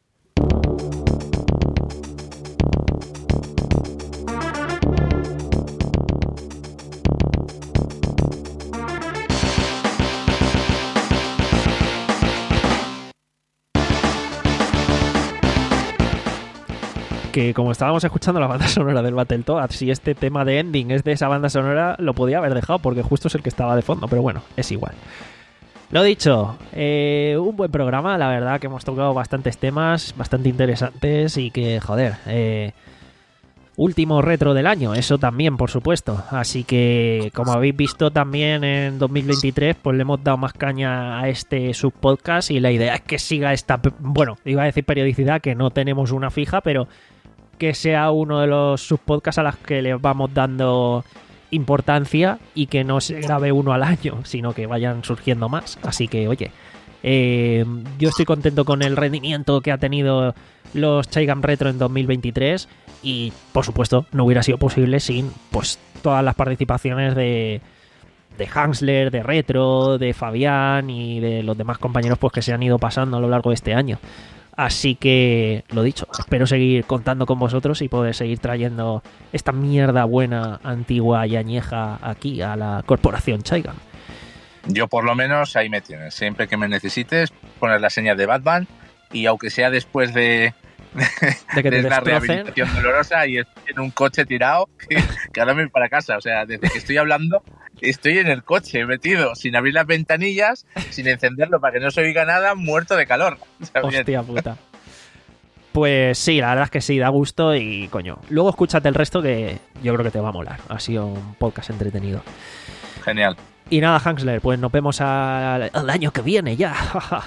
Que como estábamos escuchando la banda sonora del Battletoads, si este tema de ending es de esa banda sonora, lo podía haber dejado porque justo es el que estaba de fondo, pero bueno, es igual. Lo dicho, eh, un buen programa, la verdad que hemos tocado bastantes temas, bastante interesantes y que, joder, eh, último retro del año, eso también, por supuesto. Así que, como habéis visto también en dos mil veintitrés, pues le hemos dado más caña a este subpodcast y la idea es que siga esta, bueno, iba a decir periodicidad, que no tenemos una fija, pero que sea uno de los subpodcasts a los que le vamos dando importancia y que no se grabe uno al año, sino que vayan surgiendo más. Así que, oye, eh, yo estoy contento con el rendimiento que ha tenido los Chaigam Retro en dos mil veintitrés y, por supuesto, no hubiera sido posible sin pues todas las participaciones de, de Hansler, de Retro, de Fabián y de los demás compañeros pues que se han ido pasando a lo largo de este año. Así que, lo dicho, espero seguir contando con vosotros y poder seguir trayendo esta mierda buena, antigua y añeja aquí a la corporación Chaigam. Yo por lo menos ahí me tienes. Siempre que me necesites, poner la señal de Batman y aunque sea después de, De que te de la destrocen. rehabilitación dolorosa y estoy en un coche tirado, que, que ahora me voy para casa. O sea, desde que estoy hablando, estoy en el coche metido, sin abrir las ventanillas, sin encenderlo para que no se oiga nada, muerto de calor. O sea, bien. Hostia puta. Pues sí, la verdad es que sí, da gusto y coño. Luego escúchate el resto que yo creo que te va a molar. Ha sido un podcast entretenido. Genial. Y nada, Hansler, pues nos vemos al, al año que viene ya.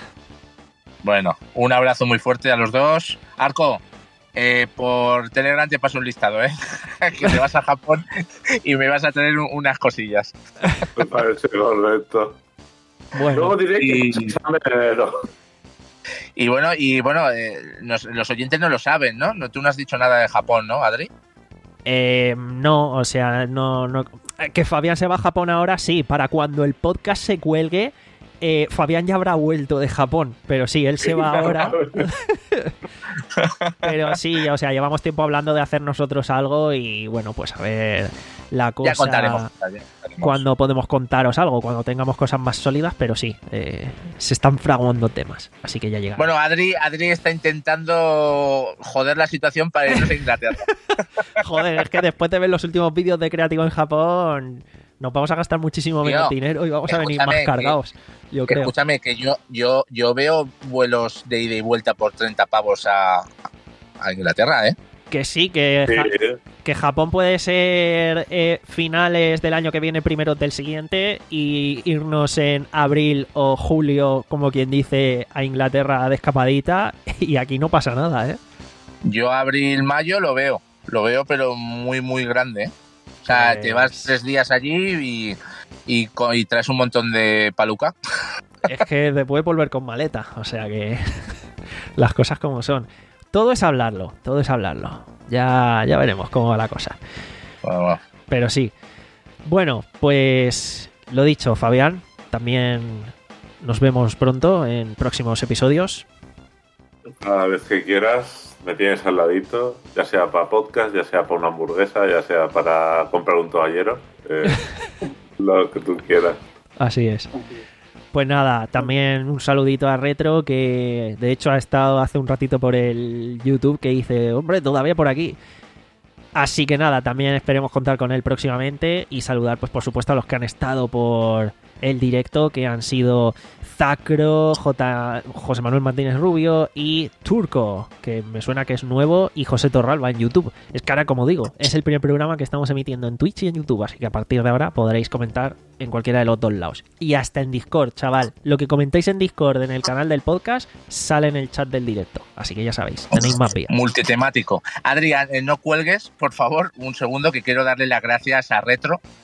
Bueno, un abrazo muy fuerte a los dos. Arco, eh, por Telegram te paso un listado, ¿eh? Que te vas a Japón y me vas a tener un- unas cosillas. Me parece correcto. Bueno, Luego diré y- que se llame enero. Y bueno, y bueno, eh, nos- los oyentes no lo saben, ¿no? ¿no? Tú no has dicho nada de Japón, ¿no, Adri? eh, no, o sea, no, no. Que Fabián se va a Japón ahora, sí. Para cuando el podcast se cuelgue, eh, Fabián ya habrá vuelto de Japón. Pero sí, él se va ahora. Pero sí, o sea, llevamos tiempo hablando de hacer nosotros algo y bueno, pues a ver la cosa. Ya contaremos. ya contaremos. Cuando podemos contaros algo, cuando tengamos cosas más sólidas, pero sí, eh, se están fraguando temas, así que ya llega. Bueno, Adri, Adri está intentando joder la situación para irnos a Inglaterra. Joder, es que después de ver los últimos vídeos de Creativo en Japón, nos vamos a gastar muchísimo Tío, menos dinero y vamos a venir más escúchame, cargados, yo Que creo. escúchame, que yo, yo, yo veo vuelos de ida y vuelta por treinta pavos a, a Inglaterra, ¿eh? Que sí, que, Sí, Ja- que Japón puede ser eh, finales del año que viene, primero del siguiente, y irnos en abril o julio, como quien dice, a Inglaterra de escapadita, y aquí no pasa nada, ¿eh? Yo abril, mayo lo veo, lo veo pero muy, muy grande, ¿eh? O sea, Pues- te vas tres días allí y, y, co- y traes un montón de paluca. Es que te puedes volver con maleta, o sea que las cosas como son. Todo es hablarlo, todo es hablarlo. Ya, ya veremos cómo va la cosa. Bueno, bueno. Pero sí. Bueno, pues lo dicho, Fabián, también nos vemos pronto en próximos episodios. cada vez que quieras me tienes al ladito, ya sea para podcast, ya sea para una hamburguesa, ya sea para comprar un toallero, eh, lo que tú quieras. Así es. Pues nada, también un saludito a Retro, que de hecho ha estado hace un ratito por el YouTube, que dice, hombre, todavía por aquí. Así que nada, también esperemos contar con él próximamente y saludar, pues por supuesto, a los que han estado por el directo, que han sido Zacro, J, José Manuel Martínez Rubio y Turco, que me suena que es nuevo, y José Torralba en YouTube. Es que ahora, como digo, es el primer programa que estamos emitiendo en Twitch y en YouTube, así que a partir de ahora podréis comentar en cualquiera de los dos lados. Y hasta en Discord, chaval. Lo que comentéis en Discord en el canal del podcast sale en el chat del directo. Así que ya sabéis, tenéis más vías. Multitemático. Adrián, eh, no cuelgues, por favor, un segundo, que quiero darle las gracias a Retro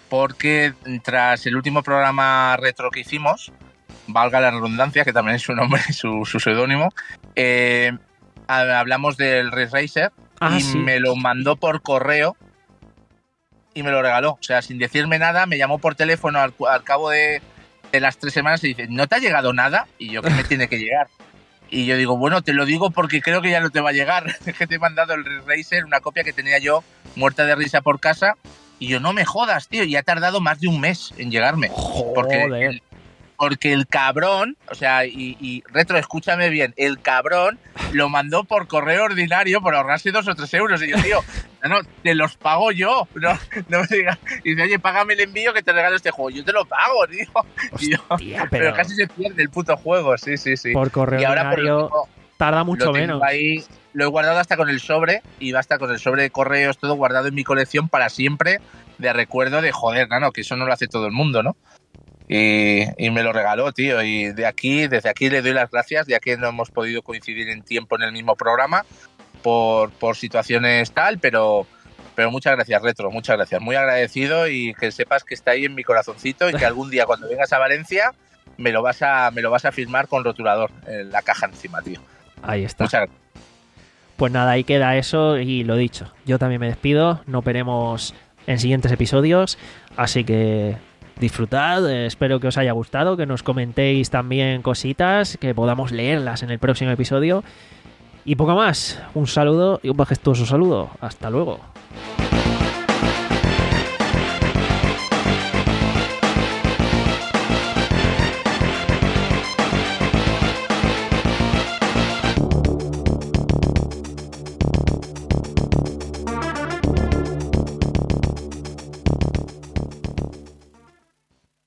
porque tras el último programa retro que hicimos, valga la redundancia, que también es su nombre, su, su seudónimo, eh, hablamos del Ridge Racer ah, y sí. me lo mandó por correo y me lo regaló. O sea, sin decirme nada, me llamó por teléfono al, al cabo de, de las tres semanas y dice, ¿no te ha llegado nada? Y yo, ¿qué me tiene que llegar? Y yo digo, bueno, te lo digo porque creo que ya no te va a llegar. Es que te he mandado el Ridge Racer, una copia que tenía yo muerta de risa por casa. Y yo, no me jodas, tío, y ha tardado más de un mes en llegarme. Joder. Porque el, porque el cabrón, o sea, y, y Retro, escúchame bien, el cabrón lo mandó por correo ordinario por ahorrarse dos o tres euros. Y yo, tío, no, no, te los pago yo. No, no me digas. Y dice, oye, págame el envío que te regalo este juego. Yo te lo pago, tío. Y yo, Hostia, pero... pero casi se pierde el puto juego, sí, sí, sí. Por correo y ahora, ordinario por lo tarda mucho lo tengo menos. Ahí, lo he guardado hasta con el sobre y va hasta con el sobre de correos, todo guardado en mi colección para siempre, de recuerdo de, joder, no, no, que eso no lo hace todo el mundo, ¿no? Y, y me lo regaló, tío, y de aquí, desde aquí le doy las gracias, ya que no hemos podido coincidir en tiempo en el mismo programa por, por situaciones tal, pero, pero muchas gracias, Retro, muchas gracias, muy agradecido, y que sepas que está ahí en mi corazoncito y que algún día cuando vengas a Valencia me lo vas a, me lo vas a firmar con rotulador en la caja encima, tío. Ahí está. Muchas gracias. Pues nada, ahí queda eso y lo dicho. Yo también me despido, nos veremos en siguientes episodios, así que disfrutad, eh, espero que os haya gustado, que nos comentéis también cositas, que podamos leerlas en el próximo episodio. Y poco más, un saludo y un majestuoso saludo. Hasta luego.